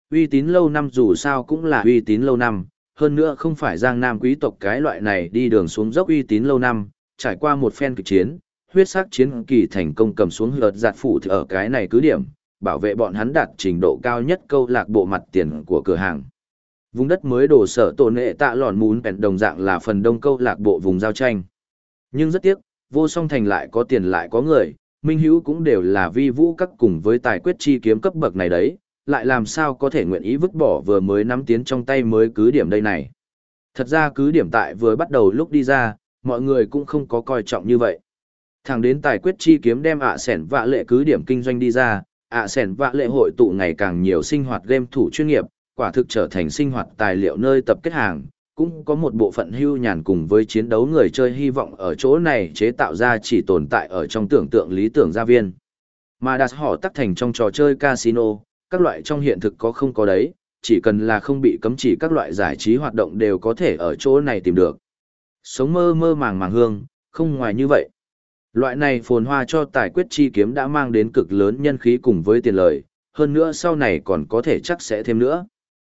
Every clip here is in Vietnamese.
Uy tín lâu năm dù sao cũng là uy tín lâu năm, hơn nữa không phải Giang Nam quý tộc cái loại này đi đường xuống dốc uy tín lâu năm, trải qua một phen kịch chiến, huyết sắc chiến kỳ thành công cầm xuống lợt giạt phủ ở cái này cứ điểm, bảo vệ bọn hắn đạt trình độ cao nhất câu lạc bộ mặt tiền của cửa hàng. Vùng đất mới đổ sở tổ nệ tạ lòn mún bèn đồng dạng là phần đông câu lạc bộ vùng giao tranh. Nhưng rất tiếc, vô song thành lại có tiền lại có người, minh hữu cũng đều là vi vũ các cùng với tài quyết chi kiếm cấp bậc này đấy, lại làm sao có thể nguyện ý vứt bỏ vừa mới nắm tiến trong tay mới cứ điểm đây này. Thật ra cứ điểm tại vừa bắt đầu lúc đi ra, mọi người cũng không có coi trọng như vậy. Thẳng đến tài quyết chi kiếm đem sẻn vạ lệ cứ điểm kinh doanh đi ra, sẻn vạ lệ hội tụ ngày càng nhiều sinh hoạt game thủ chuyên nghiệp, quả thực trở thành sinh hoạt tài liệu nơi tập kết hàng, cũng có một bộ phận hưu nhàn cùng với chiến đấu người chơi hy vọng ở chỗ này chế tạo ra chỉ tồn tại ở trong tưởng tượng lý tưởng gia viên. Mà đặt họ tắc thành trong trò chơi casino, các loại trong hiện thực có không có đấy, chỉ cần là không bị cấm chỉ các loại giải trí hoạt động đều có thể ở chỗ này tìm được. Sống mơ mơ màng màng hương, không ngoài như vậy. Loại này phồn hoa cho tài quyết chi kiếm đã mang đến cực lớn nhân khí cùng với tiền lời, hơn nữa sau này còn có thể chắc sẽ thêm nữa.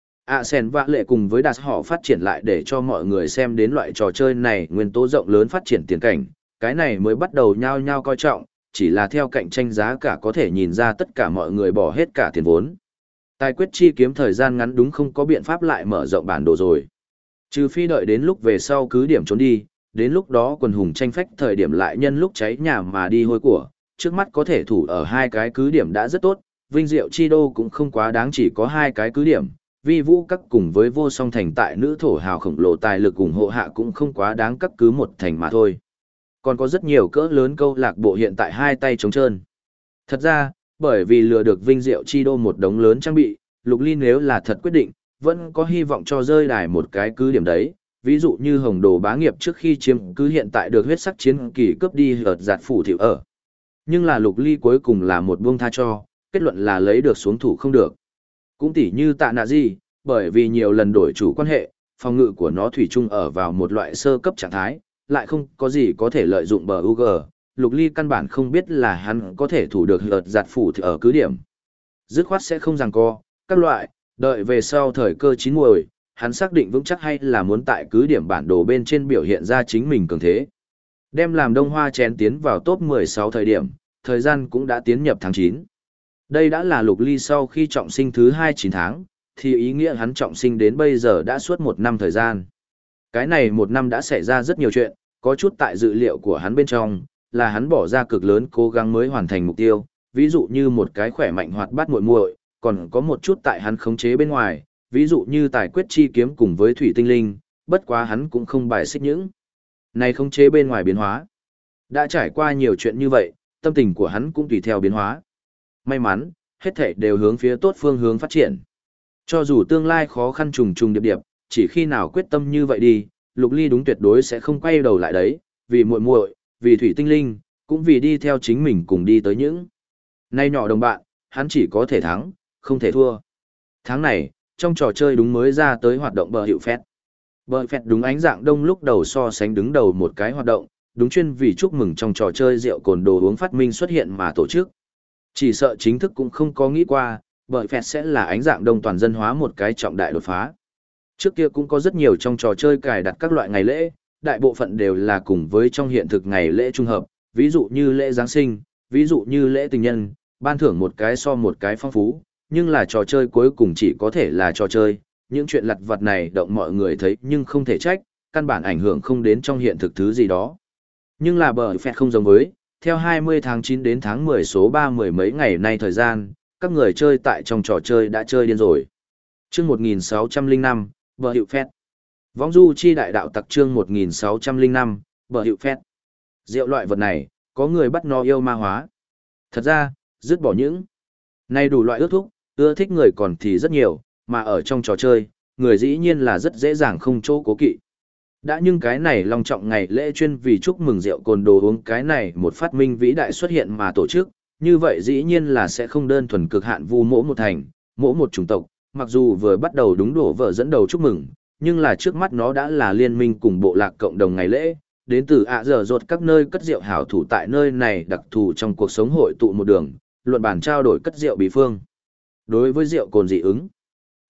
Sen vạ lệ cùng với đạt họ phát triển lại để cho mọi người xem đến loại trò chơi này nguyên tố rộng lớn phát triển tiền cảnh, cái này mới bắt đầu nhao nhao coi trọng, chỉ là theo cạnh tranh giá cả có thể nhìn ra tất cả mọi người bỏ hết cả tiền vốn. Tài quyết chi kiếm thời gian ngắn đúng không có biện pháp lại mở rộng bản đồ rồi. Trừ phi đợi đến lúc về sau cứ điểm trốn đi, đến lúc đó quần hùng tranh phách thời điểm lại nhân lúc cháy nhà mà đi hôi của, trước mắt có thể thủ ở hai cái cứ điểm đã rất tốt, vinh diệu chi đô cũng không quá đáng chỉ có hai cái cứ điểm, vi vũ các cùng với vô song thành tại nữ thổ hào khổng lồ tài lực ủng hộ hạ cũng không quá đáng các cứ một thành mà thôi. Còn có rất nhiều cỡ lớn câu lạc bộ hiện tại hai tay trống trơn. Thật ra, bởi vì lừa được vinh diệu chi đô một đống lớn trang bị, Lục Ly nếu là thật quyết định, vẫn có hy vọng cho rơi đài một cái cứ điểm đấy. Ví dụ như Hồng Đồ Bá Nghiệp trước khi chiếm cứ hiện tại được huyết sắc chiến kỳ cướp đi ở giạt phủ thiệu ở. Nhưng là Lục Ly cuối cùng là một buông tha cho, kết luận là lấy được xuống thủ không được. Cũng tỉ như Tạ Nạ Di, bởi vì nhiều lần đổi chủ quan hệ, phòng ngự của nó thủy chung ở vào một loại sơ cấp trạng thái, lại không có gì có thể lợi dụng bờ UG. Lục Ly căn bản không biết là hắn có thể thủ được hợt giạt phủ ở cứ điểm. Dứt khoát sẽ không giằng co, các loại, đợi về sau thời cơ chín muồi, hắn xác định vững chắc hay là muốn tại cứ điểm bản đồ bên trên biểu hiện ra chính mình cường thế. Đem làm Đông Hoa chén tiến vào top 16 thời điểm, thời gian cũng đã tiến nhập tháng 9. Đây đã là Lục Ly sau khi trọng sinh thứ 29 tháng, thì ý nghĩa hắn trọng sinh đến bây giờ đã suốt một năm thời gian. Cái này một năm đã xảy ra rất nhiều chuyện, có chút tại dự liệu của hắn bên trong, là hắn bỏ ra cực lớn cố gắng mới hoàn thành mục tiêu, ví dụ như một cái khỏe mạnh hoạt bát muội muội, còn có một chút tại hắn khống chế bên ngoài, ví dụ như tài quyết chi kiếm cùng với thủy tinh linh, bất quá hắn cũng không bài xích những này khống chế bên ngoài biến hóa. Đã trải qua nhiều chuyện như vậy, tâm tình của hắn cũng tùy theo biến hóa. May mắn, hết thảy đều hướng phía tốt phương hướng phát triển. Cho dù tương lai khó khăn trùng trùng điệp điệp, chỉ khi nào quyết tâm như vậy đi, Lục Ly đúng tuyệt đối sẽ không quay đầu lại đấy, vì muội muội, vì thủy tinh linh, cũng vì đi theo chính mình cùng đi tới những. Nay nhỏ đồng bạn, hắn chỉ có thể thắng, không thể thua. Tháng này, trong trò chơi đúng mới ra tới hoạt động bờ hiệu phét. Bờ phét đúng ánh dạng đông lúc đầu so sánh đứng đầu một cái hoạt động, đúng chuyên vì chúc mừng trong trò chơi rượu cồn đồ uống phát minh xuất hiện mà tổ chức. Chỉ sợ chính thức cũng không có nghĩ qua, bờ phét sẽ là ánh dạng đông toàn dân hóa một cái trọng đại đột phá. Trước kia cũng có rất nhiều trong trò chơi cài đặt các loại ngày lễ, đại bộ phận đều là cùng với trong hiện thực ngày lễ trung hợp, ví dụ như lễ Giáng sinh, ví dụ như lễ tình nhân, ban thưởng một cái so một cái phong phú, nhưng là trò chơi cuối cùng chỉ có thể là trò chơi, những chuyện lặt vặt này động mọi người thấy nhưng không thể trách, căn bản ảnh hưởng không đến trong hiện thực thứ gì đó. Nhưng là bờ phẹt không giống với, theo 20 tháng 9 đến tháng 10 số 30 mấy ngày nay thời gian, các người chơi tại trong trò chơi đã chơi điên rồi. Chương 1605, bờ hiệu phét. Võng du chi đại đạo tặc chương 1605, bờ hiệu phét. Rượu loại vật này, có người bắt nó yêu ma hóa. Thật ra, dứt bỏ những này đủ loại ước thúc, ưa thích người còn thì rất nhiều, mà ở trong trò chơi, người dĩ nhiên là rất dễ dàng không chỗ cố kỵ. Đã nhưng cái này long trọng ngày lễ chuyên vì chúc mừng rượu cồn đồ uống cái này một phát minh vĩ đại xuất hiện mà tổ chức, như vậy dĩ nhiên là sẽ không đơn thuần cực hạn vu mỗi một thành, mỗi một chủng tộc, mặc dù vừa bắt đầu đúng đổ vợ dẫn đầu chúc mừng, nhưng là trước mắt nó đã là liên minh cùng bộ lạc cộng đồng ngày lễ, đến từ giờ rột các nơi cất rượu hảo thủ tại nơi này đặc thù trong cuộc sống hội tụ một đường, luận bàn trao đổi cất rượu bí phương. Đối với rượu cồn dị ứng,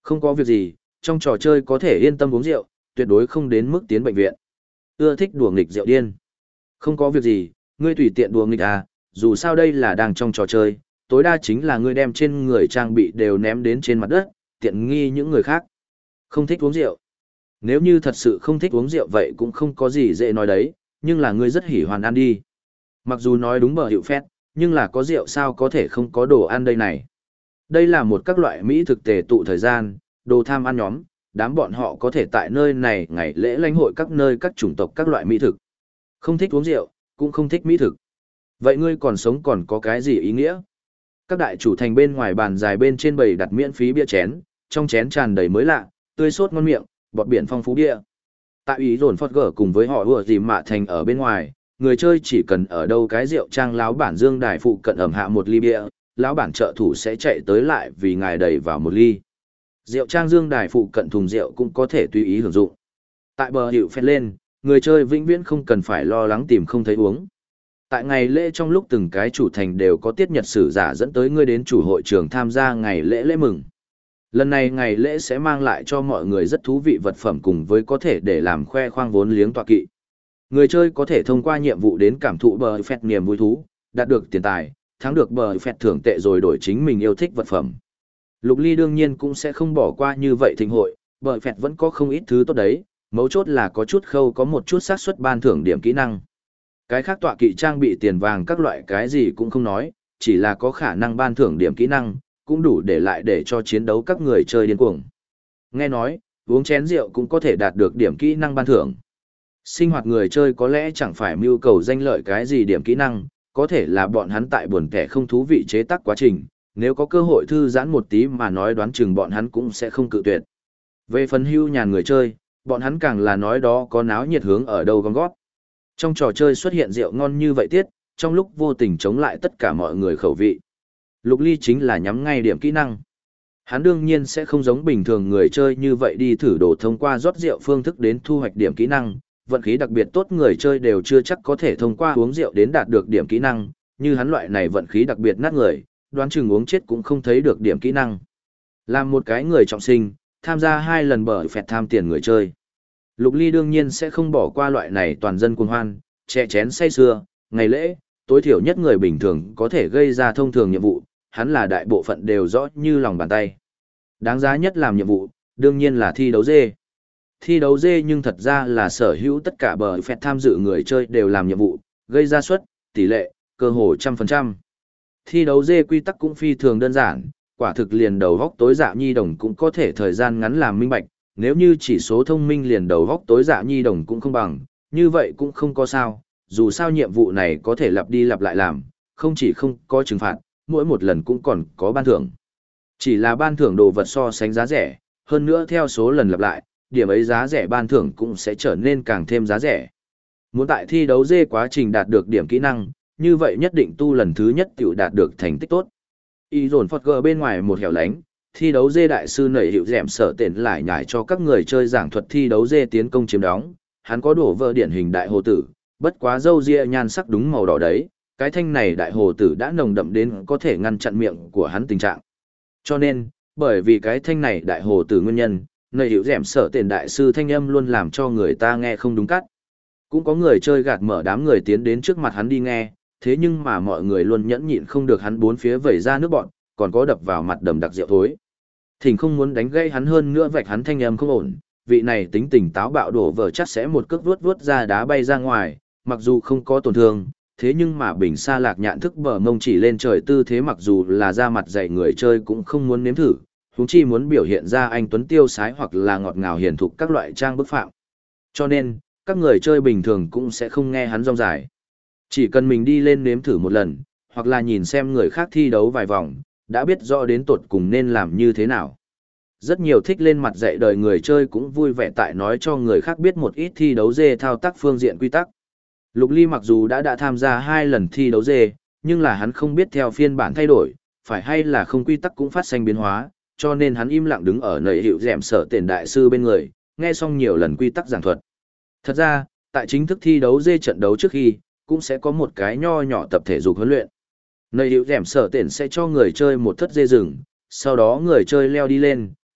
Không có việc gì, trong trò chơi có thể yên tâm uống rượu, tuyệt đối không đến mức tiến bệnh viện. Ưa thích đùa nghịch rượu điên. Không có việc gì, ngươi tùy tiện đùa nghịch à, dù sao đây là đang trong trò chơi, tối đa chính là ngươi đem trên người trang bị đều ném đến trên mặt đất, tiện nghi những người khác. Không thích uống rượu. Nếu như thật sự không thích uống rượu vậy cũng không có gì dễ nói đấy, nhưng là ngươi rất hỉ hoàn ăn đi. Mặc dù nói đúng bờ hiệu phét, nhưng là có rượu sao có thể không có đồ ăn đây này. Đây là một các loại mỹ thực tề tụ thời gian, đồ tham ăn nhóm, đám bọn họ có thể tại nơi này ngày lễ lãnh hội các nơi các chủng tộc các loại mỹ thực. Không thích uống rượu, cũng không thích mỹ thực. Vậy ngươi còn sống còn có cái gì ý nghĩa? Các đại chủ thành bên ngoài bàn dài bên trên bầy đặt miễn phí bia chén, trong chén tràn đầy mới lạ, tươi sốt ngon miệng, bọt biển phong phú bia. Tại ý dồn phót gở cùng với họ ùa dìm mạ thành ở bên ngoài, người chơi chỉ cần ở đâu cái rượu trang láo bản dương đài phụ cận ẩm hạ một ly bia, lão bản trợ thủ sẽ chạy tới lại vì ngài đầy vào một ly. Rượu trang dương đài phụ cận thùng rượu cũng có thể tùy ý hưởng dụng. Tại bờ hiệu phét lên, người chơi vĩnh viễn không cần phải lo lắng tìm không thấy uống. Tại ngày lễ trong lúc từng cái chủ thành đều có tiết nhật sử giả dẫn tới ngươi đến chủ hội trường tham gia ngày lễ lễ mừng. Lần này ngày lễ sẽ mang lại cho mọi người rất thú vị vật phẩm cùng với có thể để làm khoe khoang vốn liếng tọa kỵ. Người chơi có thể thông qua nhiệm vụ đến cảm thụ bờ phét niềm vui thú, đạt được tiền tài, thắng được bờ phét thưởng tệ rồi đổi chính mình yêu thích vật phẩm. Lục Ly đương nhiên cũng sẽ không bỏ qua như vậy thịnh hội, bờ phét vẫn có không ít thứ tốt đấy, mấu chốt là có chút khâu có một chút xác suất ban thưởng điểm kỹ năng. Cái khác tọa kỵ trang bị tiền vàng các loại cái gì cũng không nói, chỉ là có khả năng ban thưởng điểm kỹ năng, cũng đủ để lại để cho chiến đấu các người chơi điên cuồng. Nghe nói, uống chén rượu cũng có thể đạt được điểm kỹ năng ban thưởng. Sinh hoạt người chơi có lẽ chẳng phải mưu cầu danh lợi cái gì điểm kỹ năng, có thể là bọn hắn tại buồn kẻ không thú vị chế tác quá trình, nếu có cơ hội thư giãn một tí mà nói đoán chừng bọn hắn cũng sẽ không cự tuyệt. Về phần hưu nhàn người chơi, bọn hắn càng là nói đó có náo nhiệt hướng ở đâu gom gót. Trong trò chơi xuất hiện rượu ngon như vậy tiết, trong lúc vô tình chống lại tất cả mọi người khẩu vị. Lục Ly chính là nhắm ngay điểm kỹ năng. Hắn đương nhiên sẽ không giống bình thường người chơi như vậy đi thử đồ thông qua rót rượu phương thức đến thu hoạch điểm kỹ năng, vận khí đặc biệt tốt người chơi đều chưa chắc có thể thông qua uống rượu đến đạt được điểm kỹ năng, như hắn loại này vận khí đặc biệt nát người, đoán chừng uống chết cũng không thấy được điểm kỹ năng. Làm một cái người trọng sinh, tham gia 2 lần bờ phẹt tham tiền người chơi. Lục Ly đương nhiên sẽ không bỏ qua loại này toàn dân cuồng hoan, chè chén say sưa, ngày lễ, tối thiểu nhất người bình thường có thể gây ra thông thường nhiệm vụ, hắn là đại bộ phận đều rõ như lòng bàn tay. Đáng giá nhất làm nhiệm vụ, đương nhiên là thi đấu dê. Thi đấu dê nhưng thật ra là sở hữu tất cả bờ phẹt tham dự người chơi đều làm nhiệm vụ, gây ra suất, tỷ lệ, cơ hồ 100%. Thi đấu dê quy tắc cũng phi thường đơn giản, quả thực liền đầu góc tối dạ nhi đồng cũng có thể thời gian ngắn làm minh bạch, nếu như chỉ số thông minh liền đầu góc tối dạ nhi đồng cũng không bằng, như vậy cũng không có sao, dù sao nhiệm vụ này có thể lặp đi lặp lại làm, không chỉ không có trừng phạt, mỗi một lần cũng còn có ban thưởng. Chỉ là ban thưởng đồ vật so sánh giá rẻ, hơn nữa theo số lần lặp lại, điểm ấy giá rẻ ban thưởng cũng sẽ trở nên càng thêm giá rẻ. Muốn tại thi đấu dê quá trình đạt được điểm kỹ năng, như vậy nhất định tu lần thứ nhất tiểu đạt được thành tích tốt. Y dồn phọt gờ bên ngoài một hẻo lánh, thi đấu dê đại sư nảy hiệu dẻm sở tiền lại nhải cho các người chơi giảng thuật thi đấu dê tiến công chiếm đóng, hắn có đổ vỡ điển hình đại hồ tử, bất quá râu ria nhan sắc đúng màu đỏ đấy, cái thanh này đại hồ tử đã nồng đậm đến có thể ngăn chặn miệng của hắn tình trạng. Cho nên, bởi vì cái thanh này đại hồ tử nguyên nhân, nảy hiệu dẻm sở tiền đại sư thanh âm luôn làm cho người ta nghe không đúng cắt. Cũng có người chơi gạt mở đám người tiến đến trước mặt hắn đi nghe, thế nhưng mà mọi người luôn nhẫn nhịn không được hắn bốn phía vẩy ra nước bọn, còn có đập vào mặt đầm đặc rượu thối. Thỉnh không muốn đánh gây hắn hơn nữa vạch hắn thanh âm không ổn, vị này tính tình táo bạo đổ vỡ chắc sẽ một cước vuốt vuốt ra đá bay ra ngoài, mặc dù không có tổn thương, thế nhưng mà bình xa lạc nhạn thức bờ mông chỉ lên trời tư thế mặc dù là ra mặt dạy người chơi cũng không muốn nếm thử, huống chi muốn biểu hiện ra anh tuấn tiêu sái hoặc là ngọt ngào hiền thục các loại trang bức phạm. Cho nên, các người chơi bình thường cũng sẽ không nghe hắn rong dài. Chỉ cần mình đi lên nếm thử một lần, hoặc là nhìn xem người khác thi đấu vài vòng, đã biết rõ đến tột cùng nên làm như thế nào. Rất nhiều thích lên mặt dạy đời người chơi cũng vui vẻ tại nói cho người khác biết một ít thi đấu dê thao tác phương diện quy tắc. Lục Ly mặc dù đã tham gia 2 lần thi đấu dê, nhưng là hắn không biết theo phiên bản thay đổi, phải hay là không quy tắc cũng phát sinh biến hóa, cho nên hắn im lặng đứng ở nơi hiệu dẻm sở tiền đại sư bên người, nghe xong nhiều lần quy tắc giảng thuật. Thật ra, tại chính thức thi đấu dê trận đấu trước khi, cũng sẽ có một cái nho nhỏ tập thể dục huấn luyện. Nơi hiệu dẻm sở tiền sẽ cho người chơi một thất dê rừng, sau đó người chơi leo đi lên,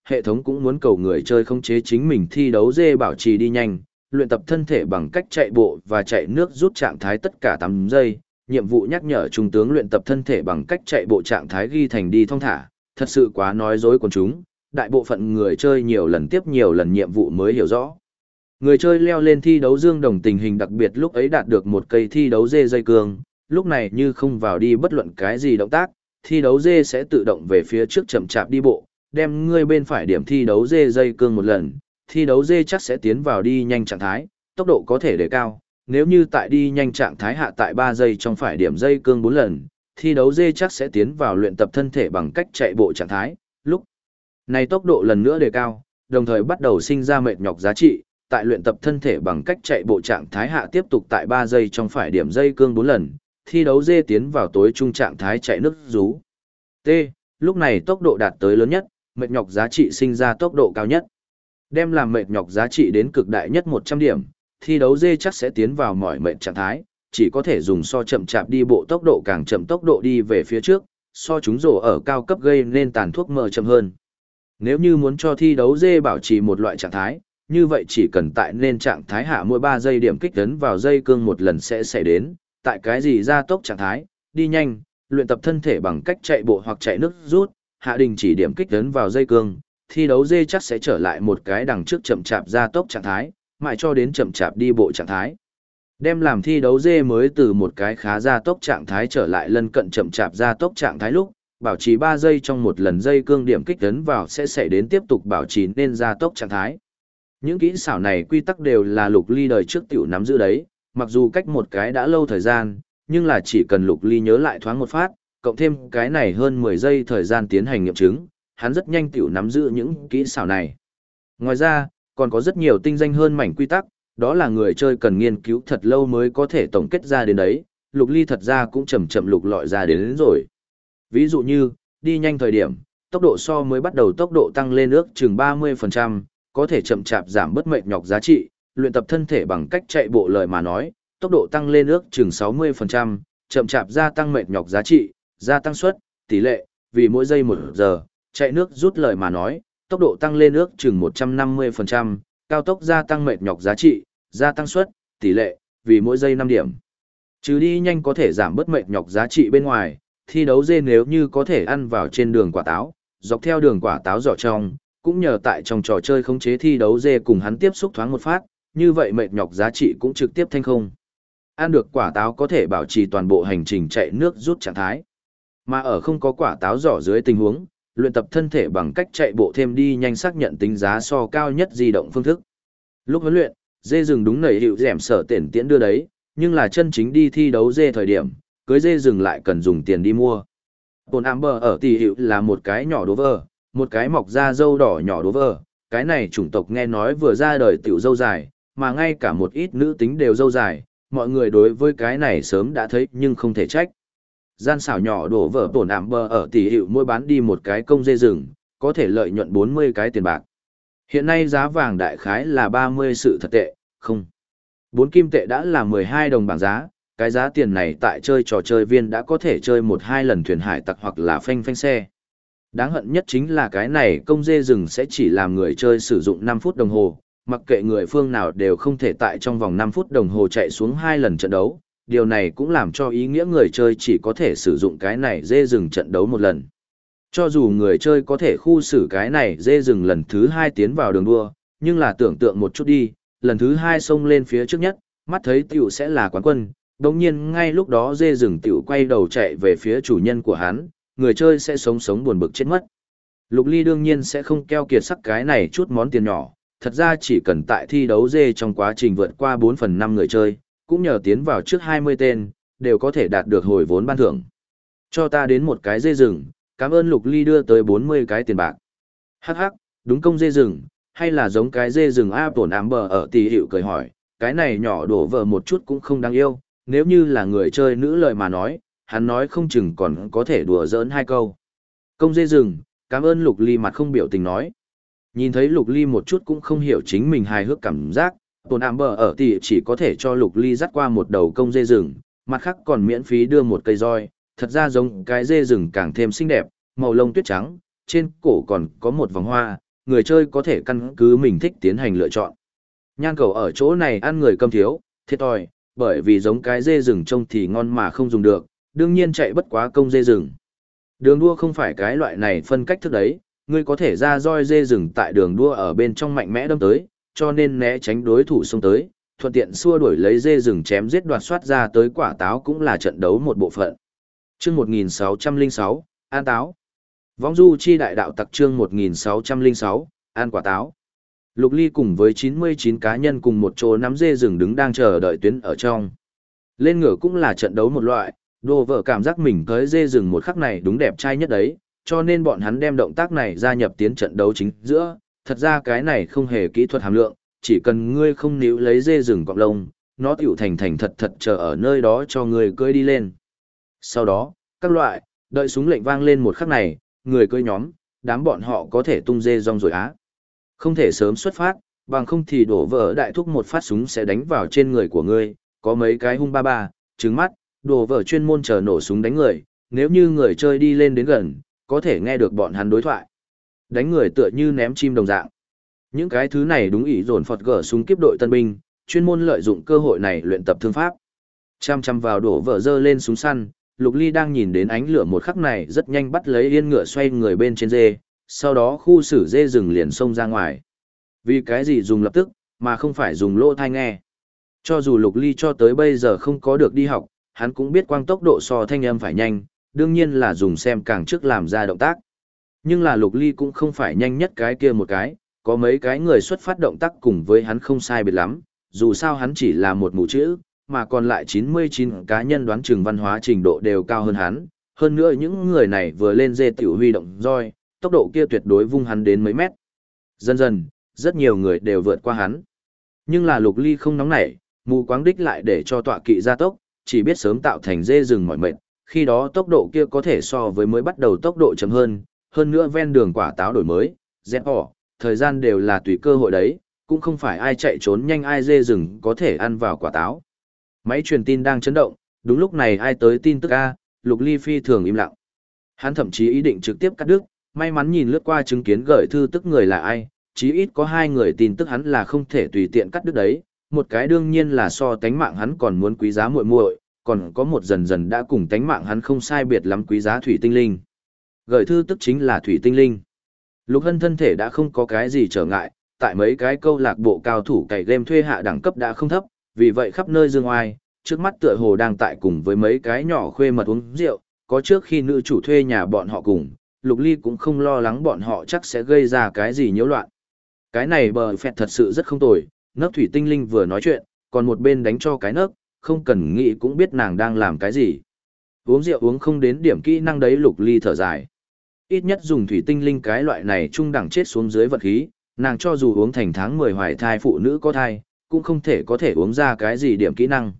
hệ thống cũng muốn cầu người chơi khống chế chính mình thi đấu dê bảo trì đi nhanh, luyện tập thân thể bằng cách chạy bộ và chạy nước rút trạng thái tất cả 8 giây. Nhiệm vụ nhắc nhở trung tướng luyện tập thân thể bằng cách chạy bộ trạng thái ghi thành đi thong thả, thật sự quá nói dối quần chúng, đại bộ phận người chơi nhiều lần tiếp nhiều lần nhiệm vụ mới hiểu rõ. Người chơi leo lên thi đấu dương đồng tình hình đặc biệt lúc ấy đạt được một cây thi đấu dê dây cương, lúc này như không vào đi bất luận cái gì động tác, thi đấu dê sẽ tự động về phía trước chậm chạp đi bộ, đem ngươi bên phải điểm thi đấu dê dây cương một lần, thi đấu dê chắc sẽ tiến vào đi nhanh trạng thái, tốc độ có thể đề cao. Nếu như tại đi nhanh trạng thái hạ tại 3 giây trong phải điểm dây cương 4 lần, thi đấu dê chắc sẽ tiến vào luyện tập thân thể bằng cách chạy bộ trạng thái, lúc này tốc độ lần nữa đề cao, đồng thời bắt đầu sinh ra mệt nhọc giá trị, tại luyện tập thân thể bằng cách chạy bộ trạng thái hạ tiếp tục tại 3 giây trong phải điểm dây cương 4 lần, thi đấu dê tiến vào tối trung trạng thái chạy nước rú. T. Lúc này tốc độ đạt tới lớn nhất, mệt nhọc giá trị sinh ra tốc độ cao nhất. Đem làm mệt nhọc giá trị đến cực đại nhất 100 điểm, thi đấu dê chắc sẽ tiến vào mỏi mệt trạng thái, chỉ có thể dùng so chậm chạp đi bộ tốc độ càng chậm tốc độ đi về phía trước, so chúng rổ ở cao cấp gây nên tàn thuốc mỡ chậm hơn. Nếu như muốn cho thi đấu dê bảo trì một loại trạng thái, như vậy chỉ cần tại nên trạng thái hạ mỗi 3 giây điểm kích ấn vào dây cương một lần sẽ xảy đến, tại cái gì gia tốc trạng thái, đi nhanh, luyện tập thân thể bằng cách chạy bộ hoặc chạy nước rút, hạ đình chỉ điểm kích ấn vào dây cương, thi đấu dê chắc sẽ trở lại một cái đằng trước chậm chạp gia tốc trạng thái, mãi cho đến chậm chạp đi bộ trạng thái. Đem làm thi đấu dê mới từ một cái khá gia tốc trạng thái trở lại lân cận chậm chạp gia tốc trạng thái lúc, bảo trì 3 giây trong một lần dây cương điểm kích ấn vào sẽ xảy đến tiếp tục bảo trì nên gia tốc trạng thái. Những kỹ xảo này quy tắc đều là Lục Ly đời trước tiểu nắm giữ đấy, mặc dù cách một cái đã lâu thời gian, nhưng là chỉ cần Lục Ly nhớ lại thoáng một phát, cộng thêm cái này hơn 10 giây thời gian tiến hành nghiệm chứng, hắn rất nhanh tiểu nắm giữ những kỹ xảo này. Ngoài ra, còn có rất nhiều tinh danh hơn mảnh quy tắc, đó là người chơi cần nghiên cứu thật lâu mới có thể tổng kết ra đến đấy, Lục Ly thật ra cũng chậm chậm lục lọi ra đến rồi. Ví dụ như, đi nhanh thời điểm, tốc độ so mới bắt đầu tốc độ tăng lên ước chừng 30%, có thể chậm chạp giảm bớt mệt nhọc giá trị, luyện tập thân thể bằng cách chạy bộ lời mà nói, tốc độ tăng lên ước chừng 60%, chậm chạp gia tăng mệt nhọc giá trị, gia tăng suất, tỷ lệ, vì mỗi giây 1 giờ, chạy nước rút lời mà nói, tốc độ tăng lên ước chừng 150%, cao tốc gia tăng mệt nhọc giá trị, gia tăng suất, tỷ lệ, vì mỗi giây 5 điểm. Trừ đi nhanh có thể giảm bớt mệt nhọc giá trị bên ngoài, thi đấu dê nếu như có thể ăn vào trên đường quả táo, dọc theo đường quả táo giỏ trong, cũng nhờ tại trong trò chơi khống chế thi đấu dê cùng hắn tiếp xúc thoáng một phát, như vậy mệt nhọc giá trị cũng trực tiếp thanh không. Ăn được quả táo có thể bảo trì toàn bộ hành trình chạy nước rút trạng thái. Mà ở không có quả táo giỏ dưới tình huống, luyện tập thân thể bằng cách chạy bộ thêm đi nhanh xác nhận tính giá so cao nhất di động phương thức. Lúc huấn luyện, dê rừng đúng nảy hiệu dẻm sở tiền tiễn đưa đấy, nhưng là chân chính đi thi đấu dê thời điểm, cưới dê rừng lại cần dùng tiền đi mua. Bồn Amber ở tỷ hiệu là một cái nhỏ đố vơ, một cái mọc da dâu đỏ nhỏ đố vơ, cái này chủng tộc nghe nói vừa ra đời tiểu dâu dài, mà ngay cả một ít nữ tính đều dâu dài, mọi người đối với cái này sớm đã thấy nhưng không thể trách. Gian xảo nhỏ đổ vỡ Bồn Amber ở tỷ hiệu mỗi bán đi một cái công dê rừng, có thể lợi nhuận 40 cái tiền bạc. Hiện nay giá vàng đại khái là 30 sự thật tệ, không. 4 kim tệ đã là 12 đồng bảng giá, cái giá tiền này tại chơi trò chơi viên đã có thể chơi 1-2 lần thuyền hải tặc hoặc là phanh phanh xe. Đáng hận nhất chính là cái này công dê rừng sẽ chỉ làm người chơi sử dụng 5 phút đồng hồ, mặc kệ người phương nào đều không thể tại trong vòng 5 phút đồng hồ chạy xuống 2 lần trận đấu. Điều này cũng làm cho ý nghĩa người chơi chỉ có thể sử dụng cái này dê rừng trận đấu một lần. Cho dù người chơi có thể khu xử cái này dê rừng lần thứ 2 tiến vào đường đua, nhưng là tưởng tượng một chút đi, lần thứ 2 xông lên phía trước nhất, mắt thấy tiểu sẽ là quán quân, đồng nhiên ngay lúc đó dê rừng tiểu quay đầu chạy về phía chủ nhân của hắn, người chơi sẽ sống sống buồn bực chết mất. Lục Ly đương nhiên sẽ không keo kiệt sắc cái này chút món tiền nhỏ, thật ra chỉ cần tại thi đấu dê trong quá trình vượt qua 4/5 người chơi, cũng nhờ tiến vào trước 20 tên, đều có thể đạt được hồi vốn ban thưởng. Cho ta đến một cái dê rừng, cảm ơn Lục Ly đưa tới 40 cái tiền bạc. Hắc hắc, đúng công dê rừng, hay là giống cái dê rừng Apple Amber ở tỷ hiệu cười hỏi, cái này nhỏ đổ vỡ một chút cũng không đáng yêu, nếu như là người chơi nữ lời mà nói, hắn nói không chừng còn có thể đùa giỡn 2 câu. Công dê rừng, cảm ơn Lục Ly mặt không biểu tình nói. Nhìn thấy Lục Ly một chút cũng không hiểu chính mình hài hước cảm giác, Tồn Amber ở tỷ chỉ có thể cho Lục Ly dắt qua một đầu công dê rừng, mặt khác còn miễn phí đưa một cây roi, thật ra giống cái dê rừng càng thêm xinh đẹp, màu lông tuyết trắng, trên cổ còn có một vòng hoa, người chơi có thể căn cứ mình thích tiến hành lựa chọn. Nhan cầu ở chỗ này ăn người câm thiếu, thiệt thòi, bởi vì giống cái dê rừng trông thì ngon mà không dùng được, đương nhiên chạy bất quá công dê rừng. Đường đua không phải cái loại này phân cách thức đấy, ngươi có thể ra roi dê rừng tại đường đua ở bên trong mạnh mẽ đâm tới, cho nên né tránh đối thủ xông tới, thuận tiện xua đuổi lấy dê rừng chém giết đoạt soát ra tới quả táo cũng là trận đấu một bộ phận. Chương 1606, An táo. Vong du chi đại đạo tặc chương 1606, An quả táo. Lục Ly cùng với 99 cá nhân cùng một chỗ nắm dê rừng đứng đang chờ đợi tuyến ở trong. Lên ngựa cũng là trận đấu một loại, đồ vợ cảm giác mình tới dê rừng một khắc này đúng đẹp trai nhất đấy, cho nên bọn hắn đem động tác này gia nhập tiến trận đấu chính giữa. Thật ra cái này không hề kỹ thuật hàm lượng, chỉ cần ngươi không níu lấy dê rừng cọp lông, nó tiểu thành thật thật chờ ở nơi đó cho ngươi cưỡi đi lên. Sau đó, các loại, đợi súng lệnh vang lên một khắc này, người cưỡi nhóm, đám bọn họ có thể tung dê rong rồi á. Không thể sớm xuất phát, bằng không thì đổ vỡ đại thúc một phát súng sẽ đánh vào trên người của ngươi, có mấy cái hung ba ba, trứng mắt, đổ vỡ chuyên môn chờ nổ súng đánh người, nếu như người chơi đi lên đến gần, có thể nghe được bọn hắn đối thoại. Đánh người tựa như ném chim đồng dạng. Những cái thứ này đúng ý dồn phật gở súng kiếp đội tân binh, chuyên môn lợi dụng cơ hội này luyện tập thương pháp. Chăm chăm vào đổ vỡ dơ lên súng săn, Lục Ly đang nhìn đến ánh lửa một khắc này rất nhanh bắt lấy yên ngựa xoay người bên trên dê, sau đó khu xử dê rừng liền xông ra ngoài. Vì cái gì dùng lập tức, mà không phải dùng lỗ tai nghe. Cho dù Lục Ly cho tới bây giờ không có được đi học, hắn cũng biết quang tốc độ so thanh âm phải nhanh, đương nhiên là dùng xem càng trước làm ra động tác. Nhưng là Lục Ly cũng không phải nhanh nhất cái kia một cái, có mấy cái người xuất phát động tác cùng với hắn không sai biệt lắm, dù sao hắn chỉ là một mù chữ, mà còn lại 99 cá nhân đoán chừng văn hóa trình độ đều cao hơn hắn, hơn nữa những người này vừa lên dê tiểu huy động roi, tốc độ kia tuyệt đối vung hắn đến mấy mét. Dần dần, rất nhiều người đều vượt qua hắn. Nhưng là Lục Ly không nóng nảy, mù quáng đích lại để cho tọa kỵ gia tốc, chỉ biết sớm tạo thành dê rừng mỏi mệt, khi đó tốc độ kia có thể so với mới bắt đầu tốc độ chậm hơn nữa ven đường quả táo đổi mới, dẹp bỏ, thời gian đều là tùy cơ hội đấy, cũng không phải ai chạy trốn nhanh ai dê rừng có thể ăn vào quả táo. Máy truyền tin đang chấn động, đúng lúc này ai tới tin tức A, Lục Ly phi thường im lặng. Hắn thậm chí ý định trực tiếp cắt đứt, may mắn nhìn lướt qua chứng kiến gửi thư tức người là ai, chí ít có 2 người tin tức hắn là không thể tùy tiện cắt đứt đấy, một cái đương nhiên là so tánh mạng hắn còn muốn quý giá muội muội, còn có một dần dần đã cùng tánh mạng hắn không sai biệt lắm quý giá thủy tinh linh. Gửi thư tức chính là thủy tinh linh. Lục Hân thân thể đã không có cái gì trở ngại, tại mấy cái câu lạc bộ cao thủ cày game thuê hạ đẳng cấp đã không thấp, vì vậy khắp nơi dương oai, trước mắt tựa hồ đang tại cùng với mấy cái nhỏ khuê mật uống rượu, có trước khi nữ chủ thuê nhà bọn họ cùng, Lục Ly cũng không lo lắng bọn họ chắc sẽ gây ra cái gì nhiễu loạn. Cái này bờ phẹt thật sự rất không tồi, nấc thủy tinh linh vừa nói chuyện, còn một bên đánh cho cái nấc, không cần nghĩ cũng biết nàng đang làm cái gì. Uống rượu uống không đến điểm kỹ năng đấy Lục Ly thở dài. Ít nhất dùng thủy tinh linh cái loại này trung đẳng chết xuống dưới vật khí, nàng cho dù uống thành tháng 10 hoài thai phụ nữ có thai, cũng không thể có thể uống ra cái gì điểm kỹ năng.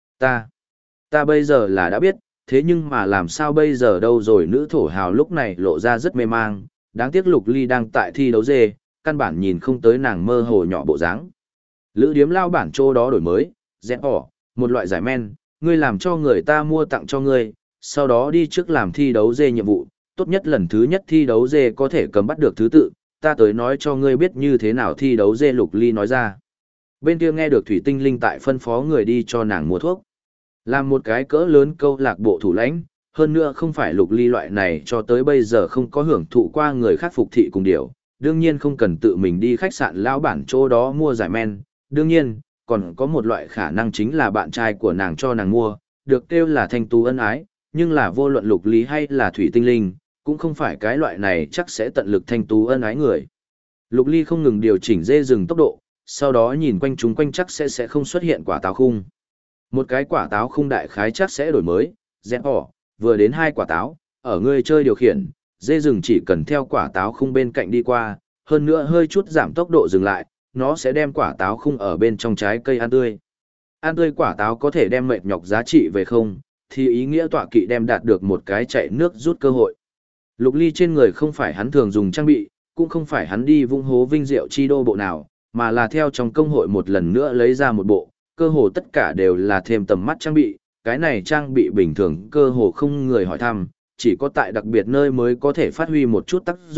Ta bây giờ là đã biết, thế nhưng mà làm sao bây giờ đâu rồi nữ thổ hào lúc này lộ ra rất mê mang, đáng tiếc Lục Ly đang tại thi đấu dê, căn bản nhìn không tới nàng mơ hồ nhỏ bộ dáng. Lữ điếm lao bản chỗ đó đổi mới, dẹp bỏ, một loại giải men, ngươi làm cho người ta mua tặng cho ngươi, sau đó đi trước làm thi đấu dê nhiệm vụ, tốt nhất lần thứ nhất thi đấu dê có thể cầm bắt được thứ tự, ta tới nói cho ngươi biết như thế nào thi đấu dê. Lục Ly nói ra. Bên kia nghe được thủy tinh linh tại phân phó người đi cho nàng mua thuốc. Làm một cái cỡ lớn câu lạc bộ thủ lãnh, hơn nữa không phải Lục Ly loại này cho tới bây giờ không có hưởng thụ qua người khác phục thị cùng điều, đương nhiên không cần tự mình đi khách sạn lão bản chỗ đó mua giải men, đương nhiên, còn có một loại khả năng chính là bạn trai của nàng cho nàng mua, được kêu là thanh tú ân ái, nhưng là vô luận Lục Ly hay là thủy tinh linh, cũng không phải cái loại này chắc sẽ tận lực thanh tú ân ái người. Lục Ly không ngừng điều chỉnh dê rừng tốc độ, sau đó nhìn quanh chúng quanh chắc sẽ không xuất hiện quả táo khung. Một cái quả táo khung đại khái chắc sẽ đổi mới, dẹp bỏ, vừa đến 2 quả táo, ở người chơi điều khiển, dê rừng chỉ cần theo quả táo khung bên cạnh đi qua, hơn nữa hơi chút giảm tốc độ dừng lại, nó sẽ đem quả táo khung ở bên trong trái cây ăn tươi. Ăn tươi quả táo có thể đem mệt nhọc giá trị về không, thì ý nghĩa tọa kỵ đem đạt được một cái chạy nước rút cơ hội. Lục Ly trên người không phải hắn thường dùng trang bị, cũng không phải hắn đi vung hố vinh diệu chi đô bộ nào, mà là theo trong công hội một lần nữa lấy ra một bộ, cơ hồ tất cả đều là thêm tầm mắt trang bị, cái này trang bị bình thường cơ hồ không người hỏi thăm, chỉ có tại đặc biệt nơi mới có thể phát huy một chút tác dụng,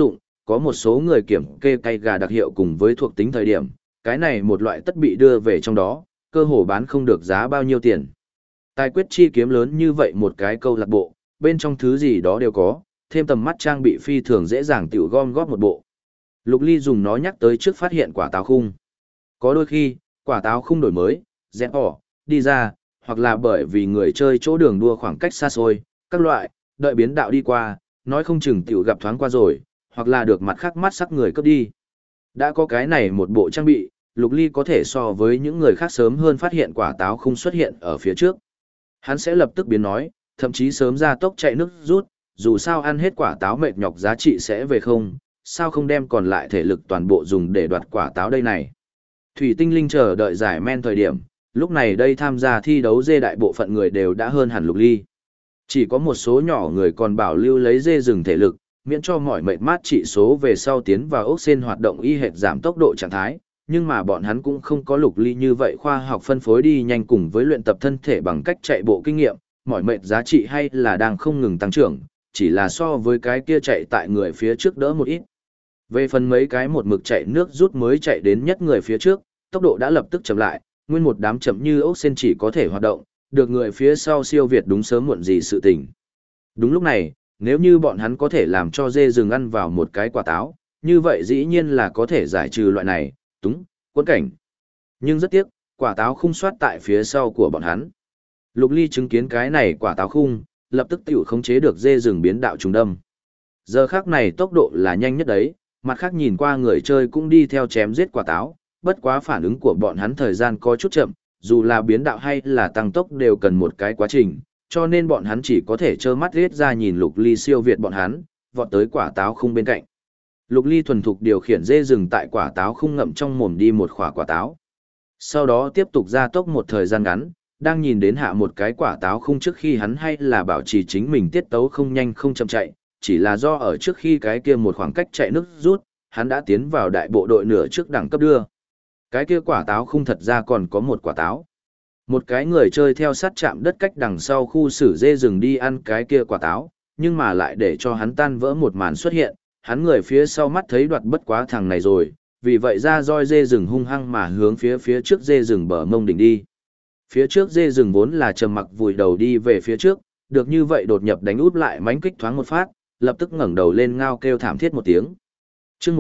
có một số người kiểm kê cây gà đặc hiệu cùng với thuộc tính thời điểm, cái này một loại tất bị đưa về trong đó, cơ hồ bán không được giá bao nhiêu tiền. Tài quyết chi kiếm lớn như vậy một cái câu lạc bộ, bên trong thứ gì đó đều có, thêm tầm mắt trang bị phi thường dễ dàng tiểu gom góp một bộ. Lục Ly dùng nó nhắc tới trước phát hiện quả táo khung. Có đôi khi, quả táo khung đổi mới, dẹp bỏ, đi ra, hoặc là bởi vì người chơi chỗ đường đua khoảng cách xa xôi, các loại, đợi biến đạo đi qua, nói không chừng tiểu gặp thoáng qua rồi, hoặc là được mặt khác mắt sắc người cướp đi. Đã có cái này một bộ trang bị, Lục Ly có thể so với những người khác sớm hơn phát hiện quả táo khung xuất hiện ở phía trước. Hắn sẽ lập tức biến nói, thậm chí sớm ra tốc chạy nước rút, dù sao ăn hết quả táo mệt nhọc giá trị sẽ về không, sao không đem còn lại thể lực toàn bộ dùng để đoạt quả táo đây này. Thủy Tinh Linh chờ đợi giải men thời điểm, lúc này đây tham gia thi đấu dê đại bộ phận người đều đã hơn hẳn Lục Ly. Chỉ có một số nhỏ người còn bảo lưu lấy dê rừng thể lực, miễn cho mọi mệt mát trị số về sau tiến vào ốc sen hoạt động y hệt giảm tốc độ trạng thái, nhưng mà bọn hắn cũng không có Lục Ly như vậy khoa học phân phối đi nhanh cùng với luyện tập thân thể bằng cách chạy bộ kinh nghiệm, mọi mệt giá trị hay là đang không ngừng tăng trưởng, chỉ là so với cái kia chạy tại người phía trước đỡ một ít. Về phần mấy cái một mực chạy nước rút mới chạy đến nhất người phía trước, tốc độ đã lập tức chậm lại, nguyên một đám chậm như ốc sen chỉ có thể hoạt động, được người phía sau siêu việt đúng sớm muộn gì sự tình. Đúng lúc này, nếu như bọn hắn có thể làm cho dê rừng ăn vào một cái quả táo, như vậy dĩ nhiên là có thể giải trừ loại này, túng, quẫn cảnh. Nhưng rất tiếc, quả táo khung soát tại phía sau của bọn hắn. Lục Ly chứng kiến cái này quả táo khung, lập tức tiểu khống chế được dê rừng biến đạo trùng đâm. Giờ khác này tốc độ là nhanh nhất đấy, mặt khác nhìn qua người chơi cũng đi theo chém giết quả táo, bất quá phản ứng của bọn hắn thời gian có chút chậm, dù là biến đạo hay là tăng tốc đều cần một cái quá trình, cho nên bọn hắn chỉ có thể trơ mắt riết ra nhìn Lục Ly siêu việt bọn hắn, vọt tới quả táo khung bên cạnh. Lục Ly thuần thục điều khiển dê rừng tại quả táo khung ngậm trong mồm đi một quả táo. Sau đó tiếp tục gia tốc một thời gian ngắn, đang nhìn đến hạ một cái quả táo khung trước khi hắn hay là bảo trì chính mình tiết tấu không nhanh không chậm chạy, chỉ là do ở trước khi cái kia một khoảng cách chạy nước rút, hắn đã tiến vào đại bộ đội nửa trước đẳng cấp đưa. Cái kia quả táo khung thật ra còn có một quả táo. Một cái người chơi theo sát chạm đất cách đằng sau khu xử dê rừng đi ăn cái kia quả táo, nhưng mà lại để cho hắn tan vỡ một màn xuất hiện, hắn người phía sau mắt thấy đoạt bất quá thằng này rồi, vì vậy ra roi dê rừng hung hăng mà hướng phía trước dê rừng bờ mông đỉnh đi. Phía trước dê rừng vốn là trầm mặc vùi đầu đi về phía trước, được như vậy đột nhập đánh út lại mánh kích thoáng một phát, lập tức ngẩng đầu lên ngao kêu thảm thiết một tiếng. Chương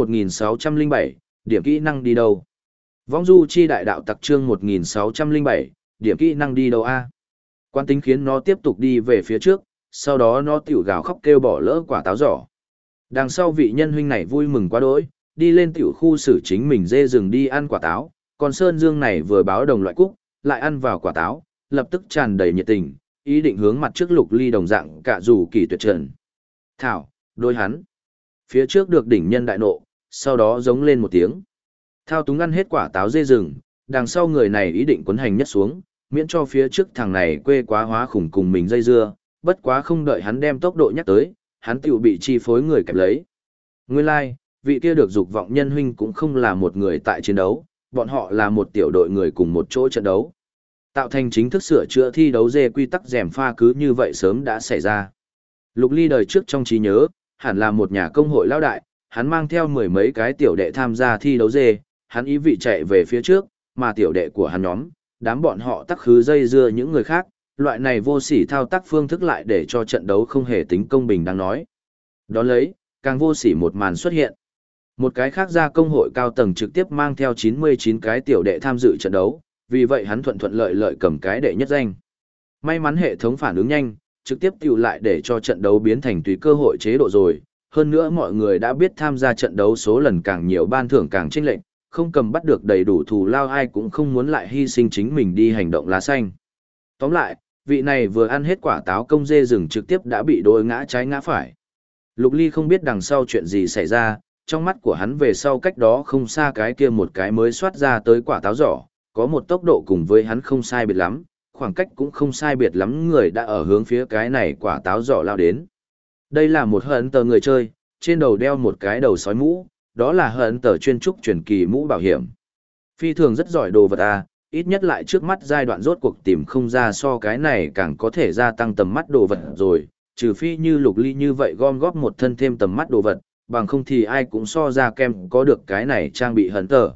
1607, điểm kỹ năng đi đâu? Vong du chi đại đạo tặc chương 1607, điểm kỹ năng đi đâu a? Quan tính khiến nó tiếp tục đi về phía trước, sau đó nó tiểu gào khóc kêu bỏ lỡ quả táo giỏ. Đằng sau vị nhân huynh này vui mừng quá đỗi, đi lên tiểu khu xử chính mình dê rừng đi ăn quả táo, còn Sơn Dương này vừa báo đồng loại cúc, lại ăn vào quả táo, lập tức tràn đầy nhiệt tình, ý định hướng mặt trước Lục Ly đồng dạng cả dù kỳ tuyệt trần. Thảo, đôi hắn. Phía trước được đỉnh nhân đại nộ, sau đó giống lên một tiếng. Thao túng ăn hết quả táo dê rừng, đằng sau người này ý định quấn hành nhất xuống, miễn cho phía trước thằng này quê quá hóa khủng cùng mình dây dưa, bất quá không đợi hắn đem tốc độ nhắc tới, hắn tiểu bị chi phối người kẹp lấy. Nguyên lai, vị kia được dục vọng nhân huynh cũng không là một người tại chiến đấu, bọn họ là một tiểu đội người cùng một chỗ trận đấu. Tạo thành chính thức sửa chữa thi đấu dê quy tắc rèm pha cứ như vậy sớm đã xảy ra. Lục Ly đời trước trong trí nhớ, hẳn là một nhà công hội lão đại, hắn mang theo mười mấy cái tiểu đệ tham gia thi đấu dê, hắn ý vị chạy về phía trước, mà tiểu đệ của hắn nhóm, đám bọn họ tắc khứ dây dưa những người khác, loại này vô sỉ thao tác phương thức lại để cho trận đấu không hề tính công bình đang nói. Đón lấy, càng vô sỉ một màn xuất hiện. Một cái khác ra công hội cao tầng trực tiếp mang theo 99 cái tiểu đệ tham dự trận đấu, vì vậy hắn thuận thuận lợi lợi cầm cái đệ nhất danh. May mắn hệ thống phản ứng nhanh, trực tiếp tiểu lại để cho trận đấu biến thành tùy cơ hội chế độ rồi, hơn nữa mọi người đã biết tham gia trận đấu số lần càng nhiều ban thưởng càng chênh lệch, không cầm bắt được đầy đủ thù lao ai cũng không muốn lại hy sinh chính mình đi hành động lá xanh. Tóm lại, vị này vừa ăn hết quả táo công dê rừng trực tiếp đã bị đối ngã trái ngã phải. Lục Ly không biết đằng sau chuyện gì xảy ra, trong mắt của hắn về sau cách đó không xa cái kia một cái mới xoát ra tới quả táo giỏ, có một tốc độ cùng với hắn không sai biệt lắm, khoảng cách cũng không sai biệt lắm người đã ở hướng phía cái này quả táo giỏ lao đến. Đây là một hận tờ người chơi, trên đầu đeo một cái đầu sói mũ, đó là hận tờ chuyên trúc truyền kỳ mũ bảo hiểm. Phi thường rất giỏi đồ vật à, ít nhất lại trước mắt giai đoạn rốt cuộc tìm không ra so cái này càng có thể gia tăng tầm mắt đồ vật rồi, trừ phi như Lục Ly như vậy gom góp một thân thêm tầm mắt đồ vật, bằng không thì ai cũng so ra kem có được cái này trang bị hận tờ.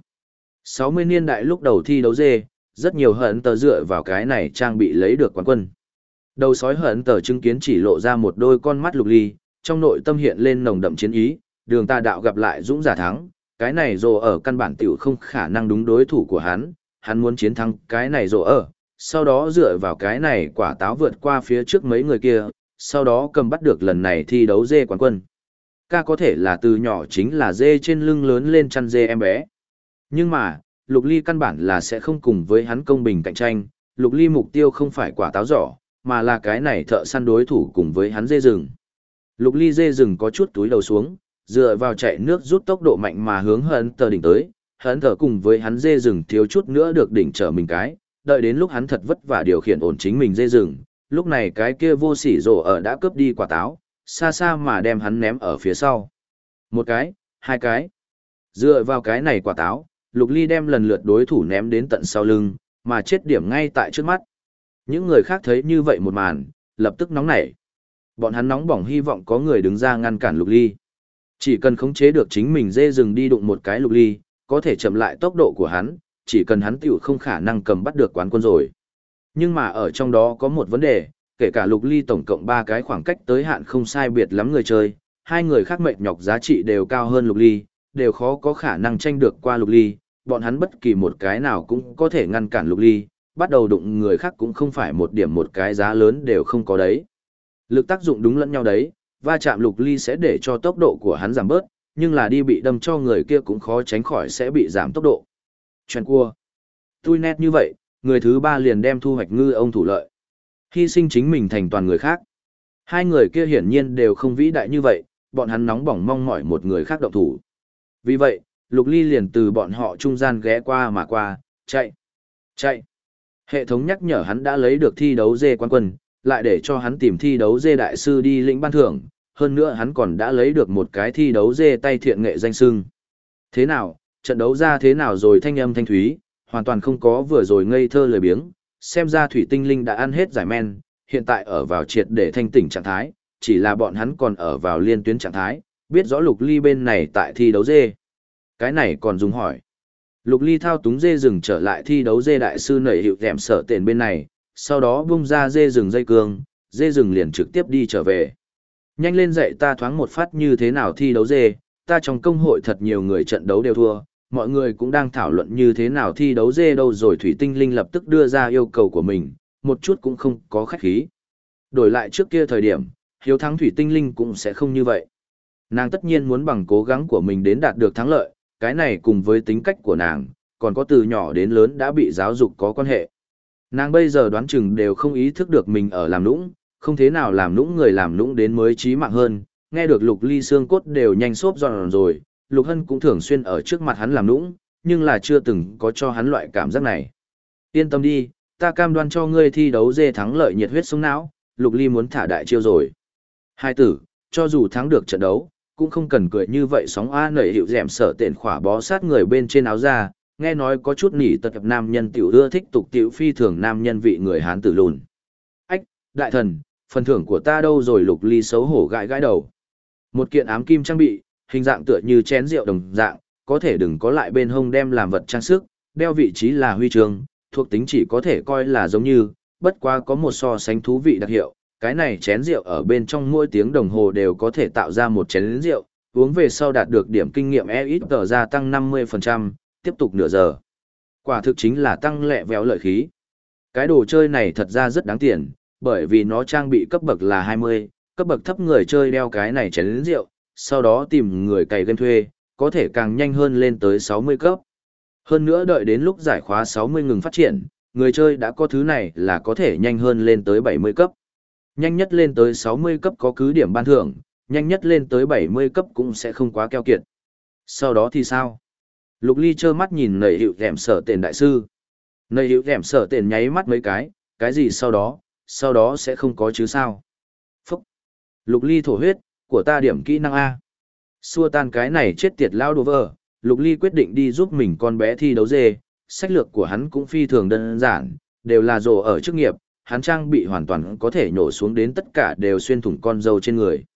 60 niên đại lúc đầu thi đấu dê, rất nhiều hận tờ dựa vào cái này trang bị lấy được quán quân. Đầu sói hận tờ chứng kiến chỉ lộ ra một đôi con mắt lục ly, trong nội tâm hiện lên nồng đậm chiến ý, đường tà đạo gặp lại dũng giả thắng, cái này rồ ở căn bản tiểu không khả năng đúng đối thủ của hắn muốn chiến thắng cái này rồ ở, sau đó dựa vào cái này quả táo vượt qua phía trước mấy người kia, sau đó cầm bắt được lần này thi đấu dê quán quân. Ca có thể là từ nhỏ chính là dê trên lưng lớn lên chăn dê em bé. Nhưng mà, Lục Ly căn bản là sẽ không cùng với hắn công bình cạnh tranh, Lục Ly mục tiêu không phải quả táo giỏ, mà là cái này thợ săn đối thủ cùng với hắn dê rừng. Lục Ly dê rừng có chút túi đầu xuống, dựa vào chạy nước rút tốc độ mạnh mà hướng hận tờ đỉnh tới, hận tờ cùng với hắn dê rừng thiếu chút nữa được đỉnh trở mình cái, đợi đến lúc hắn thật vất vả điều khiển ổn chính mình dê rừng, lúc này cái kia vô sỉ rồ ở đã cướp đi quả táo, xa xa mà đem hắn ném ở phía sau. Một cái, hai cái. Dựa vào cái này quả táo, Lục Ly đem lần lượt đối thủ ném đến tận sau lưng, mà chết điểm ngay tại trước mắt. Những người khác thấy như vậy một màn, lập tức nóng nảy. Bọn hắn nóng bỏng hy vọng có người đứng ra ngăn cản Lục Ly. Chỉ cần khống chế được chính mình dê rừng đi đụng một cái Lục Ly, có thể chậm lại tốc độ của hắn, chỉ cần hắn tiểu không khả năng cầm bắt được quán quân rồi. Nhưng mà ở trong đó có một vấn đề, kể cả Lục Ly tổng cộng 3 cái khoảng cách tới hạn không sai biệt lắm người chơi, hai người khác mệt nhọc giá trị đều cao hơn Lục Ly, đều khó có khả năng tranh được qua Lục Ly, bọn hắn bất kỳ một cái nào cũng có thể ngăn cản Lục Ly, bắt đầu đụng người khác cũng không phải một điểm một cái giá lớn đều không có đấy. Lực tác dụng đúng lẫn nhau đấy, va chạm Lục Ly sẽ để cho tốc độ của hắn giảm bớt, nhưng là đi bị đâm cho người kia cũng khó tránh khỏi sẽ bị giảm tốc độ. Chuyện cua. Tui nét như vậy, người thứ 3 liền đem thu hoạch ngư ông thủ lợi. Hy sinh chính mình thành toàn người khác. Hai người kia hiển nhiên đều không vĩ đại như vậy, bọn hắn nóng bỏng mong mỏi một người khác động thủ. Vì vậy, Lục Ly liền từ bọn họ trung gian ghé qua mà qua, chạy, chạy. Hệ thống nhắc nhở hắn đã lấy được thi đấu dê quán quân, lại để cho hắn tìm thi đấu dê đại sư đi lĩnh ban thưởng, hơn nữa hắn còn đã lấy được một cái thi đấu dê tay thiện nghệ danh xưng. Thế nào, trận đấu ra thế nào rồi thanh âm thanh thúy, hoàn toàn không có vừa rồi ngây thơ lười biếng, xem ra thủy tinh linh đã ăn hết giải men, hiện tại ở vào triệt để thanh tỉnh trạng thái, chỉ là bọn hắn còn ở vào liên tuyến trạng thái, biết rõ Lục Ly bên này tại thi đấu dê. Cái này còn dùng hỏi. Lục Ly thao túng dê rừng trở lại thi đấu dê đại sư nảy hiệu kèm sở tiền bên này, sau đó bung ra dê rừng dây cương, dê rừng liền trực tiếp đi trở về. Nhanh lên dạy ta thoáng một phát như thế nào thi đấu dê, ta trong công hội thật nhiều người trận đấu đều thua, mọi người cũng đang thảo luận như thế nào thi đấu dê đâu rồi thủy tinh linh lập tức đưa ra yêu cầu của mình, một chút cũng không có khách khí. Đổi lại trước kia thời điểm, hiếu thắng thủy tinh linh cũng sẽ không như vậy. Nàng tất nhiên muốn bằng cố gắng của mình đến đạt được thắng lợi, cái này cùng với tính cách của nàng, còn có từ nhỏ đến lớn đã bị giáo dục có quan hệ. Nàng bây giờ đoán chừng đều không ý thức được mình ở làm nũng, không thế nào làm nũng người làm nũng đến mới chí mạng hơn, nghe được Lục Ly xương cốt đều nhanh xốp giòn rồi, Lục Hân cũng thường xuyên ở trước mặt hắn làm nũng, nhưng là chưa từng có cho hắn loại cảm giác này. Yên tâm đi, ta cam đoan cho ngươi thi đấu dê thắng lợi nhiệt huyết sống não, Lục Ly muốn thả đại chiêu rồi. Hai tử, cho dù thắng được trận đấu, cũng không cần cười như vậy sóng A nảy hiệu dẻm sở tện khỏa bó sát người bên trên áo ra, nghe nói có chút nỉ tật nam nhân tiểu ưa thích tục tiểu phi thường nam nhân vị người Hán tử lùn. Ách, đại thần, phần thưởng của ta đâu rồi Lục Ly xấu hổ gãi gãi đầu. Một kiện ám kim trang bị, hình dạng tựa như chén rượu đồng dạng, có thể đừng có lại bên hông đem làm vật trang sức, đeo vị trí là huy chương, thuộc tính chỉ có thể coi là giống như, bất quá có một so sánh thú vị đặc hiệu, cái này chén rượu ở bên trong mỗi tiếng đồng hồ đều có thể tạo ra một chén rượu, uống về sau đạt được điểm kinh nghiệm EXP gia tăng 50%, tiếp tục nửa giờ. Quả thực chính là tăng lẹ véo lợi khí. Cái đồ chơi này thật ra rất đáng tiền, bởi vì nó trang bị cấp bậc là 20, cấp bậc thấp người chơi đeo cái này chén rượu, sau đó tìm người cày game thuê, có thể càng nhanh hơn lên tới 60 cấp. Hơn nữa đợi đến lúc giải khóa 60 ngừng phát triển, người chơi đã có thứ này là có thể nhanh hơn lên tới 70 cấp. Nhanh nhất lên tới 60 cấp có cứ điểm ban thưởng, nhanh nhất lên tới 70 cấp cũng sẽ không quá keo kiệt. Sau đó thì sao? Lục Ly trơ mắt nhìn nầy hiệu dẻm sở tiền đại sư. Nầy hiệu dẻm sở tiền nháy mắt mấy cái gì sau đó sẽ không có chứ sao? Phúc! Lục Ly thổ huyết, của ta điểm kỹ năng A. Xua tan cái này chết tiệt lao đồ vỡ, Lục Ly quyết định đi giúp mình con bé thi đấu dê, sách lược của hắn cũng phi thường đơn giản, đều là rồ ở chức nghiệp, hắn trang bị hoàn toàn có thể nhổ xuống đến tất cả đều xuyên thủng con dâu trên người.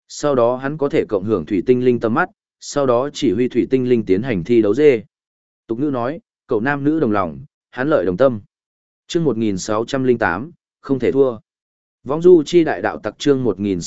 Sau đó hắn có thể cộng hưởng thủy tinh linh tầm mắt, sau đó chỉ huy thủy tinh linh tiến hành thi đấu dê. Tục ngữ nói, cậu nam nữ đồng lòng, hắn lợi đồng tâm. Chương 1608, không thể thua. Võng du chi đại đạo tặc chương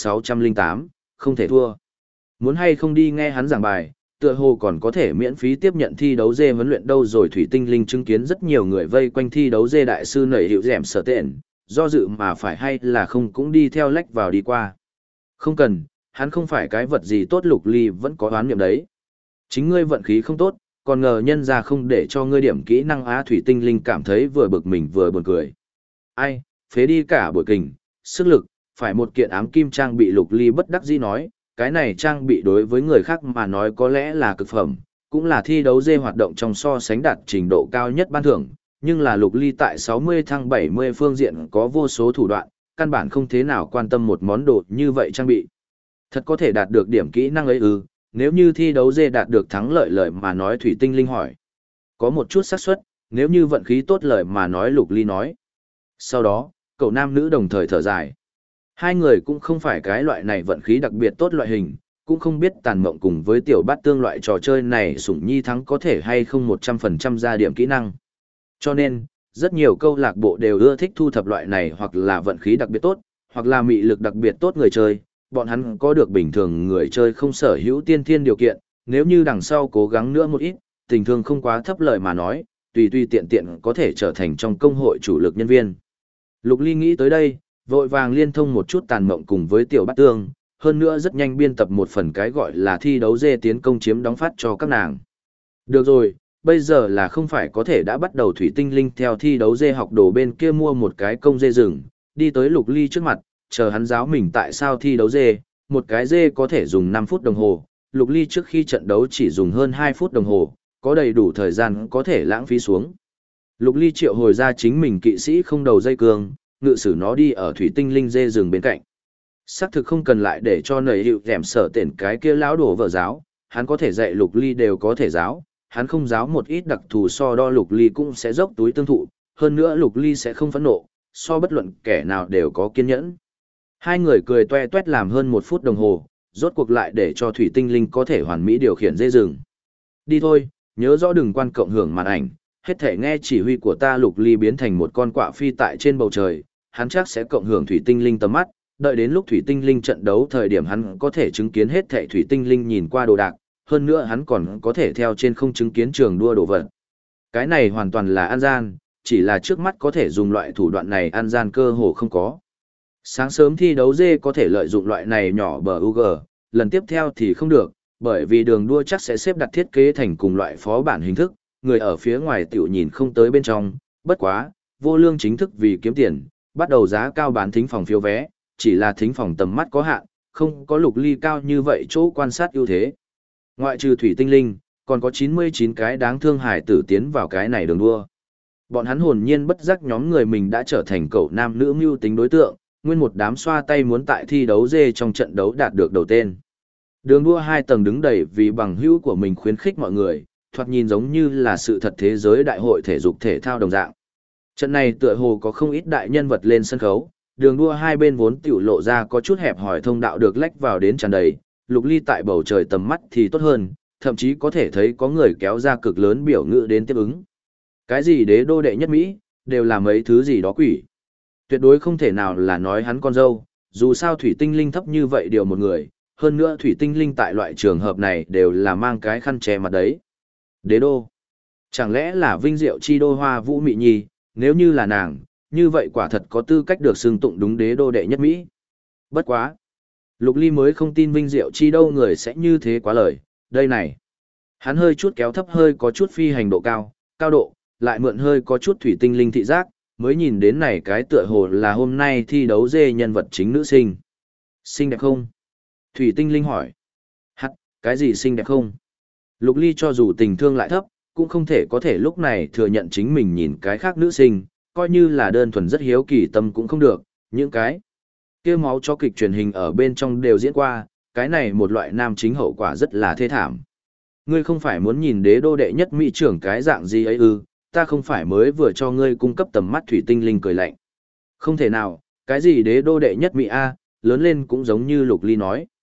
1608, không thể thua. Muốn hay không đi nghe hắn giảng bài, tựa hồ còn có thể miễn phí tiếp nhận thi đấu dê huấn luyện đâu rồi. Thủy tinh linh chứng kiến rất nhiều người vây quanh thi đấu dê đại sư nảy hiệu dẻm sở tện, do dự mà phải hay là không cũng đi theo lách vào đi qua. Không cần, hắn không phải cái vật gì tốt. Lục Ly vẫn có đoán niệm đấy. Chính ngươi vận khí không tốt, còn ngờ nhân ra không để cho ngươi điểm kỹ năng á. Thủy tinh linh cảm thấy vừa bực mình vừa buồn cười. Ai, phế đi cả buổi kình, sức lực, phải một kiện ám kim trang bị. Lục Ly bất đắc dĩ nói, cái này trang bị đối với người khác mà nói có lẽ là cực phẩm, cũng là thi đấu dê hoạt động trong so sánh đạt trình độ cao nhất ban thưởng, nhưng là Lục Ly tại 60 thăng 70 phương diện có vô số thủ đoạn, căn bản không thế nào quan tâm một món đồ như vậy trang bị. Thật có thể đạt được điểm kỹ năng ấy ư? Nếu như thi đấu dê đạt được thắng lợi mà nói. Thủy tinh linh hỏi. Có một chút xác suất, nếu như vận khí tốt lợi mà nói. Lục Ly nói. Sau đó, cậu nam nữ đồng thời thở dài. Hai người cũng không phải cái loại này vận khí đặc biệt tốt loại hình, cũng không biết tàn mộng cùng với tiểu bát tương loại trò chơi này sủng nhi thắng có thể hay không 100% ra điểm kỹ năng. Cho nên, rất nhiều câu lạc bộ đều ưa thích thu thập loại này hoặc là vận khí đặc biệt tốt, hoặc là mị lực đặc biệt tốt người chơi, bọn hắn có được bình thường người chơi không sở hữu tiên thiên điều kiện, nếu như đằng sau cố gắng nữa một ít, tình thương không quá thấp lời mà nói, tùy tùy tiện tiện có thể trở thành trong công hội chủ lực nhân viên. Lục Ly nghĩ tới đây, vội vàng liên thông một chút tàn mộng cùng với tiểu bát tương, hơn nữa rất nhanh biên tập một phần cái gọi là thi đấu dê tiến công chiếm đóng phát cho các nàng. Được rồi, bây giờ là không phải có thể đã bắt đầu. Thủy tinh linh theo thi đấu dê học đồ bên kia mua một cái công dê rừng, đi tới Lục Ly trước mặt, chờ hắn giáo mình tại sao thi đấu dê, một cái dê có thể dùng 5 phút đồng hồ, Lục Ly trước khi trận đấu chỉ dùng hơn 2 phút đồng hồ, có đầy đủ thời gian có thể lãng phí xuống. Lục Ly triệu hồi ra chính mình kỵ sĩ không đầu dây cương, ngự sử nó đi ở thủy tinh linh dê rừng bên cạnh. Xác thực không cần lại để cho nầy hiệu dẻm sở tển cái kia lão đổ vợ giáo, hắn có thể dạy Lục Ly đều có thể giáo, hắn không giáo một ít đặc thù so đo Lục Ly cũng sẽ dốc túi tương thụ, hơn nữa Lục Ly sẽ không phẫn nộ, so bất luận kẻ nào đều có kiên nhẫn. Hai người cười toe toét làm hơn 1 phút đồng hồ, rốt cuộc lại để cho thủy tinh linh có thể hoàn mỹ điều khiển dê rừng. Đi thôi, nhớ rõ đừng quan cộng hưởng màn ảnh, hết thể nghe chỉ huy của ta. Lục Ly biến thành một con quạ phi tại trên bầu trời, hắn chắc sẽ cộng hưởng thủy tinh linh tầm mắt, đợi đến lúc thủy tinh linh trận đấu thời điểm hắn có thể chứng kiến hết thể thủy tinh linh nhìn qua đồ đạc, hơn nữa hắn còn có thể theo trên không chứng kiến trường đua đồ vật. Cái này hoàn toàn là ăn gian, chỉ là trước mắt có thể dùng loại thủ đoạn này ăn gian cơ hồ không có. Sáng sớm thi đấu dê có thể lợi dụng loại này nhỏ bờ UG, lần tiếp theo thì không được, bởi vì đường đua chắc sẽ xếp đặt thiết kế thành cùng loại phó bản hình thức, người ở phía ngoài tiểu nhìn không tới bên trong, bất quá, vô lương chính thức vì kiếm tiền, bắt đầu giá cao bán thính phòng phiếu vé, chỉ là thính phòng tầm mắt có hạn, không có Lục Ly cao như vậy chỗ quan sát ưu thế. Ngoại trừ thủy tinh linh, còn có 99 cái đáng thương hải tử tiến vào cái này đường đua. Bọn hắn hồn nhiên bất giác nhóm người mình đã trở thành cậu nam nữ mưu tính đối tượng, nguyên một đám xoa tay muốn tại thi đấu dê trong trận đấu đạt được đầu tên. Đường đua 2 tầng đứng đầy vì bằng hữu của mình khuyến khích mọi người, thoạt nhìn giống như là sự thật thế giới đại hội thể dục thể thao đồng dạng. Trận này tựa hồ có không ít đại nhân vật lên sân khấu, đường đua hai bên vốn tiểu lộ ra có chút hẹp hỏi thông đạo được lách vào đến tràn đầy, Lục Ly tại bầu trời tầm mắt thì tốt hơn, thậm chí có thể thấy có người kéo ra cực lớn biểu ngữ đến tiếp ứng. Cái gì đế đô đệ nhất Mỹ, đều là mấy thứ gì đó quỷ. Tuyệt đối không thể nào là nói hắn con dâu, dù sao thủy tinh linh thấp như vậy điều một người, hơn nữa thủy tinh linh tại loại trường hợp này đều là mang cái khăn che mặt đấy. Đế đô. Chẳng lẽ là vinh diệu chi đô Hoa Vũ Mị Nhi, nếu như là nàng, như vậy quả thật có tư cách được xưng tụng đúng đế đô đệ nhất Mỹ. Bất quá. Lục Ly mới không tin vinh diệu chi đâu người sẽ như thế quá lời, đây này. Hắn hơi chút kéo thấp hơi có chút phi hành độ cao, cao độ, lại mượn hơi có chút thủy tinh linh thị giác, mới nhìn đến này cái tựa hồ là hôm nay thi đấu dê nhân vật chính nữ sinh. Xinh đẹp không? Thủy tinh linh hỏi. Hắc, cái gì xinh đẹp không? Lục Ly cho dù tình thương lại thấp, cũng không thể có thể lúc này thừa nhận chính mình nhìn cái khác nữ sinh, coi như là đơn thuần rất hiếu kỳ tâm cũng không được, những cái kia máu cho kịch truyền hình ở bên trong đều diễn qua, cái này một loại nam chính hậu quả rất là thê thảm. Ngươi không phải muốn nhìn đế đô đệ nhất mỹ trưởng cái dạng gì ấy ư, ta không phải mới vừa cho ngươi cung cấp tầm mắt thủy tinh linh cười lạnh. Không thể nào, cái gì đế đô đệ nhất mỹ A, lớn lên cũng giống như Lục Ly nói.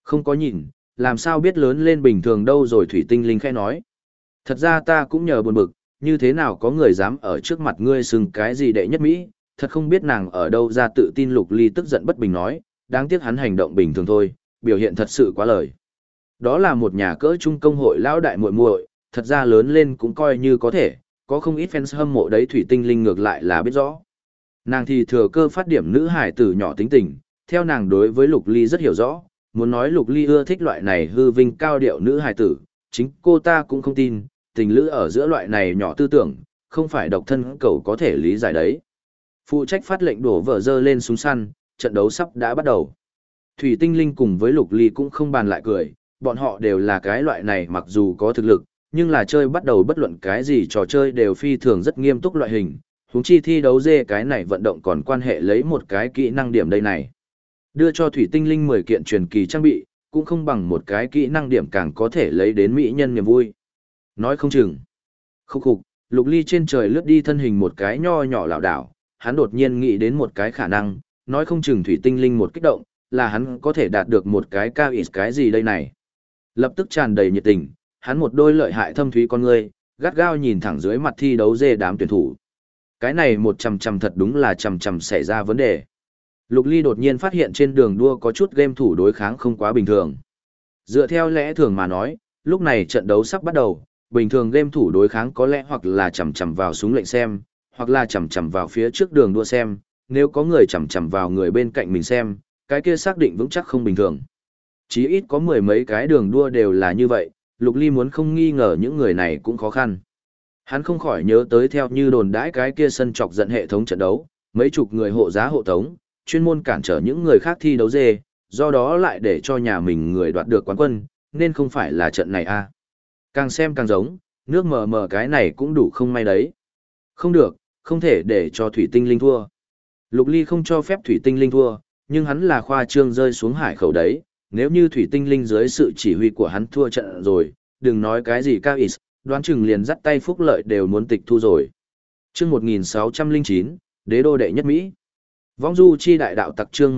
Không có nhìn, làm sao biết lớn lên bình thường đâu rồi thủy tinh linh khẽ nói. Thật ra ta cũng nhờ buồn bực, như thế nào có người dám ở trước mặt ngươi xưng cái gì đệ nhất Mỹ, thật không biết nàng ở đâu ra tự tin. Lục Ly tức giận bất bình nói, đáng tiếc hắn hành động bình thường thôi, biểu hiện thật sự quá lời. Đó là một nhà cỡ trung công hội lão đại muội muội, thật ra lớn lên cũng coi như có thể, có không ít fans hâm mộ đấy thủy tinh linh ngược lại là biết rõ. Nàng thì thừa cơ phát điểm nữ hải tử nhỏ tính tình, theo nàng đối với Lục Ly rất hiểu rõ, muốn nói Lục Ly ưa thích loại này hư vinh cao điệu nữ hải tử, chính cô ta cũng không tin, tình lữ ở giữa loại này nhỏ tư tưởng, không phải độc thân cậu có thể lý giải đấy. Phụ trách phát lệnh đổ vợ dơ lên súng săn, trận đấu sắp đã bắt đầu. Thủy tinh linh cùng với Lục Ly cũng không bàn lại cười, bọn họ đều là cái loại này mặc dù có thực lực, nhưng là chơi bắt đầu bất luận cái gì trò chơi đều phi thường rất nghiêm túc loại hình, huống chi thi đấu dê cái này vận động còn quan hệ lấy một cái kỹ năng điểm đây này. Đưa cho thủy tinh linh 10 kiện truyền kỳ trang bị, cũng không bằng một cái kỹ năng điểm càng có thể lấy đến mỹ nhân niềm vui. Nói không chừng. Khúc khục, Lục Ly trên trời lướt đi thân hình một cái nho nhỏ lảo đảo, hắn đột nhiên nghĩ đến một cái khả năng, nói không chừng thủy tinh linh một kích động, là hắn có thể đạt được một cái cao ít cái gì đây này. Lập tức tràn đầy nhiệt tình, hắn một đôi lợi hại thâm thúy con ngươi, gắt gao nhìn thẳng dưới mặt thi đấu dê đám tuyển thủ. Cái này một chầm chầm thật đúng là chầm chầm xảy ra vấn đề. Lục Ly đột nhiên phát hiện trên đường đua có chút game thủ đối kháng không quá bình thường. Dựa theo lẽ thường mà nói, lúc này trận đấu sắp bắt đầu, bình thường game thủ đối kháng có lẽ hoặc là chầm chầm vào súng lệnh xem, hoặc là chầm chầm vào phía trước đường đua xem, nếu có người chầm chầm vào người bên cạnh mình xem, cái kia xác định vững chắc không bình thường. Chí ít có mười mấy cái đường đua đều là như vậy, Lục Ly muốn không nghi ngờ những người này cũng khó khăn. Hắn không khỏi nhớ tới theo như đồn đãi cái kia sân chọc giận hệ thống trận đấu, mấy chục người hộ giá hộ tống, chuyên môn cản trở những người khác thi đấu dê, do đó lại để cho nhà mình người đoạt được quán quân, nên không phải là trận này a. Càng xem càng giống, nước mờ mờ cái này cũng đủ không may đấy. Không được, không thể để cho thủy tinh linh thua. Lục Ly không cho phép thủy tinh linh thua, nhưng hắn là khoa trương rơi xuống hải khẩu đấy, nếu như thủy tinh linh dưới sự chỉ huy của hắn thua trận rồi, đừng nói cái gì cao ít, đoán chừng liền dắt tay phúc lợi đều muốn tịch thu rồi. Chương 1609, Đế đô đệ nhất Mỹ. Vong du chi đại đạo tặc chương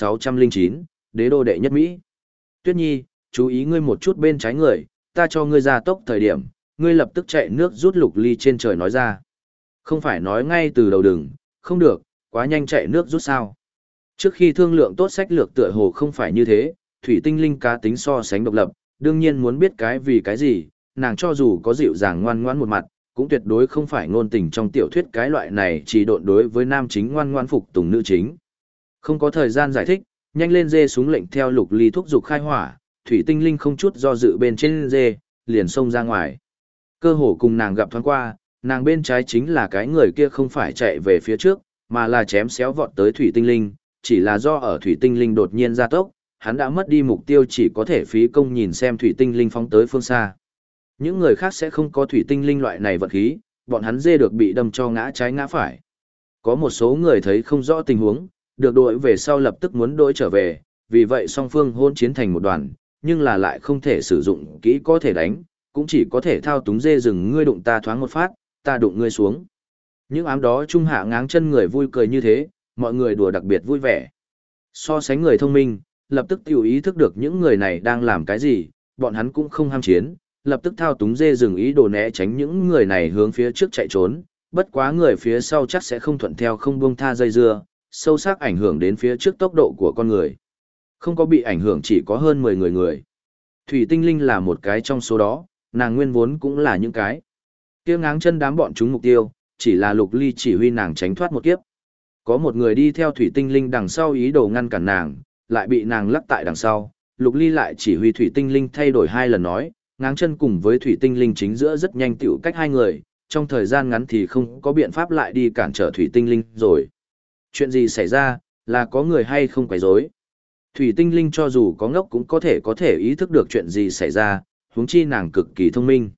1609, Đế đô đệ nhất Mỹ. Tuyết Nhi, chú ý ngươi một chút bên trái người, ta cho ngươi ra tốc thời điểm, ngươi lập tức chạy nước rút. Lục Ly trên trời nói ra. Không phải nói ngay từ đầu đừng, không được, quá nhanh chạy nước rút sao. Trước khi thương lượng tốt sách lược tựa hồ không phải như thế, thủy tinh linh cá tính so sánh độc lập, đương nhiên muốn biết cái vì cái gì, nàng cho dù có dịu dàng ngoan ngoãn một mặt, cũng tuyệt đối không phải ngôn tình trong tiểu thuyết cái loại này chỉ độn đối với nam chính ngoan ngoãn phục tùng nữ chính. Không có thời gian giải thích, nhanh lên dê súng lệnh theo Lục Ly thúc giục khai hỏa, thủy tinh linh không chút do dự bên trên dê, liền xông ra ngoài. Cơ hồ cùng nàng gặp thoáng qua, nàng bên trái chính là cái người kia không phải chạy về phía trước, mà là chém xéo vọt tới thủy tinh linh, chỉ là do ở thủy tinh linh đột nhiên gia tốc, hắn đã mất đi mục tiêu, chỉ có thể phí công nhìn xem thủy tinh linh phóng tới phương xa. Những người khác sẽ không có thủy tinh linh loại này vận khí, bọn hắn dê được bị đâm cho ngã trái ngã phải. Có một số người thấy không rõ tình huống, được đội về sau lập tức muốn đổi trở về, vì vậy song phương hôn chiến thành một đoàn, nhưng là lại không thể sử dụng kỹ có thể đánh, cũng chỉ có thể thao túng dê rừng, ngươi đụng ta thoáng một phát, ta đụng ngươi xuống. Những ám đó trung hạ ngáng chân người vui cười như thế, mọi người đùa đặc biệt vui vẻ. So sánh người thông minh, lập tức tiểu ý thức được những người này đang làm cái gì, bọn hắn cũng không ham chiến, lập tức thao túng dê rừng ý đồ né tránh những người này hướng phía trước chạy trốn, bất quá người phía sau chắc sẽ không thuận theo không buông tha dây dưa, sâu sắc ảnh hưởng đến phía trước tốc độ của con người. Không có bị ảnh hưởng chỉ có hơn 10 người. Thủy tinh linh là một cái trong số đó, nàng nguyên vốn cũng là những cái. Kia ngáng chân đám bọn chúng mục tiêu, chỉ là Lục Ly chỉ huy nàng tránh thoát một kiếp. Có một người đi theo thủy tinh linh đằng sau ý đồ ngăn cản nàng, lại bị nàng lắc tại đằng sau. Lục Ly lại chỉ huy thủy tinh linh thay đổi 2 lần nói, ngáng chân cùng với thủy tinh linh chính giữa rất nhanh tiểu cách 2 người, trong thời gian ngắn thì không có biện pháp lại đi cản trở thủy tinh linh rồi. Chuyện gì xảy ra, là có người hay không quấy rối? Thủy tinh linh cho dù có ngốc cũng có thể ý thức được chuyện gì xảy ra, huống chi nàng cực kỳ thông minh.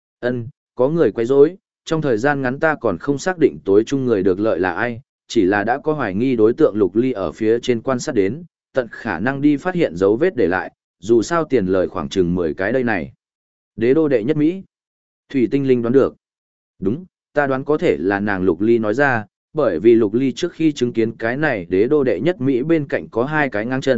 Có người quấy rối, trong thời gian ngắn ta còn không xác định tối chung người được lợi là ai, chỉ là đã có hoài nghi đối tượng Lục Ly ở phía trên quan sát đến, tận khả năng đi phát hiện dấu vết để lại, dù sao tiền lời khoảng chừng 10 cái đây này. Đế đô đệ nhất Mỹ. Thủy tinh linh đoán được. Đúng, ta đoán có thể là nàng Lục Ly nói ra, bởi vì Lục Ly trước khi chứng kiến cái này đế đô đệ nhất Mỹ bên cạnh có 2 cái ngang chân,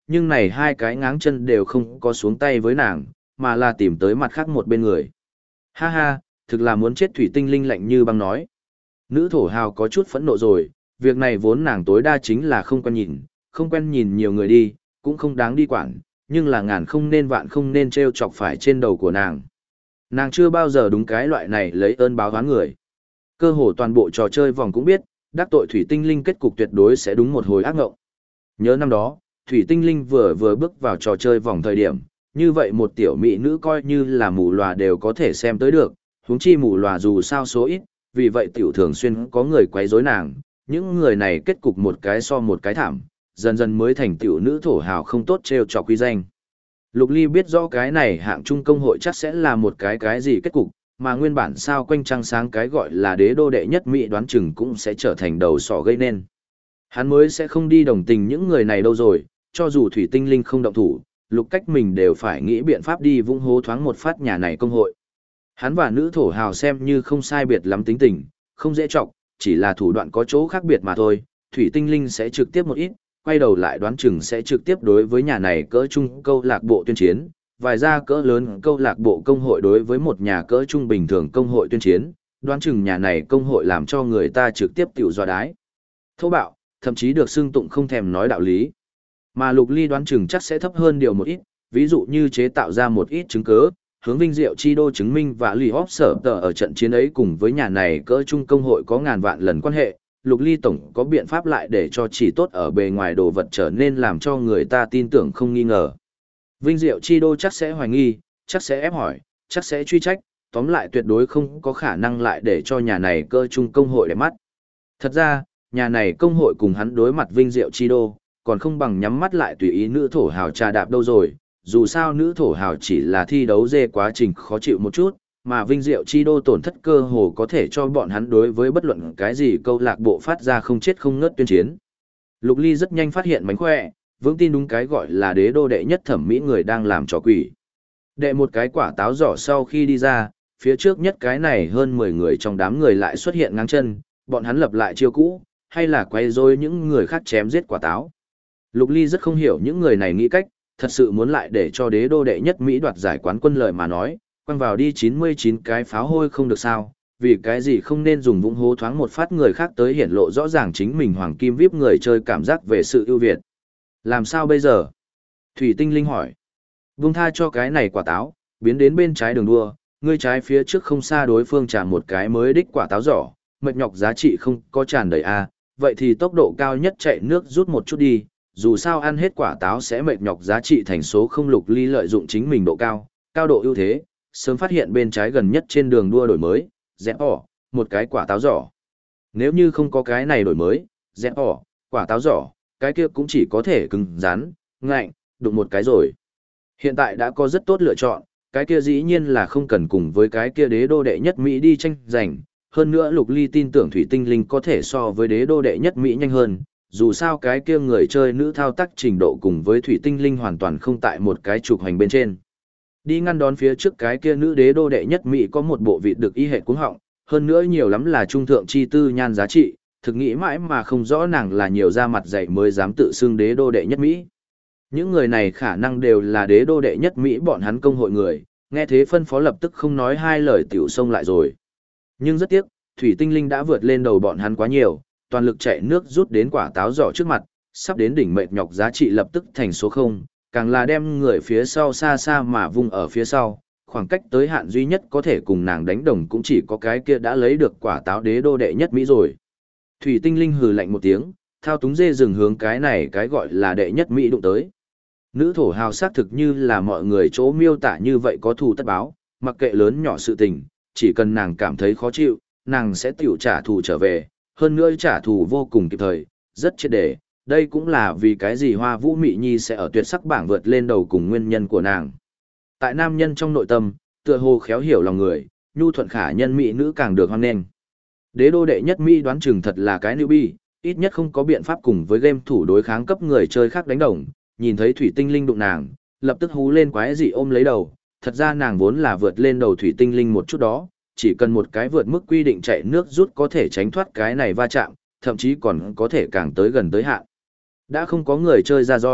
nhưng này hai cái ngáng chân đều không có xuống tay với nàng, mà là tìm tới mặt khác một bên người. Ha ha, thực là muốn chết. Thủy Tinh Linh lạnh như băng nói. Nữ thổ hào có chút phẫn nộ rồi, việc này vốn nàng tối đa chính là không quen nhìn nhiều người đi, cũng không đáng đi quản, nhưng là ngàn không nên vạn không nên treo chọc phải trên đầu của nàng. Nàng chưa bao giờ đúng cái loại này lấy ơn báo oán người. Cơ hồ toàn bộ trò chơi vòng cũng biết, đắc tội Thủy Tinh Linh kết cục tuyệt đối sẽ đúng một hồi ác ngộng. Nhớ năm đó, Thủy Tinh Linh vừa bước vào trò chơi vòng thời điểm, như vậy một tiểu mỹ nữ coi như là mù lòa đều có thể xem tới được, huống chi mù lòa dù sao số ít, vì vậy tiểu thường xuyên có người quấy rối nàng, những người này kết cục một cái so một cái thảm, dần dần mới thành tiểu nữ thổ hào không tốt trêu chọc quy danh. Lục Ly biết rõ cái này hạng trung công hội chắc sẽ là một cái gì kết cục, mà nguyên bản sao quanh trăng sáng cái gọi là đế đô đệ nhất Mỹ đoán chừng cũng sẽ trở thành đầu sỏ gây nên. Hắn mới sẽ không đi đồng tình những người này đâu rồi, cho dù Thủy Tinh Linh không động thủ, Lục Cách mình đều phải nghĩ biện pháp đi vung hố thoáng một phát nhà này công hội. Hắn và nữ thổ hào xem như không sai biệt lắm tính tình, không dễ trọng, chỉ là thủ đoạn có chỗ khác biệt mà thôi. Thủy Tinh Linh sẽ trực tiếp một ít, quay đầu lại đoán chừng sẽ trực tiếp đối với nhà này cỡ trung câu lạc bộ tuyên chiến, vài gia cỡ lớn câu lạc bộ công hội đối với một nhà cỡ trung bình thường công hội tuyên chiến, đoán chừng nhà này công hội làm cho người ta trực tiếp tiểu dọa đái. Thô bạo, thậm chí được xưng tụng không thèm nói đạo lý. Mà Lục Ly đoán chừng chắc sẽ thấp hơn điều một ít, ví dụ như chế tạo ra một ít chứng cứ, hướng Vinh Diệu Chi Đô chứng minh và lì hóp sở tờ ở trận chiến ấy cùng với nhà này cỡ trung công hội có ngàn vạn lần quan hệ. Lục Ly tổng có biện pháp lại để cho chỉ tốt ở bề ngoài đồ vật trở nên làm cho người ta tin tưởng không nghi ngờ. Vinh Diệu Chi Đô chắc sẽ hoài nghi, chắc sẽ ép hỏi, chắc sẽ truy trách, tóm lại tuyệt đối không có khả năng lại để cho nhà này cơ trung công hội để mắt. Thật ra, nhà này công hội cùng hắn đối mặt Vinh Diệu Chi Đô, còn không bằng nhắm mắt lại tùy ý nữ thổ hào trà đạp đâu rồi, dù sao nữ thổ hào chỉ là thi đấu dê quá trình khó chịu một chút, mà Vinh Diệu Chi Đô tổn thất cơ hồ có thể cho bọn hắn đối với bất luận cái gì câu lạc bộ phát ra không chết không ngớt tuyên chiến. Lục Ly rất nhanh phát hiện mánh khỏe, vững tin đúng cái gọi là đế đô đệ nhất thẩm mỹ người đang làm trò quỷ. Đệ một cái quả táo giỏ sau khi đi ra, phía trước nhất cái này hơn 10 người trong đám người lại xuất hiện ngang chân, bọn hắn lập lại chiêu cũ, hay là quay rối những người khác chém giết quả táo. Lục Ly rất không hiểu những người này nghĩ cách, thật sự muốn lại để cho đế đô đệ nhất Mỹ đoạt giải quán quân lợi mà nói, quăng vào đi 99 cái pháo hôi không được sao, vì cái gì không nên dùng vũng hố thoáng một phát người khác tới hiển lộ rõ ràng chính mình hoàng kim VIP người chơi cảm giác về sự ưu việt. Làm sao bây giờ? Thủy Tinh Linh hỏi. Vung tha cho cái này quả táo, biến đến bên trái đường đua, ngươi trái phía trước không xa đối phương trả một cái mới đích quả táo giỏ, mệt nhọc giá trị không có tràn đầy a, vậy thì tốc độ cao nhất chạy nước rút một chút đi, dù sao ăn hết quả táo sẽ mệt nhọc giá trị thành số không. Lục Ly lợi dụng chính mình độ cao, cao độ ưu thế, sớm phát hiện bên trái gần nhất trên đường đua đổi mới, dẹp ỏ, một cái quả táo giỏ. Nếu như không có cái này đổi mới, dẹp ỏ, quả táo giỏ, cái kia cũng chỉ có thể cứng rắn, ngạnh, đụng một cái rồi. Hiện tại đã có rất tốt lựa chọn, cái kia dĩ nhiên là không cần cùng với cái kia đế đô đệ nhất Mỹ đi tranh giành. Hơn nữa Lục Ly tin tưởng Thủy Tinh Linh có thể so với đế đô đệ nhất Mỹ nhanh hơn, dù sao cái kia người chơi nữ thao tác trình độ cùng với Thủy Tinh Linh hoàn toàn không tại một cái trục hành bên trên. Đi ngăn đón phía trước cái kia nữ đế đô đệ nhất Mỹ có một bộ vịt được y hệ cuống họng, hơn nữa nhiều lắm là trung thượng chi tư nhan giá trị, thực nghĩ mãi mà không rõ nàng là nhiều da mặt dày mới dám tự xưng đế đô đệ nhất Mỹ. Những người này khả năng đều là đế đô đệ nhất Mỹ bọn hắn công hội người, nghe thế phân phó lập tức không nói hai lời tiểu xông lại rồi. Nhưng rất tiếc, Thủy Tinh Linh đã vượt lên đầu bọn hắn quá nhiều, toàn lực chạy nước rút đến quả táo giỏ trước mặt, sắp đến đỉnh mệt nhọc giá trị lập tức thành số 0, càng là đem người phía sau xa xa mà vung ở phía sau, khoảng cách tới hạn duy nhất có thể cùng nàng đánh đồng cũng chỉ có cái kia đã lấy được quả táo đế đô đệ nhất Mỹ rồi. Thủy Tinh Linh hừ lạnh một tiếng, thao túng dê rừng hướng cái này cái gọi là đệ nhất Mỹ đụng tới. Nữ thổ hào xác thực như là mọi người chỗ miêu tả như vậy có thù tất báo, mặc kệ lớn nhỏ sự tình, chỉ cần nàng cảm thấy khó chịu, nàng sẽ tiểu trả thù trở về, hơn nữa trả thù vô cùng kịp thời, rất triệt để. Đây cũng là vì cái gì Hoa Vũ Mị Nhi sẽ ở tuyệt sắc bảng vượt lên đầu cùng nguyên nhân của nàng. Tại nam nhân trong nội tâm, tựa hồ khéo hiểu lòng người, nhu thuận khả nhân mỹ nữ càng được hoan nghênh. Đế đô đệ nhất Mỹ đoán chừng thật là cái newbie, ít nhất không có biện pháp cùng với game thủ đối kháng cấp người chơi khác đánh đồng, nhìn thấy Thủy Tinh Linh đụng nàng, lập tức hú lên quái dị ôm lấy đầu, thật ra nàng vốn là vượt lên đầu Thủy Tinh Linh một chút đó, chỉ cần một cái vượt mức quy định chạy nước rút có thể tránh thoát cái này va chạm, thậm chí còn có thể càng tới gần tới hạn. Đã không có người chơi ra roi,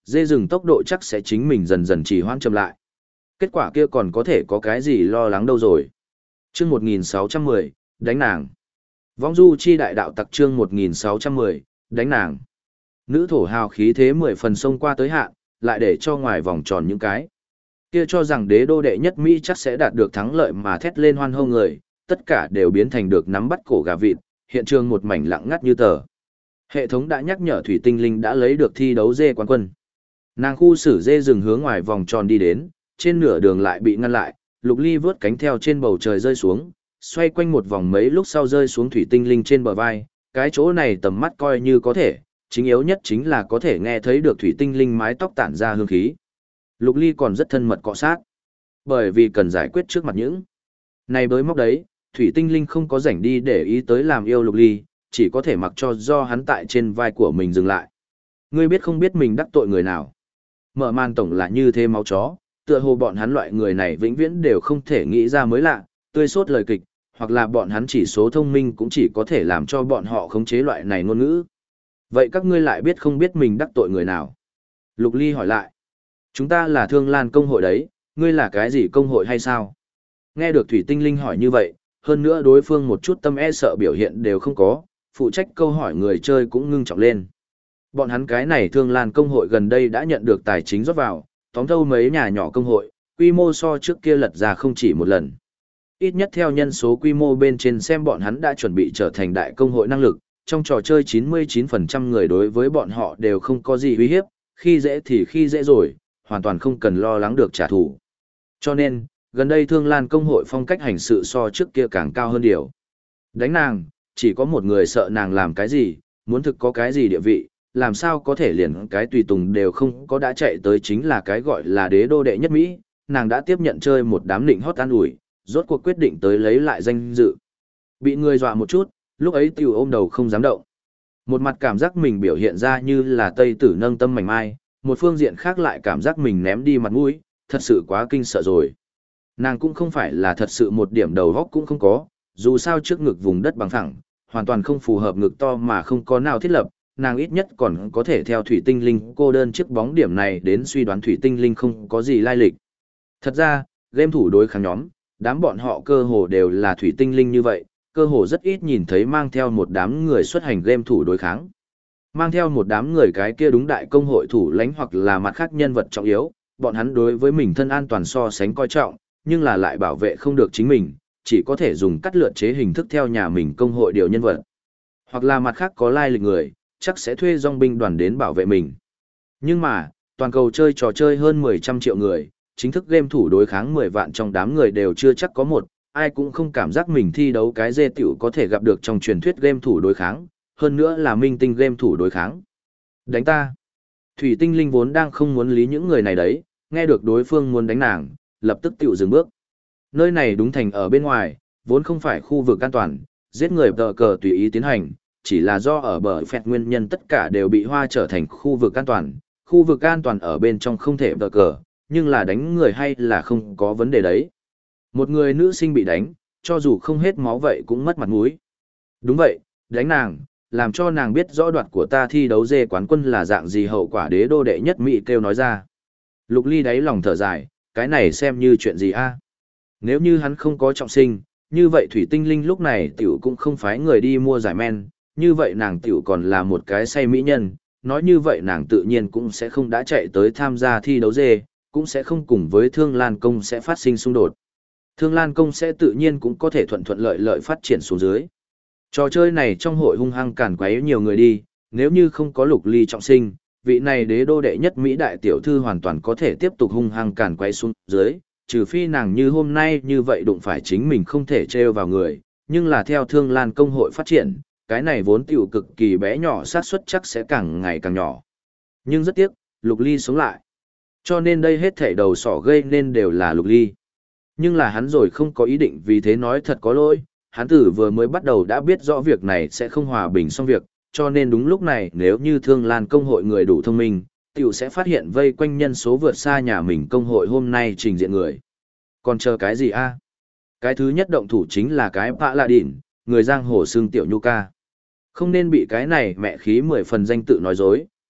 dê rừng tốc độ chắc sẽ chính mình dần dần trì hoãn chậm lại. Kết quả kia còn có thể có cái gì lo lắng đâu rồi. Chương 1610, đánh nàng. Vong du chi đại đạo tặc chương 1610, đánh nàng. Nữ thổ hào khí thế 10 phần xông qua tới hạn, lại để cho ngoài vòng tròn những cái. Kia cho rằng đế đô đệ nhất Mỹ chắc sẽ đạt được thắng lợi mà thét lên hoan hô người, tất cả đều biến thành được nắm bắt cổ gà vịt, hiện trường một mảnh lặng ngắt như tờ. Hệ thống đã nhắc nhở Thủy Tinh Linh đã lấy được thi đấu dê quán quân. Nàng khu xử dê rừng hướng ngoài vòng tròn đi đến, trên nửa đường lại bị ngăn lại, Lục Ly vướt cánh theo trên bầu trời rơi xuống, xoay quanh một vòng mấy lúc sau rơi xuống Thủy Tinh Linh trên bờ vai, cái chỗ này tầm mắt coi như có thể, chính yếu nhất chính là có thể nghe thấy được Thủy Tinh Linh mái tóc tản ra hương khí. Lục Ly còn rất thân mật cọ sát, bởi vì cần giải quyết trước mặt những này bới móc đấy, Thủy Tinh Linh không có rảnh đi để ý tới làm yêu Lục Ly, chỉ có thể mặc cho do hắn tại trên vai của mình dừng lại. Ngươi biết không biết mình đắc tội người nào? Mở màn tổng là như thế máu chó, tựa hồ bọn hắn loại người này vĩnh viễn đều không thể nghĩ ra mới lạ, tươi sốt lời kịch, hoặc là bọn hắn chỉ số thông minh cũng chỉ có thể làm cho bọn họ khống chế loại này ngôn ngữ. Vậy các ngươi lại biết không biết mình đắc tội người nào? Lục Ly hỏi lại. Chúng ta là Thương Lan công hội đấy, ngươi là cái gì công hội hay sao? Nghe được Thủy Tinh Linh hỏi như vậy, hơn nữa đối phương một chút tâm e sợ biểu hiện đều không có, phụ trách câu hỏi người chơi cũng ngưng trọng lên. Bọn hắn cái này Thương Lan công hội gần đây đã nhận được tài chính rót vào, tóm thâu mấy nhà nhỏ công hội, quy mô so trước kia lật ra không chỉ một lần. Ít nhất theo nhân số quy mô bên trên xem bọn hắn đã chuẩn bị trở thành đại công hội năng lực, trong trò chơi 99% người đối với bọn họ đều không có gì uy hiếp, khi dễ thì khi dễ rồi, hoàn toàn không cần lo lắng được trả thù. Cho nên, gần đây Thương Lan công hội phong cách hành sự so trước kia càng cao hơn điều. Đánh nàng, chỉ có một người sợ nàng làm cái gì, muốn thực có cái gì địa vị, làm sao có thể liền cái tùy tùng đều không có đã chạy tới chính là cái gọi là đế đô đệ nhất Mỹ, nàng đã tiếp nhận chơi một đám nịnh hót an ủi, rốt cuộc quyết định tới lấy lại danh dự. Bị người dọa một chút, lúc ấy tiểu ôm đầu không dám động. Một mặt cảm giác mình biểu hiện ra như là Tây Tử nâng tâm mảnh mai, một phương diện khác lại cảm giác mình ném đi mặt mũi, thật sự quá kinh sợ rồi. Nàng cũng không phải là thật sự một điểm đầu góc cũng không có, dù sao trước ngực vùng đất bằng phẳng, hoàn toàn không phù hợp ngực to mà không có nào thiết lập, nàng ít nhất còn có thể theo Thủy Tinh Linh cô đơn chiếc bóng điểm này đến suy đoán Thủy Tinh Linh không có gì lai lịch. Thật ra, game thủ đối kháng nhóm, đám bọn họ cơ hồ đều là Thủy Tinh Linh như vậy, cơ hồ rất ít nhìn thấy mang theo một đám người xuất hành game thủ đối kháng. Mang theo một đám người cái kia đúng đại công hội thủ lãnh hoặc là mặt khác nhân vật trọng yếu, bọn hắn đối với mình thân an toàn so sánh coi trọng, nhưng là lại bảo vệ không được chính mình, chỉ có thể dùng cắt lượt chế hình thức theo nhà mình công hội điều nhân vật. Hoặc là mặt khác có lai lịch người, chắc sẽ thuê dòng binh đoàn đến bảo vệ mình. Nhưng mà, toàn cầu chơi trò chơi hơn 10 triệu người, chính thức game thủ đối kháng 10 vạn trong đám người đều chưa chắc có một, ai cũng không cảm giác mình thi đấu cái dê tiểu có thể gặp được trong truyền thuyết game thủ đối kháng, hơn nữa là minh tinh game thủ đối kháng. Đánh ta. Thủy Tinh Linh vốn đang không muốn lý những người này đấy, nghe được đối phương muốn đánh nàng, lập tức tiểu dừng bước. Nơi này đúng thành ở bên ngoài, vốn không phải khu vực an toàn, giết người tờ cờ tùy ý tiến hành, chỉ là do ở bờ phẹt nguyên nhân tất cả đều bị hoa trở thành khu vực an toàn. Khu vực an toàn ở bên trong không thể tờ cờ, nhưng là đánh người hay là không có vấn đề đấy. Một người nữ sinh bị đánh, cho dù không hết máu vậy cũng mất mặt mũi. Đúng vậy, đánh nàng, làm cho nàng biết rõ đoạt của ta thi đấu dê quán quân là dạng gì hậu quả đế đô đệ nhất Mỹ kêu nói ra. Lục Ly đáy lòng thở dài, cái này xem như chuyện gì a? Nếu như hắn không có trọng sinh, như vậy Thủy Tinh Linh lúc này tiểu cũng không phái người đi mua giải men, như vậy nàng tiểu còn là một cái say mỹ nhân, nói như vậy nàng tự nhiên cũng sẽ không đã chạy tới tham gia thi đấu dê, cũng sẽ không cùng với Thương Lan Công sẽ phát sinh xung đột. Thương Lan Công sẽ tự nhiên cũng có thể thuận thuận lợi lợi phát triển xuống dưới. Trò chơi này trong hội hung hăng càn quấy nhiều người đi, nếu như không có Lục Ly trọng sinh, vị này đế đô đệ nhất Mỹ đại tiểu thư hoàn toàn có thể tiếp tục hung hăng càn quấy xuống dưới, trừ phi nàng như hôm nay như vậy đụng phải chính mình không thể trêu vào người, nhưng là theo Thương Lan công hội phát triển, cái này vốn tiểu cực kỳ bé nhỏ xác suất chắc sẽ càng ngày càng nhỏ. Nhưng rất tiếc, Lục Ly sống lại. Cho nên đây hết thảy đầu sỏ gây nên đều là Lục Ly. Nhưng là hắn rồi không có ý định vì thế nói thật có lỗi, hắn tử vừa mới bắt đầu đã biết rõ việc này sẽ không hòa bình xong việc, cho nên đúng lúc này nếu như Thương Lan công hội người đủ thông minh, tiểu sẽ phát hiện vây quanh nhân số vượt xa nhà mình công hội hôm nay trình diện người. Còn chờ cái gì a? Cái thứ nhất động thủ chính là cái Pạ Lạ Đỉn, người giang hồ xương tiểu Nhu Ca. Không nên bị cái này mẹ khí 10 phần danh tự nói dối,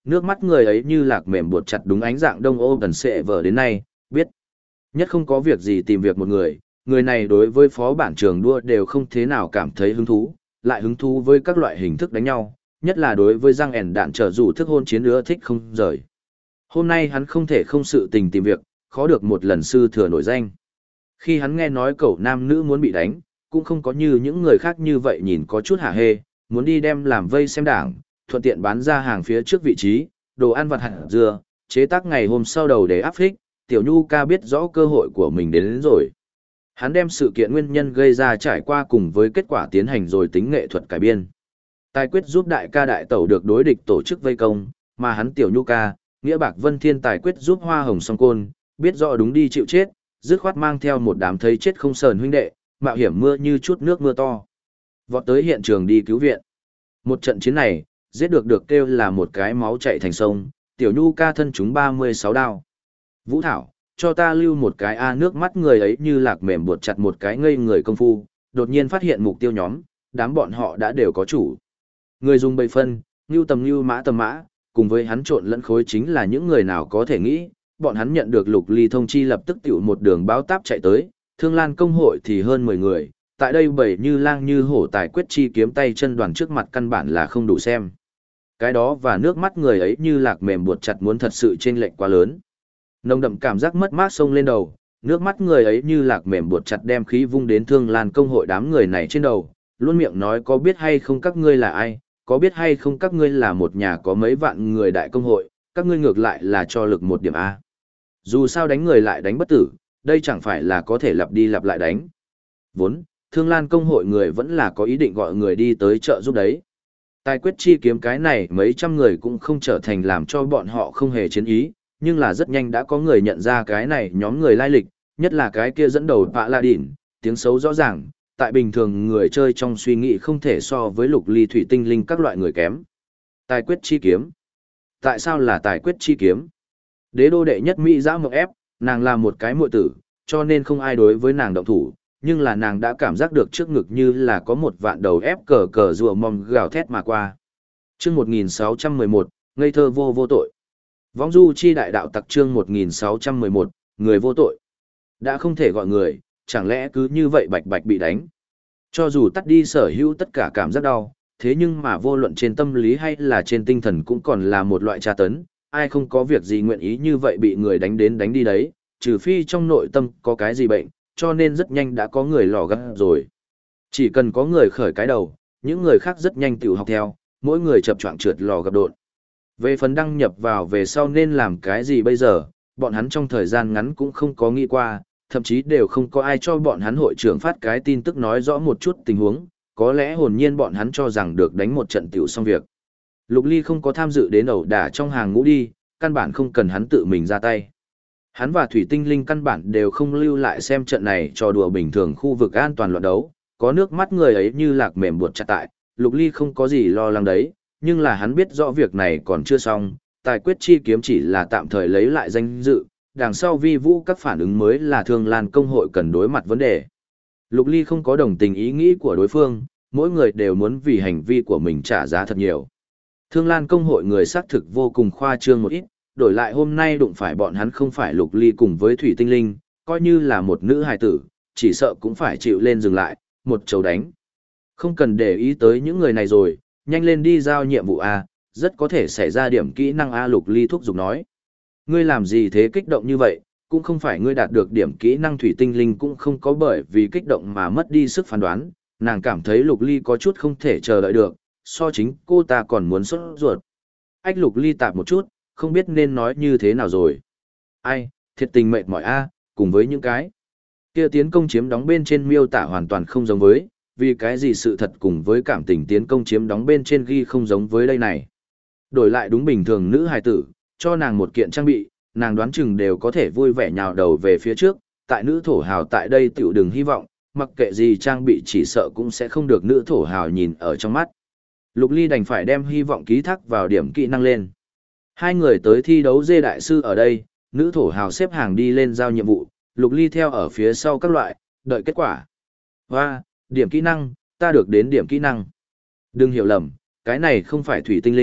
nước mắt người ấy như lạc mềm buộc chặt đúng ánh dạng đông ô gần sệ vở đến nay, biết. Nhất không có việc gì tìm việc một người này đối với phó bản trường đua đều không thế nào cảm thấy hứng thú, lại hứng thú với các loại hình thức đánh nhau, nhất là đối với răng ẻn đạn trở dù thức hôn chiến nữa thích không rời. Hôm nay hắn không thể không sự tình tìm việc, khó được một lần sư thừa nổi danh. Khi hắn nghe nói cậu nam nữ muốn bị đánh, cũng không có như những người khác như vậy nhìn có chút hả hê, muốn đi đem làm vây xem đảng, thuận tiện bán ra hàng phía trước vị trí, đồ ăn vặt hạt dưa, chế tác ngày hôm sau đầu để áp phích, Tiểu Nhu ca biết rõ cơ hội của mình đến rồi. Hắn đem sự kiện nguyên nhân gây ra trải qua cùng với kết quả tiến hành rồi tính nghệ thuật cải biên. Tài quyết giúp đại ca đại tẩu được đối địch tổ chức vây công, mà hắn Tiểu Nhu ca, Nghĩa Bạc Vân Thiên tài quyết giúp Hoa Hồng Song Côn, biết rõ đúng đi chịu chết, dứt khoát mang theo một đám thấy chết không sờn huynh đệ, mạo hiểm mưa như chút nước mưa to. Vọt tới hiện trường đi cứu viện. Một trận chiến này, giết được kêu là một cái máu chạy thành sông, Tiểu Nhu ca thân chúng 36 đao. Vũ Thảo, cho ta lưu một cái nước mắt người ấy như lạc mềm buộc chặt một cái ngây người công phu, đột nhiên phát hiện mục tiêu nhóm, đám bọn họ đã đều có chủ. Người dùng bầy phân, ngưu tầm mã, cùng với hắn trộn lẫn khối chính là những người nào có thể nghĩ, bọn hắn nhận được Lục Ly thông chi lập tức tiểu một đường báo táp chạy tới, Thương Lan công hội thì hơn 10 người, tại đây bầy như lang như hổ tài quyết chi kiếm tay chân đoàn trước mặt căn bản là không đủ xem. Cái đó và nước mắt người ấy như lạc mềm buộc chặt muốn thật sự chênh lệch quá lớn. Nồng đậm cảm giác mất mát sông lên đầu, nước mắt người ấy như lạc mềm buộc chặt đem khí vung đến Thương Lan công hội đám người này trên đầu, luôn miệng nói có biết hay không các ngươi là ai, có biết hay không các ngươi là một nhà có mấy vạn người đại công hội, các ngươi ngược lại là cho lực một điểm A. Dù sao đánh người lại đánh bất tử, đây chẳng phải là có thể lặp đi lặp lại đánh. Vốn, Thương Lan công hội người vẫn là có ý định gọi người đi tới chợ giúp đấy. Tài quyết chi kiếm cái này mấy trăm người cũng không trở thành làm cho bọn họ không hề chiến ý, nhưng là rất nhanh đã có người nhận ra cái này nhóm người lai lịch, nhất là cái kia dẫn đầu Pạ La Đỉnh, tiếng xấu rõ ràng, tại bình thường người chơi trong suy nghĩ không thể so với Lục Ly thủy tinh linh các loại người kém. Tài quyết chi kiếm. Tại sao là tài quyết chi kiếm? Đế đô đệ nhất Mỹ dã mộng ép, nàng là một cái muội tử, cho nên không ai đối với nàng động thủ, nhưng là nàng đã cảm giác được trước ngực như là có một vạn đầu ép cờ rùa mong gào thét mà qua. Chương 1611, ngây thơ vô tội. Võng du chi đại đạo tặc chương 1611, người vô tội. Đã không thể gọi người, chẳng lẽ cứ như vậy bạch bạch bị đánh. Cho dù tắt đi sở hữu tất cả cảm giác đau, thế nhưng mà vô luận trên tâm lý hay là trên tinh thần cũng còn là một loại tra tấn, ai không có việc gì nguyện ý như vậy bị người đánh đến đánh đi đấy, trừ phi trong nội tâm có cái gì bệnh, cho nên rất nhanh đã có người lò gắt rồi. Chỉ cần có người khởi cái đầu, những người khác rất nhanh tự học theo, mỗi người chập choạng trượt lò gặp độn. Về phần đăng nhập vào về sau nên làm cái gì bây giờ, bọn hắn trong thời gian ngắn cũng không có nghĩ qua, thậm chí đều không có ai cho bọn hắn hội trưởng phát cái tin tức nói rõ một chút tình huống, có lẽ hồn nhiên bọn hắn cho rằng được đánh một trận tiểu xong việc. Lục Ly không có tham dự đến ẩu đả trong hàng ngũ đi, căn bản không cần hắn tự mình ra tay. Hắn và Thủy Tinh Linh căn bản đều không lưu lại xem trận này cho đùa bình thường khu vực an toàn loạn đấu, có nước mắt người ấy như lạc mềm buộc chặt tại, Lục Ly không có gì lo lắng đấy, nhưng là hắn biết rõ việc này còn chưa xong, tài quyết chi kiếm chỉ là tạm thời lấy lại danh dự, đằng sau vi vũ các phản ứng mới là Thương Lan công hội cần đối mặt vấn đề. Lục Ly không có đồng tình ý nghĩ của đối phương, mỗi người đều muốn vì hành vi của mình trả giá thật nhiều. Thương Lan công hội người xác thực vô cùng khoa trương một ít, đổi lại hôm nay đụng phải bọn hắn không phải Lục Ly cùng với Thủy Tinh Linh, coi như là một nữ hài tử, chỉ sợ cũng phải chịu lên dừng lại, một chầu đánh. Không cần để ý tới những người này rồi, nhanh lên đi giao nhiệm vụ A, rất có thể xảy ra điểm kỹ năng A. Lục Ly thúc giục nói. Ngươi làm gì thế kích động như vậy, cũng không phải ngươi đạt được điểm kỹ năng. Thủy Tinh Linh cũng không có bởi vì kích động mà mất đi sức phán đoán, nàng cảm thấy Lục Ly có chút không thể chờ đợi được, so chính cô ta còn muốn sốt ruột. Ách. Lục Ly tạp một chút, không biết nên nói như thế nào rồi. Ai, thiệt tình mệt mỏi A, cùng với những cái kia tiến công chiếm đóng bên trên miêu tả hoàn toàn không giống với, vì cái gì sự thật cùng với cảm tình tiến công chiếm đóng bên trên ghi không giống với đây này. Đổi lại đúng bình thường nữ hài tử, cho nàng một kiện trang bị, nàng đoán chừng đều có thể vui vẻ nhào đầu về phía trước, tại nữ thổ hào tại đây tiểu đừng hy vọng, mặc kệ gì trang bị chỉ sợ cũng sẽ không được nữ thổ hào nhìn ở trong mắt. Lục Ly đành phải đem hy vọng ký thác vào điểm kỹ năng lên. Hai người tới thi đấu dê đại sư ở đây, nữ thổ hào xếp hàng đi lên giao nhiệm vụ, Lục Ly theo ở phía sau các loại, đợi kết quả. Và, điểm kỹ năng, ta được đến điểm kỹ năng. Đừng hiểu lầm, cái này không phải Thủy Tinh Linh,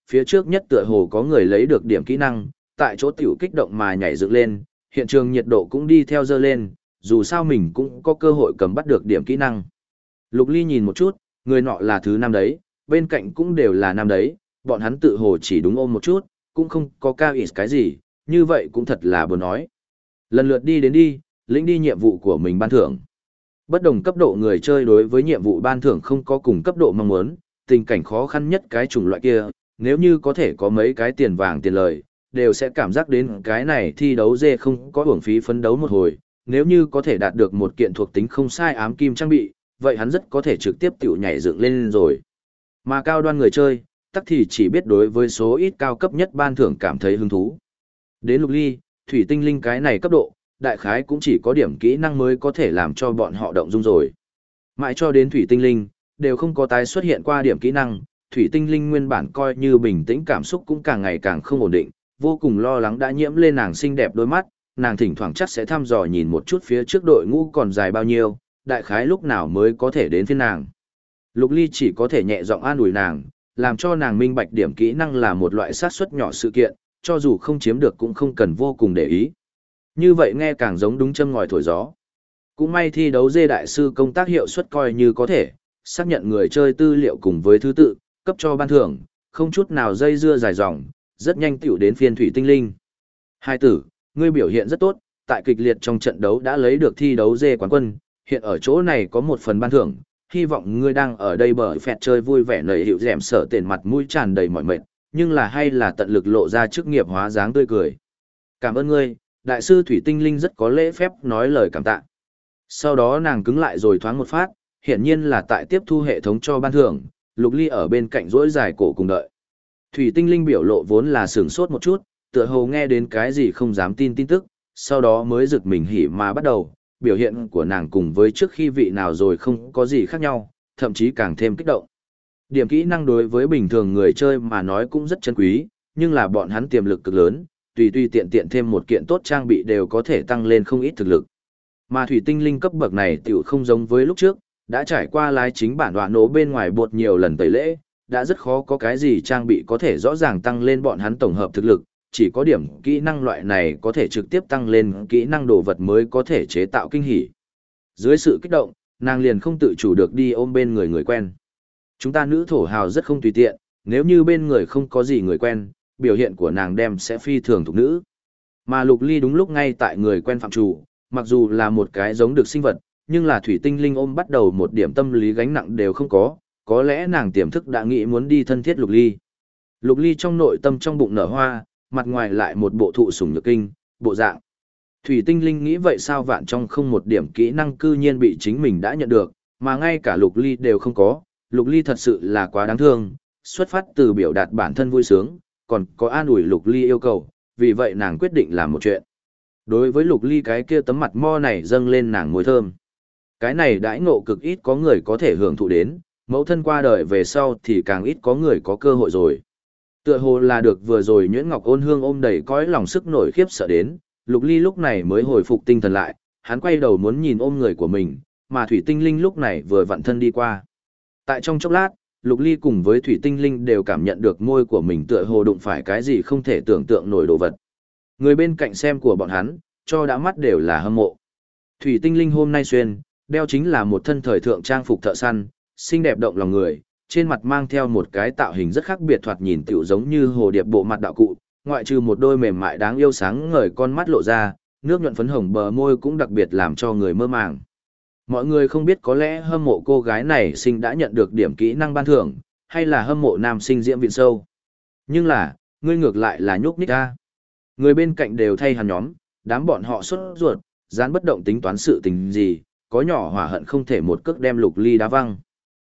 phía trước nhất tựa hồ có người lấy được điểm kỹ năng, tại chỗ tiểu kích động mà nhảy dựng lên, hiện trường nhiệt độ cũng đi theo dơ lên, dù sao mình cũng có cơ hội cầm bắt được điểm kỹ năng. Lục Ly nhìn một chút, người nọ là thứ năm đấy, bên cạnh cũng đều là năm đấy, bọn hắn tự hồ chỉ đúng ôm một chút, cũng không có cao ít cái gì, như vậy cũng thật là buồn nói. Lần lượt đi đến đi, lĩnh đi nhiệm vụ của mình ban thưởng. Bất đồng cấp độ người chơi đối với nhiệm vụ ban thưởng không có cùng cấp độ mong muốn, tình cảnh khó khăn nhất cái chủng loại kia, nếu như có thể có mấy cái tiền vàng tiền lời, đều sẽ cảm giác đến cái này thi đấu dê không có uổng phí phấn đấu một hồi, nếu như có thể đạt được một kiện thuộc tính không sai ám kim trang bị, vậy hắn rất có thể trực tiếp tiểu nhảy dựng lên rồi. Mà cao đoan người chơi, tắc thì chỉ biết đối với số ít cao cấp nhất ban thưởng cảm thấy hứng thú. Đến Lục Ly, thủy tinh linh cái này cấp độ, đại khái cũng chỉ có điểm kỹ năng mới có thể làm cho bọn họ động dung rồi. Mãi cho đến thủy tinh linh, đều không có tái xuất hiện qua điểm kỹ năng, thủy tinh linh nguyên bản coi như bình tĩnh cảm xúc cũng càng ngày càng không ổn định, vô cùng lo lắng đã nhiễm lên nàng xinh đẹp đôi mắt, nàng thỉnh thoảng chắc sẽ thăm dò nhìn một chút phía trước đội ngũ còn dài bao nhiêu, đại khái lúc nào mới có thể đến phiên nàng. Lục Ly chỉ có thể nhẹ giọng an ủi nàng, làm cho nàng minh bạch điểm kỹ năng là một loại xác suất nhỏ sự kiện, cho dù không chiếm được cũng không cần vô cùng để ý. Như vậy nghe càng giống đúng châm ngòi thổi gió. Cũng may thi đấu dê đại sư công tác hiệu suất coi như có thể, xác nhận người chơi tư liệu cùng với thứ tự, cấp cho ban thưởng, không chút nào dây dưa dài dòng, rất nhanh tiểu đến phiên thủy tinh linh. Hai tử, ngươi biểu hiện rất tốt, tại kịch liệt trong trận đấu đã lấy được thi đấu dê quán quân, hiện ở chỗ này có một phần ban thưởng, hy vọng ngươi đang ở đây bờ phẹt chơi vui vẻ nầy hiệu dẻm sở tiền mặt mũi tràn đầy mỏi mệt, nhưng là hay là tận lực lộ ra chức nghiệp hóa dáng tươi cười. Cảm ơn ngươi, đại sư thủy tinh linh rất có lễ phép nói lời cảm tạ. Sau đó nàng cứng lại rồi thoáng một phát, hiển nhiên là tại tiếp thu hệ thống cho ban thưởng, Lục Ly ở bên cạnh rỗi dài cổ cùng đợi. Thủy tinh linh biểu lộ vốn là sửng sốt một chút, tựa hồ nghe đến cái gì không dám tin tin tức, sau đó mới giật mình hỉ mà bắt đầu, biểu hiện của nàng cùng với trước khi vị nào rồi không có gì khác nhau, thậm chí càng thêm kích động. Điểm kỹ năng đối với bình thường người chơi mà nói cũng rất chân quý, nhưng là bọn hắn tiềm lực cực lớn, tùy tùy tiện tiện thêm một kiện tốt trang bị đều có thể tăng lên không ít thực lực. Mà thủy tinh linh cấp bậc này tiểu không giống với lúc trước, đã trải qua lái chính bản đoạn nổ bên ngoài bột nhiều lần tẩy lễ, đã rất khó có cái gì trang bị có thể rõ ràng tăng lên bọn hắn tổng hợp thực lực, chỉ có điểm kỹ năng loại này có thể trực tiếp tăng lên kỹ năng đồ vật mới có thể chế tạo kinh hỉ. Dưới sự kích động, nàng liền không tự chủ được đi ôm bên người người quen. Chúng ta nữ thổ hào rất không tùy tiện, nếu như bên người không có gì người quen, biểu hiện của nàng đem sẽ phi thường thục nữ. Mà Lục Ly đúng lúc ngay tại người quen phạm chủ, mặc dù là một cái giống được sinh vật, nhưng là thủy tinh linh ôm bắt đầu một điểm tâm lý gánh nặng đều không có lẽ nàng tiềm thức đã nghĩ muốn đi thân thiết Lục Ly. Lục Ly trong nội tâm trong bụng nở hoa, mặt ngoài lại một bộ thụ sủng nhược kinh, bộ dạng. Thủy tinh linh nghĩ vậy sao vạn trong không một điểm kỹ năng cư nhiên bị chính mình đã nhận được, mà ngay cả Lục Ly đều không có, Lục Ly thật sự là quá đáng thương, xuất phát từ biểu đạt bản thân vui sướng, còn có an ủi Lục Ly yêu cầu, vì vậy nàng quyết định làm một chuyện. Đối với Lục Ly cái kia tấm mặt mo này dâng lên nàng mùi thơm. Cái này đãi ngộ cực ít có người có thể hưởng thụ đến, mẫu thân qua đời về sau thì càng ít có người có cơ hội rồi. Tựa hồ là được vừa rồi Nhuyễn Ngọc Ôn Hương ôm đầy cõi lòng sức nổi khiếp sợ đến, Lục Ly lúc này mới hồi phục tinh thần lại, hắn quay đầu muốn nhìn ôm người của mình, mà Thủy Tinh Linh lúc này vừa vặn thân đi qua. Tại trong chốc lát, Lục Ly cùng với Thủy Tinh Linh đều cảm nhận được môi của mình tựa hồ đụng phải cái gì không thể tưởng tượng nổi đồ vật. Người bên cạnh xem của bọn hắn, cho đã mắt đều là hâm mộ. Thủy Tinh Linh hôm nay xuyên, đeo chính là một thân thời thượng trang phục thợ săn, xinh đẹp động lòng người, trên mặt mang theo một cái tạo hình rất khác biệt thoạt nhìn tựu giống như hồ điệp bộ mặt đạo cụ, ngoại trừ một đôi mềm mại đáng yêu sáng ngời con mắt lộ ra, nước nhuận phấn hồng bờ môi cũng đặc biệt làm cho người mơ màng. Mọi người không biết có lẽ hâm mộ cô gái này sinh đã nhận được điểm kỹ năng ban thưởng, hay là hâm mộ nam sinh diễm viện sâu. Nhưng là, ngươi ngược lại là nhúc nhích ra. Người bên cạnh đều thay hắn nhóm, đám bọn họ sốt ruột, dán bất động tính toán sự tình gì, có nhỏ hỏa hận không thể một cước đem Lục Ly đá văng.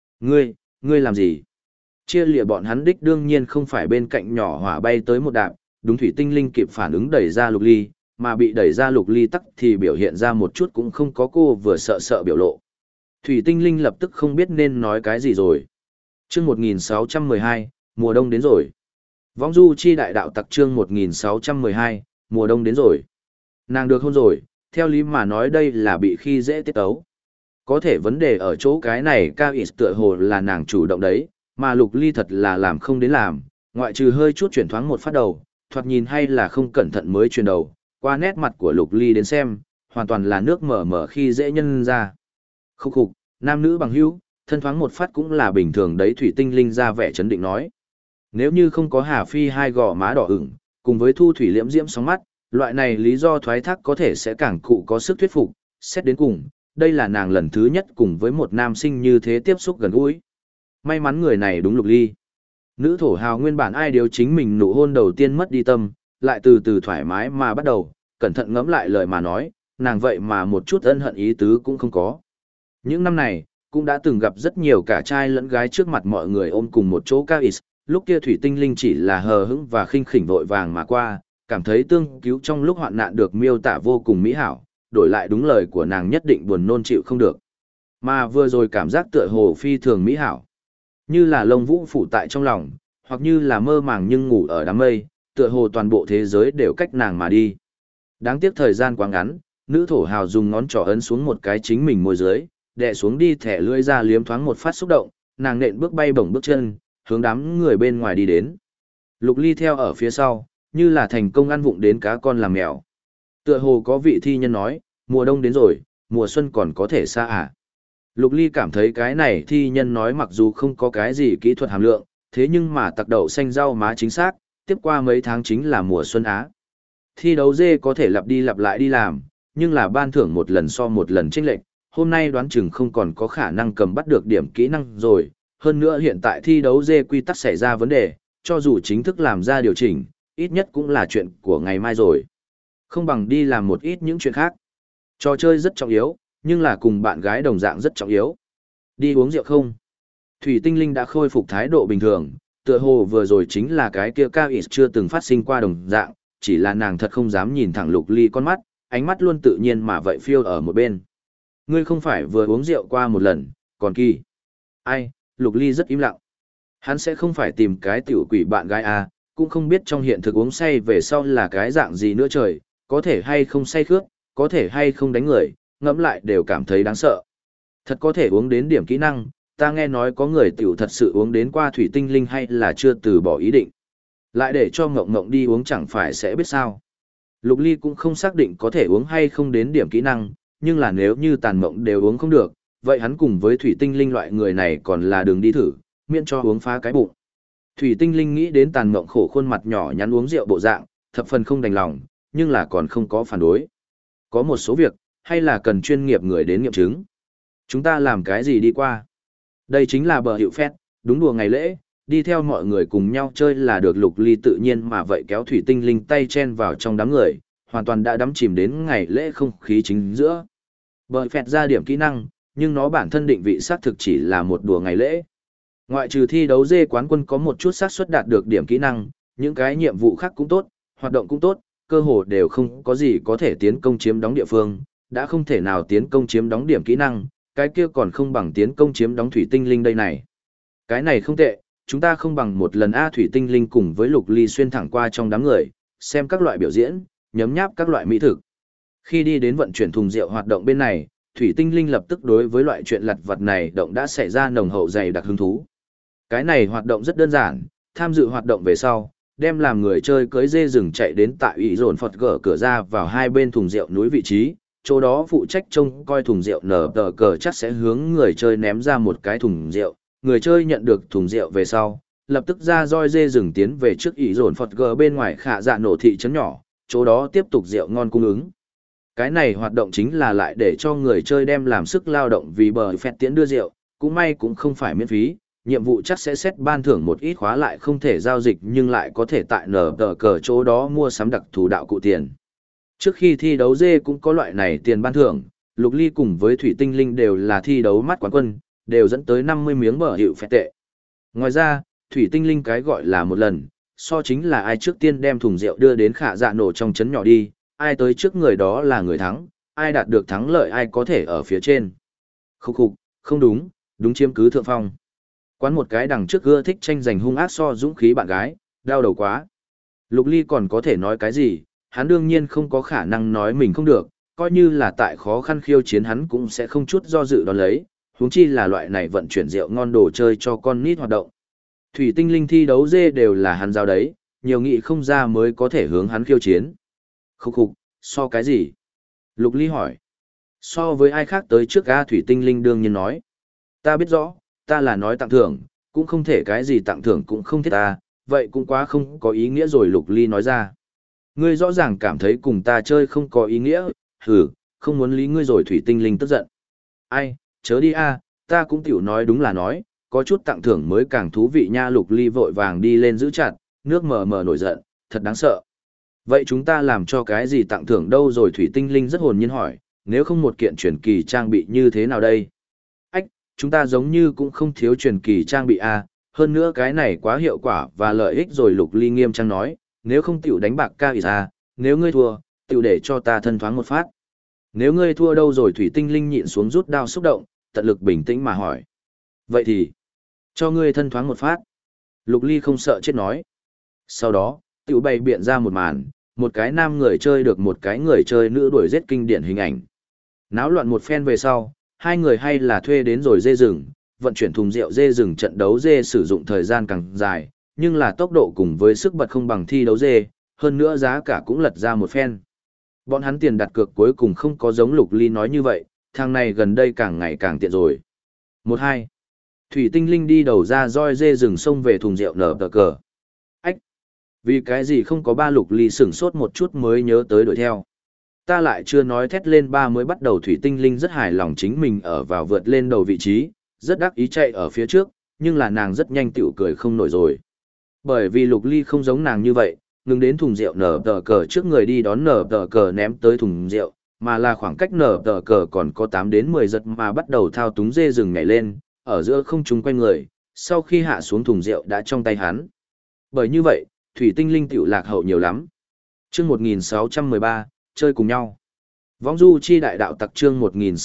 Ngươi làm gì? Chia lìa bọn hắn đích đương nhiên không phải bên cạnh nhỏ hỏa bay tới một đạp, đúng Thủy Tinh Linh kịp phản ứng đẩy ra Lục Ly, mà bị đẩy ra Lục Ly tắc thì biểu hiện ra một chút cũng không có cô vừa sợ sợ biểu lộ. Thủy Tinh Linh lập tức không biết nên nói cái gì rồi. Chương 1612, mùa đông đến rồi. Vong du chi đại đạo tặc chương 1612, mùa đông đến rồi. Nàng được hôn rồi, theo lý mà nói đây là bị khi dễ tiết tấu. Có thể vấn đề ở chỗ cái này cao ít tựa hồ là nàng chủ động đấy, mà Lục Ly thật là làm không đến làm, ngoại trừ hơi chút chuyển thoáng một phát đầu, thoạt nhìn hay là không cẩn thận mới chuyển đầu, qua nét mặt của Lục Ly đến xem, hoàn toàn là nước mở mở khi dễ nhân ra. Khúc khục, nam nữ bằng hữu, thân thoáng một phát cũng là bình thường đấy. Thủy Tinh Linh ra vẻ chấn định nói. Nếu như không có Hà Phi hai gò má đỏ ửng, cùng với Thu Thủy liễm diễm sóng mắt, loại này lý do thoái thác có thể sẽ càng cụ có sức thuyết phục, xét đến cùng, đây là nàng lần thứ nhất cùng với một nam sinh như thế tiếp xúc gần gũi. May mắn người này đúng Lục Ly. Nữ thổ hào nguyên bản ai điều chính mình nụ hôn đầu tiên mất đi tâm, lại từ từ thoải mái mà bắt đầu, cẩn thận ngẫm lại lời mà nói, nàng vậy mà một chút ân hận ý tứ cũng không có. Những năm này, cũng đã từng gặp rất nhiều cả trai lẫn gái trước mặt mọi người ôm cùng một chỗ cao is, lúc kia Thủy Tinh Linh chỉ là hờ hững và khinh khỉnh vội vàng mà qua, cảm thấy tương cứu trong lúc hoạn nạn được miêu tả vô cùng mỹ hảo, đổi lại đúng lời của nàng nhất định buồn nôn chịu không được. Mà vừa rồi cảm giác tựa hồ phi thường mỹ hảo, như là lông vũ phủ tại trong lòng, hoặc như là mơ màng nhưng ngủ ở đám mây, tựa hồ toàn bộ thế giới đều cách nàng mà đi. Đáng tiếc thời gian quá ngắn, nữ thổ hào dùng ngón trỏ ấn xuống một cái chính mình môi dưới, đè xuống đi thẻ lưỡi ra liếm thoáng một phát xúc động, nàng nện bước bay bổng bước chân, hướng đám người bên ngoài đi đến. Lục Ly theo ở phía sau, như là thành công ăn vụng đến cá con làm mèo. Tựa hồ có vị thi nhân nói, mùa đông đến rồi, mùa xuân còn có thể xa à. Lục Ly cảm thấy cái này thi nhân nói mặc dù không có cái gì kỹ thuật hàm lượng, thế nhưng mà tặc đậu xanh rau má chính xác, tiếp qua mấy tháng chính là mùa xuân Á. Thi đấu dê có thể lặp đi lặp lại đi làm, nhưng là ban thưởng một lần so một lần chênh lệch, hôm nay đoán chừng không còn có khả năng cầm bắt được điểm kỹ năng rồi, hơn nữa hiện tại thi đấu dê quy tắc xảy ra vấn đề, cho dù chính thức làm ra điều chỉnh, ít nhất cũng là chuyện của ngày mai rồi. Không bằng đi làm một ít những chuyện khác. Trò chơi rất trọng yếu, nhưng là cùng bạn gái đồng dạng rất trọng yếu. Đi uống rượu không? Thủy Tinh Linh đã khôi phục thái độ bình thường, tựa hồ vừa rồi chính là cái kia cao ít chưa từng phát sinh qua đồng dạng, chỉ là nàng thật không dám nhìn thẳng Lục Ly con mắt, ánh mắt luôn tự nhiên mà vậy phiêu ở một bên. Ngươi không phải vừa uống rượu qua một lần, còn kỳ. Ai, Lục Ly rất im lặng. Hắn sẽ không phải tìm cái tiểu quỷ bạn gái à, cũng không biết trong hiện thực uống say về sau là cái dạng gì nữa trời, có thể hay không say khướt, có thể hay không đánh người, ngẫm lại đều cảm thấy đáng sợ. Thật có thể uống đến điểm kỹ năng, ta nghe nói có người tiểu thật sự uống đến qua Thủy Tinh Linh hay là chưa từ bỏ ý định. Lại để cho Ngộng Ngộng đi uống chẳng phải sẽ biết sao. Lục Ly cũng không xác định có thể uống hay không đến điểm kỹ năng, nhưng là nếu như Tàn Mộng đều uống không được, vậy hắn cùng với Thủy Tinh Linh loại người này còn là đường đi thử, miễn cho uống phá cái bụng. Thủy Tinh Linh nghĩ đến Tàn Mộng khổ khuôn mặt nhỏ nhắn uống rượu bộ dạng, thập phần không đành lòng, nhưng là còn không có phản đối. Có một số việc, hay là cần chuyên nghiệp người đến nghiệm chứng. Chúng ta làm cái gì đi qua? Đây chính là bờ hiệu phét, đúng đùa ngày lễ, đi theo mọi người cùng nhau chơi là được. Lục Ly tự nhiên mà vậy kéo Thủy Tinh Linh tay chen vào trong đám người, hoàn toàn đã đắm chìm đến ngày lễ không khí chính giữa. Bờ phẹt ra điểm kỹ năng, nhưng nó bản thân định vị xác thực chỉ là một đùa ngày lễ. Ngoại trừ thi đấu dê quán quân có một chút xác suất đạt được điểm kỹ năng, những cái nhiệm vụ khác cũng tốt, hoạt động cũng tốt, cơ hồ đều không có gì có thể tiến công chiếm đóng địa phương, đã không thể nào tiến công chiếm đóng điểm kỹ năng, cái kia còn không bằng tiến công chiếm đóng Thủy Tinh Linh đây này. Cái này không tệ, chúng ta không bằng một lần Thủy Tinh Linh cùng với Lục Ly xuyên thẳng qua trong đám người, xem các loại biểu diễn, nhấm nháp các loại mỹ thực. Khi đi đến vận chuyển thùng rượu hoạt động bên này, Thủy Tinh Linh lập tức đối với loại chuyện lặt vặt này động đã xảy ra nồng hậu dày đặc hứng thú. Cái này hoạt động rất đơn giản, tham dự hoạt động về sau, đem làm người chơi cưới dê rừng chạy đến tại ủy dồn Phật gỡ cửa ra vào hai bên thùng rượu núi vị trí, chỗ đó phụ trách trông coi thùng rượu nở tờ cờ chắc sẽ hướng người chơi ném ra một cái thùng rượu, người chơi nhận được thùng rượu về sau, lập tức ra roi dê rừng tiến về trước ủy dồn Phật gỡ bên ngoài khả dạ nổ thị trấn nhỏ, chỗ đó tiếp tục rượu ngon cung ứng. Cái này hoạt động chính là lại để cho người chơi đem làm sức lao động vì bờ phẹt tiễn đưa rượu, cũng may cũng không phải miễn phí, nhiệm vụ chắc sẽ xét ban thưởng một ít khóa lại không thể giao dịch nhưng lại có thể tại nở tờ cờ chỗ đó mua sắm đặc thù đạo cụ tiền. Trước khi thi đấu dê cũng có loại này tiền ban thưởng, Lục Ly cùng với Thủy Tinh Linh đều là thi đấu mắt quán quân, đều dẫn tới 50 miếng bờ hiệu phẹt tệ. Ngoài ra, Thủy Tinh Linh cái gọi là một lần, so chính là ai trước tiên đem thùng rượu đưa đến khả dạ nổ trong trấn nhỏ đi, ai tới trước người đó là người thắng, ai đạt được thắng lợi ai có thể ở phía trên. Khúc khục, không đúng, đúng chiếm cứ thượng phong. Quán một cái đằng trước ưa thích tranh giành hung ác so dũng khí bạn gái, đau đầu quá. Lục Ly còn có thể nói cái gì, hắn đương nhiên không có khả năng nói mình không được, coi như là tại khó khăn khiêu chiến hắn cũng sẽ không chút do dự đón lấy, huống chi là loại này vận chuyển rượu ngon đồ chơi cho con nít hoạt động. Thủy tinh linh thi đấu dê đều là hắn giao đấy, nhiều nghị không ra mới có thể hướng hắn khiêu chiến. Khúc khục, so cái gì? Lục Ly hỏi. So với ai khác tới trước A Thủy tinh linh đương nhiên nói. Ta biết rõ, ta là nói tặng thưởng, cũng không thể cái gì tặng thưởng cũng không thiết ta, vậy cũng quá không có ý nghĩa rồi Lục Ly nói ra. Ngươi rõ ràng cảm thấy cùng ta chơi không có ý nghĩa, hừ, không muốn lý ngươi rồi Thủy tinh linh tức giận. Ai, chớ đi a, ta cũng tiểu nói đúng là nói, có chút tặng thưởng mới càng thú vị nha. Lục Ly vội vàng đi lên giữ chặt, nước mờ mờ nổi giận, thật đáng sợ. Vậy chúng ta làm cho cái gì tặng thưởng đâu rồi Thủy tinh linh rất hồn nhiên hỏi, nếu không một kiện truyền kỳ trang bị như thế nào đây? Ách, chúng ta giống như cũng không thiếu truyền kỳ trang bị a, hơn nữa cái này quá hiệu quả và lợi ích rồi Lục Ly nghiêm trang nói, nếu không tiểu đánh bạc ca ít ra, nếu ngươi thua, tiểu để cho ta thân thoáng một phát. Nếu ngươi thua đâu rồi Thủy tinh linh nhịn xuống rút đao xúc động, tận lực bình tĩnh mà hỏi. Vậy thì, cho ngươi thân thoáng một phát. Lục Ly không sợ chết nói. Sau đó, tiểu bày biện ra một màn, một cái nam người chơi được một cái người chơi nữ đuổi giết kinh điển hình ảnh. Náo loạn một phen về sau, hai người hay là thuê đến rồi dê rừng, vận chuyển thùng rượu dê rừng trận đấu dê sử dụng thời gian càng dài, nhưng là tốc độ cùng với sức bật không bằng thi đấu dê, hơn nữa giá cả cũng lật ra một phen. Bọn hắn tiền đặt cược cuối cùng không có giống Lục Ly nói như vậy, thằng này gần đây càng ngày càng tiện rồi. 1-2. Thủy tinh linh đi đầu ra roi dê rừng sông về thùng rượu nở tờ cờ. Ách! Vì cái gì không có ba Lục Ly sửng sốt một chút mới nhớ tới đuổi theo. Ta lại chưa nói thét lên ba mới bắt đầu Thủy tinh linh rất hài lòng chính mình ở vào vượt lên đầu vị trí, rất đắc ý chạy ở phía trước, nhưng là nàng rất nhanh tiểu cười không nổi rồi. Bởi vì Lục Ly không giống nàng như vậy, ngừng đến thùng rượu nở tờ cờ trước người đi đón nở tờ cờ ném tới thùng rượu, mà là khoảng cách nở tờ cờ còn có 8 đến 10 giật mà bắt đầu thao túng dê rừng nhảy lên, ở giữa không trung quanh người, sau khi hạ xuống thùng rượu đã trong tay hắn. Bởi như vậy, Thủy tinh linh tiểu lạc hậu nhiều lắm. Chương 1613, chơi cùng nhau. Võng du chi đại đạo tặc chương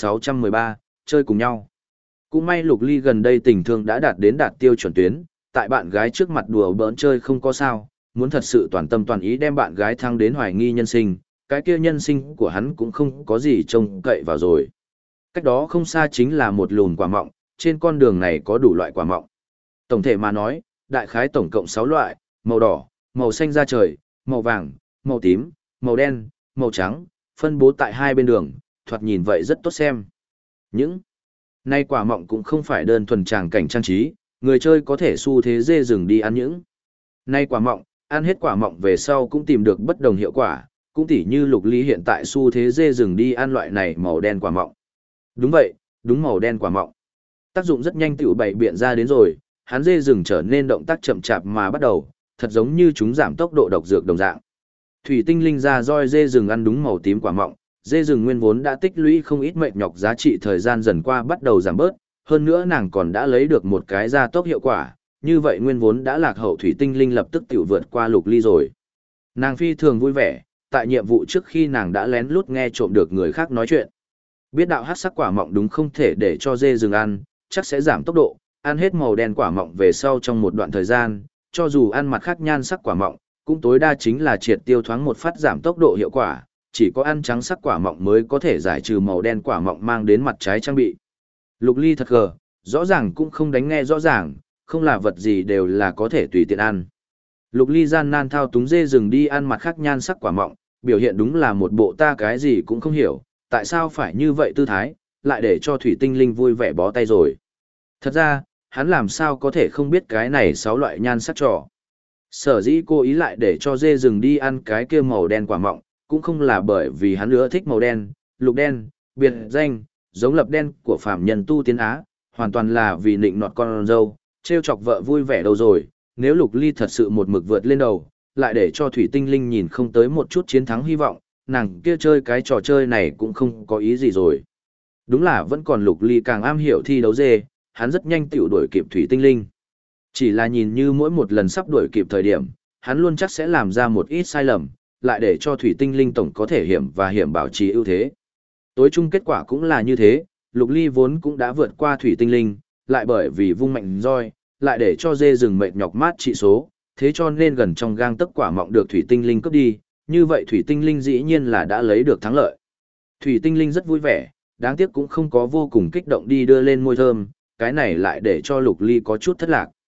1613, chơi cùng nhau. Cũng may Lục Ly gần đây tình thương đã đạt tiêu chuẩn tuyến, tại bạn gái trước mặt đùa bỡn chơi không có sao, muốn thật sự toàn tâm toàn ý đem bạn gái thăng đến hoài nghi nhân sinh, cái kia nhân sinh của hắn cũng không có gì trông cậy vào rồi. Cách đó không xa chính là một lùn quả mọng, trên con đường này có đủ loại quả mọng. Tổng thể mà nói, đại khái tổng cộng 6 loại, màu đỏ, màu xanh da trời, màu vàng, màu tím, màu đen, màu trắng, phân bố tại hai bên đường, thoạt nhìn vậy rất tốt xem. Những nay quả mọng cũng không phải đơn thuần tràng cảnh trang trí, người chơi có thể xu thế dê rừng đi ăn những nay quả mọng, ăn hết quả mọng về sau cũng tìm được bất đồng hiệu quả, cũng tỉ như Lục Ly hiện tại xu thế dê rừng đi ăn loại này màu đen quả mọng. Đúng vậy, đúng màu đen quả mọng. Tác dụng rất nhanh tựu bày biện ra đến rồi, hắn dê rừng trở nên động tác chậm chạp mà bắt đầu, thật giống như chúng giảm tốc độ độc dược đồng dạng. Thủy tinh linh ra roi dê rừng ăn đúng màu tím quả mọng, dê rừng nguyên vốn đã tích lũy không ít mệt nhọc giá trị thời gian dần qua bắt đầu giảm bớt, hơn nữa nàng còn đã lấy được một cái gia tốc hiệu quả, như vậy nguyên vốn đã lạc hậu thủy tinh linh lập tức tiểu vượt qua Lục Ly rồi. Nàng phi thường vui vẻ, tại nhiệm vụ trước khi nàng đã lén lút nghe trộm được người khác nói chuyện. Biết đạo hắc sắc quả mọng đúng không thể để cho dê rừng ăn, chắc sẽ giảm tốc độ, ăn hết màu đen quả mọng về sau trong một đoạn thời gian, cho dù ăn mặt khác nhan sắc quả mọng, cũng tối đa chính là triệt tiêu thoáng một phát giảm tốc độ hiệu quả, chỉ có ăn trắng sắc quả mọng mới có thể giải trừ màu đen quả mọng mang đến mặt trái trang bị. Lục Ly thật gờ, rõ ràng cũng không đánh nghe rõ ràng, không là vật gì đều là có thể tùy tiện ăn. Lục Ly gian nan thao túng dê rừng đi ăn mặt khác nhan sắc quả mọng, biểu hiện đúng là một bộ ta cái gì cũng không hiểu, tại sao phải như vậy tư thái, lại để cho thủy tinh linh vui vẻ bó tay rồi. Thật ra, hắn làm sao có thể không biết cái này 6 loại nhan sắc trò. Sở dĩ cô ý lại để cho dê rừng đi ăn cái kia màu đen quả mọng, cũng không là bởi vì hắn ưa thích màu đen, lục đen, biệt danh, giống lập đen của phạm nhân tu tiên Á, hoàn toàn là vì nịnh nọt con dâu, trêu chọc vợ vui vẻ đâu rồi. Nếu Lục Ly thật sự một mực vượt lên đầu, lại để cho thủy tinh linh nhìn không tới một chút chiến thắng hy vọng, nàng kia chơi cái trò chơi này cũng không có ý gì rồi. Đúng là vẫn còn Lục Ly càng am hiểu thi đấu dê, hắn rất nhanh tiểu đuổi kịp thủy tinh linh. Chỉ là nhìn như mỗi một lần sắp đuổi kịp thời điểm, hắn luôn chắc sẽ làm ra một ít sai lầm, lại để cho thủy tinh linh tổng có thể hiểm bảo trì ưu thế. Tối chung kết quả cũng là như thế, Lục Ly vốn cũng đã vượt qua thủy tinh linh, lại bởi vì vung mạnh roi, lại để cho dê rừng mệt nhọc mát trị số, thế cho nên gần trong gang tấc quả mọng được thủy tinh linh cướp đi, như vậy thủy tinh linh dĩ nhiên là đã lấy được thắng lợi. Thủy tinh linh rất vui vẻ, đáng tiếc cũng không có vô cùng kích động đi đưa lên môi thơm, cái này lại để cho Lục Ly có chút thất lạc.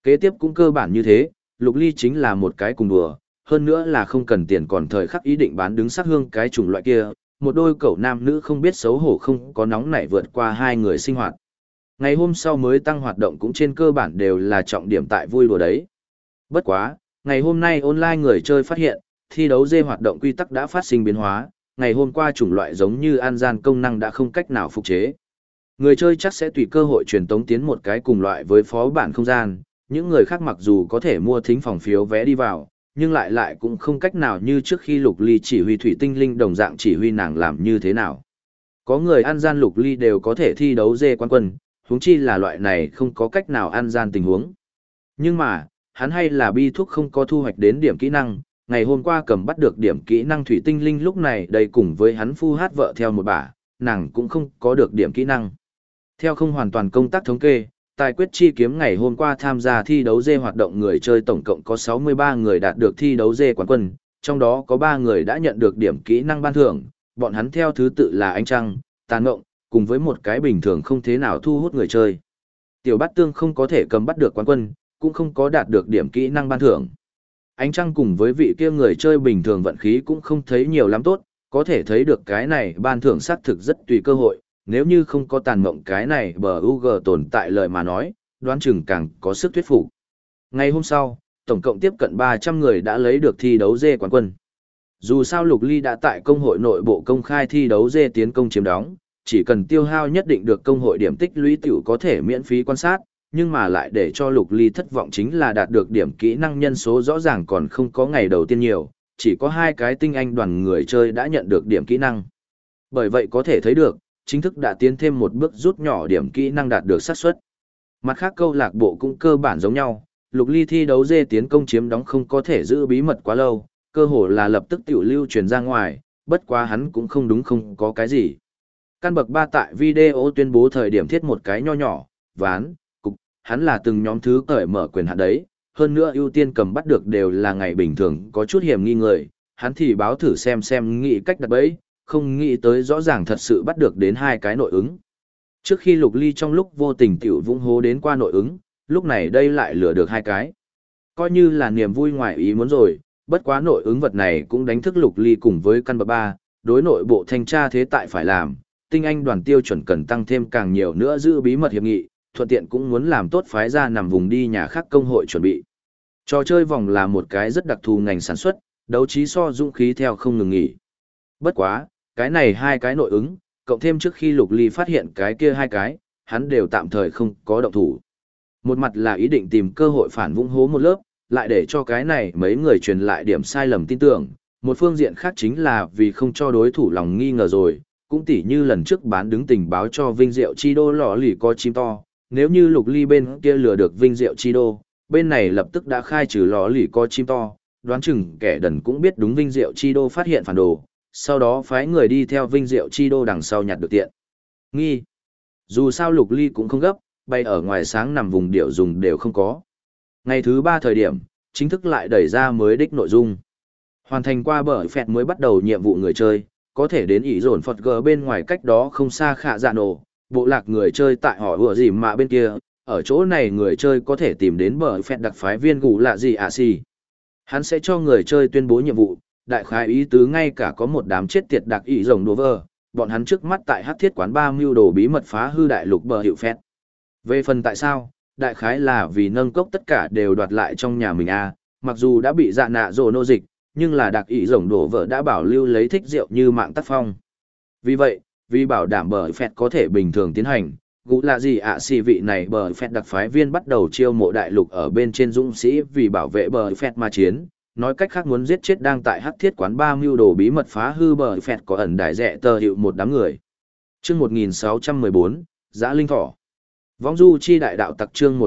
Kế tiếp cũng cơ bản như thế, Lục Ly chính là một cái cùng đùa, hơn nữa là không cần tiền còn thời khắc ý định bán đứng sắc hương cái chủng loại kia, một đôi cậu nam nữ không biết xấu hổ không có nóng nảy vượt qua hai người sinh hoạt. Ngày hôm sau mới tăng hoạt động cũng trên cơ bản đều là trọng điểm tại vui đùa đấy. Bất quá, ngày hôm nay online người chơi phát hiện, thi đấu dê hoạt động quy tắc đã phát sinh biến hóa, ngày hôm qua chủng loại giống như an gian công năng đã không cách nào phục chế. Người chơi chắc sẽ tùy cơ hội truyền tống tiến một cái cùng loại với phó bản không gian, những người khác mặc dù có thể mua thính phòng phiếu vé đi vào, nhưng lại cũng không cách nào như trước khi Lục Ly chỉ huy thủy tinh linh đồng dạng chỉ huy nàng làm như thế nào. Có người an gian Lục Ly đều có thể thi đấu dê quán quân, huống chi là loại này không có cách nào an gian tình huống. Nhưng mà, hắn hay là bi thuốc không có thu hoạch đến điểm kỹ năng, ngày hôm qua cầm bắt được điểm kỹ năng thủy tinh linh lúc này đây cùng với hắn phu hát vợ theo một bả, nàng cũng không có được điểm kỹ năng. Theo không hoàn toàn công tác thống kê, tài quyết chi kiếm ngày hôm qua tham gia thi đấu dê hoạt động người chơi tổng cộng có 63 người đạt được thi đấu dê quán quân, trong đó có 3 người đã nhận được điểm kỹ năng ban thưởng, bọn hắn theo thứ tự là Ánh Trăng, Tàn Ngộng, cùng với một cái bình thường không thế nào thu hút người chơi. Tiểu Bát Tương không có thể cầm bắt được quán quân, cũng không có đạt được điểm kỹ năng ban thưởng. Ánh Trăng cùng với vị kia người chơi bình thường vận khí cũng không thấy nhiều lắm tốt, có thể thấy được cái này ban thưởng xác thực rất tùy cơ hội, nếu như không có Tàn Mộng cái này BUG tồn tại lời mà nói, đoán chừng càng có sức thuyết phục. Ngày hôm sau, tổng cộng tiếp cận 300 người đã lấy được thi đấu dê quán quân. Dù sao Lục Ly đã tại công hội nội bộ công khai thi đấu dê tiến công chiếm đóng, chỉ cần tiêu hao nhất định được công hội điểm tích lũy tiểu có thể miễn phí quan sát, nhưng mà lại để cho Lục Ly thất vọng chính là đạt được điểm kỹ năng nhân số rõ ràng còn không có ngày đầu tiên nhiều, chỉ có 2 cái tinh anh đoàn người chơi đã nhận được điểm kỹ năng. Bởi vậy có thể thấy được, chính thức đã tiến thêm một bước rút nhỏ điểm kỹ năng đạt được xác suất. Mặt khác câu lạc bộ cũng cơ bản giống nhau, Lục Ly thi đấu dê tiến công chiếm đóng không có thể giữ bí mật quá lâu, cơ hồ là lập tức tiểu lưu truyền ra ngoài, bất quá hắn cũng không đúng không có cái gì. Căn bậc 3 tại video tuyên bố thời điểm thiết một cái nho nhỏ, ván, cục, hắn là từng nhóm thứ cởi mở quyền hạn đấy, hơn nữa ưu tiên cầm bắt được đều là ngày bình thường có chút hiểm nghi người, hắn thì báo thử xem nghĩ cách đặt bẫy, không nghĩ tới rõ ràng thật sự bắt được đến 2 cái nội ứng. Trước khi Lục Ly trong lúc vô tình tiểu vung hố đến qua nội ứng, lúc này đây lại lừa được 2 cái. Coi như là niềm vui ngoài ý muốn rồi, bất quá nội ứng vật này cũng đánh thức Lục Ly cùng với căn bậc 3, đối nội bộ thanh tra thế tại phải làm, tinh anh đoàn tiêu chuẩn cần tăng thêm càng nhiều nữa giữ bí mật hiệp nghị, thuận tiện cũng muốn làm tốt phái ra nằm vùng đi nhà khác công hội chuẩn bị. Trò chơi vòng là một cái rất đặc thù ngành sản xuất, đấu trí so dũng khí theo không ngừng nghỉ. Bất quá, cái này 2 cái nội ứng, cộng thêm trước khi Lục Ly phát hiện cái kia 2 cái, hắn đều tạm thời không có động thủ. Một mặt là ý định tìm cơ hội phản vung hố một lớp, lại để cho cái này mấy người truyền lại điểm sai lầm tin tưởng, một phương diện khác chính là vì không cho đối thủ lòng nghi ngờ rồi, cũng tỉ như lần trước bán đứng tình báo cho Vinh Diệu Chi Đô lọ lì có chim to, nếu như Lục Ly bên kia lừa được Vinh Diệu Chi Đô, bên này lập tức đã khai trừ lọ lì có chim to, đoán chừng kẻ đần cũng biết đúng Vinh Diệu Chi Đô phát hiện phản đồ, sau đó phái người đi theo Vinh Diệu Chi Đô đằng sau nhặt được tiện nghi. Dù sao Lục Ly cũng không gấp, bay ở ngoài sáng nằm vùng điệu dùng đều không có. Ngày thứ 3 thời điểm, chính thức lại đẩy ra mới đích nội dung. Hoàn thành qua bởi phẹt mới bắt đầu nhiệm vụ người chơi, có thể đến ỷ dồn Phật G bên ngoài cách đó không xa Khả Dạ Nổ, bộ lạc người chơi tại họ vừa gì mà bên kia, ở chỗ này người chơi có thể tìm đến bởi phẹt đặc phái viên gù lạ gì à xì. Hắn sẽ cho người chơi tuyên bố nhiệm vụ, đại khái ý tứ ngay cả có một đám chết tiệt đặc ỷ rồng đồ vơ, bọn hắn trước mắt tại hắc thiết quán 3 mưu đồ bí mật phá hư đại lục bờ hiệu phẹt. Về phần tại sao, đại khái là vì nâng cốc tất cả đều đoạt lại trong nhà mình mặc dù đã bị dạ nạ rồ nô dịch, nhưng là đặc ý rồng đổ vợ đã bảo lưu lấy thích rượu như mạng tác phong. Vì vậy, vì bảo đảm bờ phẹt có thể bình thường tiến hành, gũ là gì xì vị này bờ phẹt đặc phái viên bắt đầu chiêu mộ đại lục ở bên trên dũng sĩ vì bảo vệ bờ phẹt mà chiến, nói cách khác muốn giết chết đang tại hắc thiết quán 3 mưu đồ bí mật phá hư bờ phẹt có ẩn đại rẻ tờ hiệu một đám người. Chương 1614, Dã Linh Thỏ. Vong du chi đại đạo tặc chương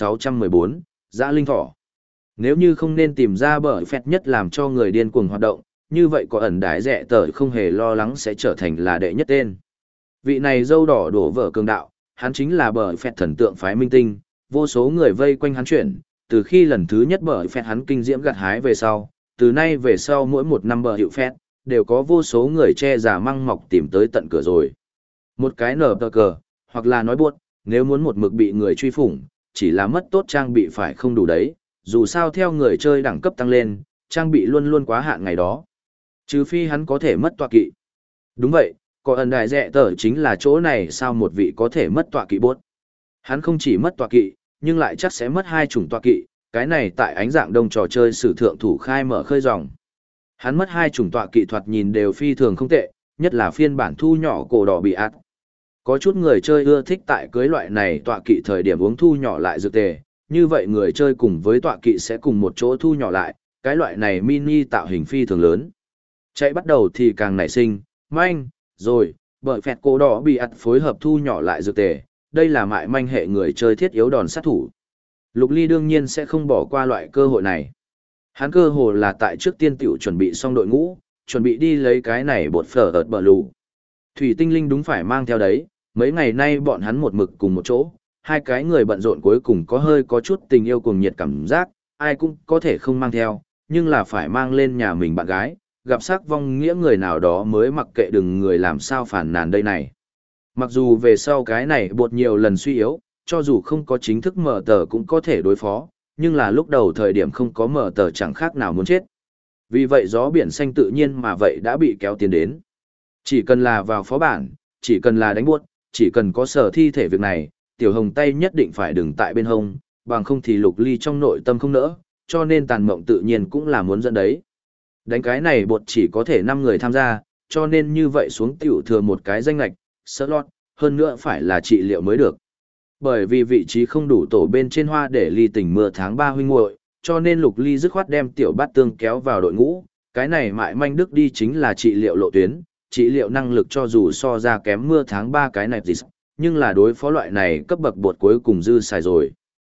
1614, Dã Linh Thỏ. Nếu như không nên tìm ra bờ phẹt nhất làm cho người điên cuồng hoạt động, như vậy có ẩn đái rẻ tờ không hề lo lắng sẽ trở thành là đệ nhất tên. Vị này dâu đỏ đổ vỡ cường đạo, hắn chính là bờ phẹt thần tượng phái minh tinh, vô số người vây quanh hắn chuyển, từ khi lần thứ nhất bờ phẹt hắn kinh diễm gặt hái về sau, từ nay về sau mỗi một năm bờ hiệu phẹt, đều có vô số người che giả măng mọc tìm tới tận cửa rồi. Một cái nở tờ cờ, hoặc là nói buốt, nếu muốn một mực bị người truy phủng, chỉ là mất tốt trang bị phải không đủ đấy, dù sao theo người chơi đẳng cấp tăng lên, trang bị luôn luôn quá hạn ngày đó. Trừ phi hắn có thể mất tọa kỵ. Đúng vậy, có ẩn đại rẻ tở chính là chỗ này sao một vị có thể mất tọa kỵ bốt. Hắn không chỉ mất tọa kỵ, nhưng lại chắc sẽ mất hai chủng tọa kỵ, cái này tại ánh dạng đông trò chơi sử thượng thủ khai mở khơi dòng. Hắn mất hai chủng tọa kỵ thuật nhìn đều phi thường không tệ, nhất là phiên bản thu nhỏ cổ đỏ bị ạt. Có chút người chơi ưa thích tại cưới loại này tọa kỵ thời điểm uống thu nhỏ lại dược tề, như vậy người chơi cùng với tọa kỵ sẽ cùng một chỗ thu nhỏ lại, cái loại này mini tạo hình phi thường lớn. Chạy bắt đầu thì càng nảy sinh, manh, rồi, bởi phẹt cổ đỏ bị ạt phối hợp thu nhỏ lại dược tề, đây là mại manh hệ người chơi thiết yếu đòn sát thủ. Lục Ly đương nhiên sẽ không bỏ qua loại cơ hội này. Hắn cơ hồ là tại trước tiên tiểu chuẩn bị xong đội ngũ, chuẩn bị đi lấy cái này bột phở ợt bờ lù. Thủy tinh linh đúng phải mang theo đấy, mấy ngày nay bọn hắn một mực cùng một chỗ, hai cái người bận rộn cuối cùng có chút tình yêu cuồng nhiệt cảm giác, ai cũng có thể không mang theo, nhưng là phải mang lên nhà mình bạn gái, gặp sắc vong nghĩa người nào đó mới mặc kệ đừng người làm sao phản nàn đây này. Mặc dù về sau cái này bột nhiều lần suy yếu, cho dù không có chính thức mở tờ cũng có thể đối phó, nhưng là lúc đầu thời điểm không có mở tờ chẳng khác nào muốn chết. Vì vậy gió biển xanh tự nhiên mà vậy đã bị kéo tiến đến. Chỉ cần là vào phó bản, chỉ cần là đánh buốt, chỉ cần có sở thi thể việc này, tiểu hồng tay nhất định phải đứng tại bên hông, bằng không thì Lục Ly trong nội tâm không nỡ, cho nên tàn mộng tự nhiên cũng là muốn dẫn đấy. Đánh cái này bột chỉ có thể 5 người tham gia, cho nên như vậy xuống tiểu thừa một cái danh lạch, slot, hơn nữa phải là trị liệu mới được. Bởi vì vị trí không đủ tổ bên trên hoa để Ly tỉnh mưa tháng 3 huynh muội, cho nên Lục Ly dứt khoát đem tiểu bát tương kéo vào đội ngũ, cái này mại manh đức đi chính là trị liệu lộ tuyến, trị liệu năng lực cho dù so ra kém mưa tháng 3 cái này gì, nhưng là đối phó loại này cấp bậc bột cuối cùng dư xài rồi.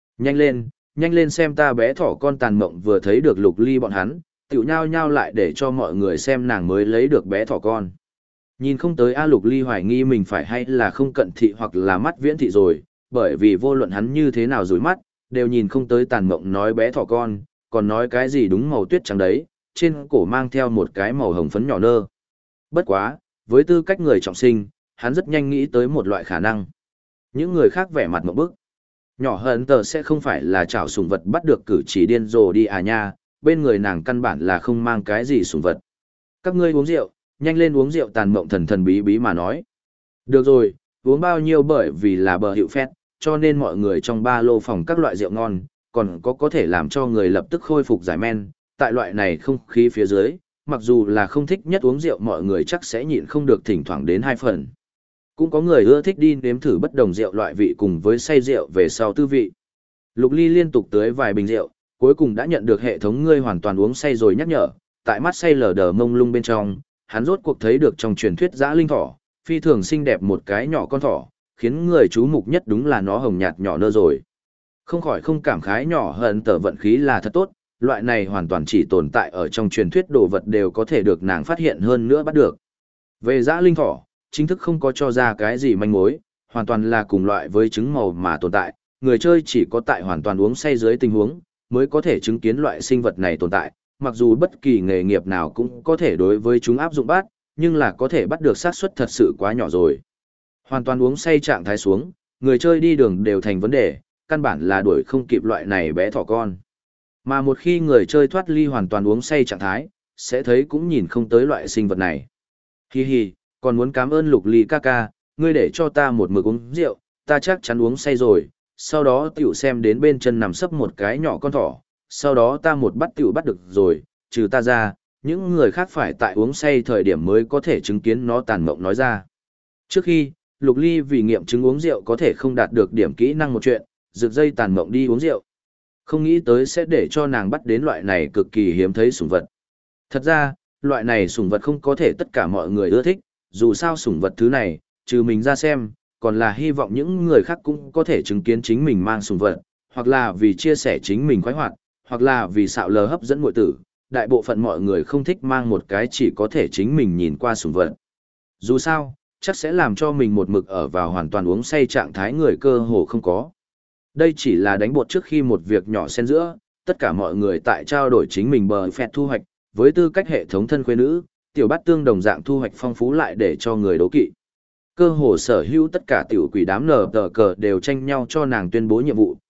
Nhanh lên xem ta bé thỏ con tàn mộng vừa thấy được Lục Ly bọn hắn, tiểu nhao nhao lại để cho mọi người xem nàng mới lấy được bé thỏ con. Nhìn không tới A Lục Ly hoài nghi mình phải hay là không cận thị hoặc là mắt viễn thị rồi, bởi vì vô luận hắn như thế nào rủi mắt, đều nhìn không tới tàn mộng nói bé thỏ con, còn nói cái gì đúng màu tuyết trắng đấy, trên cổ mang theo một cái màu hồng phấn nhỏ nơ. Bất quá, với tư cách người trọng sinh, hắn rất nhanh nghĩ tới một loại khả năng. Những người khác vẻ mặt một bức. Nhỏ hận tờ sẽ không phải là chảo sủng vật bắt được cử chỉ điên rồ đi à nha, bên người nàng căn bản là không mang cái gì sủng vật. Các ngươi uống rượu, nhanh lên uống rượu, tàn mộng thần thần bí bí mà nói. Được rồi, uống bao nhiêu bởi vì là bờ hiệu phét, cho nên mọi người trong ba lô phòng các loại rượu ngon, còn có thể làm cho người lập tức khôi phục giải men, tại loại này không khí phía dưới, mặc dù là không thích nhất uống rượu mọi người chắc sẽ nhịn không được thỉnh thoảng đến 2 phần. Cũng có người ưa thích đi nếm thử bất đồng rượu loại vị cùng với say rượu về sau tư vị. Lục Ly liên tục tưới vài bình rượu, cuối cùng đã nhận được hệ thống ngươi hoàn toàn uống say rồi nhắc nhở, tại mắt say lờ đờ mông lung bên trong, hắn rốt cuộc thấy được trong truyền thuyết dã linh thỏ, phi thường xinh đẹp một cái nhỏ con thỏ, khiến người chú mục nhất đúng là nó hồng nhạt nhỏ nơ rồi. Không khỏi không cảm khái nhỏ hận tờ vận khí là thật tốt, loại này hoàn toàn chỉ tồn tại ở trong truyền thuyết đồ vật đều có thể được nàng phát hiện hơn nữa bắt được. Về dã linh thỏ, chính thức không có cho ra cái gì manh mối, hoàn toàn là cùng loại với trứng màu mà tồn tại, người chơi chỉ có tại hoàn toàn uống say dưới tình huống, mới có thể chứng kiến loại sinh vật này tồn tại, mặc dù bất kỳ nghề nghiệp nào cũng có thể đối với chúng áp dụng bắt, nhưng là có thể bắt được xác suất thật sự quá nhỏ rồi. Hoàn toàn uống say trạng thái xuống, người chơi đi đường đều thành vấn đề, căn bản là đuổi không kịp loại này bé thỏ con. Mà một khi người chơi thoát ly hoàn toàn uống say trạng thái, sẽ thấy cũng nhìn không tới loại sinh vật này. Hi hi, còn muốn cảm ơn Lục Ly ca ca, ngươi để cho ta một mực uống rượu, ta chắc chắn uống say rồi, sau đó tiểu xem đến bên chân nằm sấp một cái nhỏ con thỏ, sau đó ta một bắt tiểu bắt được rồi, trừ ta ra, những người khác phải tại uống say thời điểm mới có thể chứng kiến nó tàn mộng nói ra. Trước khi, Lục Ly vì nghiệm chứng uống rượu có thể không đạt được điểm kỹ năng một chuyện, rực dây tàn mộng đi uống rượu. Không nghĩ tới sẽ để cho nàng bắt đến loại này cực kỳ hiếm thấy sủng vật. Thật ra, loại này sủng vật không có thể tất cả mọi người ưa thích, dù sao sủng vật thứ này, trừ mình ra xem, còn là hy vọng những người khác cũng có thể chứng kiến chính mình mang sủng vật, hoặc là vì chia sẻ chính mình khoái hoạt, hoặc là vì xạo lờ hấp dẫn muội tử. Đại bộ phận mọi người không thích mang một cái chỉ có thể chính mình nhìn qua sủng vật. Dù sao, chắc sẽ làm cho mình một mực ở vào hoàn toàn uống say trạng thái người cơ hồ không có. Đây chỉ là đánh bột trước khi một việc nhỏ xen giữa, tất cả mọi người tại trao đổi chính mình bờ phẹt thu hoạch, với tư cách hệ thống thân khuê nữ, tiểu bát tương đồng dạng thu hoạch phong phú lại để cho người đố kỵ. Cơ hồ sở hữu tất cả tiểu quỷ đám nở tờ cờ đều tranh nhau cho nàng tuyên bố nhiệm vụ,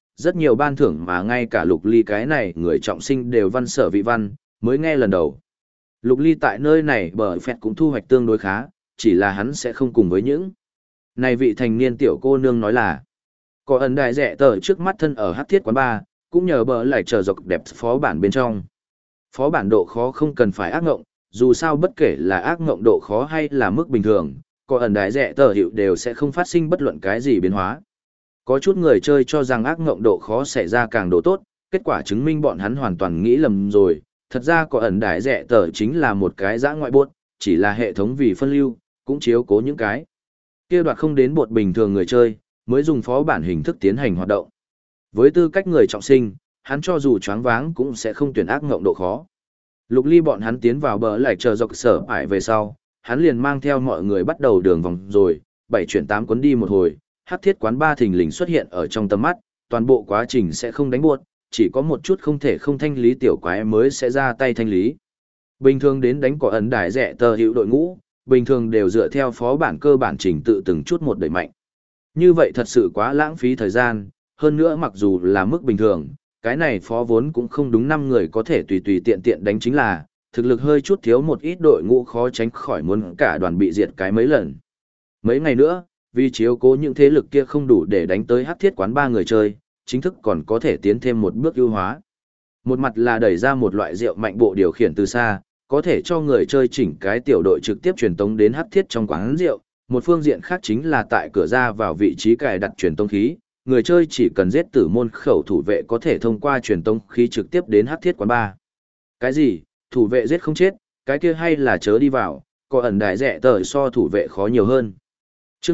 rất nhiều ban thưởng mà ngay cả Lục Ly cái này người trọng sinh đều văn sở vị văn, mới nghe lần đầu. Lục Ly tại nơi này bờ phẹt cũng thu hoạch tương đối khá, chỉ là hắn sẽ không cùng với những. Này vị thành niên tiểu cô nương nói là, có ẩn đại rẻ tờ trước mắt thân ở hắc thiết quán bar, cũng nhờ bờ lại chờ dọc đẹp phó bản bên trong. Phó bản độ khó không cần phải ác ngộng, dù sao bất kể là ác ngộng độ khó hay là mức bình thường, có ẩn đại rẻ tờ hiệu đều sẽ không phát sinh bất luận cái gì biến hóa. Có chút người chơi cho rằng ác ngộng độ khó sẽ ra càng độ tốt, kết quả chứng minh bọn hắn hoàn toàn nghĩ lầm rồi. Thật ra có ẩn đại rẻ tờ chính là một cái dã ngoại bột, chỉ là hệ thống vì phân lưu, cũng chiếu cố những cái kia đoạt không đến bột bình thường người chơi, mới dùng phó bản hình thức tiến hành hoạt động. Với tư cách người trọng sinh, hắn cho dù choáng váng cũng sẽ không tuyển ác ngộng độ khó. Lục Ly bọn hắn tiến vào bờ lại chờ dọc sở ải về sau, hắn liền mang theo mọi người bắt đầu đường vòng rồi, 7 chuyển 8 cuốn đi một hồi, hắc thiết quán ba thình lình xuất hiện ở trong tầm mắt, toàn bộ quá trình sẽ không đánh buột, chỉ có một chút không thể không thanh lý tiểu quái mới sẽ ra tay thanh lý. Bình thường đến đánh cỏ ẩn đài rẻ tờ hữu đội ngũ, bình thường đều dựa theo phó bản cơ bản trình tự từng chút một đẩy mạnh. Như vậy thật sự quá lãng phí thời gian, hơn nữa mặc dù là mức bình thường, cái này phó vốn cũng không đúng 5 người có thể tùy tùy tiện tiện đánh chính là, thực lực hơi chút thiếu một ít đội ngũ khó tránh khỏi muốn cả đoàn bị diệt cái mấy lần. Mấy ngày nữa, vì chiếu cố những thế lực kia không đủ để đánh tới hắc thiết quán 3 người chơi, chính thức còn có thể tiến thêm một bước ưu hóa. Một mặt là đẩy ra một loại rượu mạnh bộ điều khiển từ xa, có thể cho người chơi chỉnh cái tiểu đội trực tiếp truyền tống đến hắc thiết trong quán rượu. Một phương diện khác chính là tại cửa ra vào vị trí cài đặt truyền tống khí, người chơi chỉ cần giết tử môn khẩu thủ vệ có thể thông qua truyền tống khí trực tiếp đến hắc thiết quán 3. Cái gì? Thủ vệ giết không chết, cái kia hay là chớ đi vào, có ẩn đại rẻ tờ so thủ vệ khó nhiều hơn. Chương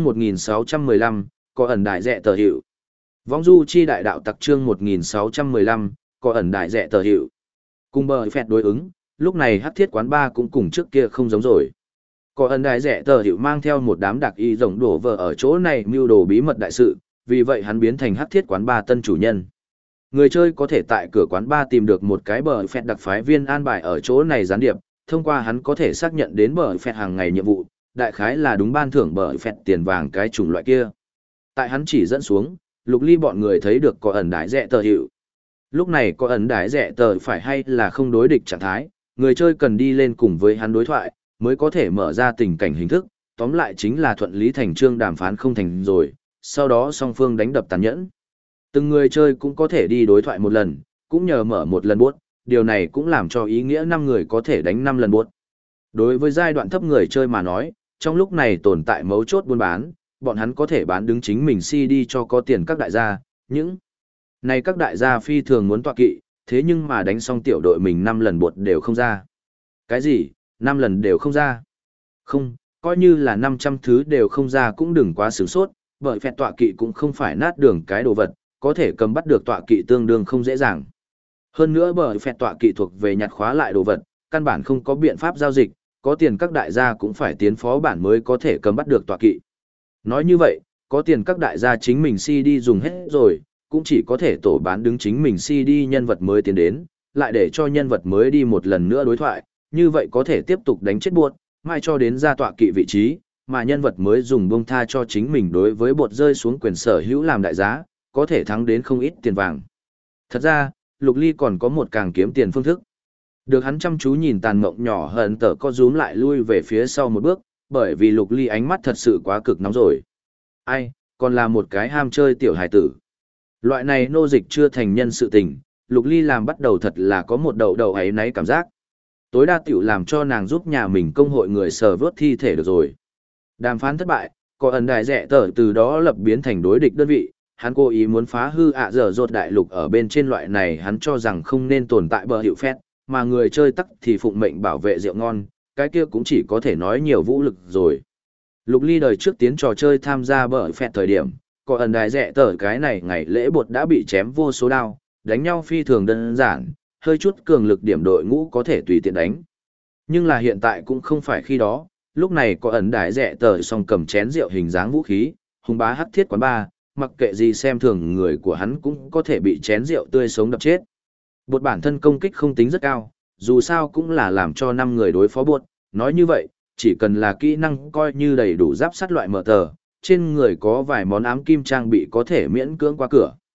1615, có ẩn đại rẻ tờ hiệu. Vong du chi đại đạo tặc chương 1615, có ẩn đại rẻ tờ hiệu. Cùng bờ phẹt đối ứng, lúc này hắc thiết quán 3 cũng cùng trước kia không giống rồi. Có ẩn đại rẻ tờ hiệu mang theo một đám đặc y rồng đổ vợ ở chỗ này mưu đồ bí mật đại sự, vì vậy hắn biến thành hắc thiết quán 3 tân chủ nhân. Người chơi có thể tại cửa quán 3 tìm được một cái bờ phẹt đặc phái viên an bài ở chỗ này gián điệp, thông qua hắn có thể xác nhận đến bờ phẹt hàng ngày nhiệm vụ, đại khái là đúng ban thưởng bờ phẹt tiền vàng cái chủng loại kia. Tại hắn chỉ dẫn xuống, Lục Ly bọn người thấy được có ẩn đái rẻ tờ hiệu. Lúc này có ẩn đái rẻ tờ phải hay là không đối địch trạng thái, người chơi cần đi lên cùng với hắn đối thoại, mới có thể mở ra tình cảnh hình thức, tóm lại chính là thuận lý thành trương đàm phán không thành rồi, sau đó song phương đánh đập tàn nhẫn. Từng người chơi cũng có thể đi đối thoại một lần, cũng nhờ mở một lần buốt, điều này cũng làm cho ý nghĩa 5 người có thể đánh 5 lần buốt. Đối với giai đoạn thấp người chơi mà nói, trong lúc này tồn tại mấu chốt buôn bán, bọn hắn có thể bán đứng chính mình CD cho có tiền các đại gia, những này các đại gia phi thường muốn tọa kỵ, thế nhưng mà đánh xong tiểu đội mình 5 lần buốt đều không ra. Cái gì? 5 lần đều không ra? Không, coi như là 500 thứ đều không ra cũng đừng quá sướng sốt, bởi phẹt tọa kỵ cũng không phải nát đường cái đồ vật, có thể cầm bắt được tọa kỵ tương đương không dễ dàng. Hơn nữa bởi phẹt tọa kỵ thuộc về nhặt khóa lại đồ vật, căn bản không có biện pháp giao dịch, có tiền các đại gia cũng phải tiến phó bản mới có thể cầm bắt được tọa kỵ. Nói như vậy, có tiền các đại gia chính mình CD dùng hết rồi, cũng chỉ có thể tổ bán đứng chính mình CD nhân vật mới tiến đến, lại để cho nhân vật mới đi một lần nữa đối thoại, như vậy có thể tiếp tục đánh chết buột, mai cho đến ra tọa kỵ vị trí, mà nhân vật mới dùng buông tha cho chính mình đối với bột rơi xuống quyền sở hữu làm đại giá, có thể thắng đến không ít tiền vàng. Thật ra, Lục Ly còn có một càng kiếm tiền phương thức. Được hắn chăm chú nhìn tàn mộng nhỏ hận tở co rúm lại lui về phía sau một bước, bởi vì Lục Ly ánh mắt thật sự quá cực nóng rồi. Ai, còn là một cái ham chơi tiểu hài tử. Loại này nô dịch chưa thành nhân sự tình, Lục Ly làm bắt đầu thật là có một đầu đầu ấy náy cảm giác. Tối đa tiểu làm cho nàng giúp nhà mình công hội người sờ vớt thi thể được rồi. Đàm phán thất bại, có ẩn đại rẻ tở từ đó lập biến thành đối địch đơn vị, hắn cố ý muốn phá hư dở dột đại lục ở bên trên loại này hắn cho rằng không nên tồn tại bờ hiệu phét, mà người chơi tắc thì phụng mệnh bảo vệ rượu ngon, cái kia cũng chỉ có thể nói nhiều vũ lực rồi. Lục Ly đời trước tiến trò chơi tham gia bờ phét thời điểm, có ẩn đại rẻ tở cái này ngày lễ bột đã bị chém vô số đao, đánh nhau phi thường đơn giản, hơi chút cường lực điểm đội ngũ có thể tùy tiện đánh. Nhưng là hiện tại cũng không phải khi đó, lúc này có ẩn đại rẻ tở song cầm chén rượu hình dáng vũ khí, hùng bá hắc thiết quán ba, mặc kệ gì xem thường người của hắn cũng có thể bị chén rượu tươi sống đập chết. Bột bản thân công kích không tính rất cao, dù sao cũng là làm cho 5 người đối phó bột, nói như vậy, chỉ cần là kỹ năng coi như đầy đủ giáp sắt loại mở tờ, trên người có vài món ám kim trang bị có thể miễn cưỡng qua cửa.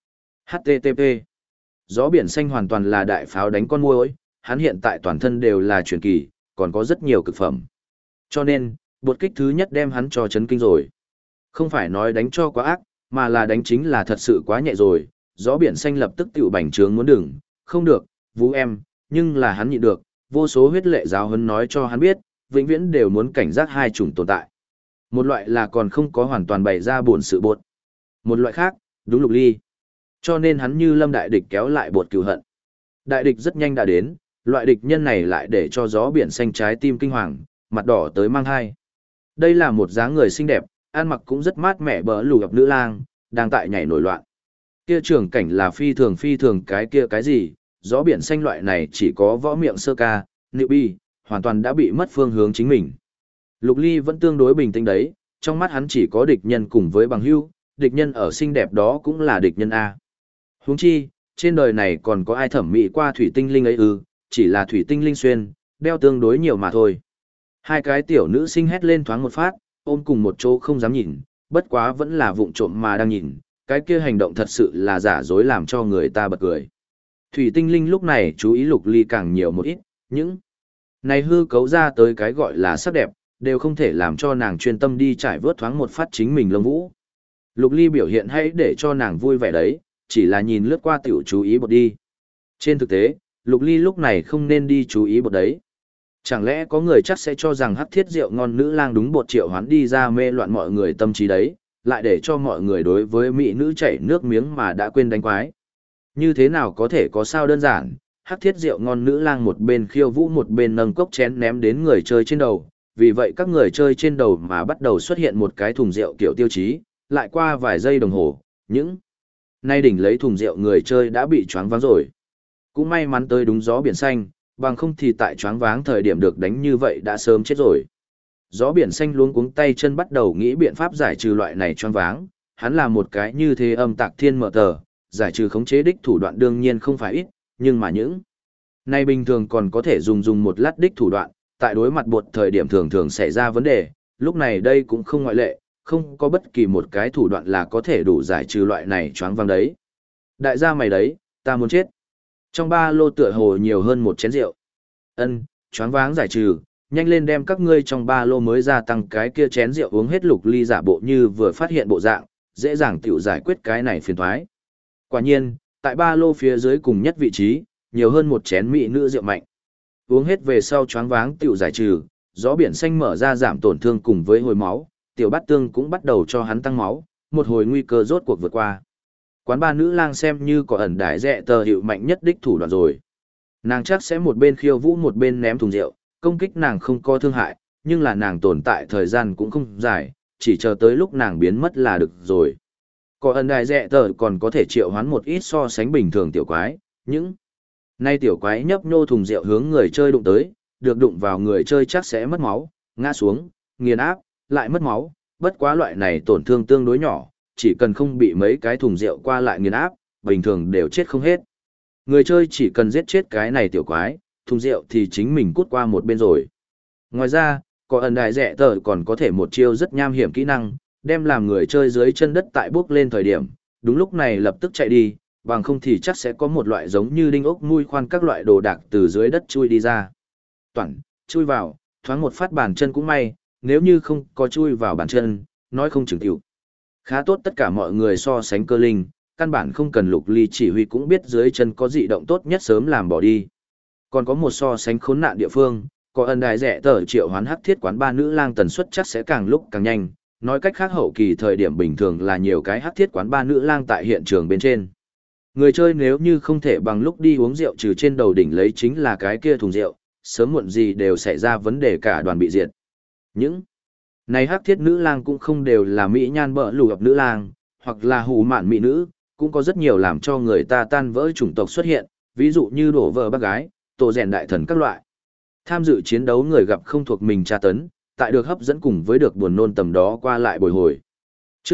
HTTP. Gió biển xanh hoàn toàn là đại pháo đánh con muỗi, hắn hiện tại toàn thân đều là truyền kỳ, còn có rất nhiều cực phẩm. Cho nên, bột kích thứ nhất đem hắn cho chấn kinh rồi. Không phải nói đánh cho quá ác, mà là đánh chính là thật sự quá nhẹ rồi. Gió biển xanh lập tức tiểu bành trướng muốn đừng, không được, vũ em, nhưng là hắn nhịn được, vô số huyết lệ giáo huấn nói cho hắn biết, vĩnh viễn đều muốn cảnh giác hai chủng tồn tại. Một loại là còn không có hoàn toàn bày ra bổn sự bột. Một loại khác, đúng Lục Ly. Cho nên hắn như lâm đại địch kéo lại bột cừu hận. Đại địch rất nhanh đã đến, loại địch nhân này lại để cho gió biển xanh trái tim kinh hoàng, mặt đỏ tới mang hai. Đây là một dáng người xinh đẹp, ăn mặc cũng rất mát mẻ bỡ lù gặp nữ lang, đang tại nhảy nổi loạn. Kia trường cảnh là phi thường cái kia cái gì, gió biển xanh loại này chỉ có võ miệng sơ ca, nịu bi, hoàn toàn đã bị mất phương hướng chính mình. Lục Ly vẫn tương đối bình tĩnh đấy, trong mắt hắn chỉ có địch nhân cùng với bằng hữu, địch nhân ở xinh đẹp đó cũng là địch nhân A. Huống chi, trên đời này còn có ai thẩm mỹ qua thủy tinh linh ấy ư, chỉ là thủy tinh linh xuyên, đeo tương đối nhiều mà thôi. Hai cái tiểu nữ sinh hét lên thoáng một phát, ôm cùng một chỗ không dám nhìn, bất quá vẫn là vụng trộm mà đang nhìn, cái kia hành động thật sự là giả dối làm cho người ta bật cười. Thủy tinh linh lúc này chú ý Lục Ly càng nhiều một ít, những này hư cấu ra tới cái gọi là sắc đẹp, đều không thể làm cho nàng chuyên tâm đi trải vớt thoáng một phát chính mình lông vũ. Lục Ly biểu hiện hãy để cho nàng vui vẻ đấy, chỉ là nhìn lướt qua tiểu chú ý bột đi. Trên thực tế, Lục Ly lúc này không nên đi chú ý bột đấy. Chẳng lẽ có người chắc sẽ cho rằng hắc thiết rượu ngon nữ lang đúng bột triệu hoán đi ra mê loạn mọi người tâm trí đấy, lại để cho mọi người đối với mỹ nữ chảy nước miếng mà đã quên đánh quái. Như thế nào có thể có sao đơn giản, hắc thiết rượu ngon nữ lang một bên khiêu vũ một bên nâng cốc chén ném đến người chơi trên đầu, vì vậy các người chơi trên đầu mà bắt đầu xuất hiện một cái thùng rượu kiểu tiêu chí, lại qua vài giây đồng hồ, những nay đỉnh lấy thùng rượu người chơi đã bị choáng váng rồi. Cũng may mắn tới đúng gió biển xanh, bằng không thì tại choáng váng thời điểm được đánh như vậy đã sớm chết rồi. Gió biển xanh luống cuống tay chân bắt đầu nghĩ biện pháp giải trừ loại này choáng váng, hắn là một cái như thế âm tạc thiên mở tờ, giải trừ khống chế đích thủ đoạn đương nhiên không phải ít, nhưng mà những nay bình thường còn có thể dùng một lát đích thủ đoạn, tại đối mặt bột thời điểm thường xảy ra vấn đề, lúc này đây cũng không ngoại lệ, không có bất kỳ một cái thủ đoạn là có thể đủ giải trừ loại này choáng váng đấy. Đại gia mày đấy, ta muốn chết. Trong ba lô tựa hồ nhiều hơn một chén rượu. Ân, choáng váng giải trừ, nhanh lên đem các ngươi trong ba lô mới gia tăng cái kia chén rượu uống hết. Lục Ly giả bộ như vừa phát hiện bộ dạng, dễ dàng tiểu giải quyết cái này phiền toái. Quả nhiên, tại ba lô phía dưới cùng nhất vị trí, nhiều hơn một chén mỹ nữ rượu mạnh. Uống hết về sau choáng váng tiểu giải trừ, gió biển xanh mở ra giảm tổn thương cùng với hồi máu, tiểu bát tương cũng bắt đầu cho hắn tăng máu, một hồi nguy cơ rốt cuộc vượt qua. Quán ba nữ lang xem như có ẩn đái rẻ tờ hiệu mạnh nhất đích thủ đoạn rồi. Nàng chắc sẽ một bên khiêu vũ một bên ném thùng rượu, công kích nàng không có thương hại, nhưng là nàng tồn tại thời gian cũng không dài, chỉ chờ tới lúc nàng biến mất là được rồi. Có ẩn đái rẻ tờ còn có thể triệu hoán một ít so sánh bình thường tiểu quái, những nay tiểu quái nhấp nhô thùng rượu hướng người chơi đụng tới, được đụng vào người chơi chắc sẽ mất máu, ngã xuống, nghiền áp, lại mất máu, bất quá loại này tổn thương tương đối nhỏ, chỉ cần không bị mấy cái thùng rượu qua lại nghiền áp, bình thường đều chết không hết. Người chơi chỉ cần giết chết cái này tiểu quái, thùng rượu thì chính mình cút qua một bên rồi. Ngoài ra, có ẩn đại rẻ tờ còn có thể một chiêu rất nham hiểm kỹ năng, đem làm người chơi dưới chân đất tại bước lên thời điểm, đúng lúc này lập tức chạy đi, bằng không thì chắc sẽ có một loại giống như đinh ốc mui khoan các loại đồ đạc từ dưới đất chui đi ra. Toản, chui vào, thoáng một phát bàn chân cũng may, nếu như không có chui vào bàn chân, nói không chừng tiểu. Khá tốt tất cả mọi người so sánh cơ linh, căn bản không cần Lục Ly chỉ huy cũng biết dưới chân có dị động tốt nhất sớm làm bỏ đi. Còn có một so sánh khốn nạn địa phương, có ẩn đại rẻ tờ triệu hoán hắc thiết quán ba nữ lang tần suất chắc sẽ càng lúc càng nhanh, nói cách khác hậu kỳ thời điểm bình thường là nhiều cái hắc thiết quán ba nữ lang tại hiện trường bên trên. Người chơi nếu như không thể bằng lúc đi uống rượu trừ trên đầu đỉnh lấy chính là cái kia thùng rượu, sớm muộn gì đều xảy ra vấn đề cả đoàn bị diệt. Những này hắc thiết nữ lang cũng không đều là mỹ nhan bợ lù gặp nữ lang, hoặc là hủ mạn mỹ nữ, cũng có rất nhiều làm cho người ta tan vỡ chủng tộc xuất hiện, ví dụ như đổ vợ bác gái, tổ rèn đại thần các loại. Tham dự chiến đấu người gặp không thuộc mình tra tấn, tại được hấp dẫn cùng với được buồn nôn tầm đó qua lại bồi hồi. Chương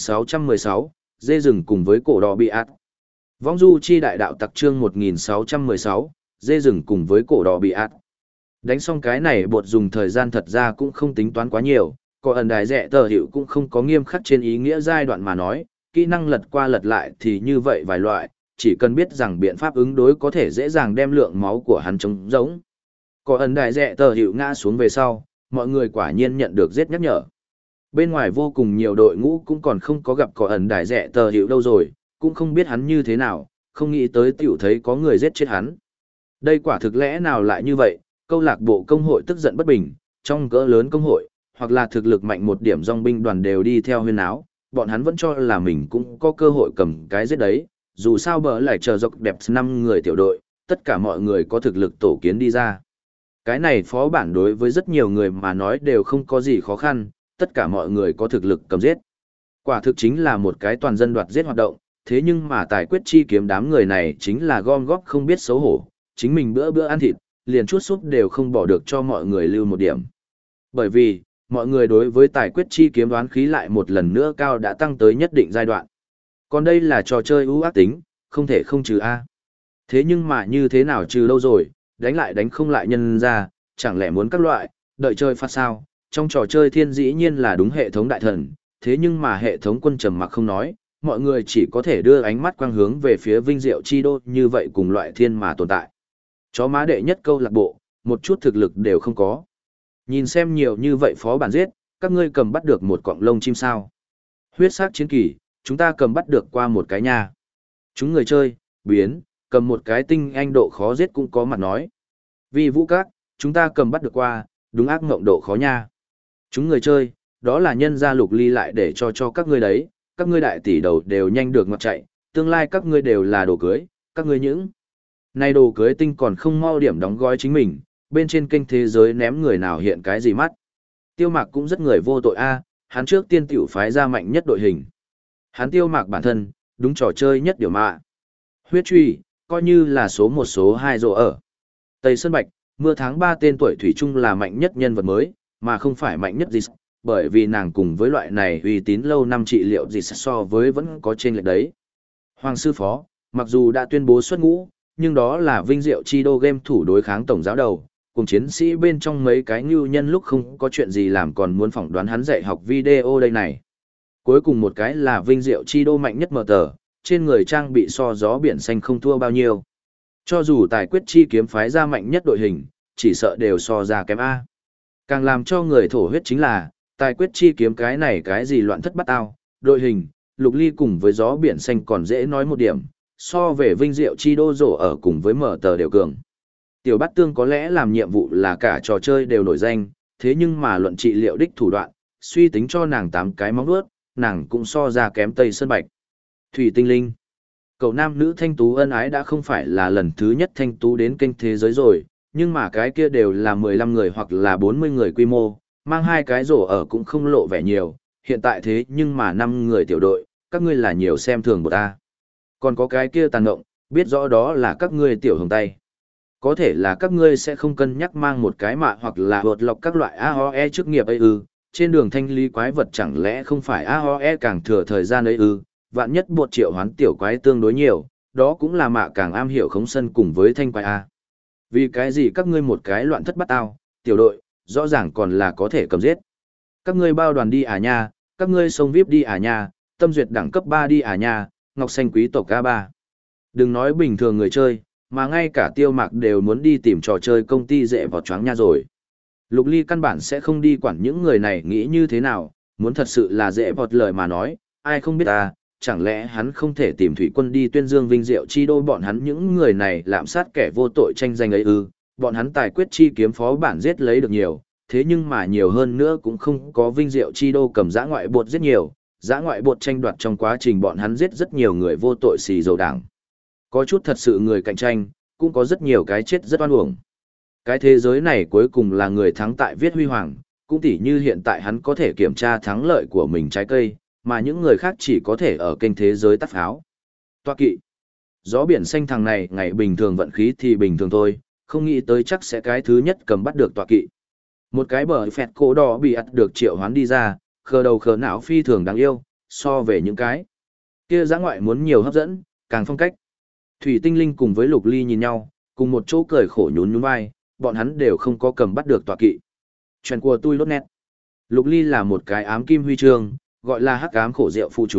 1616, dê rừng cùng với cổ đỏ bị ạt. Vong du chi đại đạo tặc chương 1616, dê rừng cùng với cổ đỏ bị ạt. Đánh xong cái này bột dùng thời gian thật ra cũng không tính toán quá nhiều, có ẩn đài rẻ tờ hiệu cũng không có nghiêm khắc trên ý nghĩa giai đoạn mà nói, kỹ năng lật qua lật lại thì như vậy vài loại, chỉ cần biết rằng biện pháp ứng đối có thể dễ dàng đem lượng máu của hắn chống giống. Có ẩn đại rẻ tờ hiệu ngã xuống về sau, mọi người quả nhiên nhận được giết nhắc nhở. Bên ngoài vô cùng nhiều đội ngũ cũng còn không có gặp có ẩn đại rẻ tờ hiệu đâu rồi, cũng không biết hắn như thế nào, không nghĩ tới tiểu thấy có người giết chết hắn. Đây quả thực lẽ nào lại như vậy, câu lạc bộ công hội tức giận bất bình, trong cỡ lớn công hội, hoặc là thực lực mạnh một điểm dòng binh đoàn đều đi theo huyên áo, bọn hắn vẫn cho là mình cũng có cơ hội cầm cái giết đấy, dù sao bờ lại chờ dọc đẹp 5 người tiểu đội, tất cả mọi người có thực lực tổ kiến đi ra. Cái này phó bản đối với rất nhiều người mà nói đều không có gì khó khăn, tất cả mọi người có thực lực cầm giết. Quả thực chính là một cái toàn dân đoạt giết hoạt động, thế nhưng mà tài quyết chi kiếm đám người này chính là gom góp không biết xấu hổ, chính mình bữa bữa ăn thịt, liền chút súp đều không bỏ được cho mọi người lưu một điểm. Bởi vì, mọi người đối với tài quyết chi kiếm đoán khí lại một lần nữa cao đã tăng tới nhất định giai đoạn. Còn đây là trò chơi ưu ác tính, không thể không trừ A. Thế nhưng mà như thế nào trừ đâu rồi, đánh lại đánh không lại nhân ra, chẳng lẽ muốn các loại, đợi chơi phát sao, trong trò chơi thiên dĩ nhiên là đúng hệ thống đại thần, thế nhưng mà hệ thống quân trầm mặc không nói, mọi người chỉ có thể đưa ánh mắt quang hướng về phía vinh diệu chi đô như vậy cùng loại thiên mà tồn tại. Chó má đệ nhất câu lạc bộ, một chút thực lực đều không có. Nhìn xem nhiều như vậy phó bản giết, các ngươi cầm bắt được một cọng lông chim sao. Huyết sắc chiến kỳ, chúng ta cầm bắt được qua một cái nha. Chúng người chơi, biến, cầm một cái tinh anh độ khó giết cũng có mặt nói. Vì vũ các, chúng ta cầm bắt được qua, đúng ác mộng độ khó nha. Chúng người chơi, đó là nhân gia Lục Ly lại để cho các ngươi đấy, các ngươi đại tỷ đầu đều nhanh được ngọt chạy, tương lai các ngươi đều là đồ cưới, các ngươi những. Này đồ cưới tinh còn không mau điểm đóng gói chính mình, bên trên kênh thế giới ném người nào hiện cái gì mắt. Tiêu Mạc cũng rất người vô tội a, hắn trước tiên tiểu phái ra mạnh nhất đội hình. Hắn Tiêu Mạc bản thân, đúng trò chơi nhất điều mạ. Huyết truy, coi như là số 1 số 2 rộ ở. Tây Sơn Bạch, mưa tháng 3 tên tuổi thủy chung là mạnh nhất nhân vật mới, mà không phải mạnh nhất gì, bởi vì nàng cùng với loại này uy tín lâu năm trị liệu gì so với vẫn có trên lệch đấy. Hoàng sư phó, mặc dù đã tuyên bố xuất ngũ, nhưng đó là vinh diệu chi đô game thủ đối kháng tổng giáo đầu, cùng chiến sĩ bên trong mấy cái ngưu nhân lúc không có chuyện gì làm còn muốn phỏng đoán hắn dạy học video đây này. Cuối cùng một cái là vinh diệu chi đô mạnh nhất mở tờ, trên người trang bị so gió biển xanh không thua bao nhiêu. Cho dù tài quyết chi kiếm phái ra mạnh nhất đội hình, chỉ sợ đều so ra kém A. Càng làm cho người thổ huyết chính là, tài quyết chi kiếm cái này cái gì loạn thất bắt ao, đội hình, Lục Ly cùng với gió biển xanh còn dễ nói một điểm, so về vinh diệu chi đô rổ ở cùng với mở tờ đều cường. Tiểu Bát Tương có lẽ làm nhiệm vụ là cả trò chơi đều nổi danh, thế nhưng mà luận trị liệu đích thủ đoạn, suy tính cho nàng 8 cái móng vuốt, nàng cũng so ra kém Tây Sơn Bạch. Thủy Tinh Linh. Cậu nam nữ thanh tú ân ái đã không phải là lần thứ nhất thanh tú đến kênh thế giới rồi, nhưng mà cái kia đều là 15 người hoặc là 40 người quy mô, mang 2 cái rổ ở cũng không lộ vẻ nhiều, hiện tại thế nhưng mà 5 người tiểu đội, các ngươi là nhiều xem thường một ta. Còn có cái kia tàn ngộng, biết rõ đó là các ngươi tiểu hồng tay. Có thể là các ngươi sẽ không cân nhắc mang một cái mạ hoặc là vượt lọc các loại AOE chức nghiệp ấy ư, trên đường thanh lý quái vật chẳng lẽ không phải AOE càng thừa thời gian ấy ư, vạn nhất buộc triệu hoán tiểu quái tương đối nhiều, đó cũng là mạ càng am hiểu khống sân cùng với thanh quái A. Vì cái gì các ngươi một cái loạn thất bắt ao, tiểu đội, rõ ràng còn là có thể cầm giết. Các ngươi bao đoàn đi à nha, các ngươi sông VIP đi à nha, tâm duyệt đẳng cấp 3 đi à nha, ngọc xanh quý tộc A3. Đừng nói bình thường người chơi, mà ngay cả Tiêu Mạc đều muốn đi tìm trò chơi công ty dễ vào choáng nha rồi. Lục Ly căn bản sẽ không đi quản những người này nghĩ như thế nào, muốn thật sự là dễ vọt lời mà nói, ai không biết ta, chẳng lẽ hắn không thể tìm thủy quân đi tuyên dương vinh diệu chi đô bọn hắn những người này lạm sát kẻ vô tội tranh giành ấy ư, bọn hắn tài quyết chi kiếm phó bản giết lấy được nhiều, thế nhưng mà nhiều hơn nữa cũng không có vinh diệu chi đô cầm giã ngoại bột giết nhiều, giã ngoại bột tranh đoạt trong quá trình bọn hắn giết rất nhiều người vô tội xì dầu đảng. Có chút thật sự người cạnh tranh, cũng có rất nhiều cái chết rất oan uổng. Cái thế giới này cuối cùng là người thắng tại viết huy hoàng, cũng tỉ như hiện tại hắn có thể kiểm tra thắng lợi của mình trái cây, mà những người khác chỉ có thể ở kênh thế giới tắt pháo. Toa kỵ. Gió biển xanh thằng này ngày bình thường vận khí thì bình thường thôi, không nghĩ tới chắc sẽ cái thứ nhất cầm bắt được toa kỵ. Một cái bờ phẹt cổ đỏ bị ặt được triệu hoán đi ra, khờ đầu khờ não phi thường đáng yêu, so về những cái kia giã ngoại muốn nhiều hấp dẫn, càng phong cách. Thủy Tinh Linh cùng với Lục Ly nhìn nhau, cùng một chỗ cười khổ nhún nhún vai, bọn hắn đều không có cầm bắt được tọa kỵ. Chuyện của tôi lốt nét. Lục Ly là một cái ám kim huy chương, gọi là hắc ám khổ rượu phụ chú,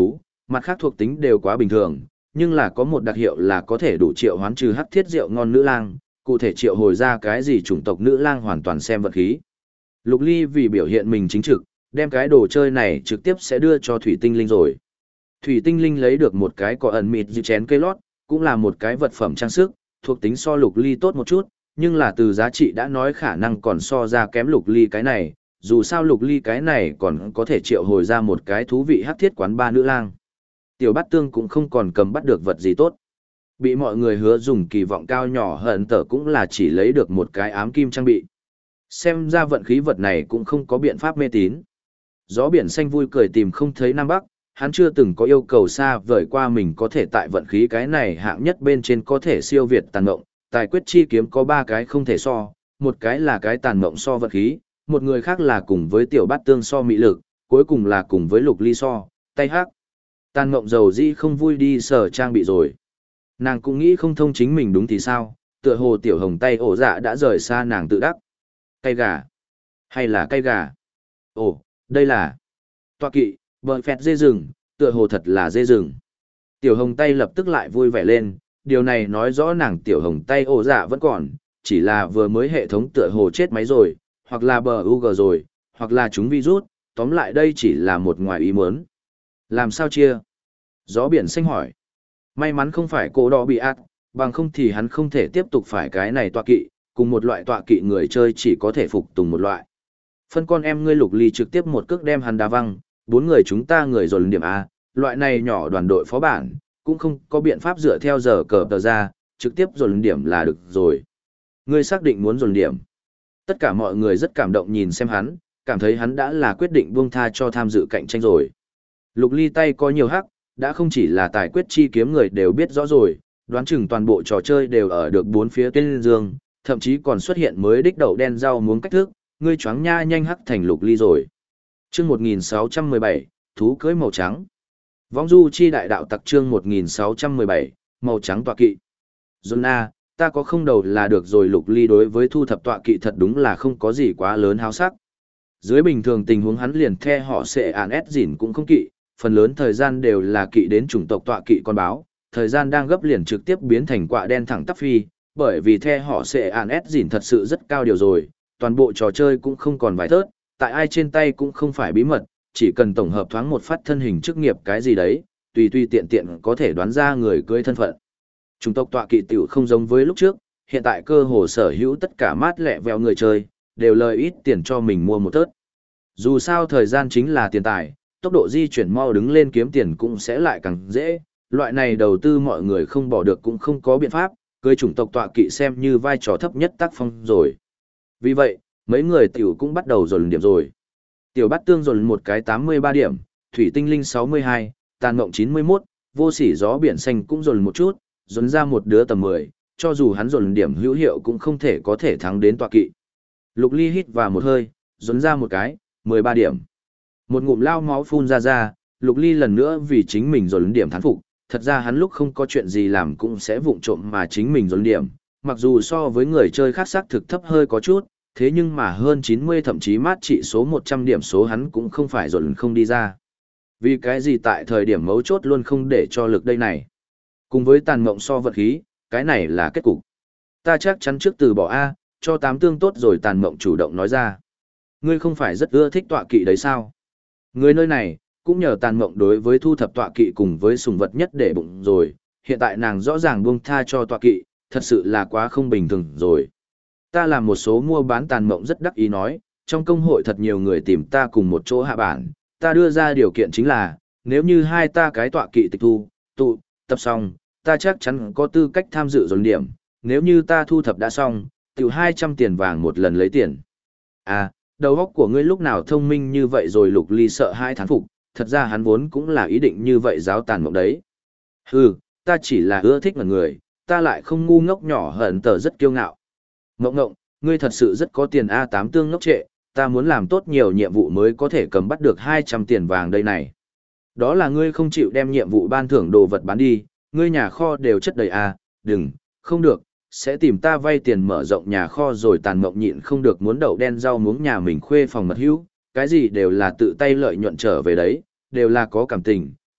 mặt khác thuộc tính đều quá bình thường, nhưng là có một đặc hiệu là có thể đủ triệu hoán trừ hắc thiết rượu ngon nữ lang, cụ thể triệu hồi ra cái gì chủng tộc nữ lang hoàn toàn xem vận khí. Lục Ly vì biểu hiện mình chính trực, đem cái đồ chơi này trực tiếp sẽ đưa cho Thủy Tinh Linh rồi. Thủy Tinh Linh lấy được một cái có ẩn mịt dịu chén cây lót, cũng là một cái vật phẩm trang sức, thuộc tính so Lục Ly tốt một chút, nhưng là từ giá trị đã nói khả năng còn so ra kém Lục Ly cái này, dù sao Lục Ly cái này còn có thể triệu hồi ra một cái thú vị hắc thiết quán ba nữ lang. Tiểu Bát Tương cũng không còn cầm bắt được vật gì tốt. Bị mọi người hứa dùng kỳ vọng cao nhỏ hận tở cũng là chỉ lấy được một cái ám kim trang bị. Xem ra vận khí vật này cũng không có biện pháp mê tín. Gió biển xanh vui cười tìm không thấy Nam Bắc, hắn chưa từng có yêu cầu xa vời qua mình có thể tại vận khí cái này hạng nhất bên trên có thể siêu việt tàn mộng. Tài quyết chi kiếm có 3 cái không thể so, một cái là cái tàn mộng so vận khí, một người khác là cùng với Tiểu Bát Tương so mị lực, cuối cùng là cùng với Lục Ly so, tay hắc. Tàn mộng dầu di không vui đi sở trang bị rồi. Nàng cũng nghĩ không thông chính mình đúng thì sao, tựa hồ Tiểu Hồng tay ổ dạ đã rời xa nàng tự đắc. Cây gà? Hay là cây gà? Ồ, đây là tọa kỵ, bờ phẹt dê rừng, tựa hồ thật là dê rừng. Tiểu Hồng tay lập tức lại vui vẻ lên, điều này nói rõ nàng Tiểu Hồng tay ổ dạ vẫn còn, chỉ là vừa mới hệ thống tựa hồ chết máy rồi, hoặc là bờ UG rồi, hoặc là chúng virus, tóm lại đây chỉ là một ngoài ý muốn. Làm sao chia? Gió biển xanh hỏi. May mắn không phải cổ đỏ bị ác, bằng không thì hắn không thể tiếp tục phải cái này tọa kỵ, cùng một loại tọa kỵ người chơi chỉ có thể phục tùng một loại. Phân con em ngươi Lục Ly trực tiếp một cước đem hắn đá văng, 4 người chúng ta người dồn điểm A, loại này nhỏ đoàn đội phó bản, cũng không có biện pháp dựa theo giờ cờ tờ ra, trực tiếp dồn điểm là được rồi. Ngươi xác định muốn dồn điểm. Tất cả mọi người rất cảm động nhìn xem hắn, cảm thấy hắn đã là quyết định buông tha cho tham dự cạnh tranh rồi. Lục Ly tay có nhiều hắc, đã không chỉ là tài quyết chi kiếm người đều biết rõ rồi, đoán chừng toàn bộ trò chơi đều ở được 4 phía tên dương, thậm chí còn xuất hiện mới đích đậu đen rau muống cách thức, ngươi choáng nha nhanh hắc thành Lục Ly rồi. Chương 1617, thú cưới màu trắng. Vong du chi đại đạo tặc chương 1617, màu trắng tọa kỵ. Zona, ta có không đầu là được rồi. Lục Ly đối với thu thập tọa kỵ thật đúng là không có gì quá lớn háo sắc. Dưới bình thường tình huống hắn liền the họ sẽ án ép dỉn cũng không kỵ, phần lớn thời gian đều là kỵ đến chủng tộc tọa kỵ con báo, thời gian đang gấp liền trực tiếp biến thành quạ đen thẳng tắp phi, bởi vì the họ sẽ án ép dỉn thật sự rất cao điều rồi, toàn bộ trò chơi cũng không còn vài thớt, tại ai trên tay cũng không phải bí mật, chỉ cần tổng hợp thoáng một phát thân hình chức nghiệp cái gì đấy, tùy tùy tiện tiện có thể đoán ra người cưới thân phận. Chủng tộc tọa kỵ tiểu không giống với lúc trước, hiện tại cơ hồ sở hữu tất cả mát lẹ vẹo người chơi, đều lời ít tiền cho mình mua một tớt. Dù sao thời gian chính là tiền tài, tốc độ di chuyển mau đứng lên kiếm tiền cũng sẽ lại càng dễ, loại này đầu tư mọi người không bỏ được cũng không có biện pháp, cưới chủng tộc tọa kỵ xem như vai trò thấp nhất tác phong rồi. Vì vậy, mấy người tiểu cũng bắt đầu dồn điểm rồi. Tiểu Bát Tương dồn một cái 83 điểm, Thủy Tinh Linh 62, Tàn Mộng 91, Vô Sỉ Gió Biển Xanh cũng dồn một chút, dồn ra một đứa tầm 10, cho dù hắn dồn điểm hữu hiệu cũng không thể có thể thắng đến tọa kỵ. Lục Ly hít vào một hơi, dồn ra một cái, 13 điểm. Một ngụm lao máu phun ra, Lục Ly lần nữa vì chính mình dồn điểm thán phục, thật ra hắn lúc không có chuyện gì làm cũng sẽ vụng trộm mà chính mình dồn điểm, mặc dù so với người chơi khác xác thực thấp hơi có chút, thế nhưng mà hơn 90 thậm chí mát trị số 100 điểm số hắn cũng không phải dồn không đi ra. Vì cái gì tại thời điểm mấu chốt luôn không để cho lực đây này. Cùng với tàn mộng so vật khí, cái này là kết cục. Ta chắc chắn trước từ bỏ A, cho 8 tương tốt rồi. Tàn mộng chủ động nói ra. Ngươi không phải rất ưa thích tọa kỵ đấy sao? Người nơi này, cũng nhờ tàn mộng đối với thu thập tọa kỵ cùng với sùng vật nhất để bụng rồi, hiện tại nàng rõ ràng buông tha cho tọa kỵ, thật sự là quá không bình thường rồi. Ta làm một số mua bán. Tàn mộng rất đắc ý nói, trong công hội thật nhiều người tìm ta cùng một chỗ hạ bản, ta đưa ra điều kiện chính là, nếu như hai ta cái tọa kỵ tịch thu, tụ, tập xong, ta chắc chắn có tư cách tham dự dồn điểm, nếu như ta thu thập đã xong, tiểu 200 tiền vàng một lần lấy tiền. À, đầu óc của ngươi lúc nào thông minh như vậy rồi. Lục Ly sợ hai thán phục, thật ra hắn vốn cũng là ý định như vậy giáo Tàn Mộng đấy. Hừ, ta chỉ là ưa thích ngẩn người, ta lại không ngu ngốc nhỏ hận tờ rất kiêu ngạo. Ngộng ngộng, ngươi thật sự rất có tiền A. 8 tương ngốc trệ, ta muốn làm tốt nhiều nhiệm vụ mới có thể cầm bắt được 200 tiền vàng đây này. Đó là ngươi không chịu đem nhiệm vụ ban thưởng đồ vật bán đi, ngươi nhà kho đều chất đầy A. Đừng, không được, sẽ tìm ta vay tiền mở rộng nhà kho rồi. Tàn Mộng nhịn không được muốn đậu đen rau muống nhà mình khuê phòng mật hữu, cái gì đều là tự tay lợi nhuận trở về đấy, đều là có cảm tình,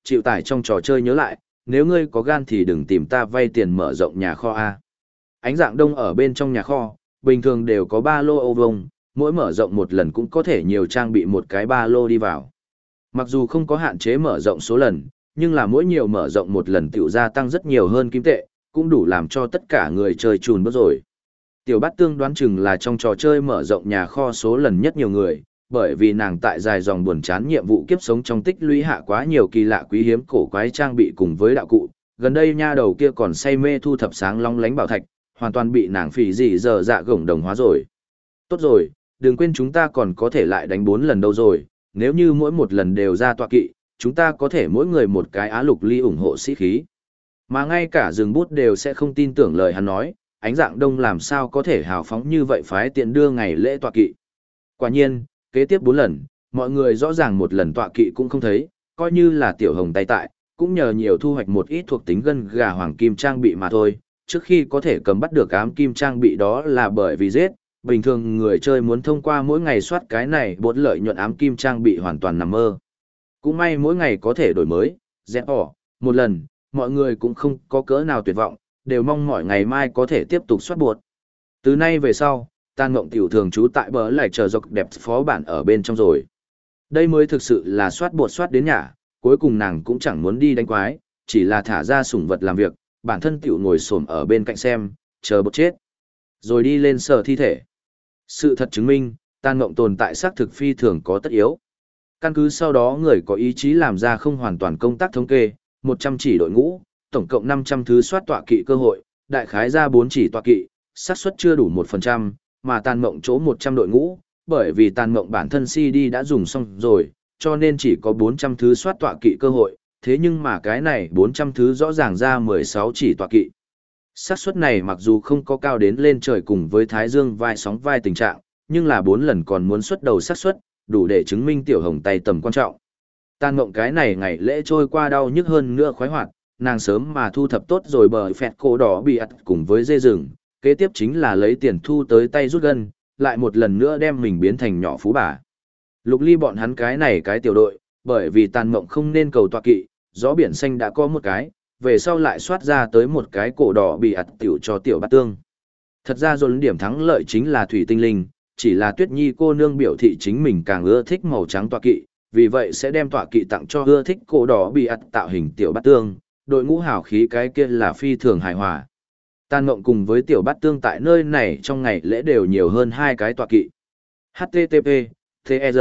Chịu tải trong trò chơi nhớ lại, nếu ngươi có gan thì đừng tìm ta vay tiền mở rộng nhà kho A. Ánh dạng đông ở bên trong nhà kho, bình thường đều có ba lô ô vông, mỗi mở rộng một lần cũng có thể nhiều trang bị một cái ba lô đi vào. Mặc dù không có hạn chế mở rộng số lần, nhưng là mỗi nhiều mở rộng một lần tiểu gia tăng rất nhiều hơn kim tệ, cũng đủ làm cho tất cả người chơi chùn bước rồi. Tiểu Bát Tương đoán chừng là trong trò chơi mở rộng nhà kho số lần nhất nhiều người, bởi vì nàng tại dài dòng buồn chán nhiệm vụ kiếp sống trong tích lũy hạ quá nhiều kỳ lạ quý hiếm cổ quái trang bị cùng với đạo cụ. Gần đây nha đầu kia còn say mê thu thập sáng long lánh bảo thạch, hoàn toàn bị nàng phỉ gì giờ dạ gổng đồng hóa rồi. Tốt rồi, đừng quên chúng ta còn có thể lại đánh 4 lần đâu rồi, nếu như mỗi một lần đều ra tọa kỵ, chúng ta có thể mỗi người một cái á lục ly ủng hộ sĩ khí. Mà ngay cả rừng bút đều sẽ không tin tưởng lời hắn nói, ánh dạng đông làm sao có thể hào phóng như vậy phái tiện đưa ngày lễ tọa kỵ. Quả nhiên, kế tiếp 4 lần, mọi người rõ ràng một lần tọa kỵ cũng không thấy, coi như là tiểu hồng tay tại, cũng nhờ nhiều thu hoạch một ít thuộc tính gân gà hoàng kim trang bị mà thôi. Trước khi có thể cầm bắt được ám kim trang bị đó là bởi vì giết, bình thường người chơi muốn thông qua mỗi ngày soát cái này bột lợi nhuận ám kim trang bị hoàn toàn nằm mơ. Cũng may mỗi ngày có thể đổi mới, dẹp bỏ, một lần, mọi người cũng không có cỡ nào tuyệt vọng, đều mong mỏi ngày mai có thể tiếp tục soát bột. Từ nay về sau, Tàn Mộng tiểu thường trú tại bờ lại chờ dọc đẹp phó bản ở bên trong rồi. Đây mới thực sự là soát bột soát đến nhà, cuối cùng nàng cũng chẳng muốn đi đánh quái, chỉ là thả ra sủng vật làm việc, bản thân tiểu ngồi xổm ở bên cạnh xem, chờ bột chết. Rồi đi lên sờ thi thể. Sự thật chứng minh, Tàn Mộng tồn tại xác thực phi thường có tất yếu. Căn cứ sau đó người có ý chí làm ra không hoàn toàn công tác thống kê, 100 chỉ đội ngũ, tổng cộng 500 thứ soát tọa kỵ cơ hội, đại khái ra 4 chỉ tọa kỵ, xác suất chưa đủ 1%, mà Tàn Mộng chỗ 100 đội ngũ, bởi vì Tàn Mộng bản thân CD đã dùng xong rồi, cho nên chỉ có 400 thứ soát tọa kỵ cơ hội, thế nhưng mà cái này 400 thứ rõ ràng ra 16 chỉ tọa kỵ. Xác suất này mặc dù không có cao đến lên trời cùng với Thái Dương vai sóng vai tình trạng, nhưng là 4 lần còn muốn xuất đầu xác suất, đủ để chứng minh tiểu hồng tay tầm quan trọng. Tàn Mộng cái này ngày lễ trôi qua đau nhức hơn nữa khoái hoạt, nàng sớm mà thu thập tốt rồi bờ phẹt cổ đỏ bị ặt cùng với dê rừng, kế tiếp chính là lấy tiền thu tới tay rút gân, lại một lần nữa đem mình biến thành nhỏ phú bà. Lục Ly bọn hắn cái này cái tiểu đội, bởi vì Tàn Mộng không nên cầu tọa kỵ, gió biển xanh đã có một cái, về sau lại soát ra tới một cái cổ đỏ bị ặt tiểu cho tiểu Bát Tương. Thật ra dồn điểm thắng lợi chính là thủy tinh linh, chỉ là Tuyết Nhi cô nương biểu thị chính mình càng ưa thích màu trắng tọa kỵ, vì vậy sẽ đem tọa kỵ tặng cho ưa thích cổ đỏ bị ặt tạo hình tiểu Bát Tương, đội ngũ hào khí cái kia là phi thường hài hòa. Tàn Mộng cùng với tiểu Bát Tương tại nơi này trong ngày lễ đều nhiều hơn 2 cái tọa kỵ. HTTP, TR.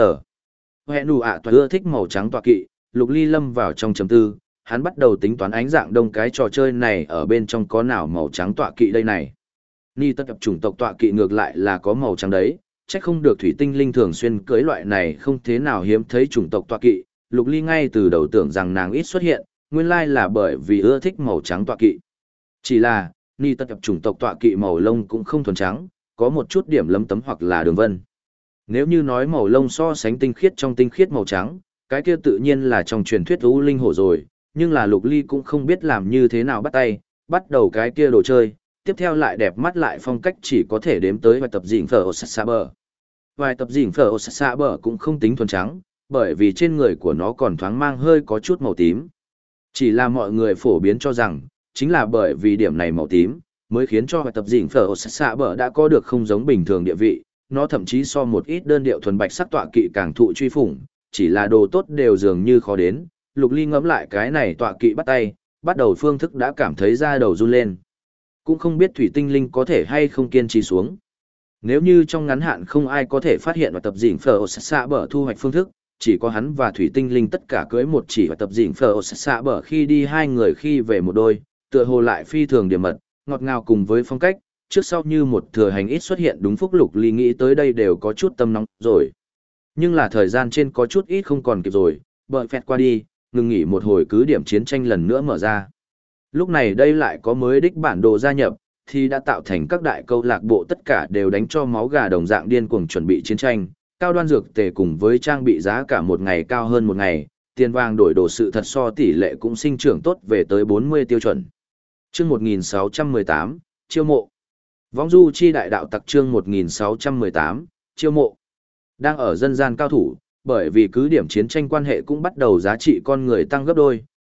Hẹn đủ ạ ưa thích màu trắng tọa kỵ, Lục Ly lâm vào trong chấm tư, hắn bắt đầu tính toán ánh dạng đông cái trò chơi này ở bên trong có nào màu trắng tọa kỵ đây này. Ni tất tập chủng tộc tọa kỵ ngược lại là có màu trắng đấy, chắc không được thủy tinh linh thường xuyên cưới loại này không thế nào hiếm thấy chủng tộc tọa kỵ, Lục Ly ngay từ đầu tưởng rằng nàng ít xuất hiện, nguyên lai là bởi vì ưa thích màu trắng tọa kỵ. Chỉ là, Ni tất tập chủng tộc tọa kỵ màu lông cũng không thuần trắng, có một chút điểm lấm tấm hoặc là đường vân. Nếu như nói màu lông so sánh tinh khiết trong tinh khiết màu trắng, cái kia tự nhiên là trong truyền thuyết U Linh Hổ rồi, nhưng là Lục Ly cũng không biết làm như thế nào bắt tay, bắt đầu cái kia đồ chơi, tiếp theo lại đẹp mắt lại phong cách chỉ có thể đếm tới vài tập dịnh phở Osasaber. Vài tập dịnh phở Osasaber cũng không tính thuần trắng, bởi vì trên người của nó còn thoáng mang hơi có chút màu tím. Chỉ là mọi người phổ biến cho rằng, chính là bởi vì điểm này màu tím, mới khiến cho vài tập dịnh phở Osasaber đã có được không giống bình thường địa vị, nó thậm chí so một ít đơn điệu thuần bạch sắc tọa kỵ càng thụ truy phủng, chỉ là đồ tốt đều dường như khó đến. Lục Ly ngẫm lại cái này tọa kỵ bắt tay, bắt đầu phương thức đã cảm thấy da đầu run lên. Cũng không biết thủy tinh linh có thể hay không kiên trì xuống. Nếu như trong ngắn hạn không ai có thể phát hiện và tập dịnh phở xạ bở thu hoạch phương thức, chỉ có hắn và thủy tinh linh tất cả cưới một chỉ và tập dịnh phở xạ bở khi đi hai người khi về một đôi, tựa hồ lại phi thường điểm mật, ngọt ngào cùng với phong cách, trước sau như một thừa hành ít xuất hiện đúng phúc. Lục Ly nghĩ tới đây đều có chút tâm nóng rồi. Nhưng là thời gian trên có chút ít không còn kịp rồi, bờ phẹt qua đi, ngừng nghỉ một hồi cứ điểm chiến tranh lần nữa mở ra. Lúc này đây lại có mới đích bản đồ gia nhập, thì đã tạo thành các đại câu lạc bộ tất cả đều đánh cho máu gà đồng dạng điên cuồng chuẩn bị chiến tranh, cao đoan dược tề cùng với trang bị giá cả một ngày cao hơn một ngày, tiền vàng đổi đồ sự thật so tỷ lệ cũng sinh trưởng tốt về tới 40 tiêu chuẩn. Chương 1618, chiêu mộ. Vong du chi đại đạo tặc chương 1618, chiêu mộ. Đang ở dân gian cao thủ, bởi vì cứ điểm chiến tranh quan hệ cũng bắt đầu giá trị con người tăng gấp đôi,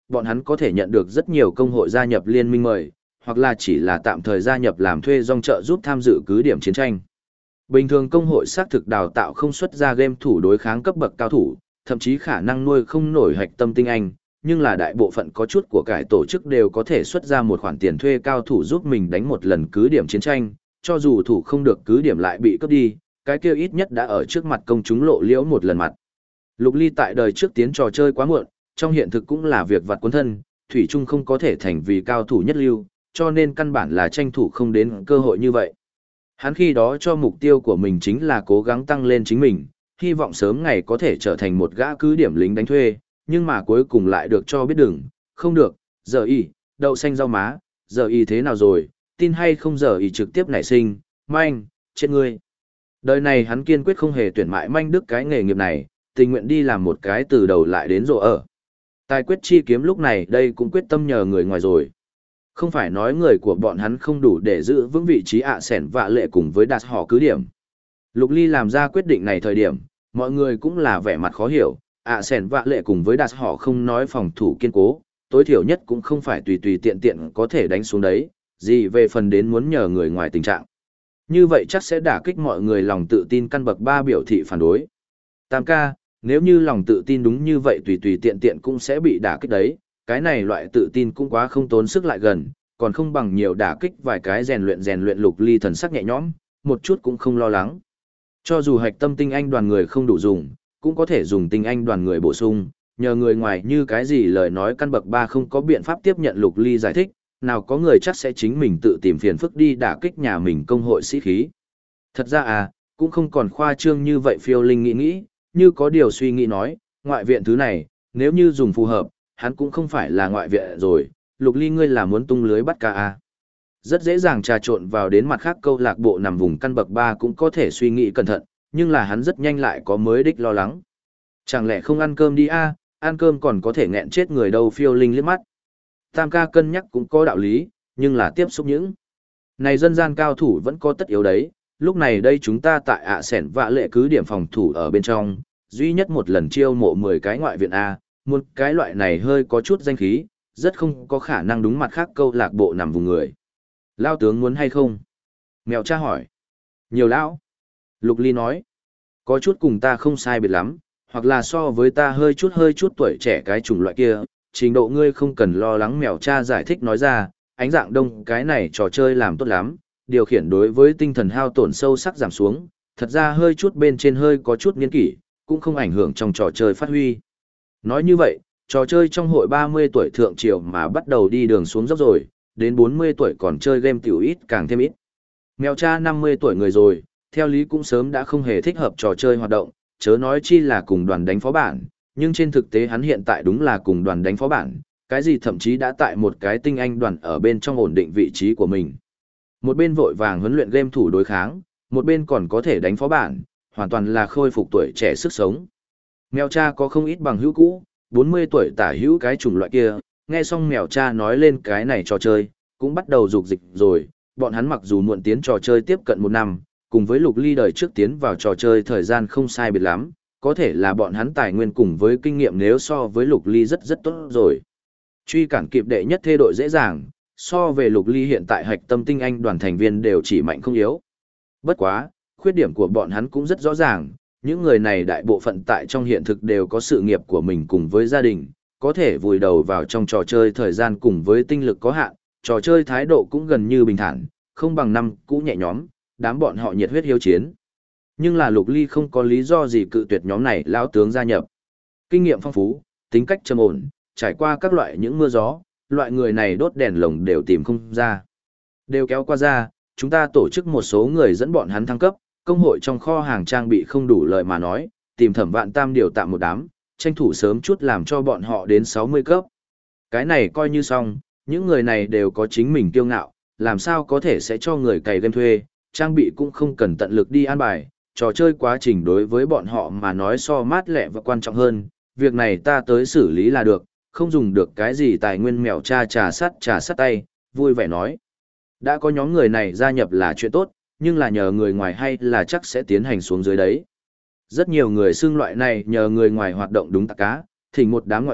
bọn hắn có thể nhận được rất nhiều công hội gia nhập liên minh mời, hoặc là chỉ là tạm thời gia nhập làm thuê dòng trợ giúp tham dự cứ điểm chiến tranh. Bình thường công hội xác thực đào tạo không xuất ra game thủ đối kháng cấp bậc cao thủ, thậm chí khả năng nuôi không nổi hạch tâm tinh anh, nhưng là đại bộ phận có chút của cải tổ chức đều có thể xuất ra một khoản tiền thuê cao thủ giúp mình đánh một lần cứ điểm chiến tranh, cho dù thủ không được cứ điểm lại bị cướp đi, cái kia ít nhất đã ở trước mặt công chúng lộ liễu một lần mặt. Lục Ly tại đời trước tiến trò chơi quá muộn, trong hiện thực cũng là việc vặt cuốn thân, thủy chung không có thể thành vì cao thủ nhất lưu, cho nên căn bản là tranh thủ không đến cơ hội như vậy. Hắn khi đó cho mục tiêu của mình chính là cố gắng tăng lên chính mình, hy vọng sớm ngày có thể trở thành một gã cứ điểm lính đánh thuê, nhưng mà cuối cùng lại được cho biết đừng, không được, giờ y, đậu xanh rau má, giờ y thế nào rồi, tin hay không giờ y trực tiếp nảy sinh, manh, chết ngươi. Đời này hắn kiên quyết không hề tuyển mại manh đức cái nghề nghiệp này, tình nguyện đi làm một cái từ đầu lại đến rộ ở. Tài quyết chi kiếm lúc này đây cũng quyết tâm nhờ người ngoài rồi. Không phải nói người của bọn hắn không đủ để giữ vững vị trí sẻn vạ lệ cùng với đạt họ cứ điểm. Lục Ly làm ra quyết định này thời điểm, mọi người cũng là vẻ mặt khó hiểu, sẻn vạ lệ cùng với đạt họ không nói phòng thủ kiên cố, tối thiểu nhất cũng không phải tùy tùy tiện tiện có thể đánh xuống đấy, gì về phần đến muốn nhờ người ngoài tình trạng. Như vậy chắc sẽ đả kích mọi người lòng tự tin căn bậc 3 biểu thị phản đối. Tam ca, nếu như lòng tự tin đúng như vậy tùy tùy tiện tiện cũng sẽ bị đả kích đấy, cái này loại tự tin cũng quá không tốn sức lại gần, còn không bằng nhiều đả kích vài cái rèn luyện Lục Ly thần sắc nhẹ nhõm, một chút cũng không lo lắng. Cho dù hạch tâm tinh anh đoàn người không đủ dùng, cũng có thể dùng tinh anh đoàn người bổ sung, nhờ người ngoài như cái gì lời nói căn bậc 3 không có biện pháp tiếp nhận Lục Ly giải thích, nào có người chắc sẽ chính mình tự tìm phiền phức đi đả kích nhà mình công hội sĩ khí. Thật ra cũng không còn khoa trương như vậy. Phiêu Linh nghĩ, như có điều suy nghĩ nói, ngoại viện thứ này, nếu như dùng phù hợp, hắn cũng không phải là ngoại viện rồi, Lục Ly ngươi là muốn tung lưới bắt cá Rất dễ dàng trà trộn vào đến mặt khác câu lạc bộ nằm vùng căn bậc 3 cũng có thể suy nghĩ cẩn thận, nhưng là hắn rất nhanh lại có mới đích lo lắng. Chẳng lẽ không ăn cơm đi ăn cơm còn có thể nghẹn chết người đâu. Phiêu Linh liếc mắt. Tam ca cân nhắc cũng có đạo lý, nhưng là tiếp xúc những này dân gian cao thủ vẫn có tất yếu đấy. Lúc này đây chúng ta tại sẻn vạ lệ cứ điểm phòng thủ ở bên trong, duy nhất một lần chiêu mộ 10 cái ngoại viện một cái loại này hơi có chút danh khí, rất không có khả năng đúng mặt khác câu lạc bộ nằm vùng người. Lao tướng muốn hay không? Mèo cha hỏi. Nhiều lão. Lục Ly nói. Có chút cùng ta không sai biệt lắm, hoặc là so với ta hơi chút tuổi trẻ cái chủng loại kia, trình độ ngươi không cần lo lắng. Mèo cha giải thích nói ra, ánh dạng đông cái này trò chơi làm tốt lắm, điều khiển đối với tinh thần hao tổn sâu sắc giảm xuống, thật ra hơi chút bên trên hơi có chút niên kỷ, cũng không ảnh hưởng trong trò chơi phát huy. Nói như vậy, trò chơi trong hội 30 tuổi thượng triều mà bắt đầu đi đường xuống dốc rồi, đến 40 tuổi còn chơi game tiểu ít càng thêm ít. Mèo cha 50 tuổi người rồi, theo lý cũng sớm đã không hề thích hợp trò chơi hoạt động, chớ nói chi là cùng đoàn đánh phó bản, nhưng trên thực tế hắn hiện tại đúng là cùng đoàn đánh phó bản, cái gì thậm chí đã tại một cái tinh anh đoàn ở bên trong ổn định vị trí của mình. Một bên vội vàng huấn luyện game thủ đối kháng, một bên còn có thể đánh phó bản, hoàn toàn là khôi phục tuổi trẻ sức sống. Mèo cha có không ít bằng hữu cũ, 40 tuổi tả hữu cái chủng loại kia, nghe xong mèo cha nói lên cái này trò chơi, cũng bắt đầu dục dịch rồi, bọn hắn mặc dù muộn tiến trò chơi tiếp cận 1 năm, cùng với Lục Ly đời trước tiến vào trò chơi thời gian không sai biệt lắm, có thể là bọn hắn tài nguyên cùng với kinh nghiệm nếu so với Lục Ly rất tốt rồi. Truy cản kịp đệ nhất thê đội dễ dàng, so về Lục Ly hiện tại hạch tâm tinh anh đoàn thành viên đều chỉ mạnh không yếu. Bất quá, khuyết điểm của bọn hắn cũng rất rõ ràng, những người này đại bộ phận tại trong hiện thực đều có sự nghiệp của mình cùng với gia đình, có thể vùi đầu vào trong trò chơi thời gian cùng với tinh lực có hạn, trò chơi thái độ cũng gần như bình thản, không bằng năm cũ nhẹ nhõm, đám bọn họ nhiệt huyết hiếu chiến. Nhưng là Lục Ly không có lý do gì cự tuyệt nhóm này lão tướng gia nhập. Kinh nghiệm phong phú, tính cách trầm ổn, trải qua các loại những mưa gió, loại người này đốt đèn lồng đều tìm không ra. Đều kéo qua ra, chúng ta tổ chức một số người dẫn bọn hắn thăng cấp, công hội trong kho hàng trang bị không đủ lời mà nói, tìm Thẩm Vạn Tam điều tạm một đám, tranh thủ sớm chút làm cho bọn họ đến 60 cấp. Cái này coi như xong, những người này đều có chính mình kiêu ngạo, làm sao có thể sẽ cho người cày game thuê, trang bị cũng không cần tận lực đi an bài, trò chơi quá trình đối với bọn họ mà nói so mát lẹ và quan trọng hơn, việc này ta tới xử lý là được, không dùng được cái gì tài nguyên. Mèo cha trà sát tay, vui vẻ nói. Đã có nhóm người này gia nhập là chuyện tốt, nhưng là nhờ người ngoài hay là chắc sẽ tiến hành xuống dưới đấy. Rất nhiều người xưng loại này nhờ người ngoài hoạt động đúng tạc cá, thỉnh một đám ngoại viện,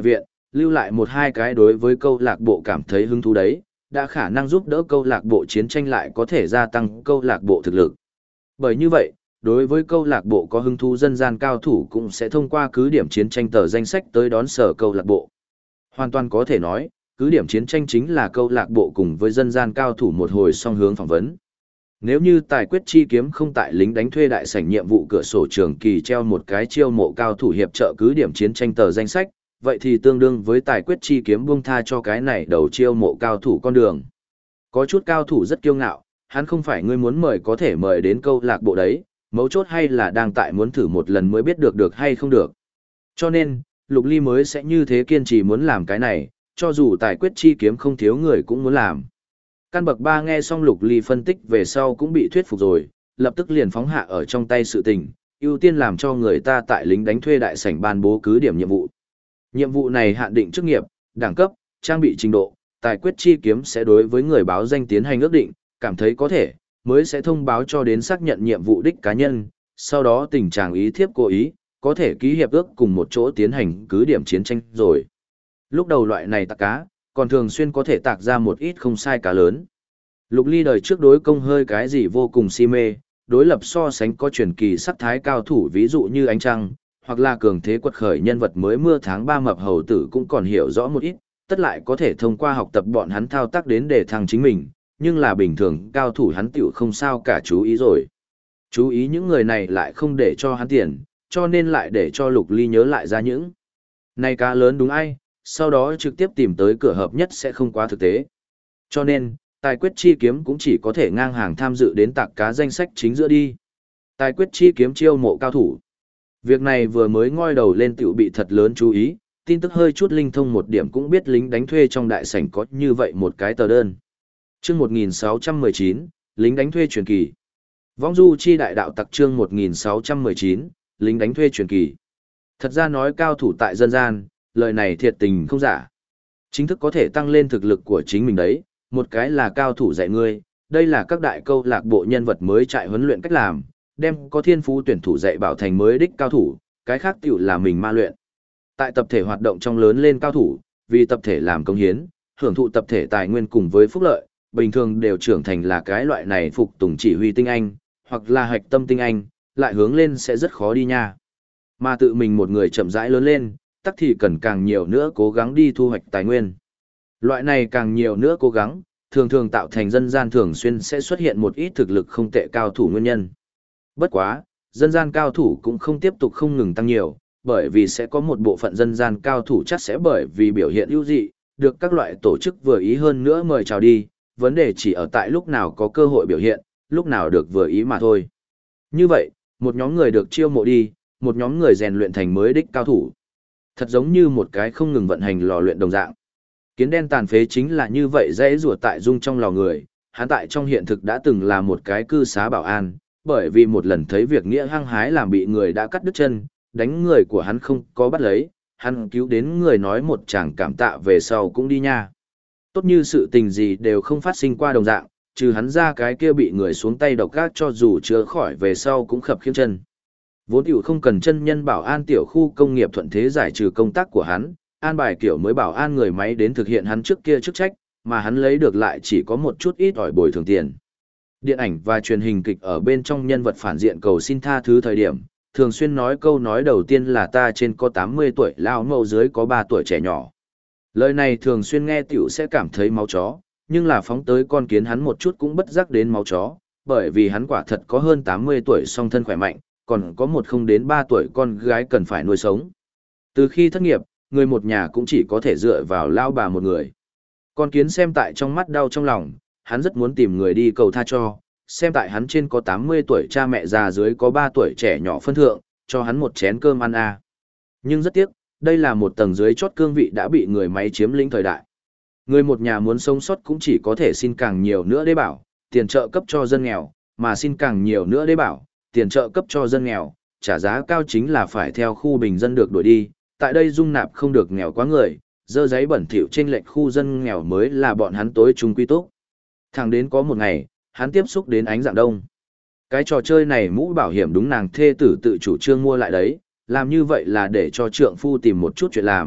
lưu lại một hai cái đối với câu lạc bộ cảm thấy hứng thú đấy, đã khả năng giúp đỡ câu lạc bộ chiến tranh lại có thể gia tăng câu lạc bộ thực lực. Bởi như vậy, đối với câu lạc bộ có hứng thú dân gian cao thủ cũng sẽ thông qua cứ điểm chiến tranh tờ danh sách tới đón sở câu lạc bộ. Hoàn toàn có thể nói, cứ điểm chiến tranh chính là câu lạc bộ cùng với dân gian cao thủ một hồi song hướng phỏng vấn. Nếu như tài quyết chi kiếm không tại lính đánh thuê đại sảnh nhiệm vụ cửa sổ trường kỳ treo một cái chiêu mộ cao thủ hiệp trợ cứ điểm chiến tranh tờ danh sách, vậy thì tương đương với tài quyết chi kiếm buông tha cho cái này đầu chiêu mộ cao thủ con đường. Có chút cao thủ rất kiêu ngạo, hắn không phải ngươi muốn mời có thể mời đến câu lạc bộ đấy, mấu chốt hay là đang tại muốn thử một lần mới biết được hay không được. Cho nên, Lục Ly mới sẽ như thế kiên trì muốn làm cái này, cho dù tài quyết chi kiếm không thiếu người cũng muốn làm. Căn bậc 3 nghe xong Lục Ly phân tích về sau cũng bị thuyết phục rồi, lập tức liền phóng hạ ở trong tay sự tình, ưu tiên làm cho người ta tại lính đánh thuê đại sảnh ban bố cứ điểm nhiệm vụ. Nhiệm vụ này hạn định chức nghiệp, đẳng cấp, trang bị trình độ, tài quyết chi kiếm sẽ đối với người báo danh tiến hành ước định, cảm thấy có thể, mới sẽ thông báo cho đến xác nhận nhiệm vụ đích cá nhân, sau đó tình trạng ý thiếp cố ý, có thể ký hiệp ước cùng một chỗ tiến hành cứ điểm chiến tranh rồi. Lúc đầu loại này tạc cá, còn thường xuyên có thể tạc ra một ít không sai cá lớn. Lục Ly đời trước đối công hơi cái gì vô cùng si mê, đối lập so sánh có truyền kỳ sắc thái cao thủ ví dụ như ánh trăng, hoặc là cường thế quật khởi nhân vật mới mưa tháng 3 mập hầu tử cũng còn hiểu rõ một ít, tất lại có thể thông qua học tập bọn hắn thao tác đến để thăng chính mình, nhưng là bình thường cao thủ hắn tiểu không sao cả chú ý rồi. Chú ý những người này lại không để cho hắn tiền, cho nên lại để cho Lục Ly nhớ lại ra những này cá lớn đúng ai, sau đó trực tiếp tìm tới cửa hợp nhất sẽ không quá thực tế. Cho nên, tài quyết chi kiếm cũng chỉ có thể ngang hàng tham dự đến tạc cá danh sách chính giữa đi. Tài quyết chi kiếm chiêu mộ cao thủ. Việc này vừa mới ngoi đầu lên tiểu bị thật lớn chú ý, tin tức hơi chút linh thông một điểm cũng biết lính đánh thuê trong đại sảnh có như vậy một cái tờ đơn. Chương 1619, lính đánh thuê truyền kỳ. Vong du chi đại đạo tặc chương 1619, lính đánh thuê truyền kỳ. Thật ra nói cao thủ tại dân gian, lời này thiệt tình không giả. Chính thức có thể tăng lên thực lực của chính mình đấy, một cái là cao thủ dạy ngươi, đây là các đại câu lạc bộ nhân vật mới trại huấn luyện cách làm, đem có thiên phú tuyển thủ dạy bảo thành mới đích cao thủ, cái khác tiểu là mình ma luyện. Tại tập thể hoạt động trong lớn lên cao thủ, vì tập thể làm công hiến, hưởng thụ tập thể tài nguyên cùng với phúc lợi, bình thường đều trưởng thành là cái loại này phục tùng chỉ huy tinh anh, hoặc là hạch tâm tinh anh, lại hướng lên sẽ rất khó đi nha. Mà tự mình một người chậm rãi lớn lên, tắc thì cần càng nhiều nữa cố gắng đi thu hoạch tài nguyên. Loại này càng nhiều nữa cố gắng, thường thường tạo thành dân gian thường xuyên sẽ xuất hiện một ít thực lực không tệ cao thủ nguyên nhân. Bất quá, dân gian cao thủ cũng không tiếp tục không ngừng tăng nhiều, bởi vì sẽ có một bộ phận dân gian cao thủ chắc sẽ bởi vì biểu hiện ưu dị, được các loại tổ chức vừa ý hơn nữa mời chào đi, vấn đề chỉ ở tại lúc nào có cơ hội biểu hiện, lúc nào được vừa ý mà thôi. Như vậy, một nhóm người được chiêu mộ đi, một nhóm người rèn luyện thành mới đích cao thủ. Thật giống như một cái không ngừng vận hành lò luyện đồng dạng. Kiến đen tàn phế chính là như vậy dễ rùa tại dung trong lò người, hắn tại trong hiện thực đã từng là một cái cư xá bảo an, bởi vì một lần thấy việc nghĩa hăng hái làm bị người đã cắt đứt chân, đánh người của hắn không có bắt lấy, hắn cứu đến người nói một chàng cảm tạ về sau cũng đi nha. Tốt như sự tình gì đều không phát sinh qua đồng dạng, trừ hắn ra cái kia bị người xuống tay độc ác cho dù chữa khỏi về sau cũng khập khiễng chân. Vốn tiểu không cần chân nhân bảo an tiểu khu công nghiệp thuận thế giải trừ công tác của hắn, an bài kiểu mới bảo an người máy đến thực hiện hắn trước kia chức trách, mà hắn lấy được lại chỉ có một chút ít ỏi bồi thường tiền. Điện ảnh và truyền hình kịch ở bên trong nhân vật phản diện cầu xin tha thứ thời điểm, thường xuyên nói câu nói đầu tiên là ta trên có 80 tuổi lao mẫu dưới có 3 tuổi trẻ nhỏ. Lời này thường xuyên nghe tiểu sẽ cảm thấy máu chó, nhưng là phóng tới con kiến hắn một chút cũng bất giác đến máu chó, bởi vì hắn quả thật có hơn 80 tuổi song thân khỏe mạnh, còn có một không đến 3 tuổi con gái cần phải nuôi sống. Từ khi thất nghiệp, người một nhà cũng chỉ có thể dựa vào lao bà một người. Con kiến xem tại trong mắt đau trong lòng, hắn rất muốn tìm người đi cầu tha cho, xem tại hắn trên có 80 tuổi cha mẹ già dưới có 3 tuổi trẻ nhỏ phân thượng, cho hắn một chén cơm ăn à. Nhưng rất tiếc, đây là một tầng dưới chót cương vị đã bị người máy chiếm lĩnh thời đại. Người một nhà muốn sống sót cũng chỉ có thể xin càng nhiều nữa để bảo, tiền trợ cấp cho dân nghèo, mà xin càng nhiều nữa để bảo, tiền trợ cấp cho dân nghèo, trả giá cao chính là phải theo khu bình dân được đuổi đi, tại đây dung nạp không được nghèo quá người, dơ giấy bẩn thỉu trên lệch khu dân nghèo mới là bọn hắn tối trung quy túc. Thẳng đến có một ngày, hắn tiếp xúc đến ánh dạng đông. Cái trò chơi này mũ bảo hiểm đúng nàng thê tử tự chủ trương mua lại đấy, làm như vậy là để cho trượng phu tìm một chút chuyện làm,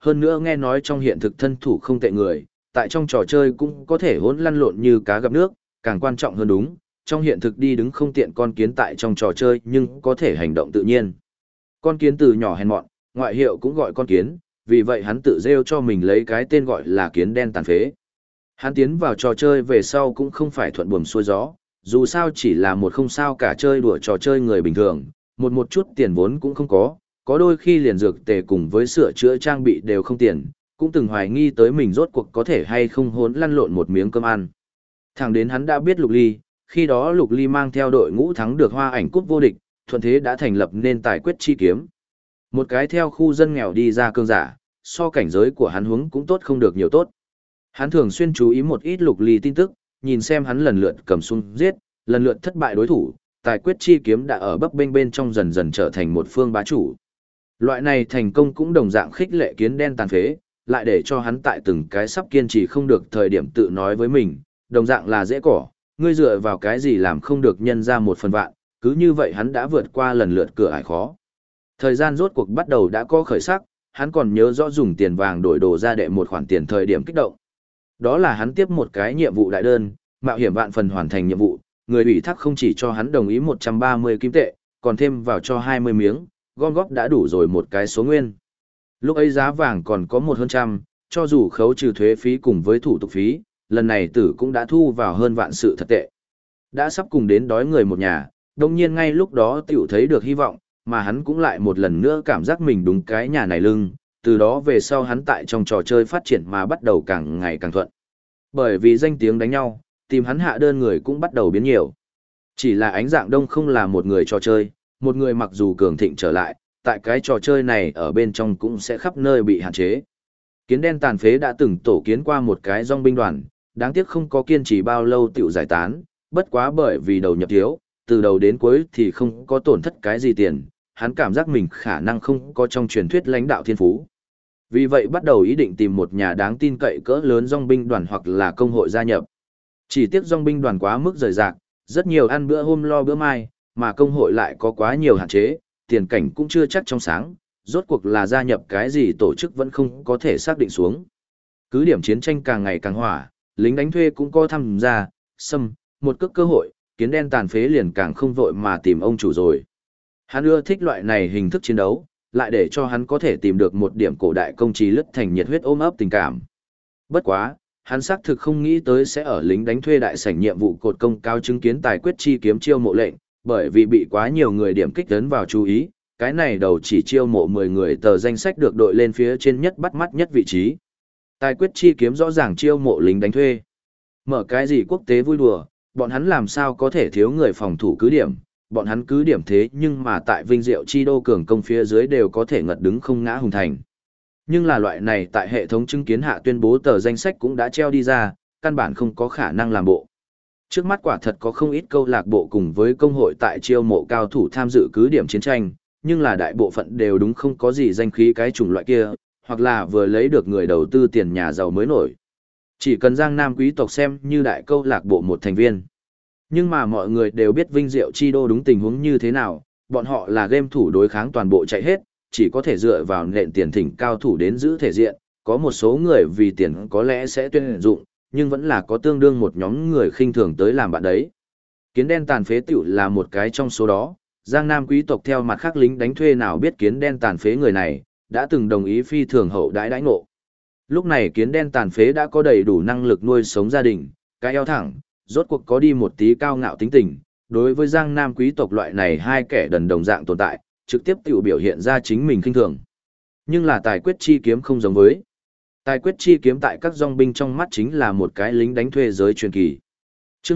hơn nữa nghe nói trong hiện thực thân thủ không tệ người, tại trong trò chơi cũng có thể hỗn lăn lộn như cá gặp nước, càng quan trọng hơn đúng, trong hiện thực đi đứng không tiện con kiến tại trong trò chơi nhưng có thể hành động tự nhiên. Con kiến từ nhỏ hèn mọn, ngoại hiệu cũng gọi con kiến, vì vậy hắn tự rêu cho mình lấy cái tên gọi là kiến đen tàn phế. Hắn tiến vào trò chơi về sau cũng không phải thuận buồm xuôi gió, dù sao chỉ là một không sao cả chơi đùa trò chơi người bình thường, một chút tiền vốn cũng không có đôi khi liền dược tề cùng với sửa chữa trang bị đều không tiền, cũng từng hoài nghi tới mình rốt cuộc có thể hay không hốn lăn lộn một miếng cơm ăn. Thẳng đến hắn đã biết Lục Ly, khi đó Lục Ly mang theo đội ngũ thắng được Hoa Ảnh cúp vô địch, thuận thế đã thành lập nên Tài Quyết Chi Kiếm. Một cái theo khu dân nghèo đi ra cương giả, so cảnh giới của hắn huống cũng tốt không được nhiều tốt. Hắn thường xuyên chú ý một ít Lục Ly tin tức, nhìn xem hắn lần lượt cầm súng giết, lần lượt thất bại đối thủ, Tài Quyết Chi Kiếm đã ở bấp bênh bên trong dần dần trở thành một phương bá chủ. Loại này thành công cũng đồng dạng khích lệ kiến đen tàn phế, lại để cho hắn tại từng cái sắp kiên trì không được thời điểm tự nói với mình, đồng dạng là dễ cỏ, ngươi dựa vào cái gì làm không được nhân ra một phần vạn, cứ như vậy hắn đã vượt qua lần lượt cửa ải khó. Thời gian rốt cuộc bắt đầu đã có khởi sắc, hắn còn nhớ rõ dùng tiền vàng đổi đồ ra đệ một khoản tiền thời điểm kích động. Đó là hắn tiếp một cái nhiệm vụ đại đơn, mạo hiểm vạn phần hoàn thành nhiệm vụ, người ủy thác không chỉ cho hắn đồng ý 130 kim tệ, còn thêm vào cho 20 miếng, gom góp đã đủ rồi một cái số nguyên. Lúc ấy giá vàng còn có một hơn trăm, cho dù khấu trừ thuế phí cùng với thủ tục phí, lần này tử cũng đã thu vào hơn vạn sự thật tệ. Đã sắp cùng đến đói người một nhà, đồng nhiên ngay lúc đó tiểu thấy được hy vọng, mà hắn cũng lại một lần nữa cảm giác mình đúng cái nhà này lưng, từ đó về sau hắn tại trong trò chơi phát triển mà bắt đầu càng ngày càng thuận. Bởi vì danh tiếng đánh nhau, tìm hắn hạ đơn người cũng bắt đầu biến nhiều. Chỉ là Ánh Dạng Đông không là một người trò chơi, một người mặc dù cường thịnh trở lại, tại cái trò chơi này ở bên trong cũng sẽ khắp nơi bị hạn chế. Kiến đen tàn phế đã từng tổ kiến qua một cái dòng binh đoàn, đáng tiếc không có kiên trì bao lâu tiểu giải tán, bất quá bởi vì đầu nhập thiếu, từ đầu đến cuối thì không có tổn thất cái gì tiền, hắn cảm giác mình khả năng không có trong truyền thuyết lãnh đạo thiên phú. Vì vậy bắt đầu ý định tìm một nhà đáng tin cậy cỡ lớn dòng binh đoàn hoặc là công hội gia nhập. Chỉ tiếc dòng binh đoàn quá mức rời rạc, rất nhiều ăn bữa hôm lo bữa mai, mà công hội lại có quá nhiều hạn chế, tiền cảnh cũng chưa chắc trong sáng, rốt cuộc là gia nhập cái gì tổ chức vẫn không có thể xác định xuống. Cứ điểm chiến tranh càng ngày càng hỏa, lính đánh thuê cũng có tham gia, một cước cơ hội, kiến đen tàn phế liền càng không vội mà tìm ông chủ rồi. Hắn ưa thích loại này hình thức chiến đấu, lại để cho hắn có thể tìm được một điểm cổ đại công trí lất thành nhiệt huyết ôm ấp tình cảm. Bất quá, hắn xác thực không nghĩ tới sẽ ở lính đánh thuê đại sảnh nhiệm vụ cột công cao chứng kiến Tài Quyết Chi Kiếm chiêu mộ lệnh, bởi vì bị quá nhiều người điểm kích ấn vào chú ý, cái này đầu chỉ chiêu mộ 10 người tờ danh sách được đội lên phía trên nhất bắt mắt nhất vị trí. Tài Quyết Chi Kiếm rõ ràng chiêu mộ lính đánh thuê. Mở cái gì quốc tế vui đùa, bọn hắn làm sao có thể thiếu người phòng thủ cứ điểm, bọn hắn cứ điểm thế nhưng mà tại Vinh Diệu Chi Đô cường công phía dưới đều có thể ngật đứng không ngã hùng thành. Nhưng là loại này tại hệ thống chứng kiến hạ tuyên bố tờ danh sách cũng đã treo đi ra, căn bản không có khả năng làm bộ. Trước mắt quả thật có không ít câu lạc bộ cùng với công hội tại chiêu mộ cao thủ tham dự cứ điểm chiến tranh, nhưng là đại bộ phận đều đúng không có gì danh khí cái chủng loại kia, hoặc là vừa lấy được người đầu tư tiền nhà giàu mới nổi. Chỉ cần Giang Nam quý tộc xem như đại câu lạc bộ một thành viên. Nhưng mà mọi người đều biết Vinh Diệu Chi Đô đúng tình huống như thế nào, bọn họ là game thủ đối kháng toàn bộ chạy hết, chỉ có thể dựa vào nện tiền thỉnh cao thủ đến giữ thể diện, có một số người vì tiền có lẽ sẽ tuyển dụng, nhưng vẫn là có tương đương một nhóm người khinh thường tới làm bạn đấy. Kiến đen tàn phế tiểu là một cái trong số đó, Giang Nam quý tộc theo mặt khác lính đánh thuê nào biết kiến đen tàn phế người này, đã từng đồng ý phi thường hậu đãi đãi ngộ. Lúc này kiến đen tàn phế đã có đầy đủ năng lực nuôi sống gia đình, cái eo thẳng, rốt cuộc có đi một tí cao ngạo tính tình, đối với Giang Nam quý tộc loại này hai kẻ đần đồng dạng tồn tại, trực tiếp tiểu biểu hiện ra chính mình khinh thường. Nhưng là Tài Quyết Chi Kiếm không giống với. Tài Quyết Chi Kiếm tại các dòng binh trong mắt chính là một cái lính đánh thuê giới truyền kỳ. Chương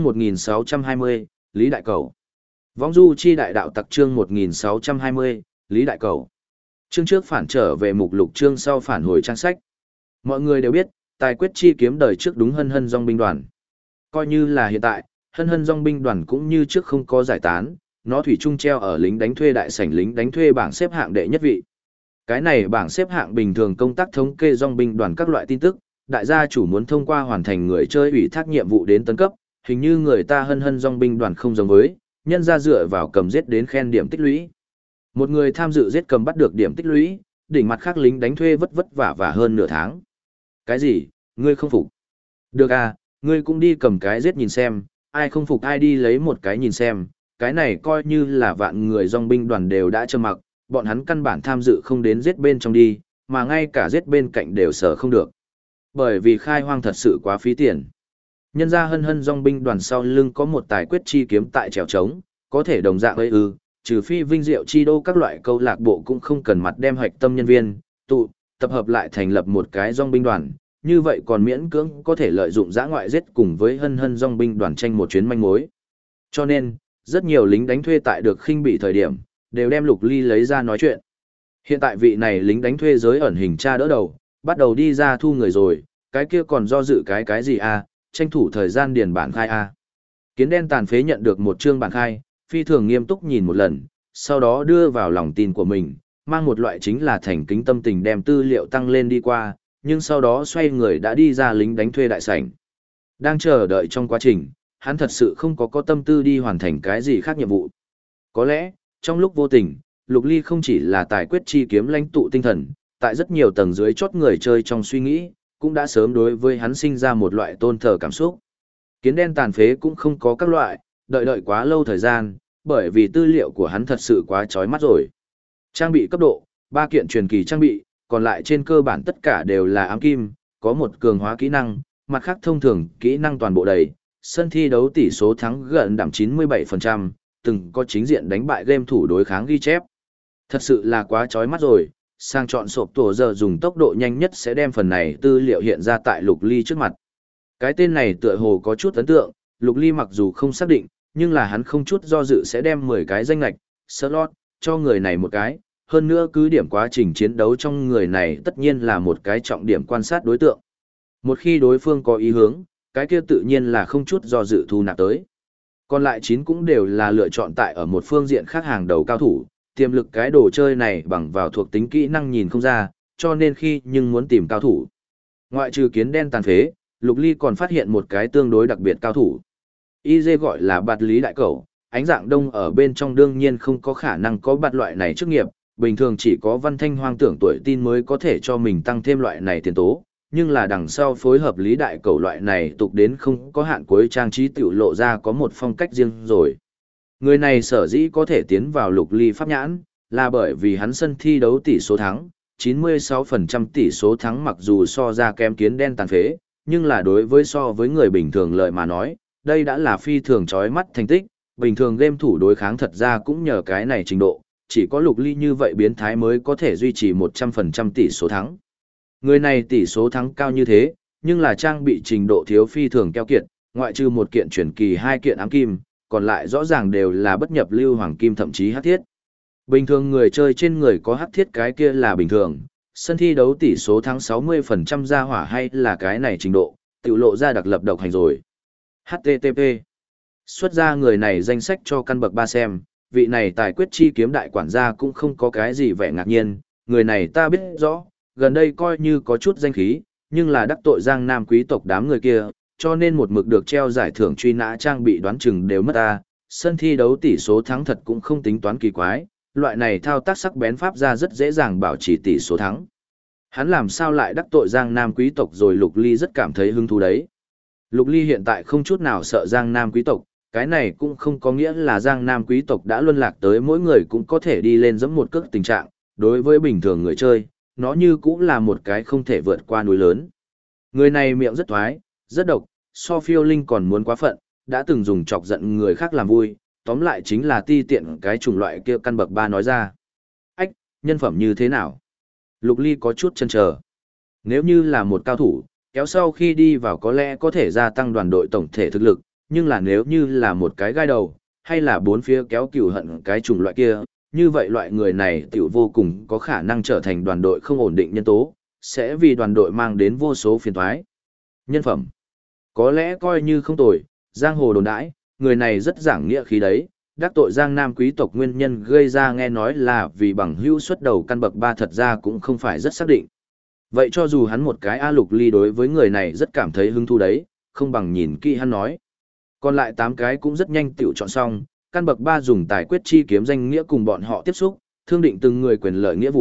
1620, Lý Đại Cầu. Võng du chi đại đạo tặc chương 1620, Lý Đại Cầu. Chương trước phản trở về mục lục chương sau phản hồi trang sách. Mọi người đều biết, Tài Quyết Chi Kiếm đời trước đúng hân hân dòng binh đoàn. Coi như là hiện tại, hân hân dòng binh đoàn cũng như trước không có giải tán, nó thủy chung treo ở lính đánh thuê đại sảnh lính đánh thuê bảng xếp hạng đệ nhất vị. Cái này bảng xếp hạng bình thường công tác thống kê dòng binh đoàn các loại tin tức, đại gia chủ muốn thông qua hoàn thành người chơi ủy thác nhiệm vụ đến tấn cấp, hình như người ta hân hân dòng binh đoàn không giống với, nhân ra dựa vào cầm giết đến khen điểm tích lũy. Một người tham dự giết cầm bắt được điểm tích lũy, đỉnh mặt khác lính đánh thuê vất vất vả và hơn nửa tháng. Cái gì, ngươi không phục? Được à, ngươi cũng đi cầm cái giết nhìn xem, ai không phục ai đi lấy một cái nhìn xem, cái này coi như là vạn người dòng binh đoàn đều đã trơ mặc, bọn hắn căn bản tham dự không đến giết bên trong đi, mà ngay cả giết bên cạnh đều sở không được. Bởi vì khai hoang thật sự quá phí tiền. Nhân ra hân hân dòng binh đoàn sau lưng có một tài quyết chi kiếm tại trèo trống, có thể đồng dạng ấy trừ phi vinh diệu chi đô các loại câu lạc bộ cũng không cần mặt đem hoạch tâm nhân viên, tập hợp lại thành lập một cái dòng binh đoàn, như vậy còn miễn cưỡng có thể lợi dụng giã ngoại giết cùng với hân hân dòng binh đoàn tranh một chuyến manh mối. Cho nên, rất nhiều lính đánh thuê tại được khinh bị thời điểm, đều đem Lục Ly lấy ra nói chuyện. Hiện tại vị này lính đánh thuê giới ẩn hình cha đỡ đầu, bắt đầu đi ra thu người rồi, cái kia còn do dự cái gì à, tranh thủ thời gian điền bản khai à. Kiến đen tàn phế nhận được một chương bản khai, phi thường nghiêm túc nhìn một lần, sau đó đưa vào lòng tin của mình, mang một loại chính là thành kính tâm tình đem tư liệu tăng lên đi qua, nhưng sau đó xoay người đã đi ra lính đánh thuê đại sảnh. Đang chờ đợi trong quá trình, hắn thật sự không có tâm tư đi hoàn thành cái gì khác nhiệm vụ. Có lẽ, trong lúc vô tình, Lục Ly không chỉ là tài quyết chi kiếm lãnh tụ tinh thần, tại rất nhiều tầng dưới chót người chơi trong suy nghĩ, cũng đã sớm đối với hắn sinh ra một loại tôn thờ cảm xúc. Kiến đen tàn phế cũng không có các loại, đợi quá lâu thời gian, bởi vì tư liệu của hắn thật sự quá chói mắt rồi. Trang bị cấp độ, 3 kiện truyền kỳ trang bị, còn lại trên cơ bản tất cả đều là ám kim, có một cường hóa kỹ năng, mặt khác thông thường kỹ năng toàn bộ đầy, sân thi đấu tỷ số thắng gần đảm 97%, từng có chính diện đánh bại game thủ đối kháng ghi chép. Thật sự là quá chói mắt rồi, sang chọn sộp tổ giờ dùng tốc độ nhanh nhất sẽ đem phần này tư liệu hiện ra tại Lục Ly trước mặt. Cái tên này tựa hồ có chút ấn tượng, Lục Ly mặc dù không xác định, nhưng là hắn không chút do dự sẽ đem 10 cái danh lạch, slot, cho người này một cái, hơn nữa cứ điểm quá trình chiến đấu trong người này tất nhiên là một cái trọng điểm quan sát đối tượng. Một khi đối phương có ý hướng, cái kia tự nhiên là không chút do dự thu nạp tới. Còn lại 9 cũng đều là lựa chọn tại ở một phương diện khác hàng đầu cao thủ, tiềm lực cái đồ chơi này bằng vào thuộc tính kỹ năng nhìn không ra, cho nên khi nhưng muốn tìm cao thủ. Ngoại trừ kiến đen tàn phế, Lục Ly còn phát hiện một cái tương đối đặc biệt cao thủ. IZ gọi là bạt lý đại cẩu, ánh dạng đông ở bên trong đương nhiên không có khả năng có bạt loại này chức nghiệp, bình thường chỉ có văn thanh hoang tưởng tuổi tin mới có thể cho mình tăng thêm loại này tiền tố, nhưng là đằng sau phối hợp lý đại cẩu loại này tục đến không có hạn cuối trang trí tiểu lộ ra có một phong cách riêng rồi. Người này sở dĩ có thể tiến vào Lục Ly pháp nhãn, là bởi vì hắn sân thi đấu tỷ số thắng, 96% tỷ số thắng mặc dù so ra kém kiến đen tàn phế, nhưng là đối với so với người bình thường lợi mà nói, đây đã là phi thường chói mắt thành tích, bình thường game thủ đối kháng thật ra cũng nhờ cái này trình độ, chỉ có Lục Ly như vậy biến thái mới có thể duy trì 100% tỷ số thắng. Người này tỷ số thắng cao như thế, nhưng là trang bị trình độ thiếu phi thường keo kiệt, ngoại trừ một kiện chuyển kỳ 2 kiện ám kim, còn lại rõ ràng đều là bất nhập lưu hoàng kim thậm chí hắc thiết. Bình thường người chơi trên người có hắc thiết cái kia là bình thường, sân thi đấu tỷ số thắng 60% ra hỏa hay là cái này trình độ, tự lộ ra đặc lập độc hành rồi. HTTP. Xuất ra người này danh sách cho căn bậc 3 xem, vị này tài quyết chi kiếm đại quản gia cũng không có cái gì vẻ ngạc nhiên, người này ta biết rõ, gần đây coi như có chút danh khí, nhưng là đắc tội Giang Nam quý tộc đám người kia, cho nên một mực được treo giải thưởng truy nã trang bị đoán chừng đều mất ta, sân thi đấu tỷ số thắng thật cũng không tính toán kỳ quái, loại này thao tác sắc bén pháp ra rất dễ dàng bảo trì tỷ số thắng. Hắn làm sao lại đắc tội Giang Nam quý tộc rồi Lục Ly rất cảm thấy hứng thú đấy. Lục Ly hiện tại không chút nào sợ Giang Nam quý tộc, cái này cũng không có nghĩa là Giang Nam quý tộc đã luân lạc tới mỗi người cũng có thể đi lên giẫm một cước tình trạng, đối với bình thường người chơi, nó như cũng là một cái không thể vượt qua núi lớn. Người này miệng rất thoái, rất độc, so phiêu linh còn muốn quá phận, đã từng dùng chọc giận người khác làm vui, tóm lại chính là ti tiện cái chủng loại kia căn bậc 3 nói ra. Ách, nhân phẩm như thế nào? Lục Ly có chút chần chờ. Nếu như là một cao thủ, kéo sau khi đi vào có lẽ có thể gia tăng đoàn đội tổng thể thực lực, nhưng là nếu như là một cái gai đầu, hay là bốn phía kéo cừu hận cái chủng loại kia, như vậy loại người này tiểu vô cùng có khả năng trở thành đoàn đội không ổn định nhân tố, sẽ vì đoàn đội mang đến vô số phiền toái. Nhân phẩm. Có lẽ coi như không tồi, giang hồ đồn đãi, người này rất giảng nghĩa khí đấy, đắc tội Giang Nam quý tộc nguyên nhân gây ra nghe nói là vì bằng hữu xuất đầu căn bậc 3 thật ra cũng không phải rất xác định. Vậy cho dù hắn một cái Lục Ly đối với người này rất cảm thấy hứng thú đấy, không bằng nhìn kỹ hắn nói. Còn lại 8 cái cũng rất nhanh tiểu chọn xong, căn bậc 3 dùng tài quyết chi kiếm danh nghĩa cùng bọn họ tiếp xúc, thương định từng người quyền lợi nghĩa vụ,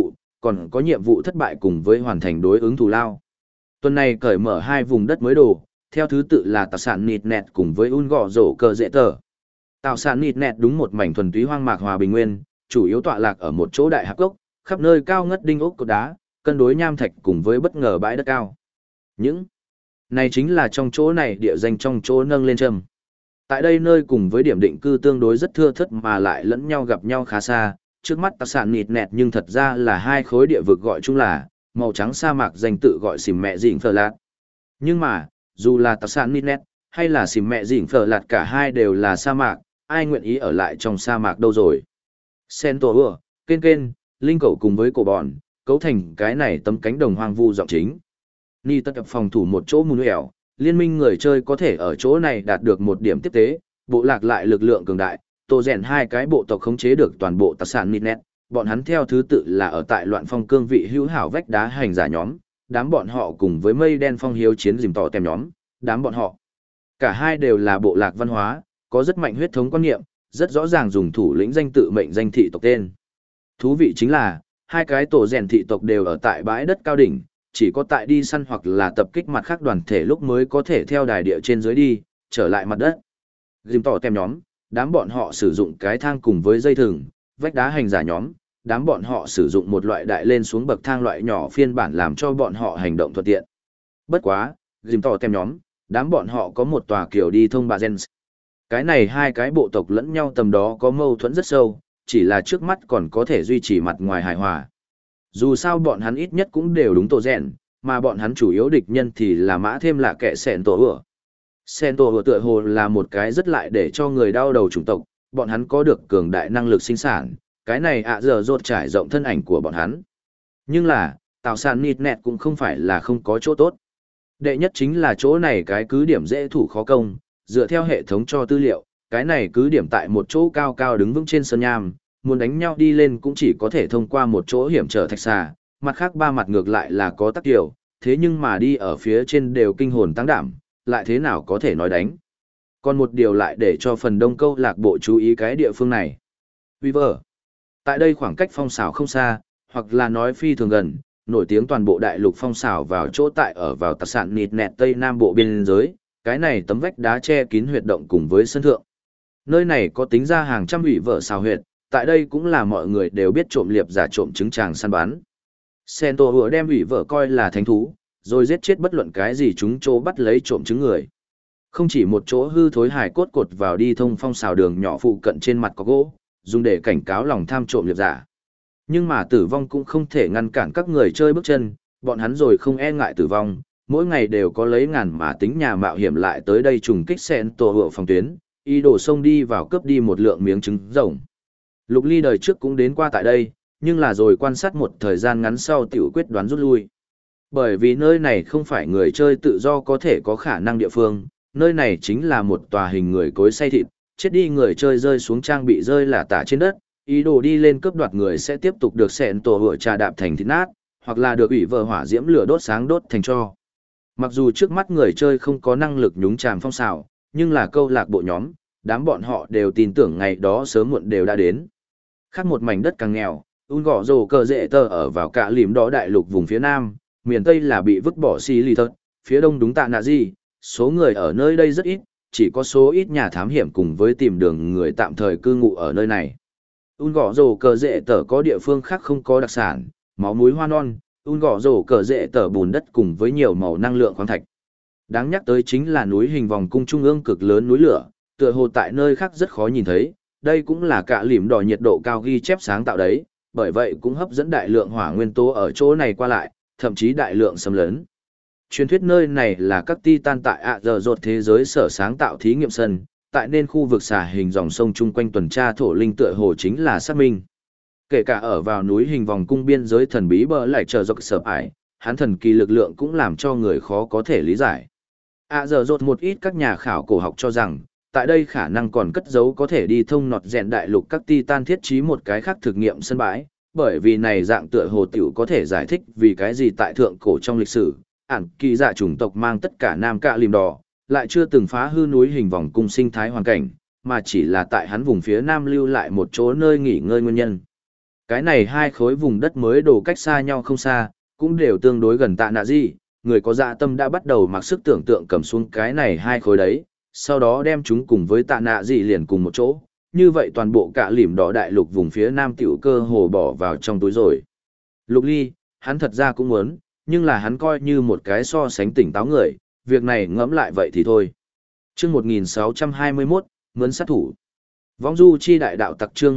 còn có nhiệm vụ thất bại cùng với hoàn thành đối ứng thù lao. Tuần này cởi mở 2 vùng đất mới đồ, theo thứ tự là tạo sản nịt nẹt cùng với un gọ rổ cờ dễ tờ. Tạo sản nịt nẹt đúng một mảnh thuần túy hoang mạc hòa bình nguyên, chủ yếu tọa lạc ở một chỗ đại hạp gốc, khắp nơi cao ngất đinh ốc cột đá, cân đối nham thạch cùng với bất ngờ bãi đất cao. Những này chính là trong chỗ này địa danh trong chỗ nâng lên trầm. Tại đây nơi cùng với điểm định cư tương đối rất thưa thớt mà lại lẫn nhau gặp nhau khá xa, trước mắt tạo sản nịt nẹt nhưng thật ra là 2 khối địa vực gọi chung là màu trắng sa mạc danh tự gọi xìm mẹ dịnh phở lạt. Nhưng mà, dù là tạo sản nịt nẹt hay là xìm mẹ dịnh phở lạt cả hai đều là sa mạc, ai nguyện ý ở lại trong sa mạc đâu rồi. Sen tổ ưa, kên, linh cầu cùng với cổ bòn, cấu thành cái này tấm cánh đồng hoang vu giọng chính. Ni tất tập phòng thủ một chỗ mùn hẻo, liên minh người chơi có thể ở chỗ này đạt được một điểm tiếp tế, bộ lạc lại lực lượng cường đại, tổ rèn 2 cái bộ tộc khống chế được toàn bộ tài sản nịt, bọn hắn theo thứ tự là ở tại loạn phong cương vị hữu hảo vách đá hành giả nhóm, đám bọn họ cùng với mây đen phong hiếu chiến dìm tỏ tem nhóm, đám bọn họ. Cả hai đều là bộ lạc văn hóa, có rất mạnh huyết thống quan niệm, rất rõ ràng dùng thủ lĩnh danh tự mệnh danh thị tộc tên. Thú vị chính là, 2 cái tổ rèn thị tộc đều ở tại bãi đất cao đỉnh, chỉ có tại đi săn hoặc là tập kích mặt khác đoàn thể lúc mới có thể theo đài địa trên dưới đi, trở lại mặt đất. Dìm tỏ tem nhóm, đám bọn họ sử dụng cái thang cùng với dây thừng, vách đá hành giả nhóm, đám bọn họ sử dụng một loại đại lên xuống bậc thang loại nhỏ phiên bản làm cho bọn họ hành động thuận tiện. Bất quá, dìm tỏ tem nhóm, đám bọn họ có một tòa kiểu đi thông bà Gens. Cái này 2 cái bộ tộc lẫn nhau tầm đó có mâu thuẫn rất sâu, chỉ là trước mắt còn có thể duy trì mặt ngoài hài hòa. Dù sao bọn hắn ít nhất cũng đều đúng tổ rèn, mà bọn hắn chủ yếu địch nhân thì là mã thêm là kẻ sẹn tổ ửa. Sen tổ ửa tựa hồ là một cái rất lại để cho người đau đầu chủng tộc, bọn hắn có được cường đại năng lực sinh sản, cái này giờ rột trải rộng thân ảnh của bọn hắn. Nhưng là, tạo sản nịt nẹt cũng không phải là không có chỗ tốt. Đệ nhất chính là chỗ này cái cứ điểm dễ thủ khó công, dựa theo hệ thống cho tư liệu, cái này cứ điểm tại một chỗ cao cao đứng vững trên sơn nham, muốn đánh nhau đi lên cũng chỉ có thể thông qua một chỗ hiểm trở thạch xà, mặt khác 3 mặt ngược lại là có tắc điều, thế nhưng mà đi ở phía trên đều kinh hồn tăng đảm, lại thế nào có thể nói đánh. Còn một điều lại để cho phần đông câu lạc bộ chú ý cái địa phương này. Weaver. Tại đây khoảng cách phong xảo không xa, hoặc là nói phi thường gần, nổi tiếng toàn bộ đại lục phong xảo vào chỗ tại ở vào tạc sản nịt nẹt tây nam bộ biên giới, cái này tấm vách đá che kín huyệt động cùng với sân thượng. Nơi này có tính ra hàng trăm ủy vợ xào huyệt, tại đây cũng là mọi người đều biết trộm liệp giả trộm trứng tràng săn bắn. Sento hứa đem ủy vợ coi là thánh thú, rồi giết chết bất luận cái gì chúng chỗ bắt lấy trộm trứng người. Không chỉ một chỗ hư thối hài cốt cột vào đi thông phong xào đường nhỏ phụ cận trên mặt có gỗ, dùng để cảnh cáo lòng tham trộm liệp giả. Nhưng mà tử vong cũng không thể ngăn cản các người chơi bước chân, bọn hắn rồi không e ngại tử vong, mỗi ngày đều có lấy ngàn mà tính nhà mạo hiểm lại tới đây trùng kích Sento hựa phòng tuyến, ý đồ xông đi vào cướp đi một lượng miếng trứng rồng. Lục Ly đời trước cũng đến qua tại đây, nhưng là rồi quan sát một thời gian ngắn sau tiểu quyết đoán rút lui. Bởi vì nơi này không phải người chơi tự do có thể có khả năng địa phương, nơi này chính là một tòa hình người cối xay thịt, chết đi người chơi rơi xuống trang bị rơi là tả trên đất, ý đồ đi lên cướp đoạt người sẽ tiếp tục được xẹn tổ hựa trà đạp thành thịt nát, hoặc là được ủy vợ hỏa diễm lửa đốt sáng đốt thành tro. Mặc dù trước mắt người chơi không có năng lực nhúng chàm phong xào, nhưng là câu lạc bộ nhóm, đám bọn họ đều tin tưởng ngày đó sớm muộn đều đã đến. Khác một mảnh đất càng nghèo, gõ rồ cờ dễ tờ ở vào cả lìm đó đại lục vùng phía nam, miền tây là bị vứt bỏ xì lì thật, phía đông đúng tạ nạ gì, số người ở nơi đây rất ít, chỉ có số ít nhà thám hiểm cùng với tìm đường người tạm thời cư ngụ ở nơi này. Gõ rồ cờ dễ tờ có địa phương khác không có đặc sản, máu muối hoa non, gõ rồ cờ dễ tờ bùn đất cùng với nhiều màu năng lượng khoáng thạch. Đáng nhắc tới chính là núi hình vòng cung trung ương cực lớn núi lửa, tựa hồ tại nơi khác rất khó nhìn thấy, đây cũng là cả lìm đỏ nhiệt độ cao ghi chép sáng tạo đấy, bởi vậy cũng hấp dẫn đại lượng hỏa nguyên tố ở chỗ này qua lại, thậm chí đại lượng xâm lấn. Truyền thuyết nơi này là các titan tại giờ rột thế giới sở sáng tạo thí nghiệm sân, tại nên khu vực xà hình dòng sông chung quanh tuần tra thổ linh tựa hồ chính là xác minh. Kể cả ở vào núi hình vòng cung biên giới thần bí bờ lại chờ dọc sở ải, hắn thần kỳ lực lượng cũng làm cho người khó có thể lý giải. Giờ rột một ít các nhà khảo cổ học cho rằng, tại đây khả năng còn cất giấu có thể đi thông nọt rèn đại lục các titan thiết trí một cái khác thực nghiệm sân bãi, bởi vì này dạng tựa hồ tiểu có thể giải thích vì cái gì tại thượng cổ trong lịch sử, ản kỳ dạ chủng tộc mang tất cả nam cạ lìm đỏ, lại chưa từng phá hư núi hình vòng cung sinh thái hoàn cảnh, mà chỉ là tại hắn vùng phía nam lưu lại một chỗ nơi nghỉ ngơi nguyên nhân. Cái này hai khối vùng đất mới đổ cách xa nhau không xa, cũng đều tương đối gần Tạ Nạ Dị, người có dạ tâm đã bắt đầu mặc sức tưởng tượng cầm xuống cái này hai khối đấy, sau đó đem chúng cùng với Tạ Nạ Dị liền cùng một chỗ, như vậy toàn bộ cả lìm đỏ đại lục vùng phía nam tiểu cơ hồ bỏ vào trong túi rồi. Lục Ly, hắn thật ra cũng muốn, nhưng là hắn coi như một cái so sánh tỉnh táo người, việc này ngẫm lại vậy thì thôi. Chương 1621, mướn sát thủ. Vong du chi đại đạo tặc chương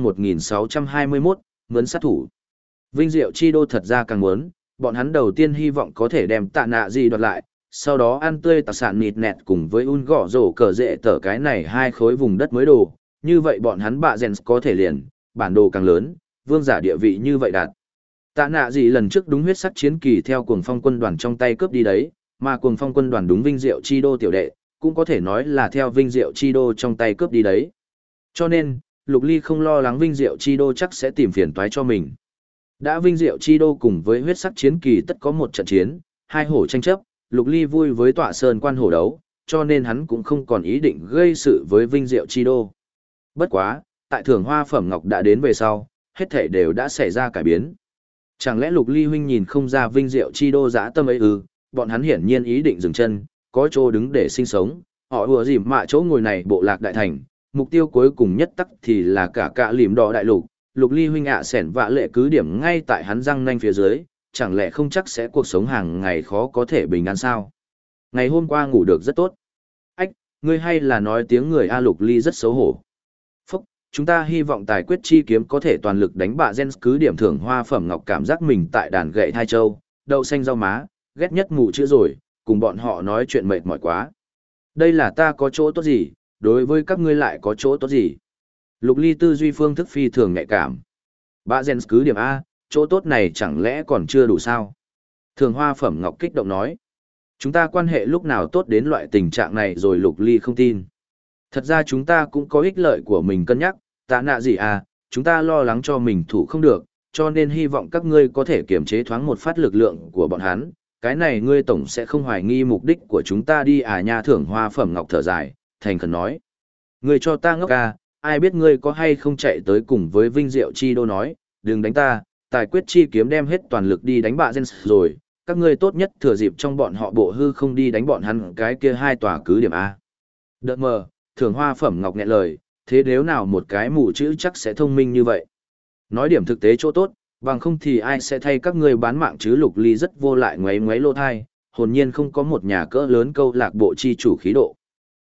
1621, mướn sát thủ. Vinh Diệu chi đô thật ra càng muốn, bọn hắn đầu tiên hy vọng có thể đem Tạ Nạ Dị đoạt lại, sau đó ăn tươi tạc sản nịt nẹt cùng với un gõ rổ cờ rệ tở cái này hai khối vùng đất mới đồ, như vậy bọn hắn bạ rèn có thể liền, bản đồ càng lớn, vương giả địa vị như vậy đạt. Tạ Nạ Dị lần trước đúng huyết sắc chiến kỳ theo cuồng phong quân đoàn trong tay cướp đi đấy, mà cuồng phong quân đoàn đúng Vinh Diệu chi đô tiểu đệ, cũng có thể nói là theo Vinh Diệu chi đô trong tay cướp đi đấy. Cho nên, Lục Ly không lo lắng Vinh Diệu chi đô chắc sẽ tìm phiền toái cho mình. Đã Vinh Diệu chi đô cùng với huyết sắc chiến kỳ tất có một trận chiến, hai hổ tranh chấp, Lục Ly vui với tọa sơn quan hổ đấu, cho nên hắn cũng không còn ý định gây sự với Vinh Diệu chi đô. Bất quá, tại thưởng hoa phẩm ngọc đã đến về sau, hết thảy đều đã xảy ra cải biến. Chẳng lẽ Lục Ly huynh nhìn không ra Vinh Diệu chi đô dã tâm ấy ư? Bọn hắn hiển nhiên ý định dừng chân, có chỗ đứng để sinh sống, họ ùa dìm mạ chỗ ngồi này bộ lạc đại thành, mục tiêu cuối cùng nhất tắc thì là cả lìm đỏ đại lục. Lục Ly huynh ạ sẻn vạ lệ cứ điểm ngay tại hắn răng nanh phía dưới, chẳng lẽ không chắc sẽ cuộc sống hàng ngày khó có thể bình an sao? Ngày hôm qua ngủ được rất tốt. Ách, ngươi hay là nói tiếng người A. Lục Ly rất xấu hổ. Phúc, chúng ta hy vọng tài quyết chi kiếm có thể toàn lực đánh bạ Gen cứ điểm thưởng hoa phẩm ngọc cảm giác mình tại đàn gậy thai châu, đậu xanh rau má, ghét nhất ngủ chữ rồi, cùng bọn họ nói chuyện mệt mỏi quá. Đây là ta có chỗ tốt gì, đối với các ngươi lại có chỗ tốt gì? Lục Ly tư duy phương thức phi thường nhạy cảm. Bạ Gen cứ điểm A, chỗ tốt này chẳng lẽ còn chưa đủ sao? Thường hoa phẩm ngọc kích động nói. Chúng ta quan hệ lúc nào tốt đến loại tình trạng này rồi Lục Ly không tin. Thật ra chúng ta cũng có ích lợi của mình cân nhắc, Tạ Nạ Dị à, chúng ta lo lắng cho mình thủ không được, cho nên hy vọng các ngươi có thể kiềm chế thoáng một phát lực lượng của bọn hắn. Cái này ngươi tổng sẽ không hoài nghi mục đích của chúng ta đi à nha. Thưởng hoa phẩm ngọc thở dài, thành khẩn nói. Ngươi cho ta ngốc à, ai biết ngươi có hay không chạy tới cùng với Vinh Diệu chi đô nói, đừng đánh ta, tài quyết chi kiếm đem hết toàn lực đi đánh bạ Gen rồi, các ngươi tốt nhất thừa dịp trong bọn họ bộ hư không đi đánh bọn hắn cái kia hai tòa cứ điểm A. Đợt mờ, thưởng hoa phẩm ngọc nghẹn lời, thế nếu nào một cái mù chữ chắc sẽ thông minh như vậy. Nói điểm thực tế chỗ tốt, bằng không thì ai sẽ thay các ngươi bán mạng chứ. Lục Ly rất vô lại ngoáy ngoáy lô thai, hồn nhiên không có một nhà cỡ lớn câu lạc bộ chi chủ khí độ.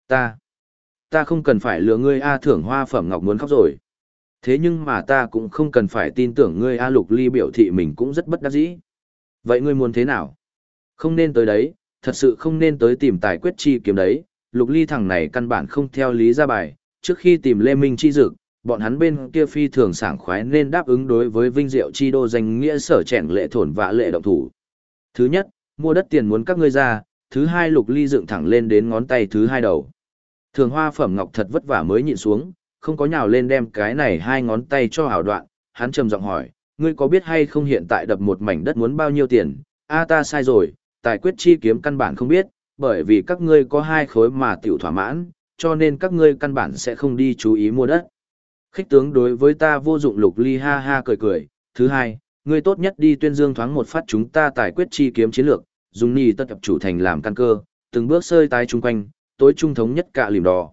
Ta không cần phải lừa ngươi A. Thưởng hoa phẩm ngọc muốn khóc rồi. Thế nhưng mà ta cũng không cần phải tin tưởng ngươi A. Lục Ly biểu thị mình cũng rất bất đắc dĩ. Vậy ngươi muốn thế nào? Không nên tới đấy, thật sự không nên tới tìm tài quyết chi kiếm đấy. Lục Ly thằng này căn bản không theo lý ra bài, trước khi tìm Lê Minh chi dực, bọn hắn bên kia phi thường sảng khoái nên đáp ứng đối với Vinh Diệu chi đô danh nghĩa sở chèn lệ thổn vạ lệ động thủ. Thứ nhất, mua đất tiền muốn các ngươi ra, thứ hai Lục Ly dựng thẳng lên đến ngón tay thứ hai đầu. Thường hoa phẩm ngọc thật vất vả mới nhịn xuống, không có nhào lên đem cái này hai ngón tay cho hảo đoạn, hắn trầm giọng hỏi, ngươi có biết hay không hiện tại đập một mảnh đất muốn bao nhiêu tiền? A ta sai rồi, tài quyết chi kiếm căn bản không biết, bởi vì các ngươi có hai khối mà tiểu thỏa mãn, cho nên các ngươi căn bản sẽ không đi chú ý mua đất. Khích tướng đối với ta vô dụng. Lục Ly ha ha cười cười. Thứ hai, ngươi tốt nhất đi tuyên dương thoáng một phát chúng ta tài quyết chi kiếm chiến lược, dùng nì tất tập chủ thành làm căn cơ, từng bước sơi tái chung quanh, tối trung thống nhất cả lìm đỏ.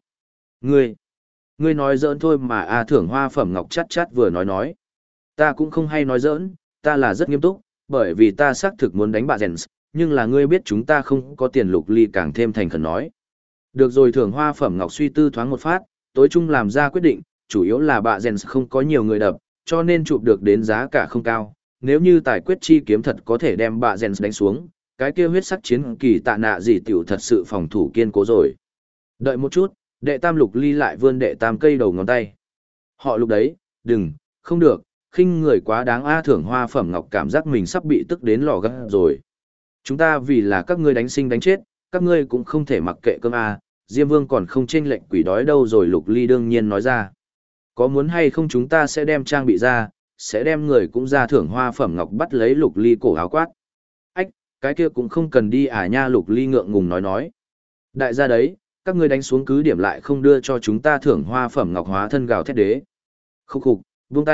Ngươi nói giỡn thôi mà. A thưởng hoa phẩm ngọc chát chát vừa nói. Ta cũng không hay nói giỡn, ta là rất nghiêm túc, bởi vì ta xác thực muốn đánh bạ Jens, nhưng là ngươi biết chúng ta không có tiền. Lục Ly càng thêm thành khẩn nói. Được rồi. Thưởng hoa phẩm ngọc suy tư thoáng một phát, tối trung làm ra quyết định, chủ yếu là bạ Jens không có nhiều người đập, cho nên chụp được đến giá cả không cao. Nếu như tài quyết chi kiếm thật có thể đem bạ Jens đánh xuống, cái kia huyết sắc chiến kỳ Tạ Nạ Dị tiểu thật sự phòng thủ kiên cố rồi. Đợi một chút, đệ tam. Lục Ly lại vươn đệ tam cây đầu ngón tay. Họ Lục đấy, đừng, không được, khinh người quá đáng. A thưởng hoa phẩm ngọc cảm giác mình sắp bị tức đến lò gắt rồi. Chúng ta vì là các ngươi đánh sinh đánh chết, các ngươi cũng không thể mặc kệ cơm A, Diêm Vương còn không chênh lệnh quỷ đói đâu rồi. Lục Ly đương nhiên nói ra. Có muốn hay không chúng ta sẽ đem trang bị ra, sẽ đem người cũng ra. Thưởng hoa phẩm ngọc bắt lấy Lục Ly cổ áo quát. Ách, cái kia cũng không cần đi à nha. Lục Ly ngượng ngùng nói. Đại gia đấy, các ngươi đánh xuống cứ điểm lại không đưa cho chúng ta. Thưởng hoa phẩm ngọc hóa thân gào thét đế. Khúc khục, buông tay,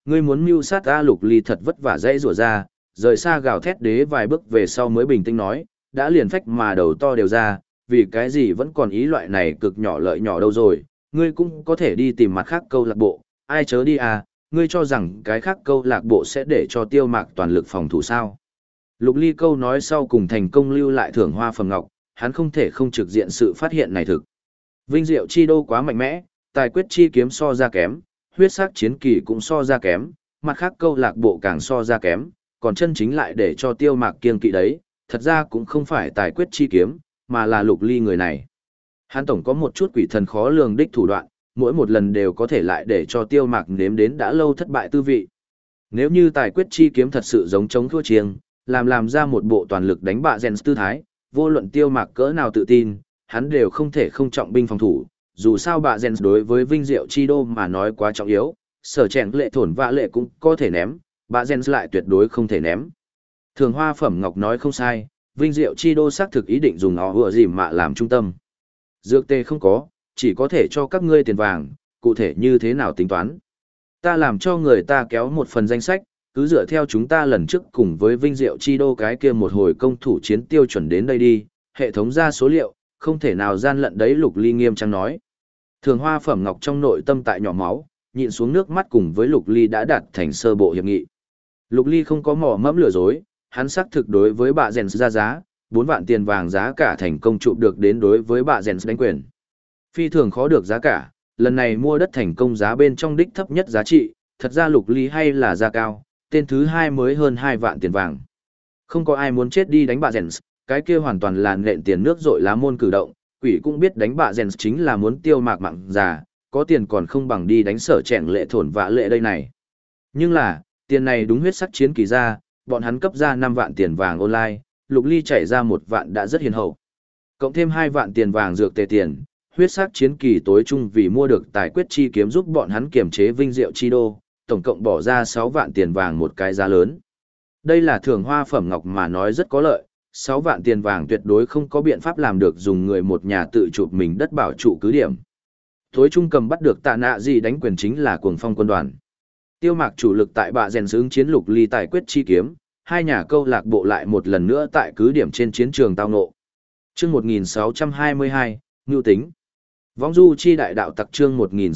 Ngươi muốn mưu sát ta? Lục Ly thật vất vả dãy rủa ra, rời xa gào thét đế vài bước về sau mới bình tĩnh nói, đã liền phách mà đầu to đều ra, vì cái gì vẫn còn ý loại này cực nhỏ lợi nhỏ đâu rồi, ngươi cũng có thể đi tìm mặt khác câu lạc bộ, ai chớ đi à, ngươi cho rằng cái khác câu lạc bộ sẽ để cho Tiêu Mạc toàn lực phòng thủ sao. Lục Ly câu nói sau cùng thành công lưu lại thưởng hoa phẩm ngọc, hắn không thể không trực diện sự phát hiện này thực. Vinh diệu chi đô quá mạnh mẽ, tài quyết chi kiếm so ra kém, huyết sắc chiến kỳ cũng so ra kém, mặt khác câu lạc bộ càng so ra kém, còn chân chính lại để cho Tiêu Mạc kiêng kỵ đấy, thật ra cũng không phải tài quyết chi kiếm, mà là Lục Ly người này. Hắn tổng có một chút quỷ thần khó lường đích thủ đoạn, mỗi một lần đều có thể lại để cho Tiêu Mạc nếm đến đã lâu thất bại tư vị. Nếu như tài quyết chi kiếm thật sự giống chống thua chiêng, làm ra một bộ toàn lực đánh bạ Jens tư thái, vô luận Tiêu Mạc cỡ nào tự tin, hắn đều không thể không trọng binh phòng thủ, dù sao bạ Jens đối với Vinh Diệu Chi Đô mà nói quá trọng yếu, sở chèn lệ thổn vạ lệ cũng có thể ném, bạ Jens lại tuyệt đối không thể ném. Thường Hoa Phẩm Ngọc nói không sai, Vinh Diệu Chi Đô xác thực ý định dùng nó vừa dìm mạ làm trung tâm. Dược tê không có, chỉ có thể cho các ngươi tiền vàng, cụ thể như thế nào tính toán. Ta làm cho người ta kéo một phần danh sách, cứ dựa theo chúng ta lần trước cùng với Vinh Diệu Chi Đô cái kia một hồi công thủ chiến tiêu chuẩn đến đây đi, hệ thống ra số liệu, không thể nào gian lận đấy. Lục Ly nghiêm trang nói. Thường Hoa Phẩm Ngọc trong nội tâm tại nhỏ máu, nhịn xuống nước mắt cùng với Lục Ly đã đạt thành sơ bộ hiệp nghị. Lục Ly không có mỏ mẫm lừa dối, hắn xác thực đối với bạ Jens ra giá, 4 vạn tiền vàng giá cả thành công chụp được đến đối với bạ Jens đánh quyền. Phi thường khó được giá cả, lần này mua đất thành công giá bên trong đích thấp nhất giá trị, thật ra Lục Ly hay là giá cao, tên thứ 2 mới hơn 2 vạn tiền vàng. Không có ai muốn chết đi đánh bạ Jens, cái kia hoàn toàn là nện tiền nước rội lá môn cử động, quỷ cũng biết đánh bạ Jens chính là muốn Tiêu Mạc mạng già, có tiền còn không bằng đi đánh sở chèn lệ thổn vạ lệ đây này. Nhưng là, tiền này đúng huyết sắc chiến kỳ ra, bọn hắn cấp ra 5 vạn tiền vàng online, Lục Ly chảy ra 1 vạn đã rất hiền hậu. Cộng thêm 2 vạn tiền vàng dược tề tiền, huyết sắc chiến kỳ tối chung vì mua được tài quyết chi kiếm giúp bọn hắn kiềm chế Vinh Diệu Chi Đô, tổng cộng bỏ ra 6 vạn tiền vàng một cái giá lớn. Đây là Thường Hoa Phẩm Ngọc mà nói rất có lợi, 6 vạn tiền vàng tuyệt đối không có biện pháp làm được dùng người một nhà tự chụp mình đất bảo trụ cứ điểm. Tối trung cầm bắt được Tạ Nạ gì đánh quyền chính là Cuồng Phong quân đoàn. Tiêu Mạc chủ lực tại bạ rèn xướng chiến Lục Ly tài quyết chi kiếm, hai nhà câu lạc bộ lại một lần nữa tại cứ điểm trên chiến trường tao ngộ. Chương 1622, Ngưu tính. Võng du chi đại đạo tặc chương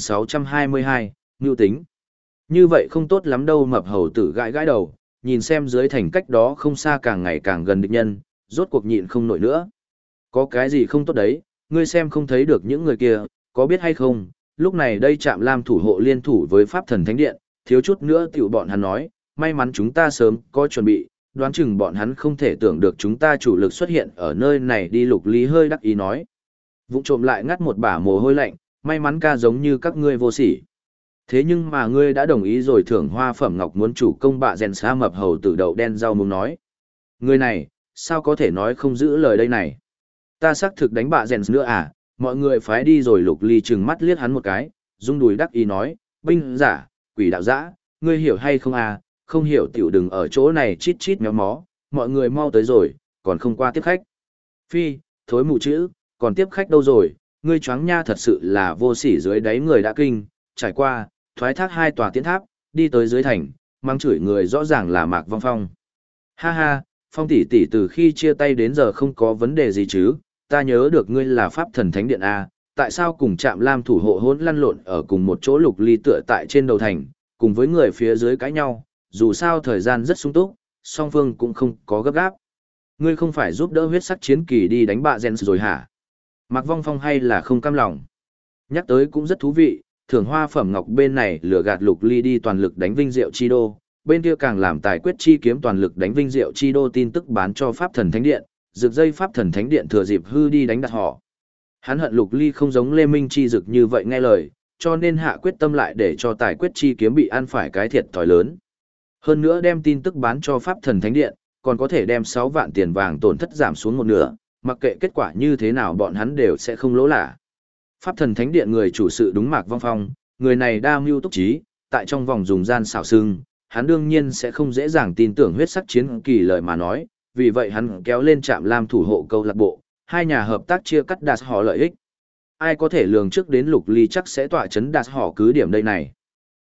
1622, Ngưu tính. Như vậy không tốt lắm đâu. Mập hầu tử gãi gãi đầu, nhìn xem dưới thành cách đó không xa càng ngày càng gần địch nhân, rốt cuộc nhịn không nổi nữa. Có cái gì không tốt đấy, ngươi xem không thấy được những người kia, có biết hay không, lúc này đây Trạm Lam thủ hộ liên thủ với Pháp Thần Thánh Điện, thiếu chút nữa tiểu bọn hắn nói, may mắn chúng ta sớm có chuẩn bị, đoán chừng bọn hắn không thể tưởng được chúng ta chủ lực xuất hiện ở nơi này đi. Lục Lý hơi đắc ý nói. Vụng trộm lại ngắt một bả mồ hôi lạnh, may mắn ca giống như các ngươi vô sỉ. Thế nhưng mà ngươi đã đồng ý rồi. Thưởng Hoa Phẩm Ngọc muốn chủ công bạ rèn xa mập hầu tử đậu đen rau muống nói. Người này, sao có thể nói không giữ lời đây này. Ta xác thực đánh bạ rèn nữa à, mọi người phái đi rồi. Lục Ly trừng mắt liếc hắn một cái, rung đùi đắc ý nói, binh giả, quỷ đạo dã, ngươi hiểu hay không à, không hiểu tiểu đừng ở chỗ này chít chít méo mó, mọi người mau tới rồi, còn không qua tiếp khách. Phi, thối mù chữ, còn tiếp khách đâu rồi, ngươi choáng nha, thật sự là vô sỉ. Dưới đáy người đã kinh, trải qua, thoái thác 2 tòa tiến tháp, đi tới dưới thành, mang chửi người rõ ràng là Mạc Vong Phong. Ha ha, Phong tỷ tỷ từ khi chia tay đến giờ không có vấn đề gì chứ, ta nhớ được ngươi là Pháp Thần Thánh Điện A, tại sao cùng Trạm Lam thủ hộ hỗn lăn lộn ở cùng một chỗ. Lục Ly tựa tại trên đầu thành, cùng với người phía dưới cãi nhau, dù sao thời gian rất sung túc, song phương cũng không có gấp gáp. Ngươi không phải giúp đỡ huyết sắc chiến kỳ đi đánh bạ Jens rồi hả? Mạc Vong Phong hay là không cam lòng? Nhắc tới cũng rất thú vị, Thường Hoa Phẩm Ngọc bên này lừa gạt Lục Ly đi toàn lực đánh Vinh Diệu Chi Đô, bên kia càng làm tài quyết chi kiếm toàn lực đánh Vinh Diệu Chi Đô tin tức bán cho Pháp Thần Thánh Điện, rực dây Pháp Thần Thánh Điện thừa dịp hư đi đánh đặt họ. Hắn hận Lục Ly không giống Lê Minh Chi Dực như vậy nghe lời, cho nên hạ quyết tâm lại để cho tài quyết chi kiếm bị ăn phải cái thiệt thòi lớn. Hơn nữa đem tin tức bán cho Pháp Thần Thánh Điện, còn có thể đem 6 vạn tiền vàng tổn thất giảm xuống một nửa, mặc kệ kết quả như thế nào bọn hắn đều sẽ không lỗ lã. Pháp Thần Thánh Điện người chủ sự đúng Mạc Vong Phong, người này đa mưu túc trí, tại trong vòng dùng gian xảo sưng, hắn đương nhiên sẽ không dễ dàng tin tưởng huyết sắc chiến kỳ lời mà nói, vì vậy hắn kéo lên Trạm Lam thủ hộ câu lạc bộ, hai nhà hợp tác chia cắt đạt họ lợi ích. Ai có thể lường trước đến Lục Ly chắc sẽ tọa chấn đạt họ cứ điểm đây này.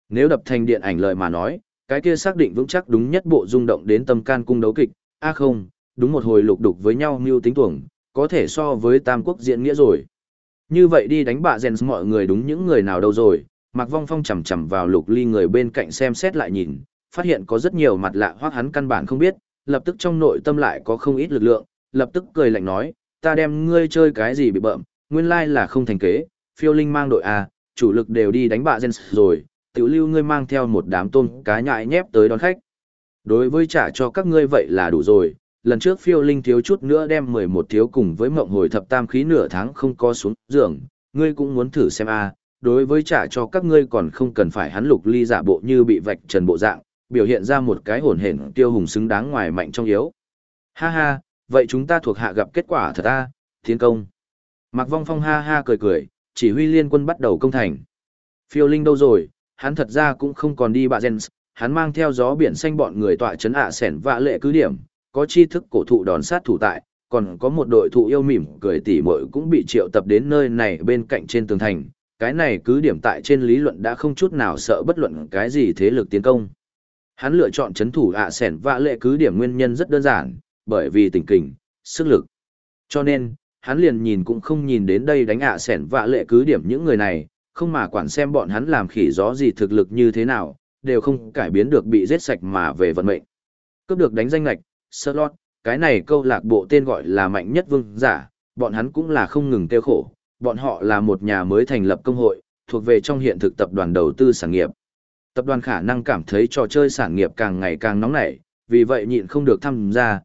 Nếu đập thành điện ảnh lời mà nói, cái kia xác định vững chắc đúng nhất bộ rung động đến tâm can cung đấu kịch, không, đúng một hồi lục đục với nhau mưu tính tuồng, có thể so với Tam Quốc diễn nghĩa rồi. Như vậy đi đánh bạ rèn mọi người đúng những người nào đâu rồi, Mạc Vong Phong chầm chầm vào Lục Ly người bên cạnh xem xét lại nhìn, phát hiện có rất nhiều mặt lạ hoặc hắn căn bản không biết, lập tức trong nội tâm lại có không ít lực lượng, lập tức cười lạnh nói, ta đem ngươi chơi cái gì bị bợm, nguyên lai là không thành kế, phiêu linh mang đội A, chủ lực đều đi đánh bạ rèn rồi, tiểu lưu ngươi mang theo một đám tôm cá nhại nhép tới đón khách. Đối với trả cho các ngươi vậy là đủ rồi, lần trước phiêu linh thiếu chút nữa đem 11 thiếu cùng với mộng hồi thập tam khí nửa tháng không có xuống giường, ngươi cũng muốn thử xem a. Đối với trả cho các ngươi còn không cần phải hắn Lục Ly giả bộ như bị vạch trần bộ dạng, biểu hiện ra một cái hồn hển tiêu hùng xứng đáng ngoài mạnh trong yếu. Ha ha, vậy chúng ta thuộc hạ gặp kết quả thật a, tiến công. Mạc Vong Phong ha ha cười cười, chỉ huy liên quân bắt đầu công thành. Phiêu linh đâu rồi, hắn thật ra cũng không còn đi bạ Jens, hắn mang theo gió biển xanh bọn người tọa chấn sẻn vạ lệ cứ điểm, có tri thức cổ thụ đòn sát thủ tại, còn có một đội thụ yêu mỉm cười tỉ mội cũng bị triệu tập đến nơi này bên cạnh trên tường thành. Cái này cứ điểm tại trên lý luận đã không chút nào sợ bất luận cái gì thế lực tiến công. Hắn lựa chọn chấn thủ sẻn vạ lệ cứ điểm nguyên nhân rất đơn giản, bởi vì tình kình, sức lực. Cho nên, hắn liền nhìn cũng không nhìn đến đây đánh sẻn vạ lệ cứ điểm những người này, không mà quản xem bọn hắn làm khỉ gió gì thực lực như thế nào, đều không cải biến được bị giết sạch mà về vận mệnh. Cướp được đánh danh lạch, slot, cái này câu lạc bộ tên gọi là mạnh nhất vương giả, bọn hắn cũng là không ngừng tiêu khổ, bọn họ là một nhà mới thành lập công hội, thuộc về trong hiện thực tập đoàn đầu tư sản nghiệp. Tập đoàn khả năng cảm thấy trò chơi sản nghiệp càng ngày càng nóng nảy, vì vậy nhịn không được tham gia,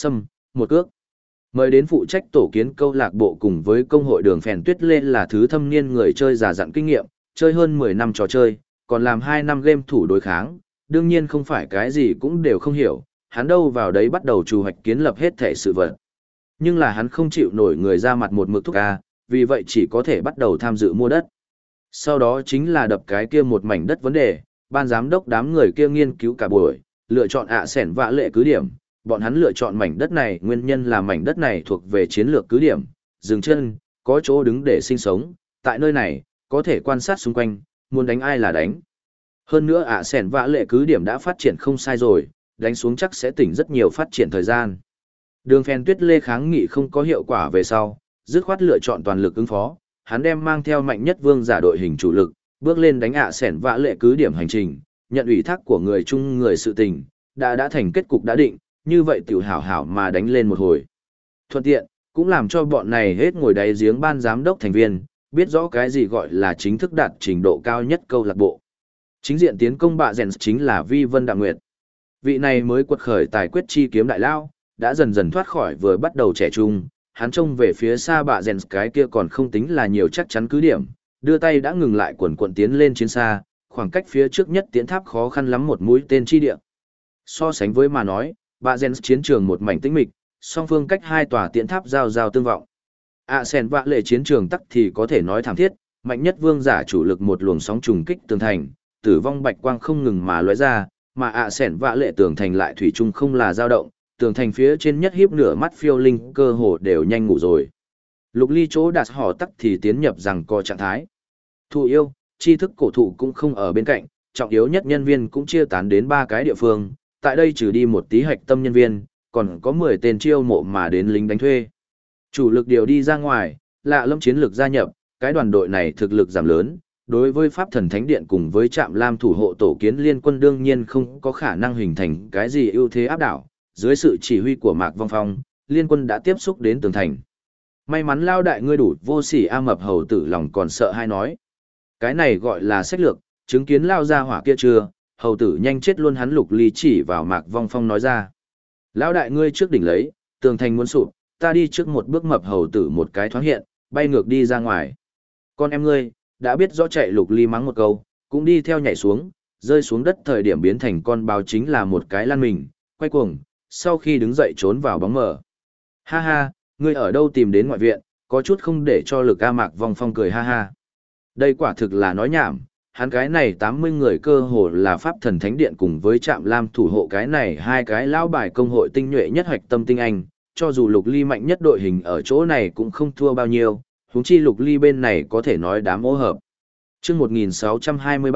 một cước. Mời đến phụ trách tổ kiến câu lạc bộ cùng với công hội Đường Phèn Tuyết Lê là thứ thâm niên người chơi già dặn kinh nghiệm, chơi hơn 10 năm trò chơi, còn làm 2 năm game thủ đối kháng, đương nhiên không phải cái gì cũng đều không hiểu, hắn đâu vào đấy bắt đầu chủ hoạch kiến lập hết thể sự vật. Nhưng là hắn không chịu nổi người ra mặt một mực thúc vì vậy chỉ có thể bắt đầu tham dự mua đất. Sau đó chính là đập cái kia một mảnh đất vấn đề, ban giám đốc đám người kia nghiên cứu cả buổi, lựa chọn sẻn vạ lệ cứ điểm, bọn hắn lựa chọn mảnh đất này nguyên nhân là mảnh đất này thuộc về chiến lược cứ điểm, dừng chân, có chỗ đứng để sinh sống, tại nơi này, có thể quan sát xung quanh, muốn đánh ai là đánh. Hơn nữa sẻn vạ lệ cứ điểm đã phát triển không sai rồi, đánh xuống chắc sẽ tỉnh rất nhiều phát triển thời gian. Đường Phèn Tuyết Lê kháng nghị không có hiệu quả về sau, dứt khoát lựa chọn toàn lực ứng phó, hắn đem mang theo mạnh nhất vương giả đội hình chủ lực, bước lên đánh sẻn vạ lệ cứ điểm hành trình, nhận ủy thác của người chung người sự tình, đã thành kết cục đã định, như vậy tiểu hảo hảo mà đánh lên một hồi. Thuận tiện, cũng làm cho bọn này hết ngồi đáy giếng ban giám đốc thành viên, biết rõ cái gì gọi là chính thức đạt trình độ cao nhất câu lạc bộ. Chính diện tiến công bạ rèn chính là Vi Vân Đặng Nguyệt. Vị này mới quật khởi tài quyết chi kiếm đại lao, đã dần dần thoát khỏi vừa bắt đầu trẻ trung, hắn trông về phía xa bạ rèn cái kia còn không tính là nhiều chắc chắn cứ điểm, đưa tay đã ngừng lại quần quận tiến lên chiến xa, khoảng cách phía trước nhất tiến tháp khó khăn lắm một mũi tên chi địa. So sánh với mà nói, bạ rèn chiến trường một mảnh tĩnh mịch, song phương cách hai tòa tiến tháp giao giao tương vọng. Sẻn vạ lệ chiến trường tắc thì có thể nói thảm thiết, mạnh nhất vương giả chủ lực một luồng sóng trùng kích tường thành, tử vong bạch quang không ngừng mà lóe ra, mà sẻn vạ lệ tường thành lại thủy chung không là dao động, tường thành phía trên nhất hiếp nửa mắt phiêu linh cơ hồ đều nhanh ngủ rồi. Lục Ly chỗ đạt họ tắc thì tiến nhập rằng có trạng thái. Thụ yêu, tri thức cổ thụ cũng không ở bên cạnh, trọng yếu nhất nhân viên cũng chia tán đến 3 cái địa phương, tại đây trừ đi một tí hạch tâm nhân viên, còn có 10 tên chiêu mộ mà đến lính đánh thuê. Chủ lực điều đi ra ngoài, lạ lâm chiến lược gia nhập, cái đoàn đội này thực lực giảm lớn, đối với Pháp Thần Thánh Điện cùng với Trạm Lam thủ hộ tổ kiến liên quân đương nhiên không có khả năng hình thành cái gì ưu thế áp đảo, dưới sự chỉ huy của Mạc Vong Phong, liên quân đã tiếp xúc đến tường thành. May mắn lao đại ngươi đủ vô sỉ mập hầu tử lòng còn sợ hay nói. Cái này gọi là sách lược, chứng kiến lao ra hỏa kia chưa, hầu tử nhanh chết luôn hắn Lục Ly chỉ vào Mạc Vong Phong nói ra. Lão đại ngươi trước đỉnh lấy, tường thành muốn sụp, ta đi trước một bước mập hầu tử một cái thoáng hiện, bay ngược đi ra ngoài. Con em ngươi, đã biết rõ chạy Lục Ly mắng một câu, cũng đi theo nhảy xuống, rơi xuống đất thời điểm biến thành con báo chính là một cái lăn mình, quay cuồng, sau khi đứng dậy trốn vào bóng mờ. Ha ha, ngươi ở đâu tìm đến ngoại viện, có chút không để cho Lực Mạc Vong Phong cười ha ha. Đây quả thực là nói nhảm, hắn cái này 80 người cơ hồ là Pháp Thần Thánh Điện cùng với Trạm Lam thủ hộ cái này hai cái lão bài công hội tinh nhuệ nhất hoạch tâm tinh anh, cho dù Lục Ly mạnh nhất đội hình ở chỗ này cũng không thua bao nhiêu, huống chi Lục Ly bên này có thể nói đám ô hợp. Chương 1623,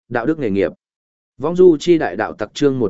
Đạo đức nghề nghiệp. Vong du chi đại đạo tặc chương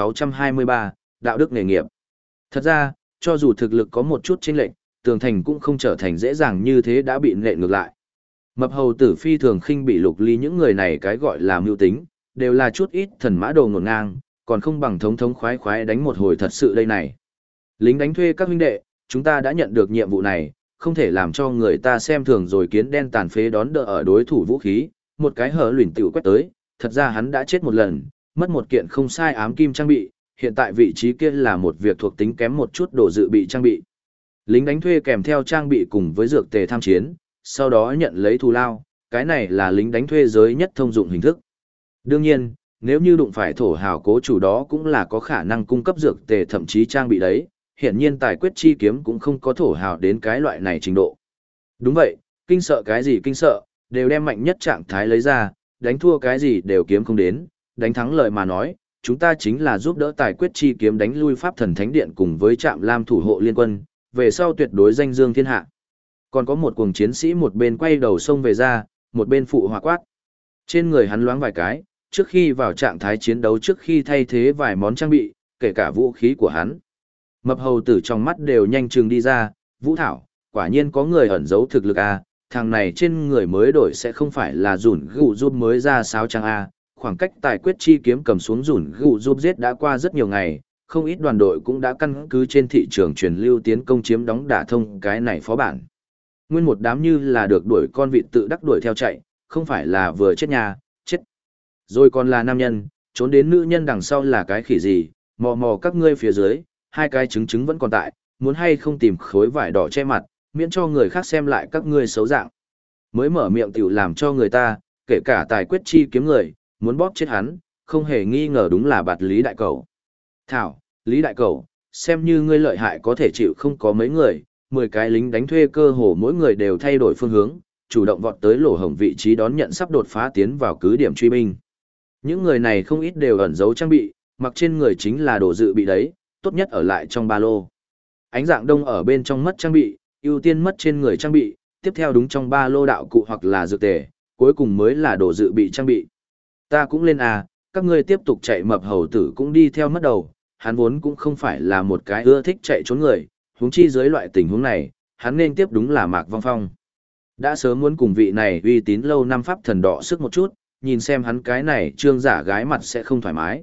1623, đạo đức nghề nghiệp. Thật ra, cho dù thực lực có một chút chênh lệch, tường thành cũng không trở thành dễ dàng như thế đã bị nện ngược lại. Mập hầu tử phi thường khinh bị Lục Ly những người này cái gọi là mưu tính, đều là chút ít thần mã đồ ngổn ngang, còn không bằng thống thống khoái khoái đánh một hồi thật sự đây này. Lính đánh thuê các huynh đệ, chúng ta đã nhận được nhiệm vụ này, không thể làm cho người ta xem thường rồi kiến đen tàn phế đón đỡ ở đối thủ vũ khí, một cái hở luyện tiểu quét tới, thật ra hắn đã chết một lần, mất một kiện không sai ám kim trang bị, hiện tại vị trí kia là một việc thuộc tính kém một chút đồ dự bị trang bị. Lính đánh thuê kèm theo trang bị cùng với dược tề tham chiến, sau đó nhận lấy thù lao, cái này là lính đánh thuê giới nhất thông dụng hình thức. Đương nhiên, nếu như đụng phải thổ hào cố chủ đó cũng là có khả năng cung cấp dược tề thậm chí trang bị đấy, hiển nhiên tài quyết chi kiếm cũng không có thổ hào đến cái loại này trình độ. Đúng vậy, kinh sợ cái gì kinh sợ, đều đem mạnh nhất trạng thái lấy ra, đánh thua cái gì đều kiếm không đến, đánh thắng lợi mà nói, chúng ta chính là giúp đỡ tài quyết chi kiếm đánh lui pháp thần thánh điện cùng với trạm lam thủ hộ liên quân, về sau tuyệt đối danh dương thiên hạ. Còn có một cuồng chiến sĩ một bên quay đầu sông về ra, một bên phụ hòa quát. Trên người hắn loáng vài cái, trước khi vào trạng thái chiến đấu trước khi thay thế vài món trang bị, kể cả vũ khí của hắn. Mập hầu tử trong mắt đều nhanh chừng đi ra, Vũ Thảo, quả nhiên có người ẩn giấu thực lực à, thằng này trên người mới đổi sẽ không phải là rủn gụ giúp mới ra sáo trang à, khoảng cách tài quyết chi kiếm cầm xuống rủn gụ giúp giết đã qua rất nhiều ngày, không ít đoàn đội cũng đã căn cứ trên thị trường truyền lưu tiến công chiếm đóng đả thông cái này phó bản. Nguyên một đám như là được đuổi con vịt tự đắc đuổi theo chạy, không phải là vừa chết nhà, chết. Rồi còn là nam nhân, trốn đến nữ nhân đằng sau là cái khỉ gì, mò mò các ngươi phía dưới, hai cái trứng vẫn còn tại, muốn hay không tìm khối vải đỏ che mặt, miễn cho người khác xem lại các ngươi xấu dạng. Mới mở miệng tiểu làm cho người ta, kể cả tài quyết chi kiếm người, muốn bóp chết hắn, không hề nghi ngờ đúng là bạt Lý Đại Cẩu. Thảo, Lý Đại Cẩu, xem như ngươi lợi hại có thể chịu không có mấy người, 10 cái lính đánh thuê cơ hồ mỗi người đều thay đổi phương hướng, chủ động vọt tới lỗ hổng vị trí đón nhận sắp đột phá tiến vào cứ điểm truy binh. Những người này không ít đều ẩn giấu trang bị, mặc trên người chính là đồ dự bị đấy, tốt nhất ở lại trong ba lô. Ánh dạng đông ở bên trong mất trang bị, ưu tiên mất trên người trang bị, tiếp theo đúng trong ba lô đạo cụ hoặc là dược tề, cuối cùng mới là đồ dự bị trang bị. Ta cũng lên à, các ngươi tiếp tục chạy mập hầu tử cũng đi theo mất đầu, hắn vốn cũng không phải là một cái ưa thích chạy trốn người, huống chi dưới loại tình huống này, hắn nên tiếp đúng là Mạc Vong Phong. Đã sớm muốn cùng vị này uy tín lâu năm pháp thần đỏ sức một chút, nhìn xem hắn cái này trương giả gái mặt sẽ không thoải mái.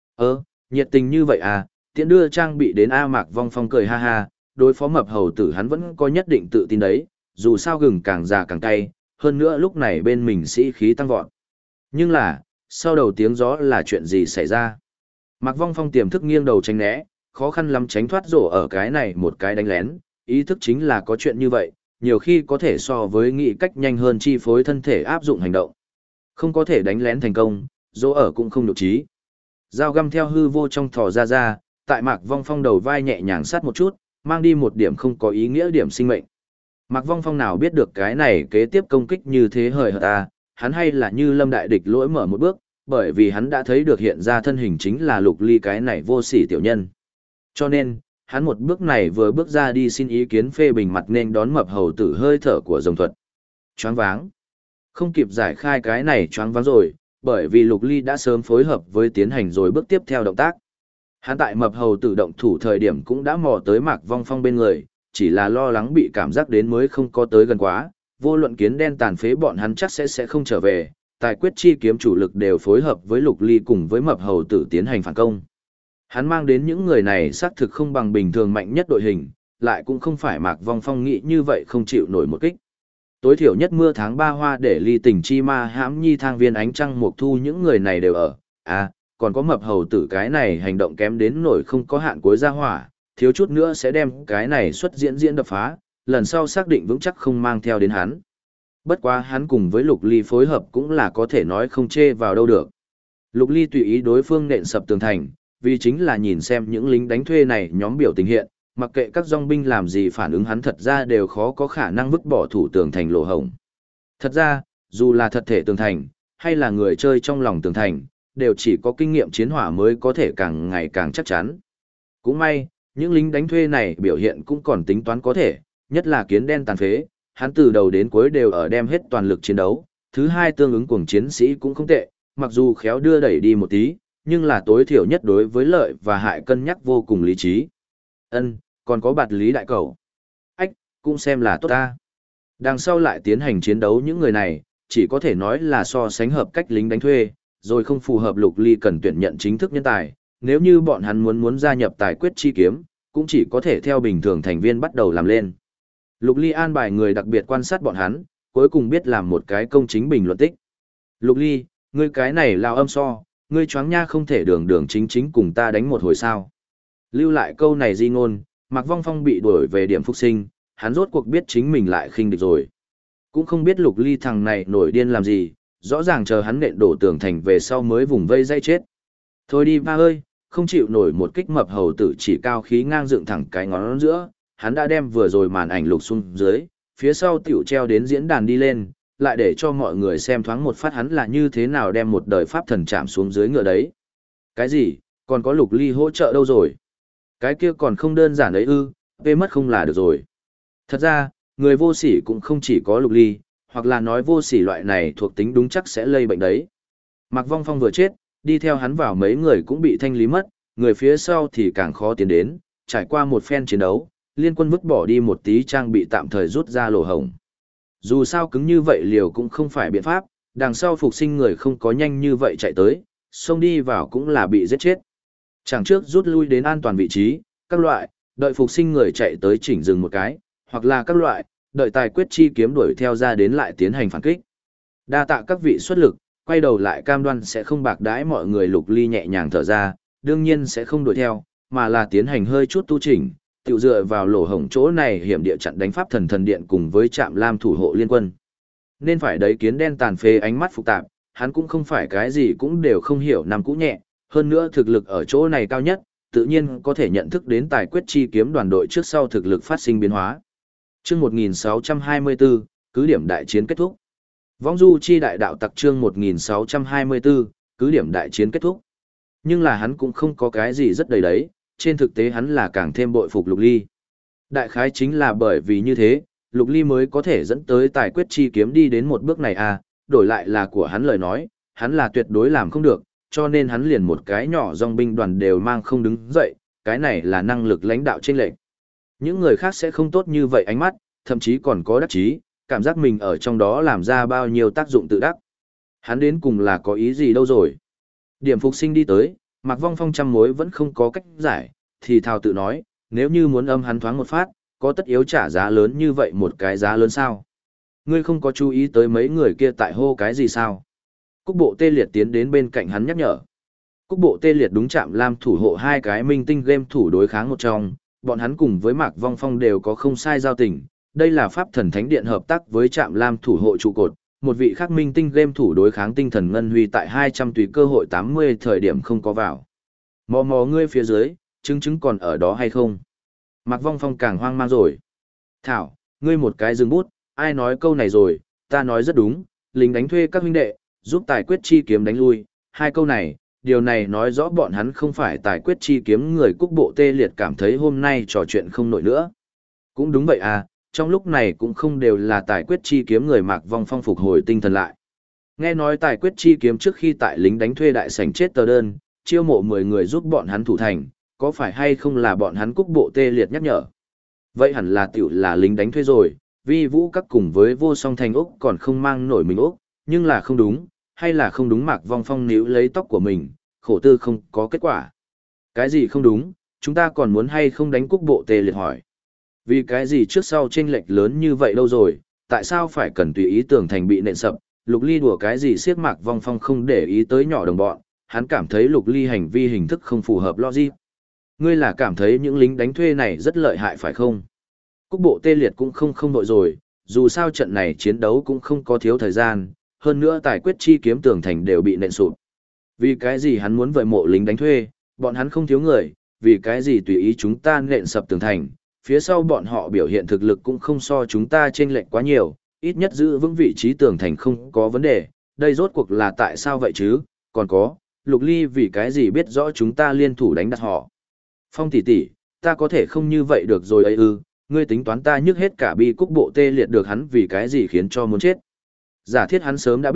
Nhiệt tình như vậy à, tiện đưa trang bị đến A Mạc Vong Phong cười ha ha, đối phó mập hầu tử hắn vẫn có nhất định tự tin đấy, dù sao gừng càng già càng cay, hơn nữa lúc này bên mình sĩ khí tăng vọt. Nhưng là, sau đầu tiếng gió là chuyện gì xảy ra? Mạc Vong Phong tiềm thức nghiêng đầu tránh né, khó khăn lắm tránh thoát rổ ở cái này một cái đánh lén, ý thức chính là có chuyện như vậy, nhiều khi có thể so với nghĩ cách nhanh hơn chi phối thân thể áp dụng hành động. Không có thể đánh lén thành công, rổ ở cũng không nhục trí. Dao găm theo hư vô trong thò ra, tại Mạc Vong Phong đầu vai nhẹ nhàng sát một chút, mang đi một điểm không có ý nghĩa điểm sinh mệnh. Mạc Vong Phong nào biết được cái này kế tiếp công kích như thế hời hợt ta, hắn hay là như lâm đại địch lỗi mở một bước, bởi vì hắn đã thấy được hiện ra thân hình chính là Lục Ly cái này vô sỉ tiểu nhân. Cho nên, hắn một bước này vừa bước ra đi xin ý kiến phê bình mặt nên đón mập hầu tử hơi thở của rồng thuật. Choáng váng. Không kịp giải khai cái này choáng váng rồi, bởi vì Lục Ly đã sớm phối hợp với tiến hành rồi bước tiếp theo động tác. Hắn tại mập hầu tử động thủ thời điểm cũng đã mò tới Mạc Vong Phong bên người, chỉ là lo lắng bị cảm giác đến mới không có tới gần quá, vô luận kiến đen tàn phế bọn hắn chắc sẽ không trở về, tài quyết chi kiếm chủ lực đều phối hợp với Lục Ly cùng với mập hầu tử tiến hành phản công. Hắn mang đến những người này xác thực không bằng bình thường mạnh nhất đội hình, lại cũng không phải Mạc Vong Phong nghĩ như vậy không chịu nổi một kích. Tối thiểu nhất mưa tháng 3 hoa để ly tình chi ma hãm nhi thang viên ánh trăng mục thu những người này đều ở. Còn có mập hầu tử cái này hành động kém đến nổi không có hạn cuối ra hỏa, thiếu chút nữa sẽ đem cái này xuất diễn đập phá, lần sau xác định vững chắc không mang theo đến hắn. Bất quá hắn cùng với Lục Ly phối hợp cũng là có thể nói không chê vào đâu được. Lục Ly tùy ý đối phương nện sập tường thành, vì chính là nhìn xem những lính đánh thuê này nhóm biểu tình hiện, mặc kệ các dòng binh làm gì phản ứng hắn thật ra đều khó có khả năng vứt bỏ thủ tường thành lỗ hổng. Thật ra, dù là thật thể tường thành, hay là người chơi trong lòng tường thành, đều chỉ có kinh nghiệm chiến hỏa mới có thể càng ngày càng chắc chắn. Cũng may, những lính đánh thuê này biểu hiện cũng còn tính toán có thể, nhất là kiến đen tàn phế, hắn từ đầu đến cuối đều ở đem hết toàn lực chiến đấu, thứ hai tương ứng cuồng chiến sĩ cũng không tệ, mặc dù khéo đưa đẩy đi một tí, nhưng là tối thiểu nhất đối với lợi và hại cân nhắc vô cùng lý trí. Còn có bạt lý đại cầu. Ách, cũng xem là tốt ta. Đằng sau lại tiến hành chiến đấu những người này, chỉ có thể nói là so sánh hợp cách lính đánh thuê, rồi không phù hợp Lục Ly cần tuyển nhận chính thức nhân tài. Nếu như bọn hắn muốn gia nhập tài quyết chi kiếm, cũng chỉ có thể theo bình thường thành viên bắt đầu làm lên. Lục Ly an bài người đặc biệt quan sát bọn hắn, cuối cùng biết làm một cái công chính bình luận tích. Lục Ly, ngươi cái này lao âm so, ngươi choáng nha không thể đường đường chính chính cùng ta đánh một hồi sao. Lưu lại câu này di ngôn, Mạc Vong Phong bị đuổi về điểm phục sinh, hắn rốt cuộc biết chính mình lại khinh địch rồi. Cũng không biết Lục Ly thằng này nổi điên làm gì, rõ ràng chờ hắn nện đổ tường thành về sau mới vùng vây dây chết. Thôi đi ba ơi, không chịu nổi một kích mập hầu tử chỉ cao khí ngang dựng thẳng cái ngón giữa, hắn đã đem vừa rồi màn ảnh lục xuống dưới, phía sau tiểu treo đến diễn đàn đi lên, lại để cho mọi người xem thoáng một phát hắn là như thế nào đem một đời pháp thần chạm xuống dưới ngựa đấy. Cái gì, còn có Lục Ly hỗ trợ đâu rồi? Cái kia còn không đơn giản ấy ư, vê mất không là được rồi. Thật ra, người vô sỉ cũng không chỉ có Lục Ly, hoặc là nói vô sỉ loại này thuộc tính đúng chắc sẽ lây bệnh đấy. Mạc Vong Phong vừa chết, đi theo hắn vào mấy người cũng bị thanh lý mất, người phía sau thì càng khó tiến đến, trải qua một phen chiến đấu, liên quân vứt bỏ đi một tí trang bị tạm thời rút ra lỗ hổng. Dù sao cứng như vậy liều cũng không phải biện pháp, đằng sau phục sinh người không có nhanh như vậy chạy tới, xông đi vào cũng là bị giết chết. Chẳng trước rút lui đến an toàn vị trí, các loại, đợi phục sinh người chạy tới chỉnh dừng một cái, hoặc là các loại, đợi tài quyết chi kiếm đuổi theo ra đến lại tiến hành phản kích. Đa tạ các vị xuất lực, quay đầu lại cam đoan sẽ không bạc đãi mọi người. Lục Ly nhẹ nhàng thở ra, đương nhiên sẽ không đuổi theo, mà là tiến hành hơi chút tu chỉnh, tự dựa vào lỗ hổng chỗ này hiểm địa chặn đánh pháp thần điện cùng với trạm lam thủ hộ liên quân. Nên phải đấy kiến đen tàn phế ánh mắt phức tạp, hắn cũng không phải cái gì cũng đều không hiểu năm cũ nhẹ, hơn nữa thực lực ở chỗ này cao nhất, tự nhiên có thể nhận thức đến tài quyết chi kiếm đoàn đội trước sau thực lực phát sinh biến hóa. Chương 1624, cứ điểm đại chiến kết thúc. Vong du chi đại đạo tặc chương 1624, cứ điểm đại chiến kết thúc. Nhưng là hắn cũng không có cái gì rất đầy đấy, trên thực tế hắn là càng thêm bội phục Lục Ly. Đại khái chính là bởi vì như thế, Lục Ly mới có thể dẫn tới tài quyết chi kiếm đi đến một bước này à, đổi lại là của hắn lời nói, hắn là tuyệt đối làm không được, cho nên hắn liền một cái nhỏ dòng binh đoàn đều mang không đứng dậy, cái này là năng lực lãnh đạo chênh lệch. Những người khác sẽ không tốt như vậy ánh mắt, thậm chí còn có đắc chí, cảm giác mình ở trong đó làm ra bao nhiêu tác dụng tự đắc. Hắn đến cùng là có ý gì đâu rồi. Điểm phục sinh đi tới, Mạc Vong Phong trăm mối vẫn không có cách giải, thì thào tự nói, nếu như muốn âm hắn thoáng một phát, có tất yếu trả giá lớn như vậy một cái giá lớn sao? Ngươi không có chú ý tới mấy người kia tại hô cái gì sao? Cúc bộ tê liệt tiến đến bên cạnh hắn nhắc nhở. Cúc bộ tê liệt đúng chạm lam thủ hộ hai cái minh tinh game thủ đối kháng một trong, bọn hắn cùng với Mạc Vong Phong đều có không sai giao tình. Đây là pháp thần thánh điện hợp tác với trạm lam thủ hộ trụ cột, một vị khác minh tinh game thủ đối kháng tinh thần ngân huy tại 200 tùy cơ hội 80 thời điểm không có vào. Mò mò ngươi phía dưới, chứng còn ở đó hay không? Mạc Vong Phong càng hoang mang rồi. Thảo, ngươi một cái dừng bút, ai nói câu này rồi, ta nói rất đúng, lính đánh thuê các huynh đệ, giúp tài quyết chi kiếm đánh lui, hai câu này, điều này nói rõ bọn hắn không phải tài quyết chi kiếm người. Cúc bộ tê liệt cảm thấy hôm nay trò chuyện không nổi nữa. Cũng đúng vậy à, trong lúc này cũng không đều là tài quyết chi kiếm người. Mạc Vong Phong phục hồi tinh thần lại. Nghe nói tài quyết chi kiếm trước khi tại lính đánh thuê đại sảnh chết tờ đơn, chiêu mộ 10 người giúp bọn hắn thủ thành, có phải hay không là bọn hắn Cúc bộ tê liệt nhắc nhở. Vậy hẳn là tiểu là lính đánh thuê rồi, vì vũ các cùng với vô song thành Úc còn không mang nổi mình Úc, nhưng là không đúng, hay là không đúng. Mạc Vong Phong níu lấy tóc của mình, khổ tư không có kết quả. Cái gì không đúng, chúng ta còn muốn hay không đánh Cúc bộ tê liệt hỏi. Vì cái gì trước sau chênh lệch lớn như vậy đâu rồi, tại sao phải cần tùy ý tường thành bị nện sập. Lục Ly đùa cái gì siết Mạc Vong Phong không để ý tới nhỏ đồng bọn, hắn cảm thấy Lục Ly hành vi hình thức không phù hợp logic. Ngươi là cảm thấy những lính đánh thuê này rất lợi hại phải không? Cúc bộ tê liệt cũng không đội rồi, dù sao trận này chiến đấu cũng không có thiếu thời gian, hơn nữa tài quyết chi kiếm tường thành đều bị nện sụp. Vì cái gì hắn muốn vợi mộ lính đánh thuê, bọn hắn không thiếu người, vì cái gì tùy ý chúng ta nện sập tường thành, phía sau bọn họ biểu hiện thực lực cũng không so chúng ta chênh lệch quá nhiều, ít nhất giữ vững vị trí tường thành không có vấn đề, đây rốt cuộc là tại sao vậy chứ, còn có, Lục Ly vì cái gì biết rõ chúng ta liên thủ đánh đặt họ. Phong tỷ tỷ, ta có thể không như vậy được rồi ấy ư, ngươi tính toán ta nhức hết cả bi. Cúc bộ tê liệt được hắn vì cái gì khiến cho muốn chết. Giả thiết hắn sớm đã biết,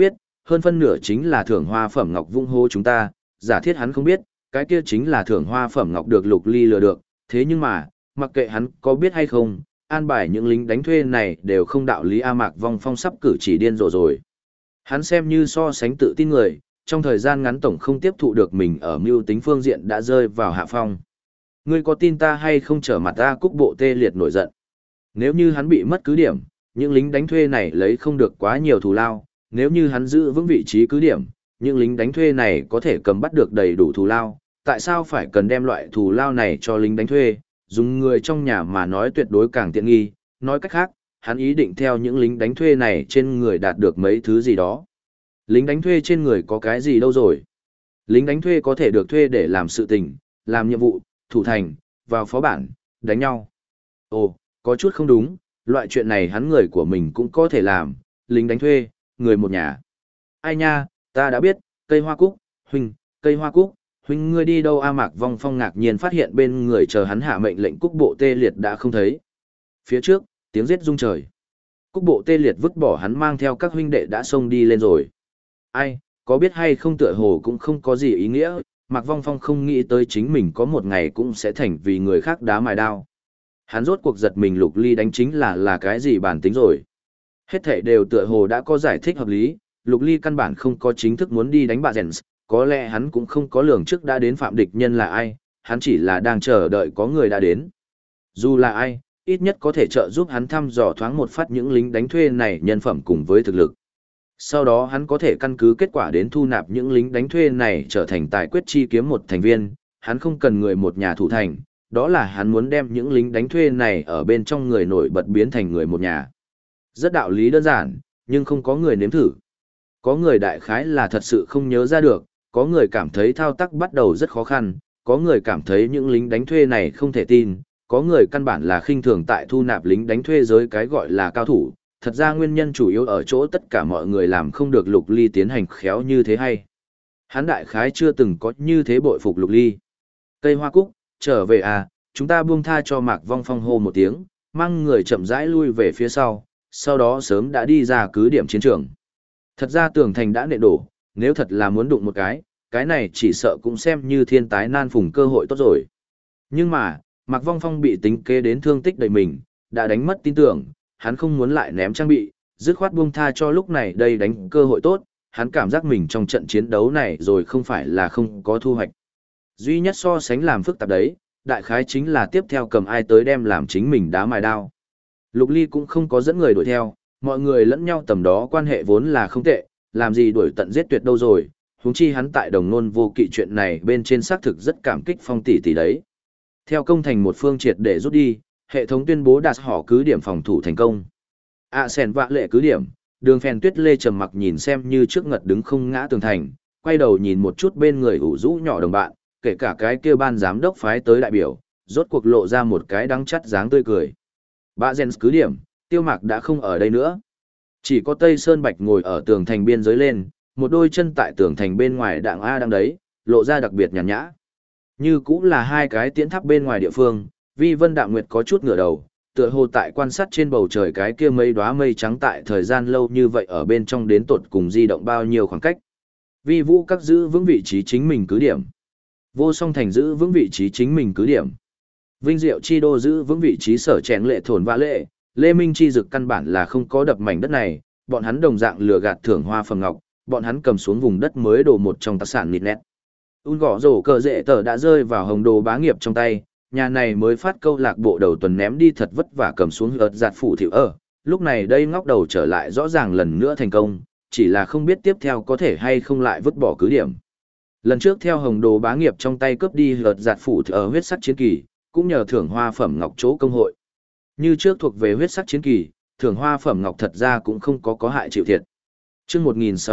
hơn phân nửa chính là thưởng hoa phẩm ngọc vung hô chúng ta, giả thiết hắn không biết, cái kia chính là thưởng hoa phẩm ngọc được Lục Ly lừa được, thế nhưng mà, mặc kệ hắn có biết hay không, an bài những lính đánh thuê này đều không đạo lý. A Mạc Vong Phong sắp cử chỉ điên rồ rồi. Hắn xem như so sánh tự tin người, trong thời gian ngắn tổng không tiếp thụ được mình ở mưu tính phương diện đã rơi vào hạ phong. Ngươi có tin ta hay không, trở mặt ta Cúc Bộ tê liệt nổi giận. Nếu như hắn bị mất cứ điểm, những lính đánh thuê này lấy không được quá nhiều thù lao, nếu như hắn giữ vững vị trí cứ điểm, những lính đánh thuê này có thể cầm bắt được đầy đủ thù lao, tại sao phải cần đem loại thù lao này cho lính đánh thuê, dùng người trong nhà mà nói tuyệt đối càng tiện nghi, nói cách khác, hắn ý định theo những lính đánh thuê này trên người đạt được mấy thứ gì đó. Lính đánh thuê trên người có cái gì đâu rồi? Lính đánh thuê có thể được thuê để làm sự tình, làm nhiệm vụ, thủ thành, vào phó bản, đánh nhau. Ồ, có chút không đúng, loại chuyện này hắn người của mình cũng có thể làm, lính đánh thuê, người một nhà. Ai nha, ta đã biết, cây hoa cúc, huynh, cây hoa cúc, huynh ngươi đi đâu? A Mạc Vong Phong ngạc nhiên phát hiện bên người chờ hắn hạ mệnh lệnh Cúc Bộ tê liệt đã không thấy. Phía trước, tiếng giết rung trời. Cúc Bộ tê liệt vứt bỏ hắn mang theo các huynh đệ đã xông đi lên rồi. Ai, có biết hay không, tựa hồ cũng không có gì ý nghĩa, Mạc Vong Phong không nghĩ tới chính mình có một ngày cũng sẽ thành vì người khác đá mài đao. Hắn rốt cuộc giật mình Lục Ly đánh chính là cái gì bản tính rồi. Hết thảy đều tựa hồ đã có giải thích hợp lý, Lục Ly căn bản không có chính thức muốn đi đánh bạ Jens, có lẽ hắn cũng không có lường trước đã đến phạm địch nhân là ai, hắn chỉ là đang chờ đợi có người đã đến. Dù là ai, ít nhất có thể trợ giúp hắn thăm dò thoáng một phát những lính đánh thuê này nhân phẩm cùng với thực lực. Sau đó hắn có thể căn cứ kết quả đến thu nạp những lính đánh thuê này trở thành tài quyết chi kiếm một thành viên, hắn không cần người một nhà thủ thành, đó là hắn muốn đem những lính đánh thuê này ở bên trong người nổi bật biến thành người một nhà. Rất đạo lý đơn giản, nhưng không có người nếm thử. Có người đại khái là thật sự không nhớ ra được, có người cảm thấy thao tác bắt đầu rất khó khăn, có người cảm thấy những lính đánh thuê này không thể tin, có người căn bản là khinh thường tại thu nạp lính đánh thuê giới cái gọi là cao thủ. Thật ra nguyên nhân chủ yếu ở chỗ tất cả mọi người làm không được Lục Ly tiến hành khéo như thế hay. Hắn đại khái chưa từng có như thế bội phục Lục Ly. Cây hoa cúc, trở về à, chúng ta buông tha cho Mạc Vong Phong hô một tiếng, mang người chậm rãi lui về phía sau đó sớm đã đi ra cứ điểm chiến trường. Thật ra tường thành đã nện đổ, nếu thật là muốn đụng một cái này chỉ sợ cũng xem như thiên tái nan phùng cơ hội tốt rồi. Nhưng mà, Mạc Vong Phong bị tính kế đến thương tích đầy mình, đã đánh mất tin tưởng, hắn không muốn lại ném trang bị, dứt khoát buông tha cho lúc này đây đánh cơ hội tốt, hắn cảm giác mình trong trận chiến đấu này rồi không phải là không có thu hoạch. Duy nhất so sánh làm phức tạp đấy, đại khái chính là tiếp theo cầm ai tới đem làm chính mình đá mài đao. Lục Ly cũng không có dẫn người đuổi theo, mọi người lẫn nhau tầm đó quan hệ vốn là không tệ, làm gì đuổi tận giết tuyệt đâu rồi, huống chi hắn tại Đồng Nôn Vô Kỵ chuyện này bên trên xác thực rất cảm kích Phong tỷ tỷ đấy. Theo công thành một phương triệt để rút đi, hệ thống tuyên bố đạt họ cứ điểm phòng thủ thành công. Sen vạ lệ cứ điểm, Đường Phèn Tuyết Lê trầm mặc nhìn xem như trước ngật đứng không ngã tường thành, quay đầu nhìn một chút bên người ủ rũ nhỏ đồng bạn, kể cả cái kia ban giám đốc phái tới đại biểu, rốt cuộc lộ ra một cái đắng chắt dáng tươi cười. Bạ Jens cứ điểm, Tiêu Mạc đã không ở đây nữa. Chỉ có Tây Sơn Bạch ngồi ở tường thành biên giới lên, một đôi chân tại tường thành bên ngoài đạng A đang đấy, lộ ra đặc biệt nhàn nhã. Như cũng là hai cái tiễn tháp bên ngoài địa phương, Vi Vân Đạm Nguyệt có chút ngửa đầu, tựa hồ tại quan sát trên bầu trời cái kia mấy đóa mây trắng tại thời gian lâu như vậy ở bên trong đến tột cùng di động bao nhiêu khoảng cách. Vi Vũ các giữ vững vị trí chính mình cứ điểm. Vô Song Thành giữ vững vị trí chính mình cứ điểm. Vinh Diệu Chi Đô giữ vững vị trí sở chèn lệ thổn vã lệ, Lê Minh Chi Dực căn bản là không có đập mảnh đất này, bọn hắn đồng dạng lừa gạt thưởng hoa phẩm ngọc, bọn hắn cầm xuống vùng đất mới đổ một trong tác sản nịt nét. Gõ rổ cờ rễ tờ đã rơi vào Hồng Đồ bá nghiệp trong tay, nhà này mới phát câu lạc bộ đầu tuần ném đi thật vất vả cầm xuống ợt giạt phủ thiệu lúc này đây ngóc đầu trở lại rõ ràng lần nữa thành công, chỉ là không biết tiếp theo có thể hay không lại vứt bỏ cứ điểm. Lần trước theo Hồng Đồ bá nghiệp trong tay cướp đi ợt giạt phủ thiệu huyết sắc chiến kỳ, cũng nhờ thưởng hoa phẩm ngọc chỗ công hội. Như trước thuộc về huyết sắc chiến kỳ, thưởng hoa phẩm ngọc thật ra cũng không có hại chịu thiệt. Chương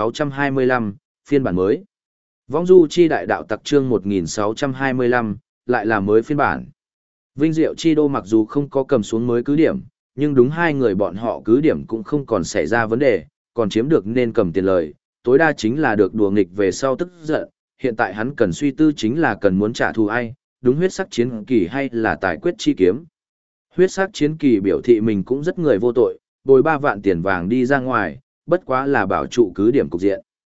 1625, phiên bản mới. Vong Du Chi Đại Đạo Tặc chương 1625, lại là mới phiên bản. Vinh Diệu Chi Đô mặc dù không có cầm xuống mới cứ điểm, nhưng đúng hai người bọn họ cứ điểm cũng không còn xảy ra vấn đề, còn chiếm được nên cầm tiền lời, tối đa chính là được đùa nghịch về sau tức giận, hiện tại hắn cần suy tư chính là cần muốn trả thù ai, đúng huyết sắc chiến kỳ hay là tài quyết chi kiếm. Huyết sắc chiến kỳ biểu thị mình cũng rất người vô tội, bồi 3 vạn tiền vàng đi ra ngoài, bất quá là bảo trụ cứ điểm cục diện.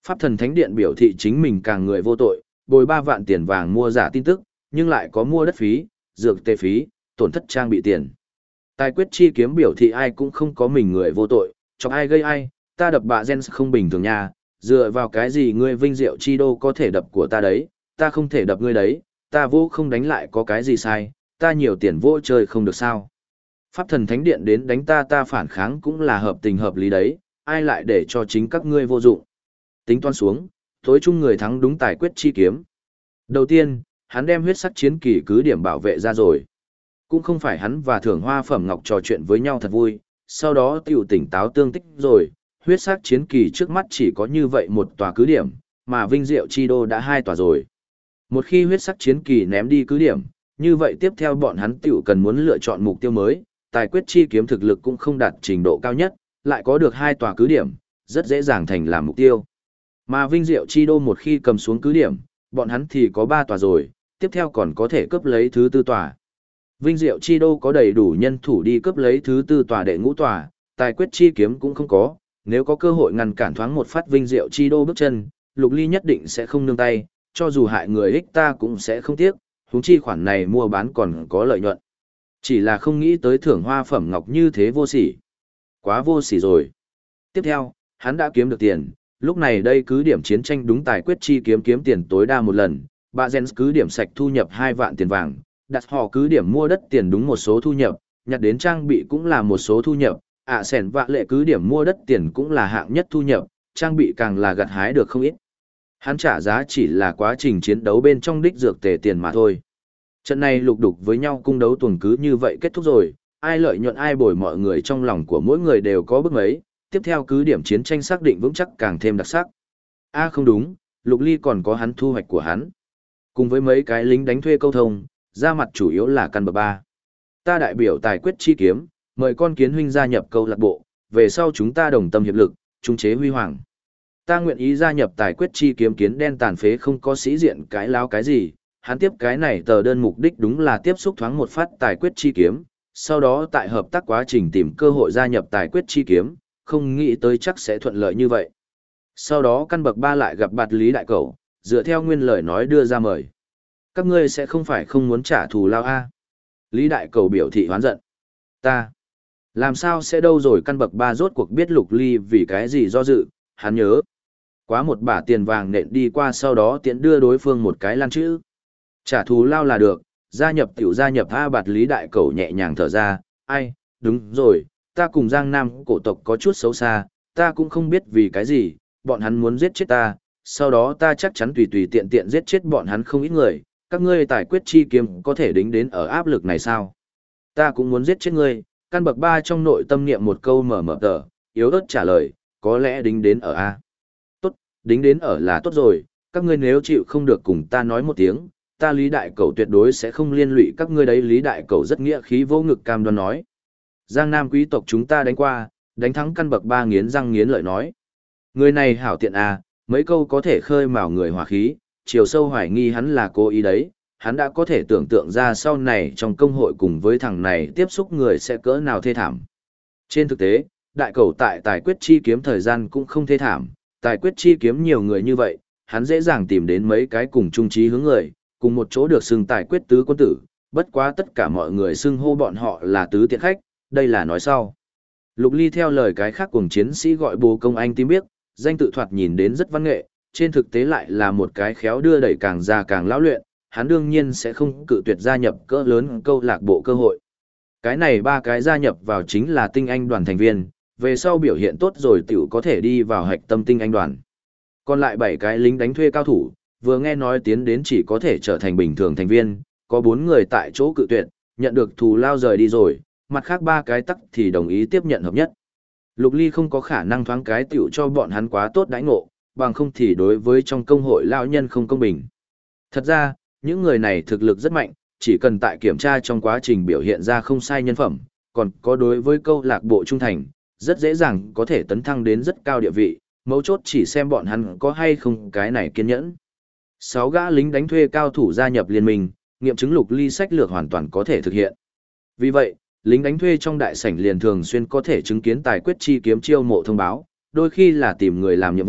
Pháp thần thánh điện biểu thị chính mình càng người vô tội, bồi 3 vạn tiền vàng mua giả tin tức, nhưng lại có mua đất phí, dược tê phí, tổn thất trang bị tiền. Tài quyết chi kiếm biểu thị ai cũng không có mình người vô tội, chọc ai gây ai, ta đập bạ gen không bình thường nha, dựa vào cái gì ngươi vinh diệu chi đô có thể đập của ta đấy, ta không thể đập ngươi đấy, ta vô không đánh lại có cái gì sai, ta nhiều tiền vô chơi không được sao. Pháp thần thánh điện đến đánh ta phản kháng cũng là hợp tình hợp lý đấy, ai lại để cho chính các ngươi vô dụng. Tính toán xuống, tối chung người thắng đúng tài quyết chi kiếm. Đầu tiên, hắn đem huyết sắc chiến kỳ cứ điểm bảo vệ ra rồi. Cũng không phải hắn và Thưởng Hoa Phẩm Ngọc trò chuyện với nhau thật vui, sau đó tiểu tỉnh táo tương tích rồi, huyết sắc chiến kỳ trước mắt chỉ có như vậy một tòa cứ điểm, mà Vinh Diệu Chi Đô đã 2 tòa rồi. Một khi huyết sắc chiến kỳ ném đi cứ điểm, như vậy tiếp theo bọn hắn tiểu cần muốn lựa chọn mục tiêu mới, tài quyết chi kiếm thực lực cũng không đạt trình độ cao nhất, lại có được 2 tòa cứ điểm, rất dễ dàng thành làm mục tiêu. Mà Vinh Diệu Chi Đô một khi cầm xuống cứ điểm, bọn hắn thì có 3 tòa rồi, tiếp theo còn có thể cướp lấy thứ 4 tòa. Vinh Diệu Chi Đô có đầy đủ nhân thủ đi cướp lấy thứ 4 tòa đệ ngũ tòa, tài quyết chi kiếm cũng không có, nếu có cơ hội ngăn cản thoáng một phát Vinh Diệu Chi Đô bước chân, Lục Ly nhất định sẽ không nương tay, cho dù hại người ích ta cũng sẽ không tiếc, huống chi khoản này mua bán còn có lợi nhuận. Chỉ là không nghĩ tới Thưởng Hoa Phẩm Ngọc như thế vô sỉ. Quá vô sỉ rồi. Tiếp theo, hắn đã kiếm được tiền, lúc này đây cứ điểm chiến tranh đúng tài quyết chi kiếm tiền tối đa một lần, bà Jens cứ điểm sạch thu nhập 2 vạn tiền vàng, đặt họ cứ điểm mua đất tiền đúng một số thu nhập, nhặt đến trang bị cũng là một số thu nhập, sẻn vạ lệ cứ điểm mua đất tiền cũng là hạng nhất thu nhập, trang bị càng là gặt hái được không ít. Hắn trả giá chỉ là quá trình chiến đấu bên trong đích dược tề tiền mà thôi. Trận này lục đục với nhau cung đấu tuần cứ như vậy kết thúc rồi, ai lợi nhuận ai bồi mọi người trong lòng của mỗi người đều có bước mấy, tiếp theo cứ điểm chiến tranh xác định vững chắc càng thêm đặc sắc. Không đúng, Lục Ly còn có hắn thu hoạch của hắn. Cùng với mấy cái lính đánh thuê câu thông, ra mặt chủ yếu là căn bậc 3. Ta đại biểu tài quyết chi kiếm, mời con kiến huynh gia nhập câu lạc bộ, về sau chúng ta đồng tâm hiệp lực, trung chế huy hoàng. Ta nguyện ý gia nhập tài quyết chi kiếm kiến đen tàn phế không có sĩ diện cái láo cái gì, hắn tiếp cái này tờ đơn mục đích đúng là tiếp xúc thoáng một phát tài quyết chi kiếm, sau đó tại hợp tác quá trình tìm cơ hội gia nhập tài quyết chi kiếm, không nghĩ tới chắc sẽ thuận lợi như vậy. Sau đó căn bậc 3 lại gặp bạt Lý Đại Cẩu, dựa theo nguyên lời nói đưa ra mời. Các ngươi sẽ không phải không muốn trả thù lao a? Lý Đại Cẩu biểu thị hoán giận. Ta làm sao sẽ đâu rồi, căn bậc 3 rốt cuộc biết Lục Ly vì cái gì do dự, hắn nhớ. Quá một bả tiền vàng nện đi qua, sau đó tiện đưa đối phương một cái lan chữ. Trả thù lao là được, gia nhập tiểu gia nhập A. Bạt Lý Đại Cẩu nhẹ nhàng thở ra, ai, đúng rồi, ta cùng Giang Nam cổ tộc có chút xấu xa, ta cũng không biết vì cái gì, bọn hắn muốn giết chết ta, sau đó ta chắc chắn tùy tùy tiện tiện giết chết bọn hắn không ít người, các ngươi tài quyết chi kiếm có thể đính đến ở áp lực này sao? Ta cũng muốn giết chết ngươi, căn bậc 3 trong nội tâm niệm một câu mở tờ, yếu ớt trả lời, có lẽ đính đến ở A. Tốt, đính đến ở là tốt rồi, các ngươi nếu chịu không được cùng ta nói một tiếng, ta Lý Đại Cẩu tuyệt đối sẽ không liên lụy các ngươi đấy. Lý Đại Cẩu rất nghĩa khí vô ngực cam đoan nói. Giang Nam quý tộc chúng ta đánh qua, đánh thắng căn bậc 3 nghiến răng nghiến lợi nói. Người này hảo tiện à, mấy câu có thể khơi mào người hỏa khí, chiều sâu hoài nghi hắn là cố ý đấy, hắn đã có thể tưởng tượng ra sau này trong công hội cùng với thằng này tiếp xúc người sẽ cỡ nào thê thảm. Trên thực tế, Đại Cẩu tại tài quyết chi kiếm thời gian cũng không thê thảm, tài quyết chi kiếm nhiều người như vậy, hắn dễ dàng tìm đến mấy cái cùng chung chí hướng người, cùng một chỗ được xưng tài quyết tứ quân tử, bất quá tất cả mọi người xưng hô bọn họ là tứ tiện khách, đây là nói sau. Lục Ly theo lời cái khác cùng chiến sĩ gọi bồ công anh tím biết, danh tự thoạt nhìn đến rất văn nghệ, trên thực tế lại là một cái khéo đưa đẩy càng già càng lão luyện, hắn đương nhiên sẽ không cự tuyệt gia nhập cỡ lớn câu lạc bộ cơ hội. Cái này 3 cái gia nhập vào chính là tinh anh đoàn thành viên, về sau biểu hiện tốt rồi tiểu có thể đi vào hạch tâm tinh anh đoàn. Còn lại 7 cái lính đánh thuê cao thủ, vừa nghe nói tiến đến chỉ có thể trở thành bình thường thành viên, có 4 người tại chỗ cự tuyệt, nhận được thù lao rời đi rồi, mặt khác 3 cái tắc thì đồng ý tiếp nhận hợp nhất. Lục Ly không có khả năng thoáng cái tiểu cho bọn hắn quá tốt đãi ngộ, bằng không thì đối với trong công hội lão nhân không công bình. Thật ra, những người này thực lực rất mạnh, chỉ cần tại kiểm tra trong quá trình biểu hiện ra không sai nhân phẩm, còn có đối với câu lạc bộ trung thành, rất dễ dàng có thể tấn thăng đến rất cao địa vị, mấu chốt chỉ xem bọn hắn có hay không cái này kiên nhẫn. 6 gã lính đánh thuê cao thủ gia nhập liên minh, nghiệm chứng Lục Ly sách lược hoàn toàn có thể thực hiện. Vì vậy, lính đánh thuê trong đại sảnh liền thường xuyên có thể chứng kiến tài quyết chi kiếm chiêu mộ thông báo, đôi khi là tìm người làm nhiệm vụ,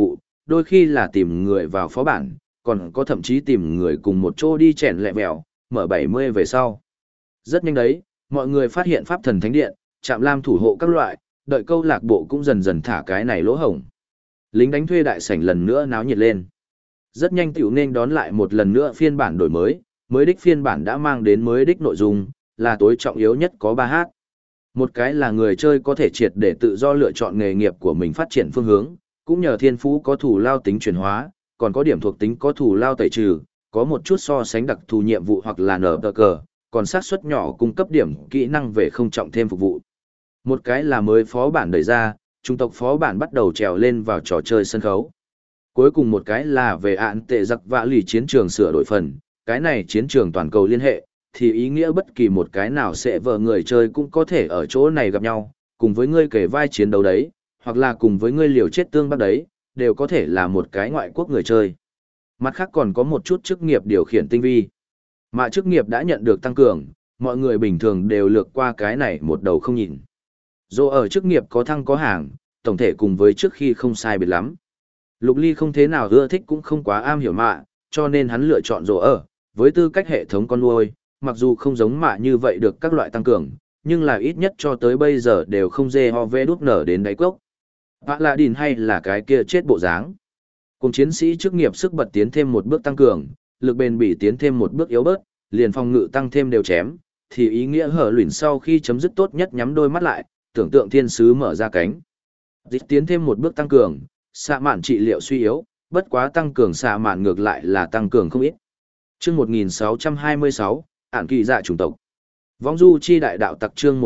đôi khi là tìm người vào phó bản, còn có thậm chí tìm người cùng một chỗ đi chèn lẹ mèo, mở 70 về sau. Rất nhanh đấy, mọi người phát hiện pháp thần thánh điện, trạm lam thủ hộ các loại, đợi câu lạc bộ cũng dần dần thả cái này lỗ hổng. Lính đánh thuê đại sảnh lần nữa náo nhiệt lên. Rất nhanh tiểu nên đón lại một lần nữa phiên bản đổi mới đích phiên bản đã mang đến mới đích nội dung, là tối trọng yếu nhất có 3H. Một cái là người chơi có thể triệt để tự do lựa chọn nghề nghiệp của mình phát triển phương hướng, cũng nhờ thiên phú có thủ lao tính chuyển hóa, còn có điểm thuộc tính có thủ lao tẩy trừ, có một chút so sánh đặc thù nhiệm vụ hoặc là nở tờ cờ, còn xác suất nhỏ cung cấp điểm kỹ năng về không trọng thêm phục vụ. Một cái là mới phó bản đẩy ra, trung tộc phó bản bắt đầu trèo lên vào trò chơi sân khấu. Cuối cùng một cái là về án tệ giặc vạ lì chiến trường sửa đổi phần, cái này chiến trường toàn cầu liên hệ, thì ý nghĩa bất kỳ một cái nào sẽ vợ người chơi cũng có thể ở chỗ này gặp nhau, cùng với ngươi kể vai chiến đấu đấy, hoặc là cùng với ngươi liều chết tương bắc đấy, đều có thể là một cái ngoại quốc người chơi. Mặt khác còn có một chút chức nghiệp điều khiển tinh vi. Mà chức nghiệp đã nhận được tăng cường, mọi người bình thường đều lược qua cái này một đầu không nhìn. Dù ở chức nghiệp có thăng có hàng, tổng thể cùng với trước khi không sai biệt lắm. Lục Ly không thế nào ưa thích cũng không quá am hiểu mạ, cho nên hắn lựa chọn dù ở, với tư cách hệ thống con nuôi, mặc dù không giống mạ như vậy được các loại tăng cường, nhưng là ít nhất cho tới bây giờ đều không dê ho vê đút nở đến đáy cốc. Bạ là đìn hay là cái kia chết bộ dáng. Cùng chiến sĩ chức nghiệp sức bật tiến thêm một bước tăng cường, lực bền bỉ tiến thêm một bước yếu bớt, liền phòng ngự tăng thêm đều chém, thì ý nghĩa hở luyện sau khi chấm dứt tốt nhất nhắm đôi mắt lại, tưởng tượng thiên sứ mở ra cánh. Dịch tiến thêm một bước tăng cường, xạ mạn trị liệu suy yếu, bất quá tăng cường xạ mạn ngược lại là tăng cường không ít. Chương 1626, ản kỳ dạ chủng tộc. Vong du chi đại đạo tặc chương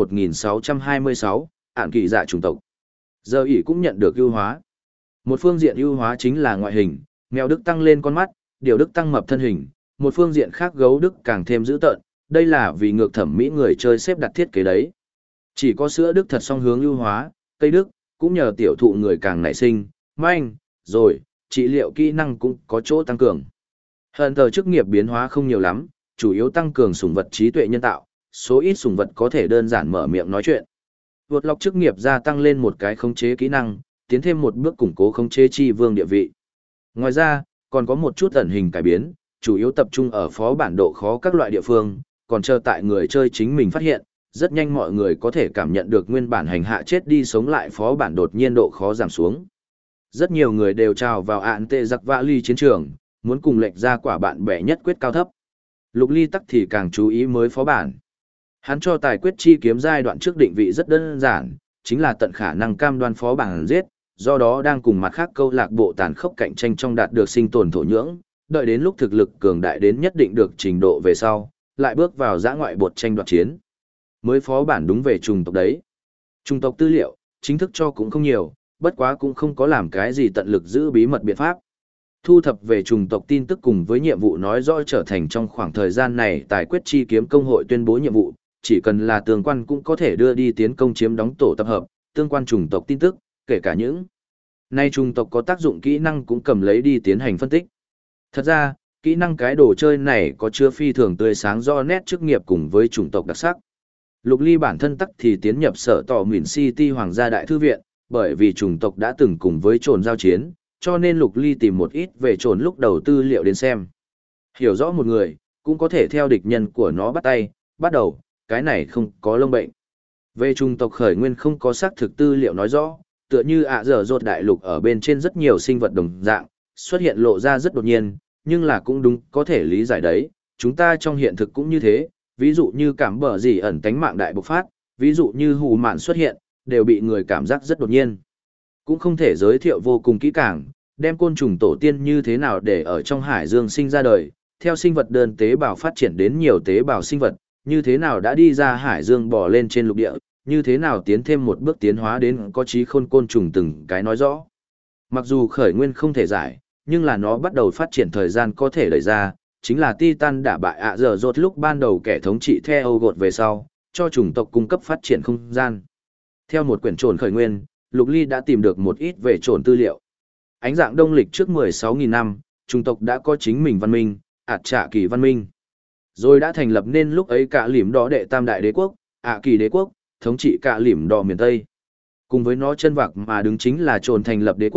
1626, ản kỳ dạ chủng tộc. Giờ ỷ cũng nhận được ưu hóa. Một phương diện ưu hóa chính là ngoại hình, mèo đức tăng lên con mắt, điều đức tăng mập thân hình, một phương diện khác gấu đức càng thêm dữ tợn, đây là vì ngược thẩm mỹ người chơi xếp đặt thiết kế đấy. Chỉ có sữa đức thật song hướng ưu hóa, cây đức, cũng nhờ tiểu thụ người càng nảy sinh, manh, rồi, trị liệu kỹ năng cũng có chỗ tăng cường. Hận tờ chức nghiệp biến hóa không nhiều lắm, chủ yếu tăng cường sủng vật trí tuệ nhân tạo, số ít sủng vật có thể đơn giản mở miệng nói chuyện. Vượt lọc chức nghiệp gia tăng lên một cái khống chế kỹ năng, tiến thêm một bước củng cố khống chế chi vương địa vị. Ngoài ra, còn có một chút ẩn hình cải biến, chủ yếu tập trung ở phó bản độ khó các loại địa phương, còn chờ tại người chơi chính mình phát hiện, rất nhanh mọi người có thể cảm nhận được nguyên bản hành hạ chết đi sống lại phó bản đột nhiên độ khó giảm xuống. Rất nhiều người đều trào vào ạn tệ giặc vạ ly chiến trường, muốn cùng lệch ra quả bạn bè nhất quyết cao thấp. Lục Ly tắc thì càng chú ý mới phó bản. Hắn cho tài quyết chi kiếm giai đoạn trước định vị rất đơn giản, chính là tận khả năng cam đoan phó bản giết, do đó đang cùng mặt khác câu lạc bộ tàn khốc cạnh tranh trong đạt được sinh tồn thổ nhưỡng, đợi đến lúc thực lực cường đại đến nhất định được trình độ về sau, lại bước vào giã ngoại bột tranh đoạt chiến. Mới phó bản đúng về chủng tộc đấy. Chủng tộc tư liệu, chính thức cho cũng không nhiều, bất quá cũng không có làm cái gì tận lực giữ bí mật biện pháp. Thu thập về chủng tộc tin tức cùng với nhiệm vụ nói rõ trở thành trong khoảng thời gian này tài quyết chi kiếm công hội tuyên bố nhiệm vụ, chỉ cần là tương quan cũng có thể đưa đi tiến công chiếm đóng tổ tập hợp, tương quan chủng tộc tin tức, kể cả những nay chủng tộc có tác dụng kỹ năng cũng cầm lấy đi tiến hành phân tích. Thật ra, kỹ năng cái đồ chơi này có chứa phi thường tươi sáng do nét chức nghiệp cùng với chủng tộc đặc sắc. Lục Ly bản thân tắc thì tiến nhập sở tỏ Mìn City Hoàng gia Đại Thư Viện, bởi vì chủng tộc đã từng cùng với trồn giao chiến, cho nên Lục Ly tìm một ít về trồn lúc đầu tư liệu đến xem. Hiểu rõ một người, cũng có thể theo địch nhân của nó bắt tay, bắt đầu, cái này không có lông bệnh. Về chủng tộc khởi nguyên không có xác thực tư liệu nói rõ, tựa như dở dột đại lục ở bên trên rất nhiều sinh vật đồng dạng, xuất hiện lộ ra rất đột nhiên, nhưng là cũng đúng, có thể lý giải đấy, chúng ta trong hiện thực cũng như thế, ví dụ như cảm bờ gì ẩn tánh mạng đại bộc phát, ví dụ như hù mạn xuất hiện, đều bị người cảm giác rất đột nhiên. Cũng không thể giới thiệu vô cùng kỹ càng, đem côn trùng tổ tiên như thế nào để ở trong hải dương sinh ra đời, theo sinh vật đơn tế bào phát triển đến nhiều tế bào sinh vật, như thế nào đã đi ra hải dương bò lên trên lục địa, như thế nào tiến thêm một bước tiến hóa đến có trí khôn côn trùng từng cái nói rõ. Mặc dù khởi nguyên không thể giải, nhưng là nó bắt đầu phát triển thời gian có thể đẩy ra, chính là Titan đả bại dở dột lúc ban đầu kẻ thống trị theo gột về sau, cho chủng tộc cung cấp phát triển không gian. Theo một quyển trồn khởi nguyên, Lục Ly đã tìm được một ít về trồn tư liệu. Ánh dạng đông lịch trước 16.000 năm, chủng tộc đã có chính mình văn minh, trạ kỳ văn minh. Rồi đã thành lập nên lúc ấy cả lỉm đỏ đệ tam đại đế quốc, kỳ đế quốc, thống trị cả lỉm đỏ miền Tây. Cùng với nó chân vạc mà đứng chính là trồn thành lập đế quốc,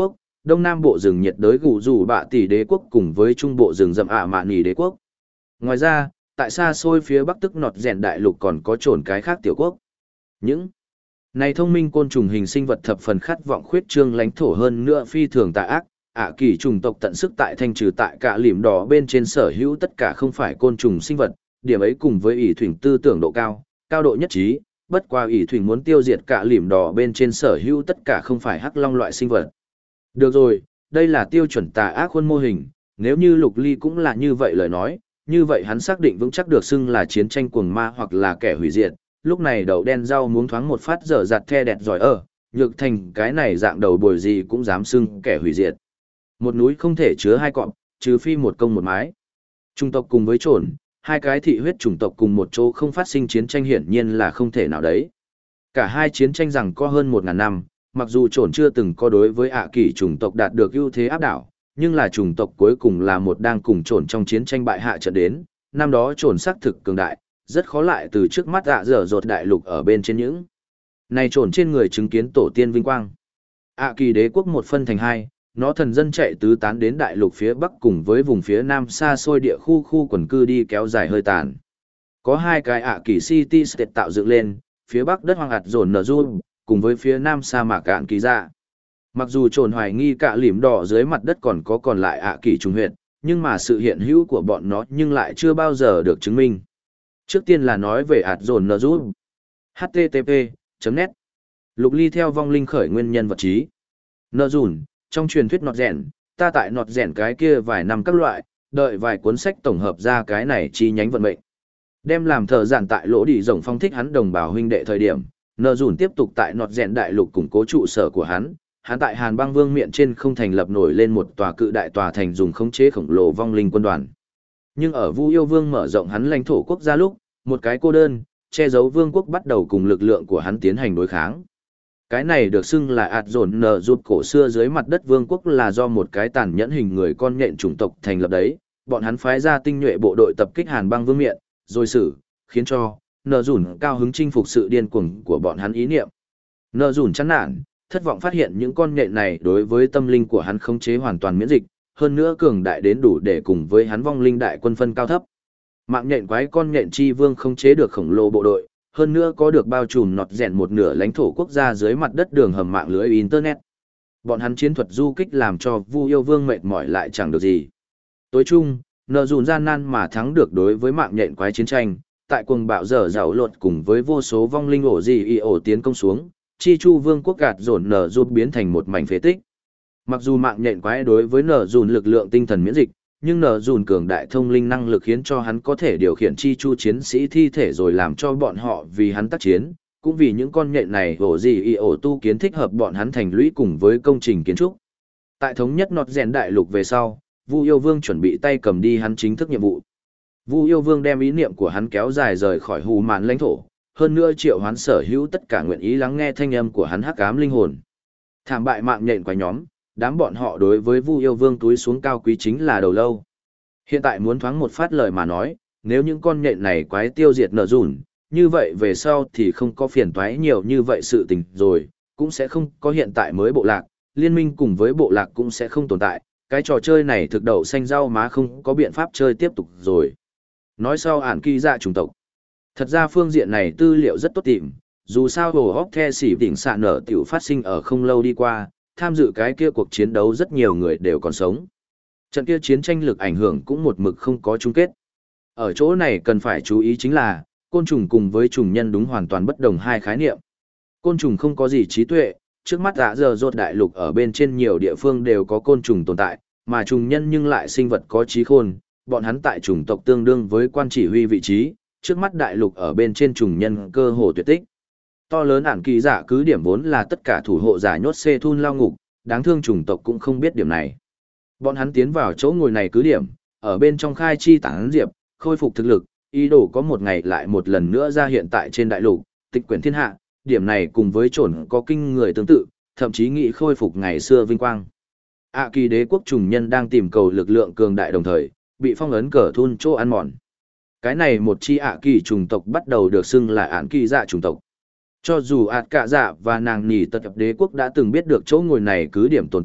đông nam bộ rừng nhiệt đới gù rủ bạ tỷ đế quốc cùng với trung bộ rừng rậm ạ mạn nỉ đế quốc. Ngoài ra, tại xa xôi phía bắc tức nọt rèn đại lục còn có trồn cái khác tiểu quốc. Những này thông minh côn trùng hình sinh vật thập phần khát vọng khuyết trương lãnh thổ hơn nữa phi thường tà ác, kỳ trùng tộc tận sức tại thanh trừ tại cả lìm đỏ bên trên sở hữu tất cả không phải côn trùng sinh vật, điểm ấy cùng với ỷ thủy tư tưởng độ cao, cao độ nhất trí, bất qua ỷ thủy muốn tiêu diệt cả lìm đỏ bên trên sở hữu tất cả không phải hắc long loại sinh vật. Được rồi, đây là tiêu chuẩn tà ác khuôn mô hình, nếu như Lục Ly cũng là như vậy lời nói, như vậy hắn xác định vững chắc được xưng là chiến tranh cuồng ma hoặc là kẻ hủy diệt. Lúc này đậu đen rau muống thoáng một phát dở giặt the đẹp giỏi nhược thành cái này dạng đầu bồi gì cũng dám xưng kẻ hủy diệt. Một núi không thể chứa hai cọp, trừ phi một công một mái. Chủng tộc cùng với trồn, hai cái thị huyết chủng tộc cùng một chỗ không phát sinh chiến tranh hiển nhiên là không thể nào đấy. Cả hai chiến tranh rằng có hơn 1000 năm, mặc dù trồn chưa từng có đối với kỳ chủng tộc đạt được ưu thế áp đảo, nhưng là chủng tộc cuối cùng là một đang cùng trồn trong chiến tranh bại hạ trận đến, năm đó trồn xác thực cường đại, rất khó lại từ trước mắt dở dột đại lục ở bên trên những. Này trồn trên người chứng kiến tổ tiên vinh quang. Kỳ đế quốc một phân thành hai, nó thần dân chạy tứ tán đến đại lục phía bắc cùng với vùng phía nam xa xôi địa khu quần cư đi kéo dài hơi tàn. Có hai cái kỳ city state tạo dựng lên, phía bắc đất hoang hạt dồn nở rum, cùng với phía nam sa mạc cạn kỳ dạ. Mặc dù trồn hoài nghi cả lìm đỏ dưới mặt đất còn lại kỳ trùng huyệt, nhưng mà sự hiện hữu của bọn nó nhưng lại chưa bao giờ được chứng minh. Trước tiên là nói về hạt dồn nở rum. http://net Lục Ly theo vong linh khởi nguyên nhân vật trí. Nở dùn, trong truyền thuyết nọt rèn, ta tại nọt rèn cái kia vài năm các loại, đợi vài cuốn sách tổng hợp ra cái này chi nhánh vận mệnh. Đem làm thợ giản tại lỗ đi rồng phong thích hắn đồng bào huynh đệ thời điểm, nở dùn tiếp tục tại nọt rèn đại lục củng cố trụ sở của hắn tại Hàn Băng Vương miện trên không thành lập nổi lên một tòa cự đại tòa thành dùng khống chế khổng lồ vong linh quân đoàn. Nhưng ở Vu Yêu Vương mở rộng hắn lãnh thổ quốc gia lúc, một cái cô đơn, che giấu vương quốc bắt đầu cùng lực lượng của hắn tiến hành đối kháng. Cái này được xưng là ạt dồn nở rụt cổ xưa dưới mặt đất vương quốc là do một cái tàn nhẫn hình người con nhện chủng tộc thành lập đấy, bọn hắn phái ra tinh nhuệ bộ đội tập kích Hàn Băng Vương miện, rồi khiến cho nở dùn cao hứng chinh phục sự điên cuồng của bọn hắn ý niệm. Nở dùn chán nản, thất vọng phát hiện những con nhện này đối với tâm linh của hắn khống chế hoàn toàn miễn dịch, hơn nữa cường đại đến đủ để cùng với hắn vong linh đại quân phân cao thấp. Mạng nhện quái con nhện chi vương khống chế được khổng lồ bộ đội, hơn nữa có được bao trùm nọt rèn một nửa lãnh thổ quốc gia dưới mặt đất đường hầm mạng lưới internet. Bọn hắn chiến thuật du kích làm cho Vu Yêu Vương mệt mỏi lại chẳng được gì. Tối chung, nở dùn gian nan mà thắng được đối với mạng nhện quái chiến tranh, tại cuồng bạo dở dạo lột cùng với vô số vong linh ổ tiến công xuống, chi chu vương quốc gạt dồn nở dùn biến thành một mảnh phế tích. Mặc dù mạng nhện quái đối với nở dùn lực lượng tinh thần miễn dịch, nhưng nở dùn cường đại thông linh năng lực khiến cho hắn có thể điều khiển chi chu chiến sĩ thi thể rồi làm cho bọn họ vì hắn tác chiến, cũng vì những con nhện này tu kiến thích hợp bọn hắn thành lũy cùng với công trình kiến trúc. Tại thống nhất nọt rèn đại lục về sau, Vu Yêu Vương chuẩn bị tay cầm đi hắn chính thức nhiệm vụ. Vu Yêu Vương đem ý niệm của hắn kéo dài rời khỏi hù màn lãnh thổ, hơn nữa triệu hoán sở hữu tất cả nguyện ý lắng nghe thanh âm của hắn hắc ám linh hồn. Thảm bại mạng nhện quái nhóm, đám bọn họ đối với Vu Yêu Vương túi xuống cao quý chính là đầu lâu. Hiện tại muốn thoáng một phát lời mà nói, nếu những con nhện này quái tiêu diệt nở dùn, như vậy về sau thì không có phiền toái nhiều như vậy sự tình rồi, cũng sẽ không có hiện tại mới bộ lạc, liên minh cùng với bộ lạc cũng sẽ không tồn tại, cái trò chơi này thực đậu xanh rau má không có biện pháp chơi tiếp tục rồi. Nói sau ản kỳ dạ chủng tộc. Thật ra phương diện này tư liệu rất tốt tìm, dù sao hồ hóc the xỉ tỉnh xạ nở tiểu phát sinh ở không lâu đi qua, tham dự cái kia cuộc chiến đấu rất nhiều người đều còn sống. Trận kia chiến tranh lực ảnh hưởng cũng một mực không có chung kết. Ở chỗ này cần phải chú ý chính là, côn trùng cùng với trùng nhân đúng hoàn toàn bất đồng hai khái niệm. Côn trùng không có gì trí tuệ, trước mắt giờ rốt đại lục ở bên trên nhiều địa phương đều có côn trùng tồn tại, mà trùng nhân nhưng lại sinh vật có trí khôn, bọn hắn tại chủng tộc tương đương với quan chỉ huy vị trí, trước mắt đại lục ở bên trên trùng nhân cơ hồ tuyệt tích. To lớn ản kỳ giả cứ điểm vốn là tất cả thủ hộ giả nhốt xê thun lao ngục, đáng thương chủng tộc cũng không biết điểm này. Bọn hắn tiến vào chỗ ngồi này cứ điểm, ở bên trong khai chi tán diệp, khôi phục thực lực, ý đồ có một ngày lại một lần nữa ra hiện tại trên đại lục, tịch quyển thiên hạ, điểm này cùng với trồn có kinh người tương tự, thậm chí nghĩ khôi phục ngày xưa vinh quang. Kỳ đế quốc trùng nhân đang tìm cầu lực lượng cường đại đồng thời, bị phong ấn cờ thun chỗ ăn mòn. Cái này một chi kỳ chủng tộc bắt đầu được xưng là ản kỳ dạ chủng tộc. Cho dù cạ dạ và nàng nhì tật đế quốc đã từng biết được chỗ ngồi này cứ điểm tồn tại,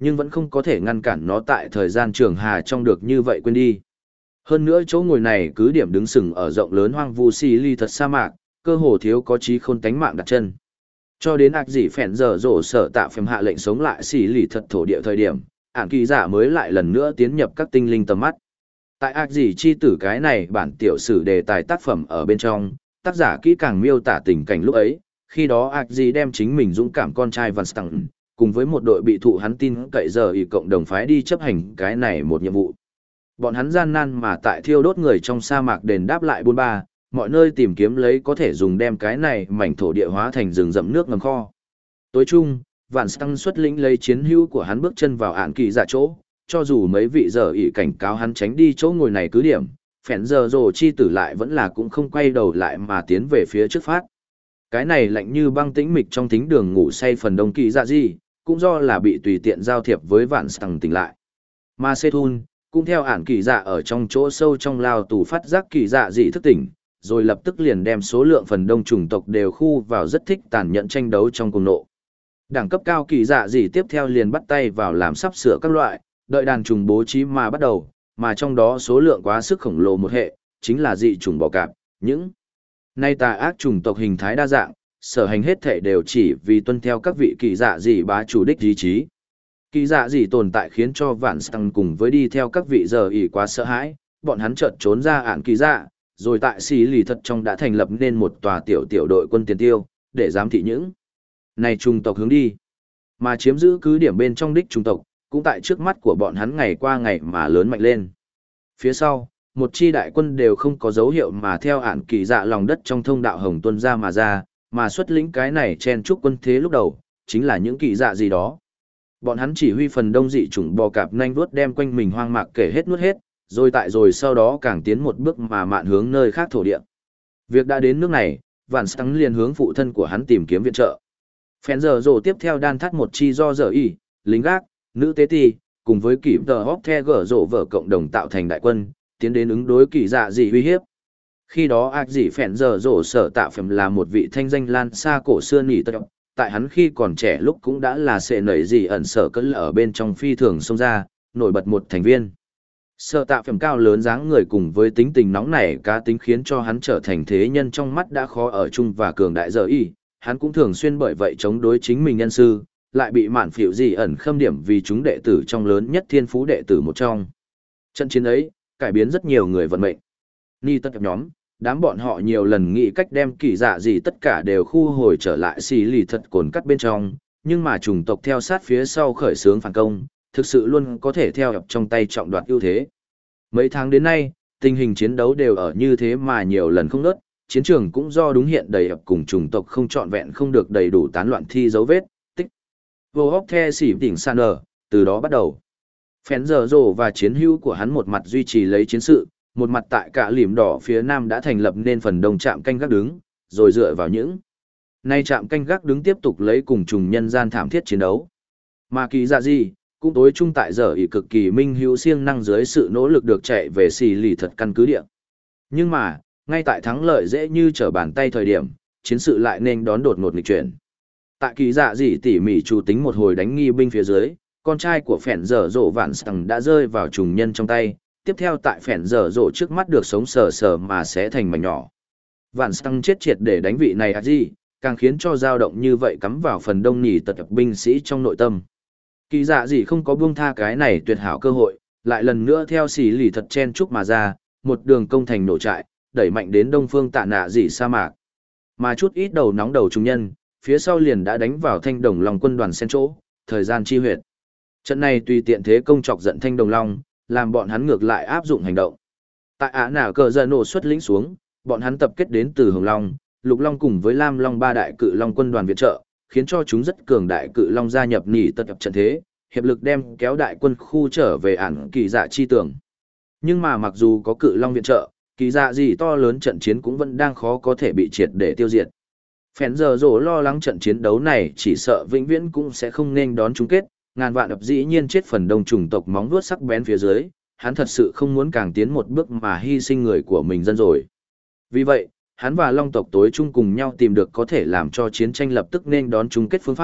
nhưng vẫn không có thể ngăn cản nó tại thời gian trường hà trong được như vậy quên đi. Hơn nữa chỗ ngồi này cứ điểm đứng sừng ở rộng lớn hoang vu xì ly thật sa mạc, cơ hồ thiếu có trí khôn tánh mạng đặt chân. Cho đến ạc dị phèn giờ rổ sở tạ phèm hạ lệnh sống lại xì ly thật thổ địa thời điểm, ản kỳ giả mới lại lần nữa tiến nhập các tinh linh tầm mắt. Tại ạc dị chi tử cái này bản tiểu sử đề tài tác phẩm ở bên trong, tác giả kỹ càng miêu tả tình cảnh lúc ấy, khi đó ạc dị đem chính mình dũng cảm con trai Van Stang, cùng với một đội bị thụ hắn tin cậy giờ ý cộng đồng phái đi chấp hành cái này một nhiệm vụ. Bọn hắn gian nan mà tại thiêu đốt người trong sa mạc đền đáp lại buôn ba, mọi nơi tìm kiếm lấy có thể dùng đem cái này mảnh thổ địa hóa thành rừng rậm nước ngầm kho. Tối chung, Vạn Stang xuất lĩnh lấy chiến hữu của hắn bước chân vào ạn kỳ giả chỗ, cho dù mấy vị giờ ỷ cảnh cáo hắn tránh đi chỗ ngồi này cứ điểm, phèn giờ rồ chi tử lại vẫn là cũng không quay đầu lại mà tiến về phía trước phát. Cái này lạnh như băng tĩnh mịch trong thính đường ngủ say phần đông kỳ dạ gì, cũng do là bị tùy tiện giao thiệp với Vạn Stang tỉnh lại. Mà Sethun, cũng theo ản kỳ dạ ở trong chỗ sâu trong lao tù phát giác kỳ dạ dị thức tỉnh, rồi lập tức liền đem số lượng phần đông chủng tộc đều khu vào rất thích tàn nhẫn tranh đấu trong cùng nộ. Đẳng cấp cao kỳ dạ dị tiếp theo liền bắt tay vào làm sắp sửa các loại, đợi đàn trùng bố trí mà bắt đầu, mà trong đó số lượng quá sức khổng lồ một hệ, chính là dị trùng bò cạp, những nay tà ác chủng tộc hình thái đa dạng, sở hành hết thể đều chỉ vì tuân theo các vị kỳ dạ dị bá chủ đích ý chí. Kỳ dạ dị tồn tại khiến cho Vạn Stang cùng với đi theo các vị giờ ỷ quá sợ hãi, bọn hắn chợt trốn ra ản kỳ dạ, rồi tại xì lì thật trong đã thành lập nên một tòa tiểu đội quân tiền tiêu, để giám thị những này chủng tộc hướng đi. Mà chiếm giữ cứ điểm bên trong đích chủng tộc, cũng tại trước mắt của bọn hắn ngày qua ngày mà lớn mạnh lên. Phía sau, một chi đại quân đều không có dấu hiệu mà theo ản kỳ dạ lòng đất trong thông đạo hồng tuân ra, mà xuất lĩnh cái này chen chúc quân thế lúc đầu, chính là những kỳ dạ gì đó. Bọn hắn chỉ huy phần đông dị chủng bò cạp nhanh vuốt đem quanh mình hoang mạc kể hết nuốt hết, rồi sau đó càng tiến một bước mà mạn hướng nơi khác thổ địa. Việc đã đến nước này, Vạn Stang liền hướng phụ thân của hắn tìm kiếm viện trợ. Phèn giờ rồ tiếp theo đan thắt một chi do giờ y, lính gác, nữ tế ti, cùng với kỷ tờ hóc the gở rộ vợ cộng đồng tạo thành đại quân, tiến đến ứng đối kỳ dạ dị uy hiếp. Khi đó ác dị phèn giờ rồ sở tạo phèm là một vị thanh danh lan xa cổ xưa nỉ tật, tại hắn khi còn trẻ lúc cũng đã là sệ nảy gì ẩn sở cất ở bên trong phi thường xông ra, nổi bật một thành viên. Sở tạo phèm cao lớn dáng người cùng với tính tình nóng nảy cá tính khiến cho hắn trở thành thế nhân trong mắt đã khó ở chung và cường đại giờ y, hắn cũng thường xuyên bởi vậy chống đối chính mình nhân sư, lại bị mạn phịu gì ẩn khâm điểm vì chúng đệ tử trong lớn nhất thiên phú đệ tử một trong. Trận chiến ấy, cải biến rất nhiều người vận mệnh. Ni tất nhóm, đám bọn họ nhiều lần nghĩ cách đem kỳ dạ gì tất cả đều khu hồi trở lại xì lì thật cồn cắt bên trong, nhưng mà chủng tộc theo sát phía sau khởi xướng phản công, thực sự luôn có thể theo trong tay trọng đoạt ưu thế. Mấy tháng đến nay, tình hình chiến đấu đều ở như thế mà nhiều lần không ngớt, chiến trường cũng do đúng hiện đầy ập cùng chủng tộc không trọn vẹn không được đầy đủ tán loạn thi dấu vết, tích. Vô hóc the xỉ tỉnh san ở, từ đó bắt đầu. Phèn giờ rồ và chiến hữu của hắn một mặt duy trì lấy chiến sự, một mặt tại cả lìm đỏ phía nam đã thành lập nên phần đông trạm canh gác đứng, rồi dựa vào những nay trạm canh gác đứng tiếp tục lấy cùng trùng nhân gian thảm thiết chiến đấu. Mà kỳ dạ gì, cũng tối trung tại giờ ý cực kỳ minh hữu siêng năng dưới sự nỗ lực được chạy về xì lì thật căn cứ địa. Nhưng mà, ngay tại thắng lợi dễ như trở bàn tay thời điểm, chiến sự lại nên đón đột ngột nghịch chuyển. Tại kỳ dạ gì tỉ mỉ chủ tính một hồi đánh nghi binh phía dưới, con trai của phèn dở dỗ Vạn Stang đã rơi vào trùng nhân trong tay, tiếp theo tại phèn dở dỗ trước mắt được sống sờ sờ mà sẽ thành mảnh nhỏ. Vạn Stang chết triệt để đánh vị này gì, càng khiến cho dao động như vậy cắm vào phần đông nhì tật binh sĩ trong nội tâm. Kỳ dạ gì không có buông tha cái này tuyệt hảo cơ hội, lại lần nữa theo xỉ lì thật chen chúc mà ra, một đường công thành nổ trại, đẩy mạnh đến đông phương tạ nạ dị sa mạc. Mà chút ít đầu nóng đầu trung nhân, phía sau liền đã đánh vào thanh đồng long quân đoàn sen chỗ, thời gian chi huyệt. Trận này tùy tiện thế công chọc giận thanh đồng long, làm bọn hắn ngược lại áp dụng hành động. Tại ả nảo cờ giờ nổ xuất lĩnh xuống, bọn hắn tập kết đến từ Hồng Long, Lục Long cùng với Lam Long ba đại cự long quân đoàn viện trợ, khiến cho chúng rất cường đại cự long gia nhập nỉ tật trận thế, hiệp lực đem kéo đại quân khu trở về ản kỳ dạ chi tường. Nhưng mà mặc dù có cự long viện trợ, kỳ dạ gì to lớn trận chiến cũng vẫn đang khó có thể bị triệt để tiêu diệt. Phèn giờ rổ lo lắng trận chiến đấu này chỉ sợ vĩnh viễn cũng sẽ không nên đón chung kết, ngàn vạn ập dĩ nhiên chết phần đông chủng tộc móng vuốt sắc bén phía dưới, hắn thật sự không muốn càng tiến một bước mà hy sinh người của mình dân rồi. Vì vậy, hắn và long tộc tối chung cùng nhau tìm được có thể làm cho chiến tranh lập tức nên đón chung kết phương pháp,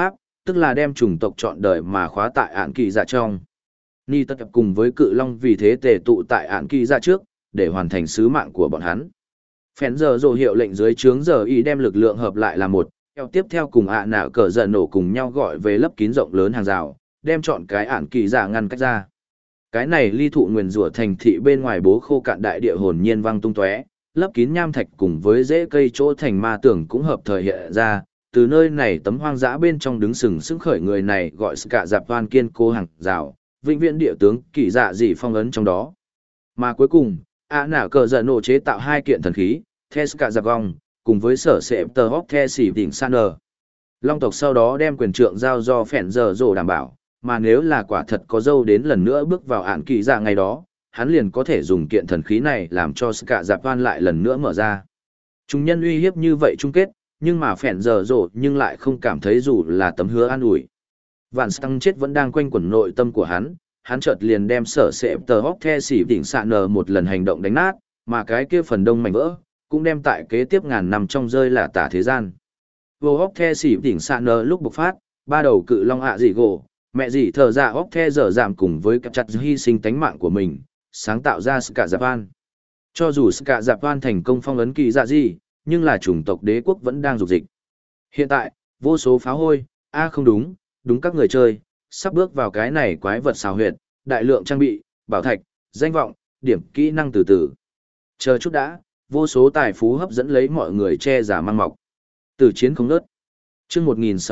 tức là đem chủng tộc trọn đời mà khóa tại ản kỳ dạ trong. Ni tất cùng với cự long vì thế tề tụ tại ản kỳ dạ trước, để hoàn thành sứ mạng của bọn hắn. Phèn giờ rồ hiệu lệnh dưới trướng giờ y đem lực lượng hợp lại là một, tiếp theo cùng nạo cờ giận nổ cùng nhau gọi về lấp kín rộng lớn hàng rào, đem chọn cái ản kỳ dạ ngăn cách ra. Cái này ly thụ nguyền rủa thành thị bên ngoài bố khô cạn đại địa hồn nhiên văng tung tóe, lấp kín nham thạch cùng với rễ cây chỗ thành ma tưởng cũng hợp thời hiện ra, từ nơi này tấm hoang dã bên trong đứng sừng sững khởi người này gọi cả dạp van kiên cố hàng rào, vĩnh viễn địa tướng kỳ dạ dị phong ấn trong đó. Mà cuối cùng, nạo cờ giận nổ chế tạo hai kiện thần khí, Theska Giặc Gong, cùng với sở sệ tờ hóc the xỉ đỉnh Saner. Long tộc sau đó đem quyền trượng giao do phèn giờ rồ đảm bảo, mà nếu là quả thật có dâu đến lần nữa bước vào ản kỳ dạ ngày đó, hắn liền có thể dùng kiện thần khí này làm cho Ska Japan lại lần nữa mở ra. Chúng nhân uy hiếp như vậy chung kết, nhưng mà phèn giờ rồ nhưng lại không cảm thấy dù là tấm hứa an ủi. Vạn Stang chết vẫn đang quanh quẩn nội tâm của hắn chợt liền đem sở sệ tờ hóc the xỉ đỉnh Saner một lần hành động đánh nát, mà cái kia phần đông mảnh vỡ cũng đem tại kế tiếp ngàn năm trong rơi là tả thế gian. Vô hóc the xỉ đỉnh sạn nở lúc bộc phát, ba đầu cự long ạ dị gỗ, mẹ dị thở ra hóc the dở giảm cùng với cặp chặt hy sinh tánh mạng của mình, sáng tạo ra Ska Japan. Cho dù Ska Japan thành công phong ấn kỳ dạ gì, nhưng là chủng tộc đế quốc vẫn đang dục dịch. Hiện tại, vô số pháo hôi, không đúng các người chơi, sắp bước vào cái này quái vật xào huyệt, đại lượng trang bị, bảo thạch, danh vọng, điểm kỹ năng từ từ. Chờ chút đã, vô số tài phú hấp dẫn lấy mọi người che giả mang mọc. Từ chiến không nớt. Chương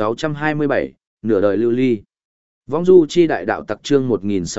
1627, nửa đời lưu ly. Vong du chi đại đạo tặc chương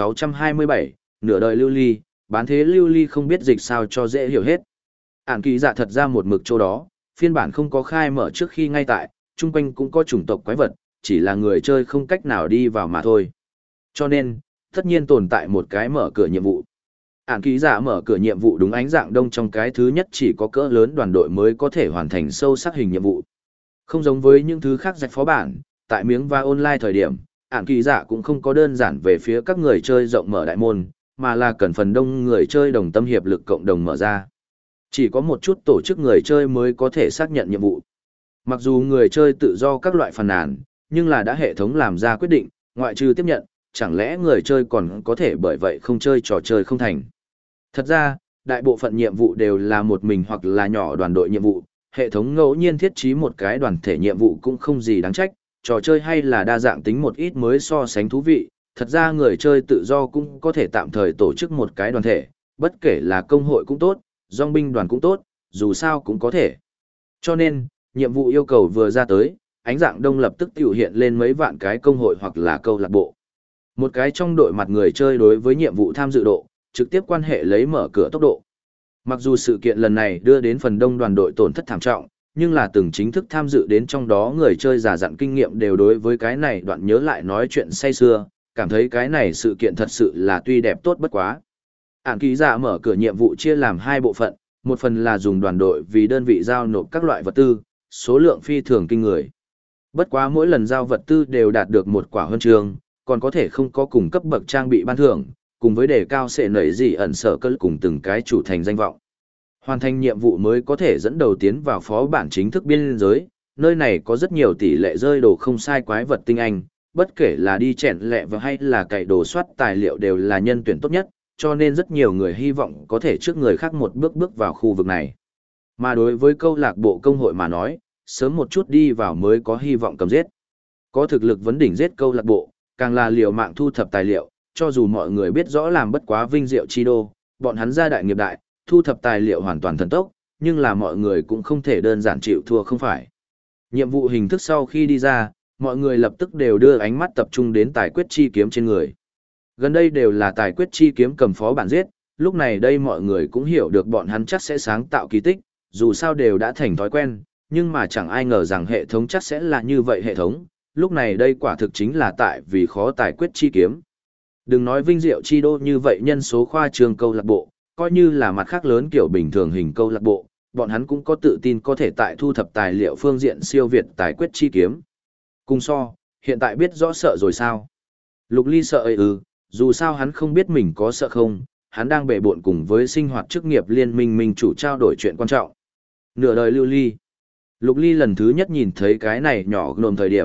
1627, nửa đời lưu ly, bán thế lưu ly không biết dịch sao cho dễ hiểu hết. Ản kỳ dạ thật ra một mực chỗ đó, phiên bản không có khai mở trước khi ngay tại, chung quanh cũng có chủng tộc quái vật, chỉ là người chơi không cách nào đi vào mà thôi. Cho nên, tất nhiên tồn tại một cái mở cửa nhiệm vụ. Ản ký giả mở cửa nhiệm vụ đúng ánh dạng đông trong cái thứ nhất chỉ có cỡ lớn đoàn đội mới có thể hoàn thành sâu sắc hình nhiệm vụ. Không giống với những thứ khác dạch phó bản, tại miếng và online thời điểm, ản ký giả cũng không có đơn giản về phía các người chơi rộng mở đại môn, mà là cần phần đông người chơi đồng tâm hiệp lực cộng đồng mở ra. Chỉ có một chút tổ chức người chơi mới có thể xác nhận nhiệm vụ. Mặc dù người chơi tự do các loại phàn nàn, nhưng là đã hệ thống làm ra quyết định, ngoại trừ tiếp nhận, chẳng lẽ người chơi còn có thể bởi vậy không chơi trò chơi không thành. Thật ra, đại bộ phận nhiệm vụ đều là một mình hoặc là nhỏ đoàn đội nhiệm vụ, hệ thống ngẫu nhiên thiết trí một cái đoàn thể nhiệm vụ cũng không gì đáng trách, trò chơi hay là đa dạng tính một ít mới so sánh thú vị, thật ra người chơi tự do cũng có thể tạm thời tổ chức một cái đoàn thể, bất kể là công hội cũng tốt, dòng binh đoàn cũng tốt, dù sao cũng có thể. Cho nên, nhiệm vụ yêu cầu vừa ra tới, ánh dạng đông lập tức tiểu hiện lên mấy vạn cái công hội hoặc là câu lạc bộ. Một cái trong đội mặt người chơi đối với nhiệm vụ tham dự độ, trực tiếp quan hệ lấy mở cửa tốc độ. Mặc dù sự kiện lần này đưa đến phần đông đoàn đội tổn thất thảm trọng, nhưng là từng chính thức tham dự đến trong đó người chơi già dặn kinh nghiệm đều đối với cái này đoạn nhớ lại nói chuyện say xưa, cảm thấy cái này sự kiện thật sự là tuy đẹp tốt bất quá. Ản ký giả mở cửa nhiệm vụ chia làm hai bộ phận, một phần là dùng đoàn đội vì đơn vị giao nộp các loại vật tư, số lượng phi thường kinh người. Bất quá mỗi lần giao vật tư đều đạt được một quả huân chương, còn có thể không có cùng cấp bậc trang bị ban thưởng, cùng với đề cao sẽ nảy gì ẩn sở cơ cùng từng cái chủ thành danh vọng. Hoàn thành nhiệm vụ mới có thể dẫn đầu tiến vào phó bản chính thức biên giới, nơi này có rất nhiều tỷ lệ rơi đồ không sai quái vật tinh anh, bất kể là đi chèn lẹ và hay là cày đồ soát tài liệu đều là nhân tuyển tốt nhất, cho nên rất nhiều người hy vọng có thể trước người khác một bước bước vào khu vực này. Mà đối với câu lạc bộ công hội mà nói, sớm một chút đi vào mới có hy vọng cầm giết. Có thực lực vấn đỉnh giết câu lạc bộ, càng là liều mạng thu thập tài liệu, cho dù mọi người biết rõ làm bất quá vinh diệu chi đô, bọn hắn gia đại nghiệp đại, thu thập tài liệu hoàn toàn thần tốc, nhưng là mọi người cũng không thể đơn giản chịu thua không phải. Nhiệm vụ hình thức sau khi đi ra, mọi người lập tức đều đưa ánh mắt tập trung đến tài quyết chi kiếm trên người. Gần đây đều là tài quyết chi kiếm cầm phó bản giết, lúc này đây mọi người cũng hiểu được bọn hắn chắc sẽ sáng tạo kỳ tích, dù sao đều đã thành thói quen, nhưng mà chẳng ai ngờ rằng hệ thống chắc sẽ là như vậy hệ thống, lúc này đây quả thực chính là tại vì khó tài quyết chi kiếm. Đừng nói vinh diệu chi đô như vậy nhân số khoa trương câu lạc bộ, coi như là mặt khác lớn kiểu bình thường hình câu lạc bộ, bọn hắn cũng có tự tin có thể tại thu thập tài liệu phương diện siêu việt tài quyết chi kiếm. Cùng so, hiện tại biết rõ sợ rồi sao? Lục Ly sợ dù sao hắn không biết mình có sợ không, hắn đang bể bộn cùng với sinh hoạt chức nghiệp liên minh minh chủ trao đổi chuyện quan trọng. Nửa đời lưu ly. Lục Ly lần thứ nhất nhìn thấy cái này nhỏ gnome thời điểm,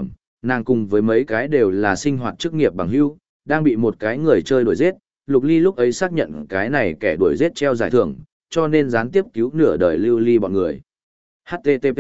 Nàng cùng với mấy cái đều là sinh hoạt chức nghiệp bằng hữu, đang bị một cái người chơi đuổi giết, Lục Ly lúc ấy xác nhận cái này kẻ đuổi giết treo giải thưởng, cho nên gián tiếp cứu nửa đời Lưu Ly bọn người. HTTP.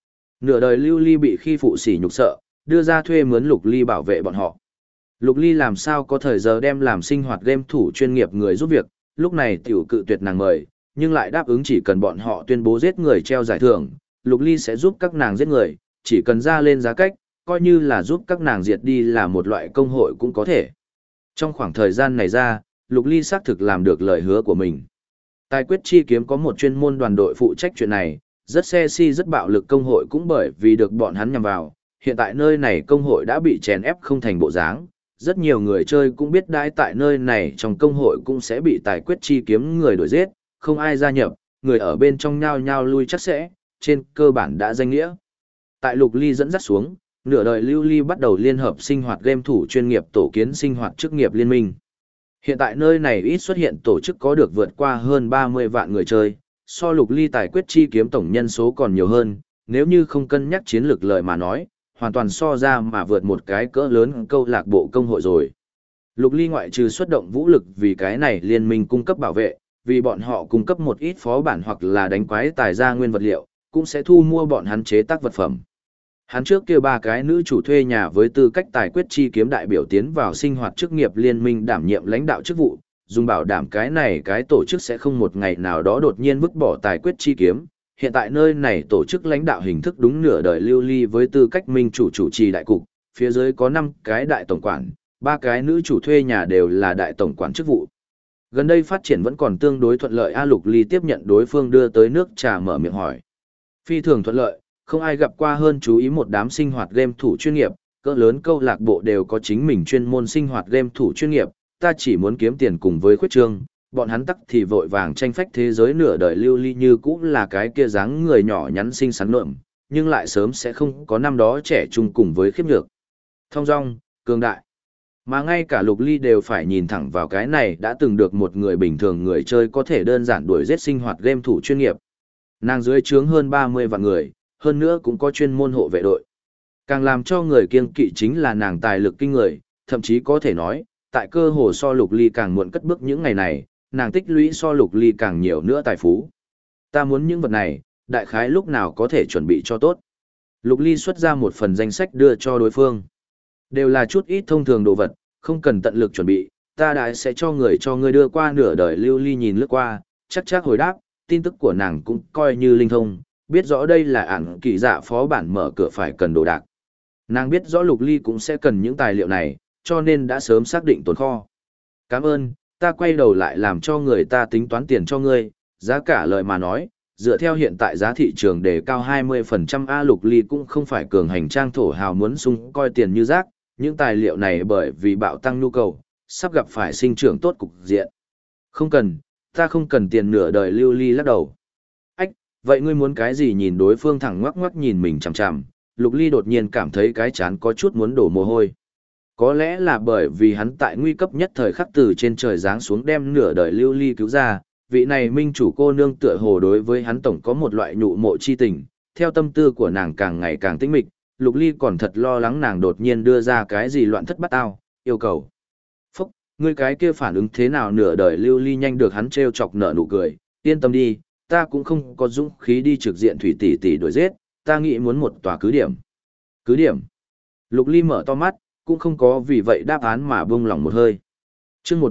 Nửa đời Lưu Ly bị khi phụ sỉ nhục sợ, đưa ra thuê mướn Lục Ly bảo vệ bọn họ. Lục Ly làm sao có thời giờ đem làm sinh hoạt game thủ chuyên nghiệp người giúp việc, lúc này tiểu cự tuyệt nàng mời, nhưng lại đáp ứng chỉ cần bọn họ tuyên bố giết người treo giải thưởng, Lục Ly sẽ giúp các nàng giết người, chỉ cần ra lên giá cách, coi như là giúp các nàng diệt đi là một loại công hội cũng có thể. Trong khoảng thời gian này ra, Lục Ly xác thực làm được lời hứa của mình. Tài quyết chi kiếm có một chuyên môn đoàn đội phụ trách chuyện này, rất xe si rất bạo lực công hội cũng bởi vì được bọn hắn nhằm vào, hiện tại nơi này công hội đã bị chèn ép không thành bộ dáng. Rất nhiều người chơi cũng biết đãi tại nơi này trong công hội cũng sẽ bị tài quyết chi kiếm người đuổi giết, không ai gia nhập, người ở bên trong nhao nhao lui chắc sẽ, trên cơ bản đã danh nghĩa. Tại Lục Ly dẫn dắt xuống, nửa đời Lưu Ly bắt đầu liên hợp sinh hoạt game thủ chuyên nghiệp tổ kiến sinh hoạt chức nghiệp liên minh. Hiện tại nơi này ít xuất hiện tổ chức có được vượt qua hơn 30 vạn người chơi, so Lục Ly tài quyết chi kiếm tổng nhân số còn nhiều hơn, nếu như không cân nhắc chiến lược lời mà nói, hoàn toàn so ra mà vượt một cái cỡ lớn câu lạc bộ công hội rồi. Lục Ly ngoại trừ xuất động vũ lực vì cái này liên minh cung cấp bảo vệ, vì bọn họ cung cấp một ít phó bản hoặc là đánh quái tài ra nguyên vật liệu, cũng sẽ thu mua bọn hắn chế tác vật phẩm. Hắn trước kia 3 cái nữ chủ thuê nhà với tư cách tài quyết chi kiếm đại biểu tiến vào sinh hoạt chức nghiệp liên minh đảm nhiệm lãnh đạo chức vụ, dùng bảo đảm cái này cái tổ chức sẽ không một ngày nào đó đột nhiên vứt bỏ tài quyết chi kiếm. Hiện tại nơi này tổ chức lãnh đạo hình thức đúng nửa đời Lưu Ly với tư cách minh chủ trì đại cục, phía dưới có 5 cái đại tổng quản, 3 cái nữ chủ thuê nhà đều là đại tổng quản chức vụ. Gần đây phát triển vẫn còn tương đối thuận lợi, Lục Ly tiếp nhận đối phương đưa tới nước trà mở miệng hỏi. Phi thường thuận lợi, không ai gặp qua hơn chú ý một đám sinh hoạt game thủ chuyên nghiệp, cỡ lớn câu lạc bộ đều có chính mình chuyên môn sinh hoạt game thủ chuyên nghiệp, ta chỉ muốn kiếm tiền cùng với khuyết trương, bọn hắn tắc thì vội vàng tranh phách thế giới nửa đời Lưu Ly như cũng là cái kia dáng người nhỏ nhắn xinh xắn lượm, nhưng lại sớm sẽ không có năm đó trẻ trung cùng với khiếp nhược. Thông dong, cường đại. Mà ngay cả Lục Ly đều phải nhìn thẳng vào cái này đã từng được một người bình thường người chơi có thể đơn giản đuổi giết sinh hoạt game thủ chuyên nghiệp. Nàng dưới trướng hơn 30 vạn người, hơn nữa cũng có chuyên môn hộ vệ đội. Càng làm cho người kiêng kỵ chính là nàng tài lực kinh người, thậm chí có thể nói, tại cơ hồ so Lục Ly càng muộn cất bước những ngày này, nàng tích lũy so Lục Ly càng nhiều nữa tài phú. Ta muốn những vật này, đại khái lúc nào có thể chuẩn bị cho tốt. Lục Ly xuất ra một phần danh sách đưa cho đối phương. Đều là chút ít thông thường đồ vật, không cần tận lực chuẩn bị, ta đại sẽ cho ngươi đưa qua nửa đời. Lưu Ly nhìn lướt qua, chắc hồi đáp, tin tức của nàng cũng coi như linh thông, biết rõ đây là ản kỳ dạ phó bản mở cửa phải cần đồ đạc. Nàng biết rõ Lục Ly cũng sẽ cần những tài liệu này, cho nên đã sớm xác định tồn kho. Cảm ơn, ta quay đầu lại làm cho người ta tính toán tiền cho ngươi, giá cả lời mà nói, dựa theo hiện tại giá thị trường đề cao 20%. Lục Ly cũng không phải cường hành trang thổ hào muốn sung coi tiền như rác, những tài liệu này bởi vì bạo tăng nhu cầu, sắp gặp phải sinh trưởng tốt cục diện. Không cần, ta không cần tiền nửa đời. Lưu Ly lắc đầu. Ách, vậy ngươi muốn cái gì? Nhìn đối phương thẳng ngoắc ngoắc nhìn mình chằm chằm, Lục Ly đột nhiên cảm thấy cái chán có chút muốn đổ mồ hôi. Có lẽ là bởi vì hắn tại nguy cấp nhất thời khắc từ trên trời giáng xuống đem nửa đời Lưu Ly cứu ra, vị này minh chủ cô nương tựa hồ đối với hắn tổng có một loại nhụ mộ chi tình, theo tâm tư của nàng càng ngày càng tĩnh mịch, Lục Ly còn thật lo lắng nàng đột nhiên đưa ra cái gì loạn thất bát ao, yêu cầu. Phúc, ngươi cái kia phản ứng thế nào? Nửa đời Lưu Ly nhanh được hắn trêu chọc nở nụ cười, yên tâm đi, ta cũng không có dũng khí đi trực diện Thủy tỷ tỷ đuổi giết, ta nghĩ muốn một tòa cứ điểm. Cứ điểm? Lục Ly mở to mắt, cũng không có vì vậy đáp án mà buông lỏng một hơi. Chương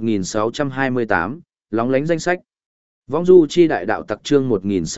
1628, lóng lánh danh sách. Vong du chi đại đạo tặc. Chương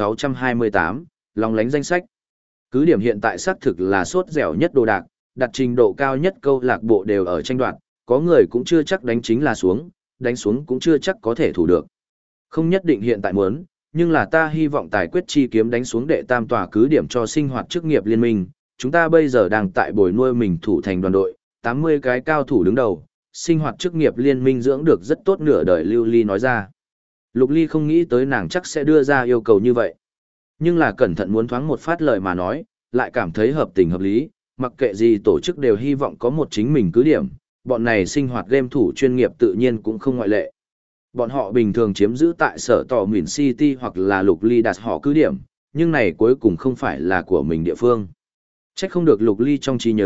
1628, lóng lánh danh sách. Cứ điểm hiện tại xác thực là sốt dẻo nhất đồ đạc, đặt trình độ cao nhất câu lạc bộ đều ở tranh đoạt, có người cũng chưa chắc đánh chính là xuống, đánh xuống cũng chưa chắc có thể thủ được. Không nhất định hiện tại muốn, nhưng là ta hy vọng tài quyết chi kiếm đánh xuống đệ tam tòa cứ điểm cho sinh hoạt chức nghiệp liên minh. Chúng ta bây giờ đang tại bồi nuôi mình thủ thành đoàn đội, 80 cái cao thủ đứng đầu, sinh hoạt chức nghiệp liên minh dưỡng được rất tốt nửa đời. Lưu Ly nói ra. Lục Ly không nghĩ tới nàng chắc sẽ đưa ra yêu cầu như vậy. Nhưng là cẩn thận muốn thoáng một phát lời mà nói, lại cảm thấy hợp tình hợp lý, mặc kệ gì tổ chức đều hy vọng có một chính mình cứ điểm, bọn này sinh hoạt game thủ chuyên nghiệp tự nhiên cũng không ngoại lệ. Bọn họ bình thường chiếm giữ tại sở tỏ Nguyễn City hoặc là Lục Ly đặt họ cứ điểm, nhưng này cuối cùng không phải là của mình địa phương. Chắc không được Lục Ly trong trí nhớ,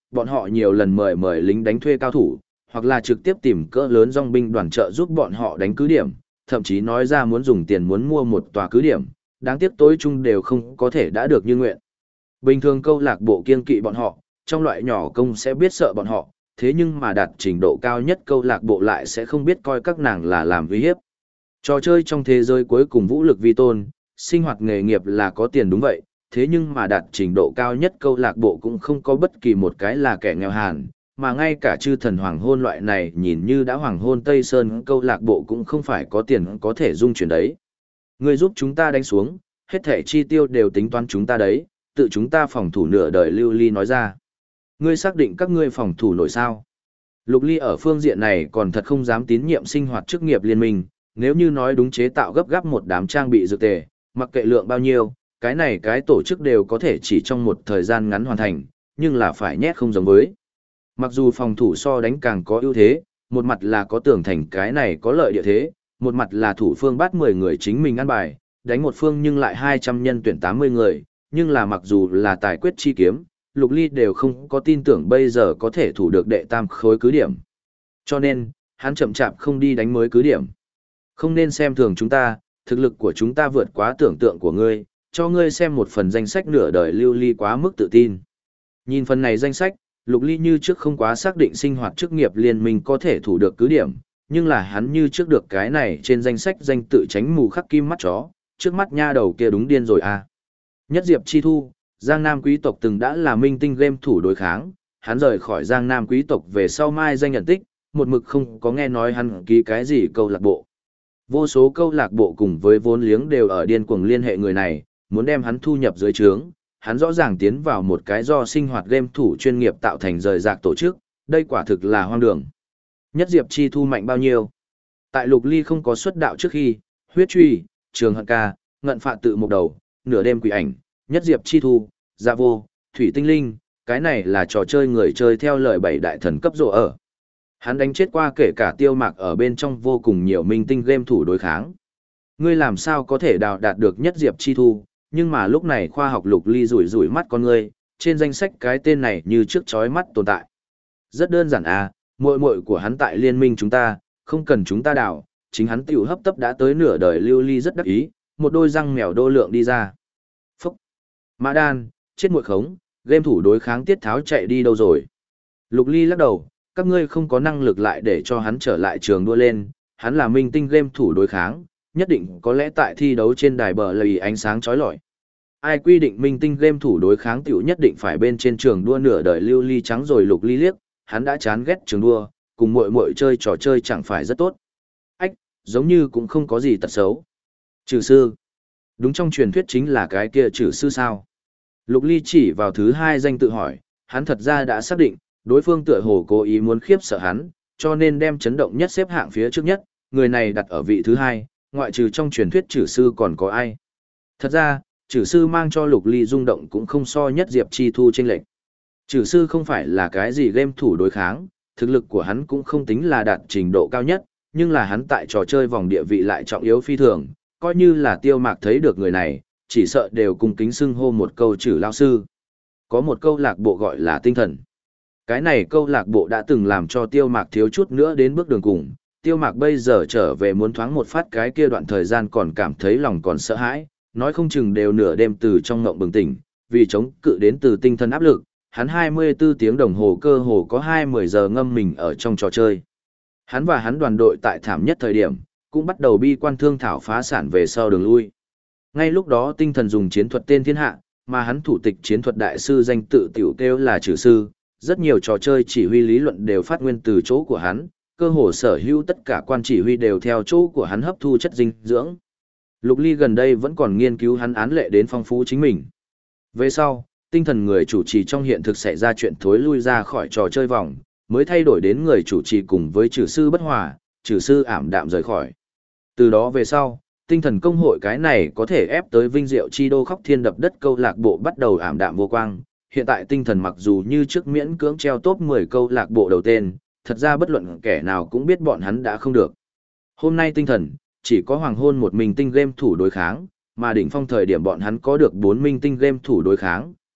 bọn họ nhiều lần mời lính đánh thuê cao thủ, hoặc là trực tiếp tìm cỡ lớn dòng binh đoàn trợ giúp bọn họ đánh cứ điểm, thậm chí nói ra muốn dùng tiền muốn mua một tòa cứ điểm, đáng tiếc tối chung đều không có thể đã được như nguyện. Bình thường câu lạc bộ kiên kỵ bọn họ, trong loại nhỏ công sẽ biết sợ bọn họ, thế nhưng mà đạt trình độ cao nhất câu lạc bộ lại sẽ không biết coi các nàng là làm uy hiếp. Trò chơi trong thế giới cuối cùng vũ lực vi tôn, sinh hoạt nghề nghiệp là có tiền đúng vậy, thế nhưng mà đạt trình độ cao nhất câu lạc bộ cũng không có bất kỳ một cái là kẻ nghèo hàn, mà ngay cả chư thần hoàng hôn loại này nhìn như đã hoàng hôn Tây Sơn câu lạc bộ cũng không phải có tiền có thể dung chuyển đấy. Người giúp chúng ta đánh xuống, hết thẻ chi tiêu đều tính toán chúng ta đấy, tự chúng ta phòng thủ nửa đời Lưu Ly nói ra. Ngươi xác định các ngươi phòng thủ nổi sao? Lục Ly ở phương diện này còn thật không dám tín nhiệm sinh hoạt chức nghiệp liên minh, nếu như nói đúng chế tạo gấp gáp một đám trang bị dược tề, mặc kệ lượng bao nhiêu, cái này cái tổ chức đều có thể chỉ trong một thời gian ngắn hoàn thành, nhưng là phải nhét không giống với. Mặc dù phòng thủ so đánh càng có ưu thế, một mặt là có tường thành cái này có lợi địa thế, một mặt là thủ phương bắt 10 người chính mình ăn bài, đánh một phương nhưng lại 200 nhân tuyển 80 người, nhưng là mặc dù là tài quyết chi kiếm, Lục Ly đều không có tin tưởng bây giờ có thể thủ được đệ tam khối cứ điểm. Cho nên, hắn chậm chạp không đi đánh mới cứ điểm. Không nên xem thường chúng ta, thực lực của chúng ta vượt quá tưởng tượng của ngươi, cho ngươi xem một phần danh sách nửa đời Lưu Ly quá mức tự tin. Nhìn phần này danh sách, Lục Ly như trước không quá xác định sinh hoạt chức nghiệp liên minh có thể thủ được cứ điểm, nhưng là hắn như trước được cái này trên danh sách danh tự tránh mù khắc kim mắt chó, trước mắt nha đầu kia đúng điên rồi à. Nhất Diệp Chi Thu, Giang Nam quý tộc từng đã là minh tinh game thủ đối kháng, hắn rời khỏi Giang Nam quý tộc về sau mai danh nhận tích, một mực không có nghe nói hắn ký cái gì câu lạc bộ. Vô số câu lạc bộ cùng với vốn liếng đều ở điên cuồng liên hệ người này, muốn đem hắn thu nhập dưới trướng, hắn rõ ràng tiến vào một cái do sinh hoạt game thủ chuyên nghiệp tạo thành rời rạc tổ chức, đây quả thực là hoang đường. Nhất Diệp Chi Thu mạnh bao nhiêu? Tại Lục Ly không có xuất đạo trước khi, huyết truy, trường hận ca, ngận phạ tự một đầu, nửa đêm quỷ ảnh, Nhất Diệp Chi Thu, dạ vô, thủy tinh linh, cái này là trò chơi người chơi theo lời bảy đại thần cấp rộ ở. Hắn đánh chết qua kể cả Tiêu Mạc ở bên trong vô cùng nhiều minh tinh game thủ đối kháng. Ngươi làm sao có thể đào đạt được Nhất Diệp Chi Thu, nhưng mà lúc này khoa học Lục Ly rủi rủi mắt con ngươi, trên danh sách cái tên này như trước chói mắt tồn tại. Rất đơn giản à, muội muội của hắn tại liên minh chúng ta, không cần chúng ta đào, chính hắn tiểu hấp tấp đã tới nửa đời Lưu Ly rất đắc ý, một đôi răng mèo đô lượng đi ra. Phúc! Mã Đan, chết muội khống, game thủ đối kháng Tiết Tháo chạy đi đâu rồi? Lục Ly lắc đầu, các ngươi không có năng lực lại để cho hắn trở lại trường đua lên, hắn là minh tinh game thủ đối kháng, nhất định có lẽ tại thi đấu trên đài bờ lầy ánh sáng chói lọi. Ai quy định minh tinh game thủ đối kháng tiểu nhất định phải bên trên trường đua nửa đời Lưu Ly trắng rồi Lục Ly liếc, hắn đã chán ghét trường đua, cùng muội muội chơi trò chơi chẳng phải rất tốt. Ách, giống như cũng không có gì tật xấu. Trừ sư. Đúng trong truyền thuyết chính là cái kia trừ sư sao? Lục Ly chỉ vào thứ hai danh tự hỏi, hắn thật ra đã xác định, đối phương tựa hồ cố ý muốn khiếp sợ hắn, cho nên đem chấn động nhất xếp hạng phía trước nhất, người này đặt ở vị thứ hai, ngoại trừ trong truyền thuyết trừ sư còn có ai. Thật ra, trừ sư mang cho Lục Ly rung động cũng không so Nhất Diệp Chi Thu chênh lệch. Trừ sư không phải là cái gì game thủ đối kháng, thực lực của hắn cũng không tính là đạt trình độ cao nhất, nhưng là hắn tại trò chơi vòng địa vị lại trọng yếu phi thường, coi như là Tiêu Mạc thấy được người này, chỉ sợ đều cùng kính xưng hô một câu trừ lao sư. Có một câu lạc bộ gọi là tinh thần. Cái này câu lạc bộ đã từng làm cho Tiêu Mạc thiếu chút nữa đến bước đường cùng, Tiêu Mạc bây giờ trở về muốn thoáng một phát cái kia đoạn thời gian còn cảm thấy lòng còn sợ hãi, nói không chừng đều nửa đêm từ trong ngộng bừng tỉnh, vì chống cự đến từ tinh thần áp lực, hắn 24 tiếng đồng hồ cơ hồ có 20 giờ ngâm mình ở trong trò chơi. Hắn và hắn đoàn đội tại thảm nhất thời điểm, cũng bắt đầu bi quan thương thảo phá sản về sau đường lui. Ngay lúc đó tinh thần dùng chiến thuật tên thiên hạ, mà hắn thủ tịch chiến thuật đại sư danh tự tiểu kêu là trừ sư, rất nhiều trò chơi chỉ huy lý luận đều phát nguyên từ chỗ của hắn, cơ hồ sở hữu tất cả quan chỉ huy đều theo chỗ của hắn hấp thu chất dinh dưỡng. Lục Ly gần đây vẫn còn nghiên cứu hắn án lệ đến phong phú chính mình. Về sau, tinh thần người chủ trì trong hiện thực xảy ra chuyện thối lui ra khỏi trò chơi vòng, mới thay đổi đến người chủ trì cùng với trừ sư bất hòa, trừ sư ảm đạm rời khỏi. Từ đó về sau, tinh thần công hội cái này có thể ép tới vinh diệu chi đô khóc thiên đập đất câu lạc bộ bắt đầu ảm đạm vô quang. Hiện tại tinh thần mặc dù như trước miễn cưỡng treo top 10 câu lạc bộ đầu tên, thật ra bất luận kẻ nào cũng biết bọn hắn đã không được. Hôm nay tinh thần, chỉ có hoàng hôn một mình tinh game thủ đối kháng, mà đỉnh phong thời điểm bọn hắn có được 4 minh tinh game thủ đối kháng,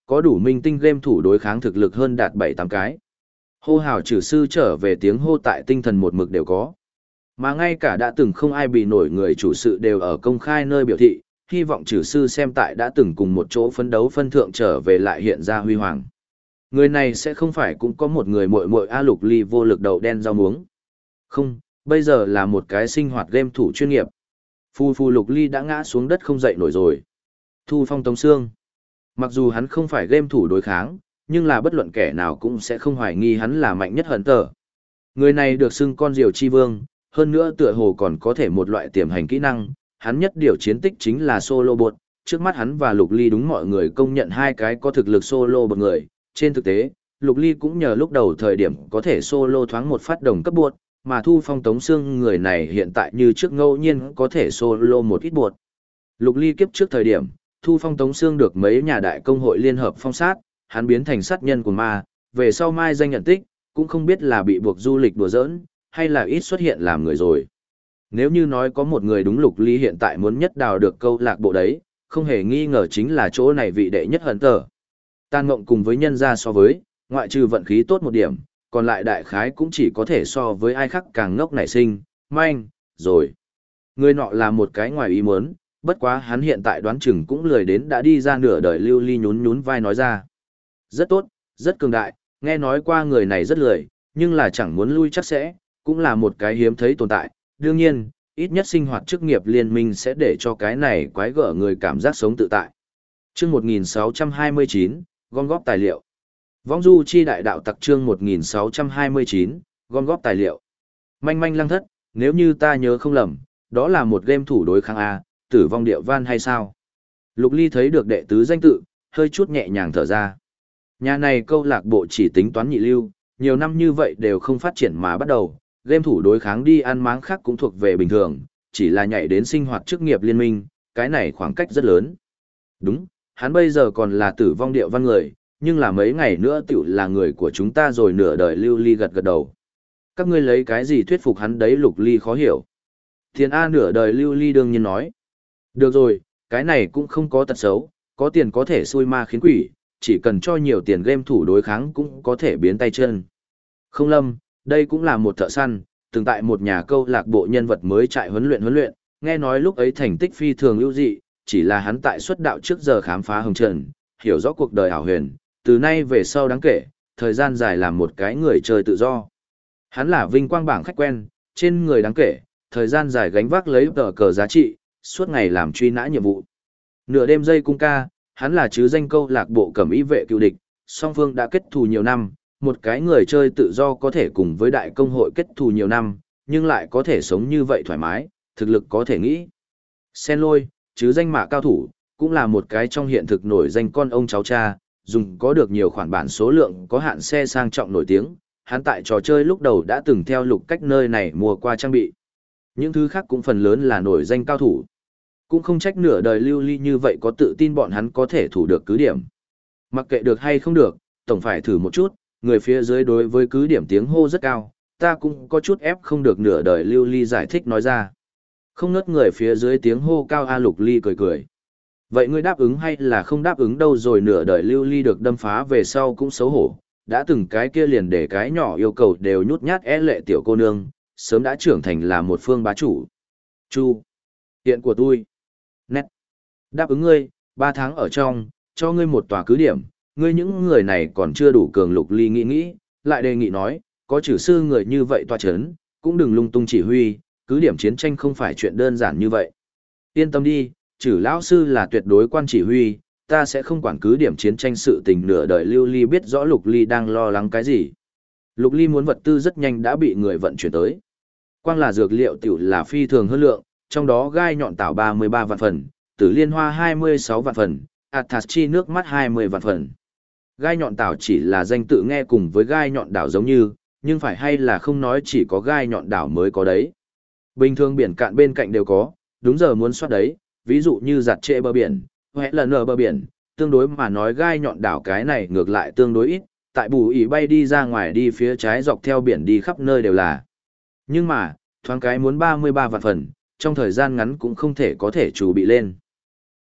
có đủ minh tinh game thủ đối kháng thực lực hơn đạt 7-8 cái. Hô hào trừ sư trở về tiếng hô tại tinh thần một mực đều có. Mà ngay cả đã từng không ai bị nổi người chủ sự đều ở công khai nơi biểu thị, hy vọng trừ sư xem tại đã từng cùng một chỗ phấn đấu phân thượng trở về lại hiện ra huy hoàng. Người này sẽ không phải cũng có một người muội muội A Lục Ly vô lực đầu đen rau muống. Không, bây giờ là một cái sinh hoạt game thủ chuyên nghiệp. Phu Phu Lục Ly đã ngã xuống đất không dậy nổi rồi. Thu Phong Tống Sương. Mặc dù hắn không phải game thủ đối kháng, nhưng là bất luận kẻ nào cũng sẽ không hoài nghi hắn là mạnh nhất hận tờ. Người này được xưng con diều chi vương, hơn nữa tựa hồ còn có thể một loại tiềm hành kỹ năng, hắn nhất điều chiến tích chính là solo bot, trước mắt hắn và Lục Ly đúng mọi người công nhận hai cái có thực lực solo một người, trên thực tế, Lục Ly cũng nhờ lúc đầu thời điểm có thể solo thoáng một phát đồng cấp bot, mà Thu Phong Tống Sương người này hiện tại như trước ngẫu nhiên có thể solo một ít bot. Lục Ly kiếp trước thời điểm, Thu Phong Tống Sương được mấy nhà đại công hội liên hợp phong sát, hắn biến thành sát nhân của ma, về sau mai danh nhận tích, cũng không biết là bị buộc du lịch đùa giỡn, hay là ít xuất hiện làm người rồi. Nếu như nói có một người đúng Lục Ly hiện tại muốn nhất đào được câu lạc bộ đấy, không hề nghi ngờ chính là chỗ này vị đệ nhất hận tờ. Tàn Mộng cùng với nhân gia so với, ngoại trừ vận khí tốt một điểm, còn lại đại khái cũng chỉ có thể so với ai khác càng ngốc nảy sinh, manh, rồi. Người nọ là một cái ngoài ý muốn, bất quá hắn hiện tại đoán chừng cũng lười đến đã đi ra nửa đời lưu ly nhún nhún vai nói ra. Rất tốt, rất cường đại, nghe nói qua người này rất lười, nhưng là chẳng muốn lui chắc sẽ, cũng là một cái hiếm thấy tồn tại. Đương nhiên, ít nhất sinh hoạt chức nghiệp liên minh sẽ để cho cái này quái gở người cảm giác sống tự tại. Chương 1629, gom góp tài liệu. Vong du chi đại đạo tặc chương 1629, gom góp tài liệu. Manh manh lăng thất, nếu như ta nhớ không lầm, đó là một game thủ đối kháng A, tử vong điệu van hay sao? Lục Ly thấy được đệ tứ danh tự, hơi chút nhẹ nhàng thở ra. Nhà này câu lạc bộ chỉ tính toán nhị lưu, nhiều năm như vậy đều không phát triển mà bắt đầu, game thủ đối kháng đi ăn máng khác cũng thuộc về bình thường, chỉ là nhảy đến sinh hoạt chức nghiệp liên minh, cái này khoảng cách rất lớn. Đúng, hắn bây giờ còn là tử vong điệu văn người, nhưng là mấy ngày nữa tiểu là người của chúng ta rồi. Nửa đời Lưu Ly gật gật đầu. Các ngươi lấy cái gì thuyết phục hắn đấy? Lục Ly khó hiểu. Tiền A nửa đời Lưu Ly đương nhiên nói. Được rồi, cái này cũng không có tật xấu, có tiền có thể xui ma khiến quỷ, chỉ cần cho nhiều tiền game thủ đối kháng cũng có thể biến tay chân. Không Lâm, đây cũng là một thợ săn, từng tại một nhà câu lạc bộ nhân vật mới trại huấn luyện, nghe nói lúc ấy thành tích phi thường ưu dị, chỉ là hắn tại xuất đạo trước giờ khám phá hồng trần, hiểu rõ cuộc đời ảo huyền, từ nay về sau đáng kể, thời gian dài làm một cái người chơi tự do. Hắn là vinh quang bảng khách quen, trên người đáng kể, thời gian dài gánh vác lấy tờ cờ giá trị, suốt ngày làm truy nã nhiệm vụ. Nửa đêm dây cung ca, hắn là chứ danh câu lạc bộ cẩm y vệ cựu địch, song phương đã kết thù nhiều năm, một cái người chơi tự do có thể cùng với đại công hội kết thù nhiều năm, nhưng lại có thể sống như vậy thoải mái, thực lực có thể nghĩ. Sen Lôi, chứ danh mạ cao thủ, cũng là một cái trong hiện thực nổi danh con ông cháu cha, dùng có được nhiều khoản bản số lượng có hạn xe sang trọng nổi tiếng, hắn tại trò chơi lúc đầu đã từng theo Lục Cách nơi này mua qua trang bị. Những thứ khác cũng phần lớn là nổi danh cao thủ. Cũng không trách nửa đời Lưu Ly như vậy có tự tin bọn hắn có thể thủ được cứ điểm. Mặc kệ được hay không được, tổng phải thử một chút, người phía dưới đối với cứ điểm tiếng hô rất cao, ta cũng có chút ép không được. Nửa đời Lưu Ly giải thích nói ra. Không ngớt người phía dưới tiếng hô cao. A Lục Ly cười cười. Vậy ngươi đáp ứng hay là không đáp ứng đâu rồi? Nửa đời Lưu Ly được đâm phá về sau cũng xấu hổ, đã từng cái kia liền để cái nhỏ yêu cầu đều nhút nhát lệ tiểu cô nương, sớm đã trưởng thành là một phương bá chủ. Chu, hiện của tôi. Nét. Đáp ứng ngươi, 3 tháng ở trong, cho ngươi một tòa cứ điểm, ngươi những người này còn chưa đủ cường. Lục Ly nghĩ, lại đề nghị nói, có chử sư người như vậy tòa chấn, cũng đừng lung tung chỉ huy, cứ điểm chiến tranh không phải chuyện đơn giản như vậy. Yên tâm đi, chử lão sư là tuyệt đối quan chỉ huy, ta sẽ không quản cứ điểm chiến tranh sự tình. Nửa đời Lưu Ly biết rõ Lục Ly đang lo lắng cái gì. Lục Ly muốn vật tư rất nhanh đã bị người vận chuyển tới. Quang là dược liệu tiểu là phi thường hơn lượng, trong đó gai nhọn tảo 33 vạn phần, tử liên hoa 26 vạn phần, Athas chi nước mắt 20 vạn phần. Gai nhọn tảo chỉ là danh tự nghe cùng với gai nhọn đảo giống như, nhưng phải hay là không nói chỉ có gai nhọn đảo mới có đấy. Bình thường biển cạn bên cạnh đều có, đúng giờ muốn soát đấy, ví dụ như giặt trệ bờ biển, hoặc là nở bờ biển, tương đối mà nói gai nhọn đảo cái này ngược lại tương đối ít, tại bù ý bay đi ra ngoài đi phía trái dọc theo biển đi khắp nơi đều là. Nhưng mà, thoáng cái muốn 33 vạn phần, trong thời gian ngắn cũng không thể có thể chủ bị lên.